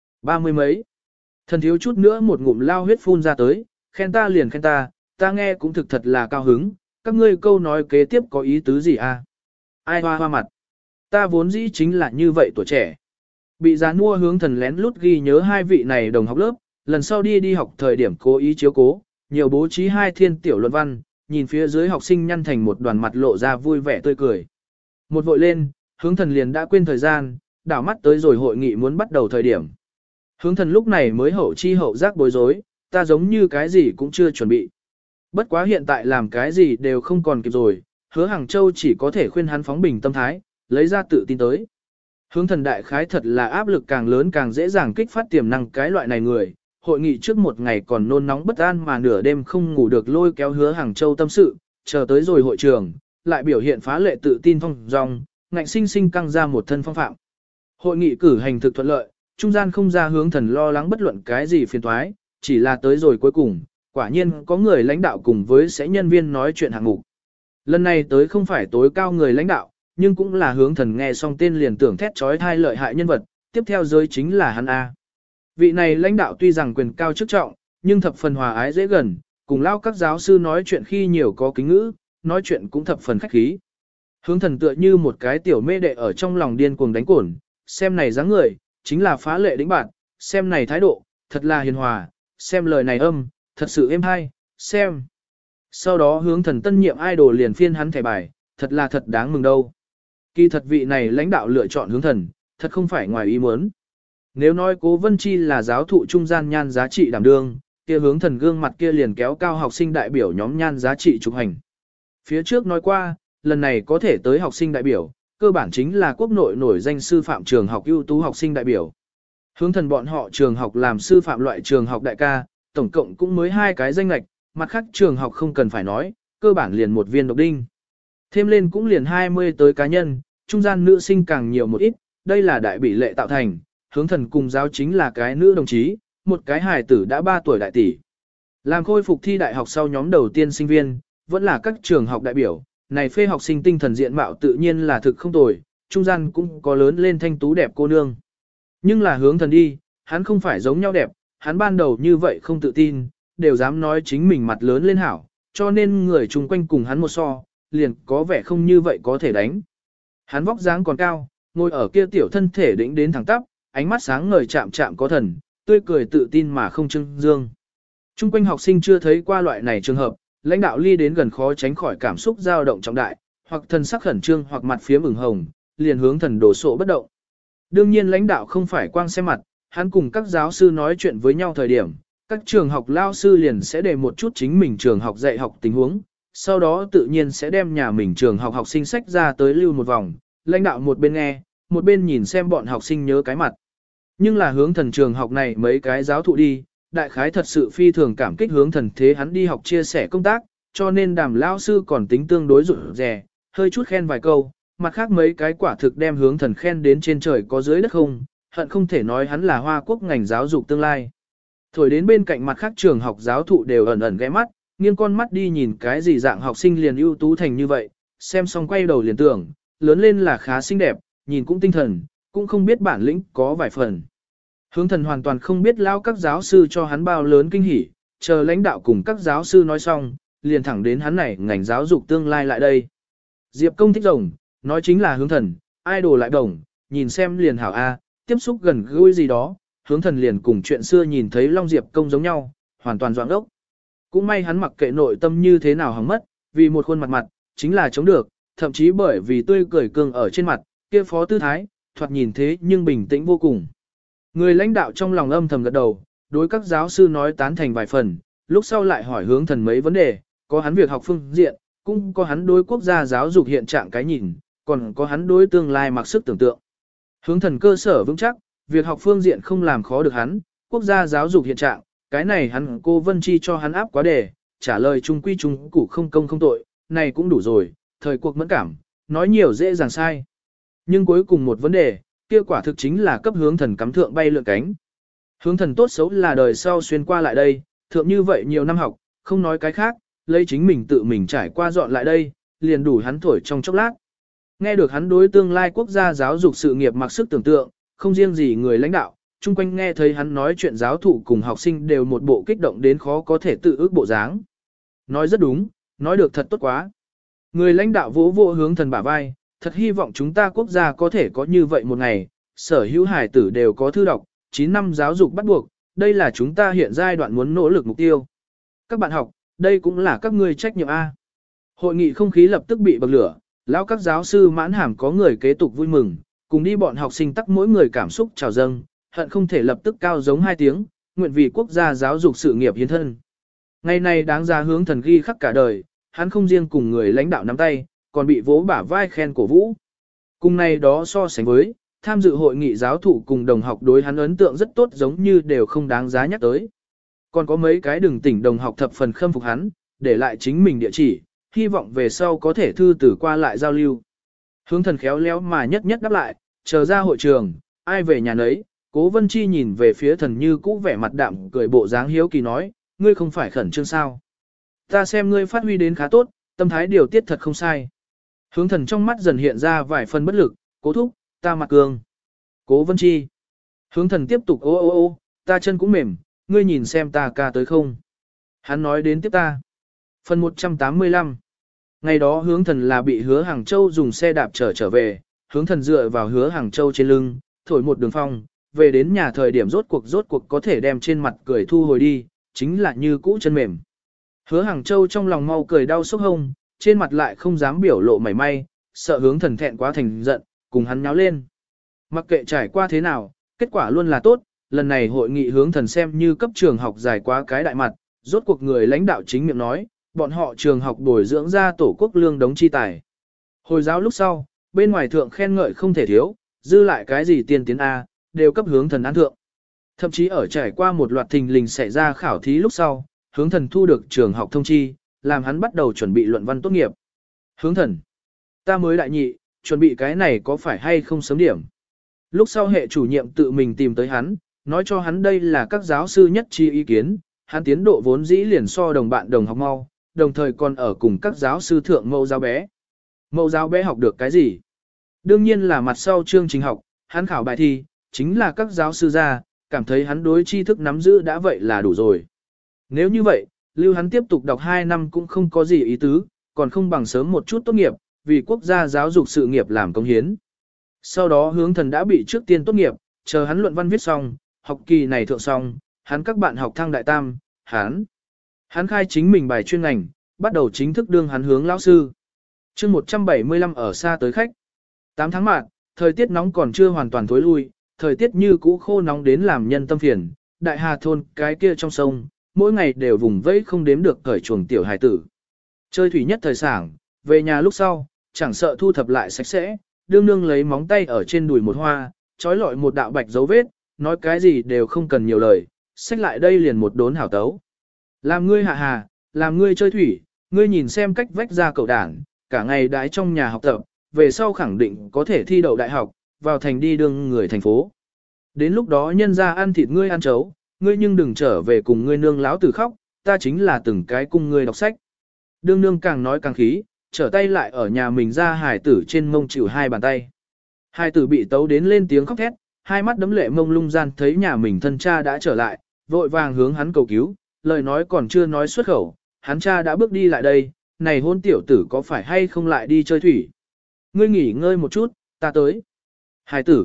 30 mấy. Thần thiếu chút nữa một ngụm lao huyết phun ra tới, khen ta liền khen ta nghe cũng thực thật là cao hứng, các ngươi câu nói kế tiếp có ý tứ gì à? Ai hoa mặt? Ta vốn dĩ chính là như vậy tuổi trẻ. Bị già nua hướng thần lén lút ghi nhớ 2 vị này đồng học lớp, lần sau đi học thời điểm cố ý chiếu cố, nhiều bố trí 2 thiên tiểu luận văn, nhìn phía dưới học sinh nhăn thành một đoàn mặt lộ ra vui vẻ tươi cười. Một vội lên, hướng thần liền đã quên thời gian, đảo mắt tới rồi hội nghị muốn bắt đầu thời điểm. Hướng thần lúc này mới hậu chi hậu giác bối rối, ta giống như cái gì cũng chưa chuẩn bị. Bất quá hiện tại làm cái gì đều không còn kịp rồi, Hứa Hàng Châu chỉ có thể khuyên hắn phóng bình tâm thái, lấy ra tự tin tới. Hướng thần đại khái thật là áp lực càng lớn càng dễ dàng kích phát tiềm năng cái loại này người. Hội nghị trước một ngày còn nôn nóng bất an mà nửa đêm không ngủ được lôi kéo Hứa Hàng Châu tâm sự, chờ tới rồi hội trường, lại biểu hiện phá lệ tự tin phong dong, ngạnh sinh sinh căng ra một thân phong phạm. Hội nghị cử hành thực thuận lợi, trung gian không ra hướng thần lo lắng bất luận cái gì phiền toái, chỉ là tới rồi cuối cùng, quả nhiên có người lãnh đạo cùng với sẽ nhân viên nói chuyện hạng mục. Lần này tới không phải tối cao người lãnh đạo, nhưng cũng là hướng thần nghe xong tên liền tưởng thét trói thai lợi hại nhân vật, tiếp theo giới chính là hắn A. Vị này lãnh đạo tuy rằng quyền cao chức trọng, nhưng thập phần hòa ái dễ gần, cùng lao các giáo sư nói chuyện khi nhiều có kính ngữ, nói chuyện cũng thập phần khách khí. Hướng thần tựa như một cái tiểu mê đệ ở trong lòng điên cuồng đánh cổn, xem này dáng người, chính là phá lệ đĩnh bạn, xem này thái độ, thật là hiền hòa, xem lời này âm, thật sự êm hay, xem. Sau đó hướng thần tân nhiệm idol liền phiên hắn thẻ bài, thật là thật đáng mừng đâu. Kỳ thật vị này lãnh đạo lựa chọn hướng thần, thật không phải ngoài ý muốn. Nếu nói Cố Vân Chi là giáo thụ trung gian nhan giá trị đảm đương, kia hướng thần gương mặt kia liền kéo cao học sinh đại biểu nhóm nhan giá trị trục hành. Phía trước nói qua, lần này có thể tới học sinh đại biểu, cơ bản chính là quốc nội nổi danh sư phạm trường học ưu tú học sinh đại biểu. Hướng thần bọn họ trường học làm sư phạm loại trường học đại ca, tổng cộng cũng mới 2 cái danh lệch, mặt khác trường học không cần phải nói, cơ bản liền một viên độc đinh. Thêm lên cũng liền 20 tới cá nhân, trung gian nữ sinh càng nhiều một ít, đây là đại比lệ tạo thành, hướng thần cùng giáo chính là cái nữ đồng chí, một cái hài tử đã 3 tuổi đại tỷ. Làm khôi phục thi đại học sau nhóm đầu tiên sinh viên, vẫn là các trường học đại biểu, này phê học sinh tinh thần diện mạo tự nhiên là thực không tồi, trung gian cũng có lớn lên thanh tú đẹp cô nương. Nhưng là hướng thần đi, hắn không phải giống nhau đẹp, hắn ban đầu như vậy không tự tin, đều dám nói chính mình mặt lớn lên hảo, cho nên người chung quanh cùng hắn một so, liền có vẻ không như vậy có thể đánh. Hắn vóc dáng còn cao, ngồi ở kia tiểu thân thể đĩnh đến thẳng tắp, ánh mắt sáng ngời chạm chạm có thần, tươi cười tự tin mà không trưng dương. Chung quanh học sinh chưa thấy qua loại này trường hợp, lãnh đạo ly đến gần khó tránh khỏi cảm xúc dao động trọng đại, hoặc thần sắc khẩn trương hoặc mặt phía ửng hồng, liền hướng thần đổ sộ bất động. Đương nhiên lãnh đạo không phải quang xem mặt, hắn cùng các giáo sư nói chuyện với nhau thời điểm, các trường học lao sư liền sẽ đề một chút chính mình trường học dạy học tình huống, sau đó tự nhiên sẽ đem nhà mình trường học học sinh sách ra tới lưu một vòng, lãnh đạo một bên nghe, một bên nhìn xem bọn học sinh nhớ cái mặt. Nhưng là hướng thần trường học này mấy cái giáo thụ đi, đại khái thật sự phi thường cảm kích hướng thần thế hắn đi học chia sẻ công tác, cho nên đàm lao sư còn tính tương đối rụt rè, hơi chút khen vài câu, mặt khác mấy cái quả thực đem hướng thần khen đến trên trời có dưới đất không, hận không thể nói hắn là Hoa Quốc ngành giáo dục tương lai. Thổi đến bên cạnh mặt khác trường học giáo thụ đều ẩn ẩn ghé mắt, nghiêng con mắt đi nhìn cái gì dạng học sinh liền ưu tú thành như vậy, xem xong quay đầu liền tưởng, lớn lên là khá xinh đẹp, nhìn cũng tinh thần, cũng không biết bản lĩnh có vài phần. Hướng thần hoàn toàn không biết lao các giáo sư cho hắn bao lớn kinh hỉ, chờ lãnh đạo cùng các giáo sư nói xong, liền thẳng đến hắn này ngành giáo dục tương lai lại đây. Diệp Công thích rồng, nói chính là hướng thần, idol lại đồng, nhìn xem liền hảo A, tiếp xúc gần gũi gì đó, hướng thần liền cùng chuyện xưa nhìn thấy Long Diệp Công giống nhau, hoàn toàn doãn đốc. Cũng may hắn mặc kệ nội tâm như thế nào hỏng mất, vì một khuôn mặt chính là chống được, thậm chí bởi vì tươi cười cương ở trên mặt, kia phó tư thái, thoạt nhìn thế nhưng bình tĩnh vô cùng. Người lãnh đạo trong lòng âm thầm gật đầu, đối các giáo sư nói tán thành vài phần, lúc sau lại hỏi hướng thần mấy vấn đề, có hắn việc học phương diện, cũng có hắn đối quốc gia giáo dục hiện trạng cái nhìn, còn có hắn đối tương lai mặc sức tưởng tượng. Hướng thần cơ sở vững chắc, việc học phương diện không làm khó được hắn, quốc gia giáo dục hiện trạng, cái này hắn cô Vân Chi cho hắn áp quá đề, trả lời trung quy trung củ không công không tội, này cũng đủ rồi, thời cuộc mẫn cảm, nói nhiều dễ dàng sai. Nhưng cuối cùng một vấn đề, kia quả thực chính là cấp hướng thần cắm thượng bay lượn cánh. Hướng thần tốt xấu là đời sau xuyên qua lại đây, thượng như vậy nhiều năm học, không nói cái khác, lấy chính mình tự mình trải qua dọn lại đây, liền đủ hắn thổi trong chốc lát. Nghe được hắn đối tương lai quốc gia giáo dục sự nghiệp mặc sức tưởng tượng, không riêng gì người lãnh đạo, chung quanh nghe thấy hắn nói chuyện giáo thụ cùng học sinh đều một bộ kích động đến khó có thể tự ước bộ dáng. Nói rất đúng, nói được thật tốt quá. Người lãnh đạo vỗ vỗ hướng thần bả vai, thật hy vọng chúng ta quốc gia có thể có như vậy một ngày, sở hữu hải tử đều có thư đọc, 9 năm giáo dục bắt buộc, đây là chúng ta hiện giai đoạn muốn nỗ lực mục tiêu. Các bạn học, đây cũng là các ngươi trách nhiệm A. Hội nghị không khí lập tức bị bậc lửa, lão các giáo sư mãn hàm có người kế tục vui mừng, cùng đi bọn học sinh tắc mỗi người cảm xúc trào dâng, hận không thể lập tức cao giống 2 tiếng, nguyện vì quốc gia giáo dục sự nghiệp hiến thân. Ngày này đáng ra hướng thần ghi khắc cả đời, hắn không riêng cùng người lãnh đạo nắm tay, còn bị vỗ bả vai khen cổ vũ. Cùng này đó so sánh với, tham dự hội nghị giáo thụ cùng đồng học đối hắn ấn tượng rất tốt giống như đều không đáng giá nhắc tới. Còn có mấy cái đường tỉnh đồng học thập phần khâm phục hắn, để lại chính mình địa chỉ, hy vọng về sau có thể thư tử qua lại giao lưu. Hướng thần khéo léo mà nhất nhất đáp lại, chờ ra hội trường, ai về nhà nấy, Cố Vân Chi nhìn về phía thần như cũ vẻ mặt đạm cười bộ dáng hiếu kỳ nói, ngươi không phải khẩn trương sao? Ta xem ngươi phát huy đến khá tốt, tâm thái điều tiết thật không sai. Hướng thần trong mắt dần hiện ra vài phần bất lực, cố thúc, ta mặt cường. Cố Vân Chi. Hướng thần tiếp tục ô, ta chân cũng mềm, ngươi nhìn xem ta ca tới không. Hắn nói đến tiếp ta. Phần 185. Ngày đó hướng thần là bị hứa Hàng Châu dùng xe đạp trở về, hướng thần dựa vào hứa Hàng Châu trên lưng, thổi một đường phong, về đến nhà thời điểm rốt cuộc có thể đem trên mặt cười thu hồi đi, chính là như cũ chân mềm. Hứa Hàng Châu trong lòng mau cười đau sốc hông, trên mặt lại không dám biểu lộ mảy may, sợ hướng thần thẹn quá thành giận, cùng hắn nháo lên. Mặc kệ trải qua thế nào, kết quả luôn là tốt, lần này hội nghị hướng thần xem như cấp trường học dài quá cái đại mặt, rốt cuộc người lãnh đạo chính miệng nói, bọn họ trường học bồi dưỡng ra tổ quốc lương đống chi tài. Hồi giáo lúc sau, bên ngoài thượng khen ngợi không thể thiếu, dư lại cái gì tiên tiến A, đều cấp hướng thần án thượng. Thậm chí ở trải qua một loạt thình lình xảy ra khảo thí lúc sau, hướng thần thu được trường học thông chi, làm hắn bắt đầu chuẩn bị luận văn tốt nghiệp. Hướng thần, ta mới đại nhị, chuẩn bị cái này có phải hay không sớm điểm. Lúc sau hệ chủ nhiệm tự mình tìm tới hắn, nói cho hắn đây là các giáo sư nhất chi ý kiến, hắn tiến độ vốn dĩ liền so đồng bạn đồng học mau, đồng thời còn ở cùng các giáo sư thượng mẫu giáo bé. Mẫu giáo bé học được cái gì? Đương nhiên là mặt sau chương trình học, hắn khảo bài thi, chính là các giáo sư ra, cảm thấy hắn đối tri thức nắm giữ đã vậy là đủ rồi. Nếu như vậy, lưu hắn tiếp tục đọc 2 năm cũng không có gì ý tứ, còn không bằng sớm một chút tốt nghiệp, vì quốc gia giáo dục sự nghiệp làm công hiến. Sau đó hướng thần đã bị trước tiên tốt nghiệp, chờ hắn luận văn viết xong, học kỳ này thượng xong, hắn các bạn học thăng đại tam, hắn khai chính mình bài chuyên ngành, bắt đầu chính thức đương hắn hướng lão sư. Chương 175 ở xa tới khách. 8 tháng mạt, thời tiết nóng còn chưa hoàn toàn thối lui, thời tiết như cũ khô nóng đến làm nhân tâm phiền, đại hà thôn cái kia trong sông, mỗi ngày đều vùng vẫy không đếm được cởi chuồng tiểu hải tử. Chơi thủy nhất thời sảng, về nhà lúc sau, chẳng sợ thu thập lại sạch sẽ, đương nương lấy móng tay ở trên đùi một hoa, trói lọi một đạo bạch dấu vết, nói cái gì đều không cần nhiều lời, xách lại đây liền một đốn hảo tấu. Làm ngươi hạ hà, làm ngươi chơi thủy, ngươi nhìn xem cách vách ra cậu đảng, cả ngày đãi trong nhà học tập, về sau khẳng định có thể thi đậu đại học, vào thành đi đương người thành phố. Đến lúc đó nhân ra ăn thịt ngươi ăn chấu, ngươi nhưng đừng trở về cùng ngươi nương láo tử khóc, ta chính là từng cái cùng ngươi đọc sách. Đương nương càng nói càng khí, trở tay lại ở nhà mình ra hài tử trên mông chịu 2 bàn tay. Hài tử bị tấu đến lên tiếng khóc thét, hai mắt đấm lệ mông lung gian thấy nhà mình thân cha đã trở lại, vội vàng hướng hắn cầu cứu, lời nói còn chưa nói xuất khẩu, hắn cha đã bước đi lại đây, này hôn tiểu tử có phải hay không lại đi chơi thủy. Ngươi nghỉ ngơi một chút, ta tới. Hài tử.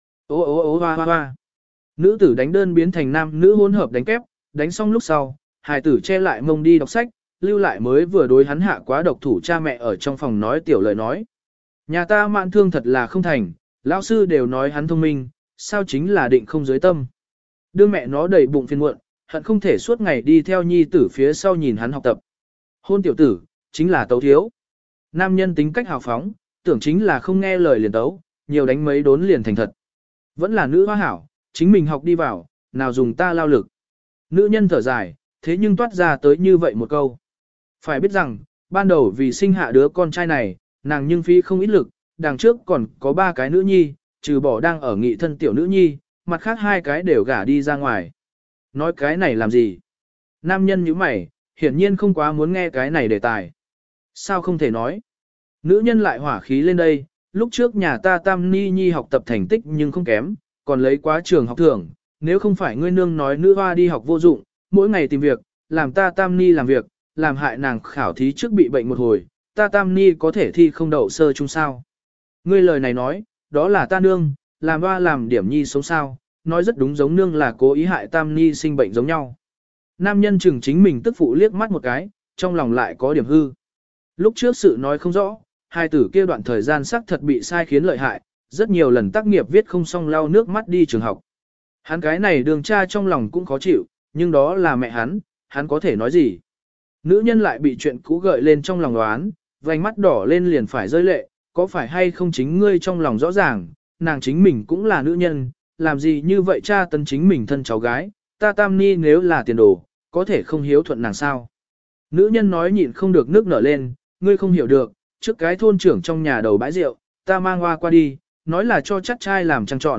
Ô hoa hoa hoa. Nữ tử đánh đơn biến thành nam nữ hôn hợp đánh kép, đánh xong lúc sau, hài tử che lại mông đi đọc sách, lưu lại mới vừa đối hắn hạ quá độc thủ cha mẹ ở trong phòng nói tiểu lời nói. Nhà ta mạn thương thật là không thành, lão sư đều nói hắn thông minh, sao chính là định không dưới tâm. Đưa mẹ nó đầy bụng phiền muộn, hận không thể suốt ngày đi theo nhi tử phía sau nhìn hắn học tập. Hôn tiểu tử, chính là tấu thiếu. Nam nhân tính cách hào phóng, tưởng chính là không nghe lời liền tấu, nhiều đánh mấy đốn liền thành thật. Vẫn là nữ hoa hảo, chính mình học đi vào, nào dùng ta lao lực. Nữ nhân thở dài, thế nhưng toát ra tới như vậy một câu. Phải biết rằng, ban đầu vì sinh hạ đứa con trai này, nàng nhưng phí không ít lực, đằng trước còn có 3 cái nữ nhi, trừ bỏ đang ở nghị thân tiểu nữ nhi, mặt khác 2 cái đều gả đi ra ngoài. Nói cái này làm gì? Nam nhân như mày, hiển nhiên không quá muốn nghe cái này đề tài. Sao không thể nói? Nữ nhân lại hỏa khí lên đây, lúc trước nhà ta tam ni nhi học tập thành tích nhưng không kém, còn lấy quá trường học thưởng, nếu không phải ngươi nương nói nữ hoa đi học vô dụng, mỗi ngày tìm việc, làm ta tam ni làm việc, làm hại nàng khảo thí trước bị bệnh một hồi, ta tam ni có thể thi không đậu sơ chung sao. Ngươi lời này nói, đó là ta nương, làm hoa làm điểm nhi sống sao, nói rất đúng giống nương là cố ý hại tam ni sinh bệnh giống nhau. Nam nhân chừng chính mình tức phụ liếc mắt một cái, trong lòng lại có điểm hư. Lúc trước sự nói không rõ, hai tử kia đoạn thời gian sắc thật bị sai khiến lợi hại, rất nhiều lần tác nghiệp viết không xong lau nước mắt đi trường học. Hắn cái này đường cha trong lòng cũng khó chịu, nhưng đó là mẹ hắn có thể nói gì. Nữ nhân lại bị chuyện cũ gợi lên trong lòng đoán, vành mắt đỏ lên liền phải rơi lệ, có phải hay không chính ngươi trong lòng rõ ràng, nàng chính mình cũng là nữ nhân, làm gì như vậy cha tấn chính mình thân cháu gái, ta tam ni nếu là tiền đồ, có thể không hiếu thuận nàng sao. Nữ nhân nói nhịn không được nước nở lên, ngươi không hiểu được, trước cái thôn trưởng trong nhà đầu bãi rượu, ta mang hoa qua đi, nói là cho chắc trai làm trăng tròn,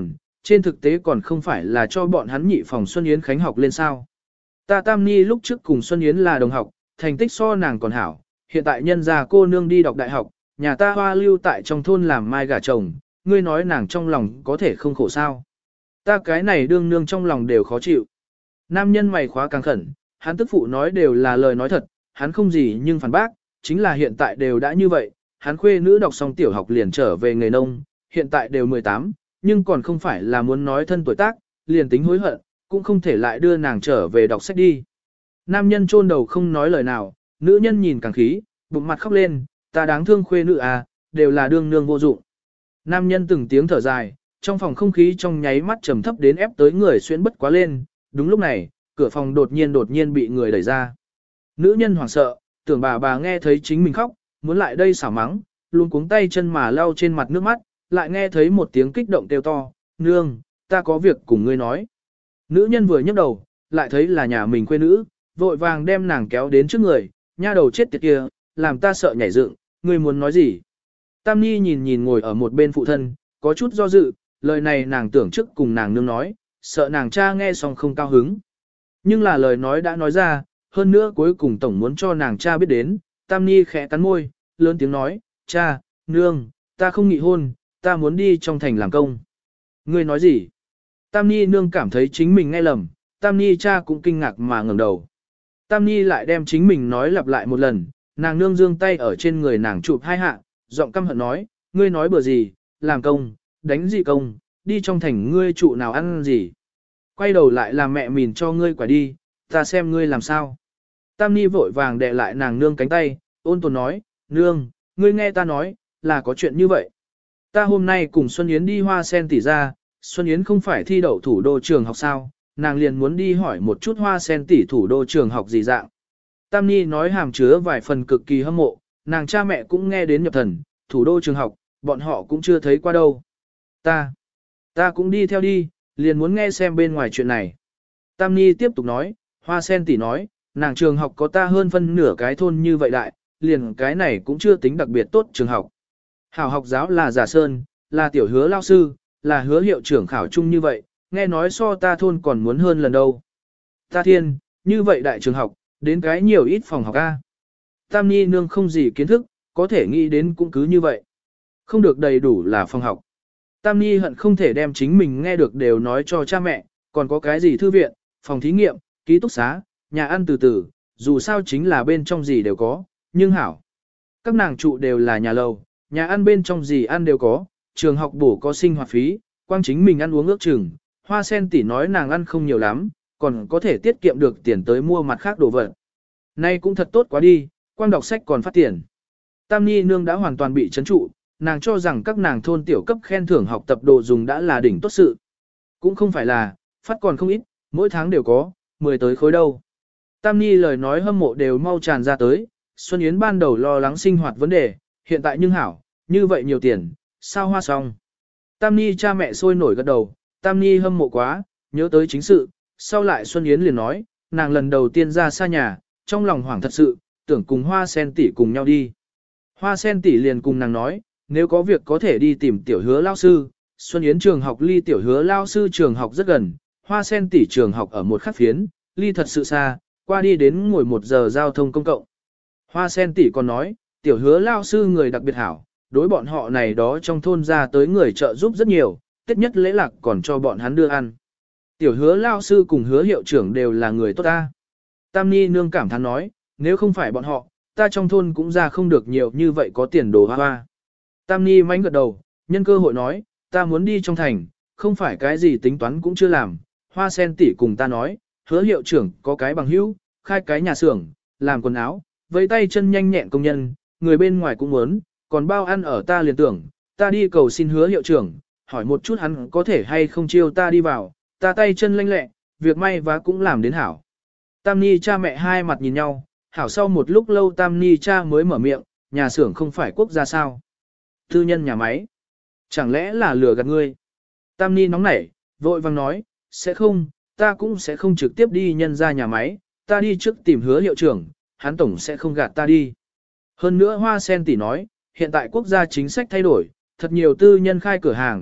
trên thực tế còn không phải là cho bọn hắn nhị phòng Xuân Yến Khánh học lên sao. Ta Tam Ni lúc trước cùng Xuân Yến là đồng học, thành tích so nàng còn hảo, hiện tại nhân gia cô nương đi đọc đại học, nhà ta hoa lưu tại trong thôn làm mai gả chồng, ngươi nói nàng trong lòng có thể không khổ sao. Ta cái này đương nương trong lòng đều khó chịu. Nam nhân mày khóa càng khẩn, hắn tức phụ nói đều là lời nói thật, hắn không gì nhưng phản bác, chính là hiện tại đều đã như vậy, hắn khuê nữ đọc xong tiểu học liền trở về nghề nông, hiện tại đều 18, nhưng còn không phải là muốn nói thân tuổi tác, liền tính hối hận, cũng không thể lại đưa nàng trở về đọc sách đi. Nam nhân chôn đầu không nói lời nào, nữ nhân nhìn càng khí, bụng mặt khóc lên, ta đáng thương khuê nữ à, đều là đương nương vô dụng. Nam nhân từng tiếng thở dài, trong phòng không khí trong nháy mắt trầm thấp đến ép tới người xuyên bất quá lên, đúng lúc này, cửa phòng đột nhiên bị người đẩy ra. Nữ nhân hoảng sợ, tưởng bà nghe thấy chính mình khóc, muốn lại đây xảo mắng, luôn cuống tay chân mà lau trên mặt nước mắt, lại nghe thấy một tiếng kích động kêu to, nương, ta có việc cùng ngươi nói. Nữ nhân vừa nhấc đầu, lại thấy là nhà mình khuê nữ, vội vàng đem nàng kéo đến trước người, nha đầu chết tiệt kia, làm ta sợ nhảy dựng, ngươi muốn nói gì? Tam Ni nhìn ngồi ở một bên phụ thân, có chút do dự, lời này nàng tưởng trước cùng nàng nương nói, sợ nàng cha nghe xong không cao hứng. Nhưng là lời nói đã nói ra, hơn nữa cuối cùng tổng muốn cho nàng cha biết đến, Tam Ni khẽ cắn môi, lớn tiếng nói, cha, nương, ta không nghị hôn, ta muốn đi trong thành làm công. Ngươi nói gì? Tam Ni nương cảm thấy chính mình nghe lầm, Tam Ni cha cũng kinh ngạc mà ngẩng đầu. Tam Ni lại đem chính mình nói lặp lại một lần, nàng nương giương tay ở trên người nàng chụp hai hạ, giọng căm hận nói, ngươi nói bừa gì, làm công, đánh gì công, đi trong thành ngươi trụ nào ăn gì. Quay đầu lại làm mẹ mìn cho ngươi quả đi, ta xem ngươi làm sao. Tam Ni vội vàng đè lại nàng nương cánh tay, ôn tồn nói, nương, ngươi nghe ta nói, là có chuyện như vậy. Ta hôm nay cùng Xuân Yến đi Hoa Sen tỷ ra, Xuân Yến không phải thi đậu thủ đô trường học sao, nàng liền muốn đi hỏi một chút Hoa Sen tỷ thủ đô trường học gì dạng. Tam Ni nói hàm chứa vài phần cực kỳ hâm mộ, nàng cha mẹ cũng nghe đến nhập thần, thủ đô trường học, bọn họ cũng chưa thấy qua đâu. Ta cũng đi theo đi, liền muốn nghe xem bên ngoài chuyện này. Tam Ni tiếp tục nói, Hoa Sen tỷ nói, nàng trường học có ta hơn phân nửa cái thôn như vậy đại, liền cái này cũng chưa tính đặc biệt tốt trường học. Hảo học giáo là Giả Sơn, là tiểu hứa lao sư, là hứa hiệu trưởng khảo chung như vậy, nghe nói so ta thôn còn muốn hơn lần đâu. Ta thiên, như vậy đại trường học, đến cái nhiều ít phòng học A. Tam Ni nương không gì kiến thức, có thể nghĩ đến cũng cứ như vậy. Không được đầy đủ là phòng học. Tam Ni hận không thể đem chính mình nghe được đều nói cho cha mẹ, còn có cái gì thư viện, phòng thí nghiệm, ký túc xá, nhà ăn từ từ, dù sao chính là bên trong gì đều có, nhưng hảo. Các nàng trụ đều là nhà lầu, nhà ăn bên trong gì ăn đều có, trường học bổ có sinh hoạt phí, quang chính mình ăn uống ước chừng, Hoa Sen tỷ nói nàng ăn không nhiều lắm, còn có thể tiết kiệm được tiền tới mua mặt khác đồ vật. Nay cũng thật tốt quá đi, quang đọc sách còn phát tiền. Tam Ni nương đã hoàn toàn bị chấn trụ, nàng cho rằng các nàng thôn tiểu cấp khen thưởng học tập đồ dùng đã là đỉnh tốt sự. Cũng không phải là, phát còn không ít, mỗi tháng đều có, 10 tới khối đâu. Tam Ni lời nói hâm mộ đều mau tràn ra tới, Xuân Yến ban đầu lo lắng sinh hoạt vấn đề, hiện tại nhưng hảo, như vậy nhiều tiền, sao hoa xong. Tam Ni cha mẹ sôi nổi gật đầu, Tam Ni hâm mộ quá, nhớ tới chính sự, sau lại Xuân Yến liền nói, nàng lần đầu tiên ra xa nhà, trong lòng hoảng thật sự, tưởng cùng Hoa Sen tỷ cùng nhau đi. Hoa Sen tỷ liền cùng nàng nói, nếu có việc có thể đi tìm tiểu hứa lao sư, Xuân Yến trường học ly tiểu hứa lao sư trường học rất gần, Hoa Sen tỷ trường học ở một khắc phiến, ly thật sự xa, qua đi đến ngồi 1 giờ giao thông công cộng. Hoa Sen tỷ còn nói, tiểu hứa lao sư người đặc biệt hảo, đối bọn họ này đó trong thôn ra tới người trợ giúp rất nhiều, tiết nhất lễ lạc còn cho bọn hắn đưa ăn. Tiểu hứa lao sư cùng hứa hiệu trưởng đều là người tốt ta. Tam Ni nương cảm thán nói, nếu không phải bọn họ, ta trong thôn cũng ra không được nhiều như vậy có tiền đồ hoa hoa. Tam Ni mánh gật đầu, nhân cơ hội nói, ta muốn đi trong thành, không phải cái gì tính toán cũng chưa làm. Hoa Sen tỷ cùng ta nói, hứa hiệu trưởng có cái bằng hữu, khai cái nhà xưởng, làm quần áo, với tay chân nhanh nhẹn công nhân, người bên ngoài cũng muốn, còn bao ăn ở ta liền tưởng, ta đi cầu xin hứa hiệu trưởng, hỏi một chút hắn có thể hay không chiêu ta đi vào, ta tay chân lanh lẹ, việc may vá cũng làm đến hảo. Tam Ni cha mẹ hai mặt nhìn nhau, hảo sau một lúc lâu Tam Ni cha mới mở miệng, nhà xưởng không phải quốc gia sao. Tư nhân nhà máy. Chẳng lẽ là lừa gạt ngươi? Tam Ni nóng nảy, vội vang nói, sẽ không, ta cũng sẽ không trực tiếp đi nhân ra nhà máy, ta đi trước tìm hứa hiệu trưởng, hắn tổng sẽ không gạt ta đi. Hơn nữa Hoa Sen tỷ nói, hiện tại quốc gia chính sách thay đổi, thật nhiều tư nhân khai cửa hàng,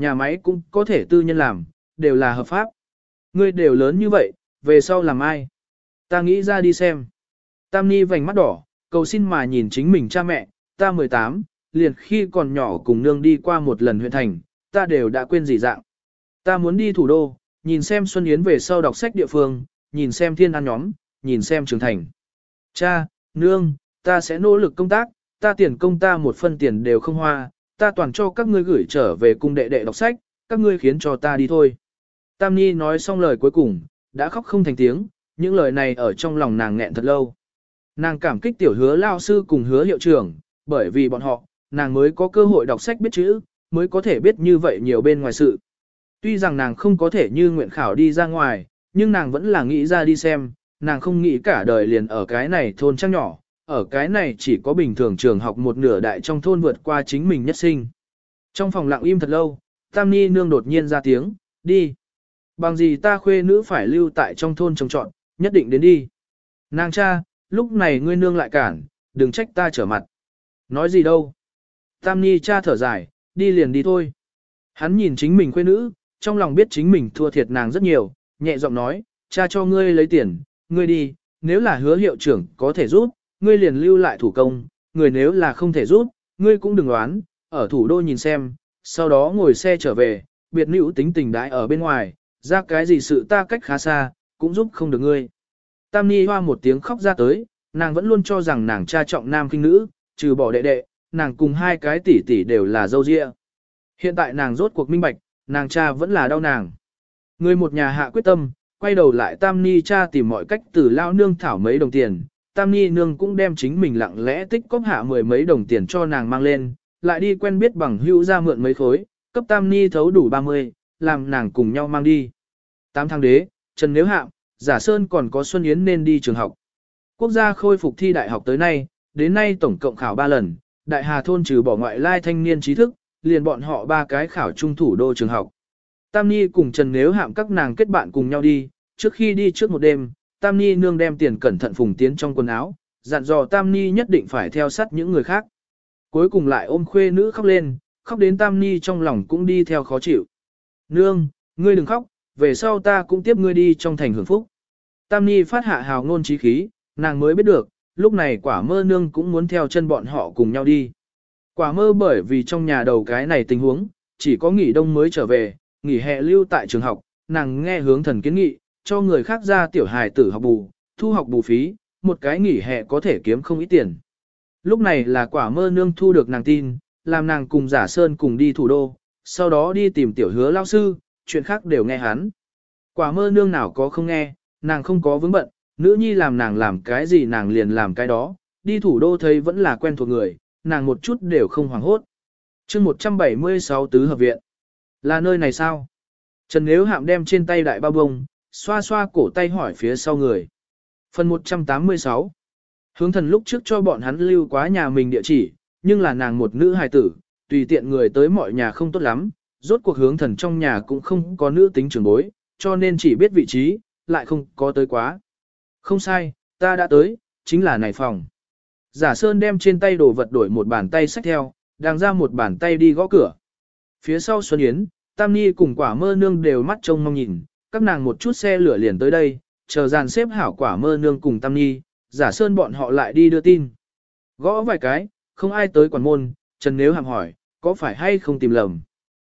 nhà máy cũng có thể tư nhân làm, đều là hợp pháp. Ngươi đều lớn như vậy, về sau làm ai? Ta nghĩ ra đi xem. Tam Ni vành mắt đỏ, cầu xin mà nhìn chính mình cha mẹ, ta 18, liền khi còn nhỏ cùng nương đi qua một lần huyện thành, ta đều đã quên gì dạng. Ta muốn đi thủ đô, nhìn xem Xuân Yến về sau đọc sách địa phương, nhìn xem thiên an nhóm, nhìn xem trưởng thành. Cha, nương, ta sẽ nỗ lực công tác, ta tiền công ta một phân tiền đều không hoa, ta toàn cho các ngươi gửi trở về cung đệ đệ đọc sách, các ngươi khiến cho ta đi thôi. Tam Ni nói xong lời cuối cùng, đã khóc không thành tiếng, những lời này ở trong lòng nàng nghẹn thật lâu. Nàng cảm kích tiểu hứa lao sư cùng hứa hiệu trưởng, bởi vì bọn họ, nàng mới có cơ hội đọc sách biết chữ, mới có thể biết như vậy nhiều bên ngoài sự. Tuy rằng nàng không có thể như nguyện khảo đi ra ngoài, nhưng nàng vẫn là nghĩ ra đi xem, nàng không nghĩ cả đời liền ở cái này thôn trang nhỏ, ở cái này chỉ có bình thường trường học một nửa đại trong thôn vượt qua chính mình nhất sinh. Trong phòng lặng im thật lâu, Tam Ni nương đột nhiên ra tiếng, đi. Bằng gì ta khuê nữ phải lưu tại trong thôn trồng trọn, nhất định đến đi. Nàng cha, lúc này ngươi nương lại cản, đừng trách ta trở mặt. Nói gì đâu. Tam Ni cha thở dài, đi liền đi thôi. Hắn nhìn chính mình khuê nữ, trong lòng biết chính mình thua thiệt nàng rất nhiều, nhẹ giọng nói, cha cho ngươi lấy tiền, ngươi đi, nếu là hứa hiệu trưởng có thể giúp, ngươi liền lưu lại thủ công, người nếu là không thể giúp, ngươi cũng đừng đoán, ở thủ đô nhìn xem, sau đó ngồi xe trở về, biệt nữ tính tình đãi ở bên ngoài, ra cái gì sự ta cách khá xa, cũng giúp không được ngươi. Tam Ni hoa một tiếng khóc ra tới, nàng vẫn luôn cho rằng nàng cha trọng nam khinh nữ, trừ bỏ đệ đệ, nàng cùng hai cái tỷ tỷ đều là dâu dịa. Hiện tại nàng rốt cuộc minh bạch, nàng cha vẫn là đau nàng. Người một nhà hạ quyết tâm, quay đầu lại Tam Ni cha tìm mọi cách từ lao nương thảo mấy đồng tiền. Tam Ni nương cũng đem chính mình lặng lẽ tích cóp hạ mười mấy đồng tiền cho nàng mang lên, lại đi quen biết bằng hữu ra mượn mấy khối, cấp Tam Ni thấu đủ 30, làm nàng cùng nhau mang đi. 8 tháng đế, Trần Nếu Hạm, Giả Sơn còn có Xuân Yến nên đi trường học. Quốc gia khôi phục thi đại học tới nay, đến nay tổng cộng khảo 3 lần, Đại Hà thôn trừ bỏ ngoại lai thanh niên trí thức, liền bọn họ 3 cái khảo trung thủ đô trường học. Tam Ni cùng Trần Nếu Hạm các nàng kết bạn cùng nhau đi, trước khi đi trước một đêm, Tam Ni nương đem tiền cẩn thận phùng tiến trong quần áo, dặn dò Tam Ni nhất định phải theo sát những người khác. Cuối cùng lại ôm khuê nữ khóc lên, khóc đến Tam Ni trong lòng cũng đi theo khó chịu. Nương, ngươi đừng khóc, về sau ta cũng tiếp ngươi đi trong thành hưởng phúc. Tam Ni phát hạ hào ngôn chí khí, nàng mới biết được, lúc này Quả Mơ nương cũng muốn theo chân bọn họ cùng nhau đi. Quả Mơ bởi vì trong nhà đầu cái này tình huống, chỉ có nghỉ đông mới trở về, nghỉ hè lưu tại trường học, nàng nghe hướng thần kiến nghị, cho người khác ra tiểu hài tử học bù, thu học bù phí, một cái nghỉ hè có thể kiếm không ít tiền. Lúc này là Quả Mơ nương thu được nàng tin, làm nàng cùng Giả Sơn cùng đi thủ đô, sau đó đi tìm tiểu hứa lao sư, chuyện khác đều nghe hắn. Quả Mơ nương nào có không nghe, nàng không có vướng bận, nữ nhi làm nàng làm cái gì nàng liền làm cái đó, đi thủ đô thấy vẫn là quen thuộc người, nàng một chút đều không hoảng hốt. chương 176 tứ hợp viện. Là nơi này sao? Trần Nếu Hạm đem trên tay đại bao bông, xoa xoa cổ tay hỏi phía sau người. Phần 186. Hướng thần lúc trước cho bọn hắn lưu quá nhà mình địa chỉ, nhưng là nàng một nữ hài tử, tùy tiện người tới mọi nhà không tốt lắm, rốt cuộc hướng thần trong nhà cũng không có nữ tính trưởng bối, cho nên chỉ biết vị trí, lại không có tới quá. Không sai, ta đã tới, chính là này phòng. Giả Sơn đem trên tay đồ vật đổi một bàn tay xách theo, đang ra một bàn tay đi gõ cửa. Phía sau Xuân Yến, Tam Ni cùng Quả Mơ nương đều mắt trông mong nhìn, các nàng một chút xe lửa liền tới đây, chờ dàn xếp hảo Quả Mơ nương cùng Tam Ni, Giả Sơn bọn họ lại đi đưa tin. Gõ vài cái, không ai tới quản môn, Trần Nếu Hạm hỏi, có phải hay không tìm lầm?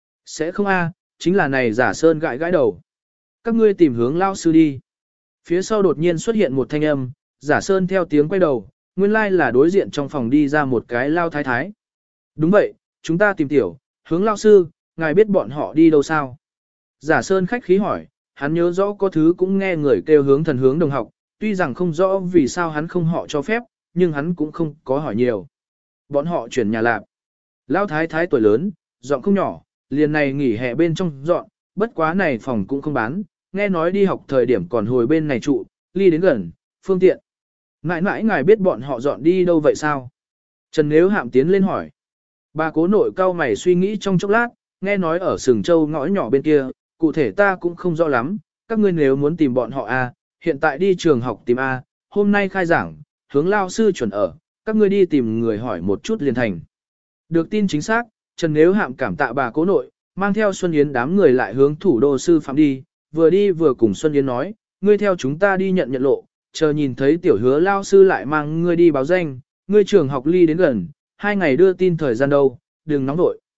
Sẽ không a, chính là này. Giả Sơn gãi gãi đầu. Các ngươi tìm hướng lao sư đi. Phía sau đột nhiên xuất hiện một thanh âm, Giả Sơn theo tiếng quay đầu, nguyên lai là đối diện trong phòng đi ra một cái lao thái thái. Đúng vậy, chúng ta tìm tiểu, hướng lao sư, ngài biết bọn họ đi đâu sao? Giả Sơn khách khí hỏi, hắn nhớ rõ có thứ cũng nghe người kêu hướng thần hướng đồng học, tuy rằng không rõ vì sao hắn không họ cho phép, nhưng hắn cũng không có hỏi nhiều. Bọn họ chuyển nhà lạp. Lao thái thái tuổi lớn, dọn không nhỏ, liền này nghỉ hè bên trong dọn, bất quá này phòng cũng không bán, nghe nói đi học thời điểm còn hồi bên này trụ, ly đến gần, phương tiện. Mãi mãi ngài biết bọn họ dọn đi đâu vậy sao? Trần Nếu Hạm tiến lên hỏi. Bà cố nội cao mày suy nghĩ trong chốc lát, nghe nói ở Sừng Châu ngõ nhỏ bên kia, cụ thể ta cũng không rõ lắm, các ngươi nếu muốn tìm bọn họ hiện tại đi trường học tìm hôm nay khai giảng, hướng lao sư chuẩn ở, các ngươi đi tìm người hỏi một chút liền thành. Được tin chính xác, Trần Nếu Hạm cảm tạ bà cố nội, mang theo Xuân Yến đám người lại hướng thủ đô sư phạm đi vừa cùng Xuân Yến nói, ngươi theo chúng ta đi nhận lộ, chờ nhìn thấy tiểu hứa lao sư lại mang ngươi đi báo danh, ngươi trường học ly đến gần, 2 ngày đưa tin thời gian đâu, đừng nóng nội.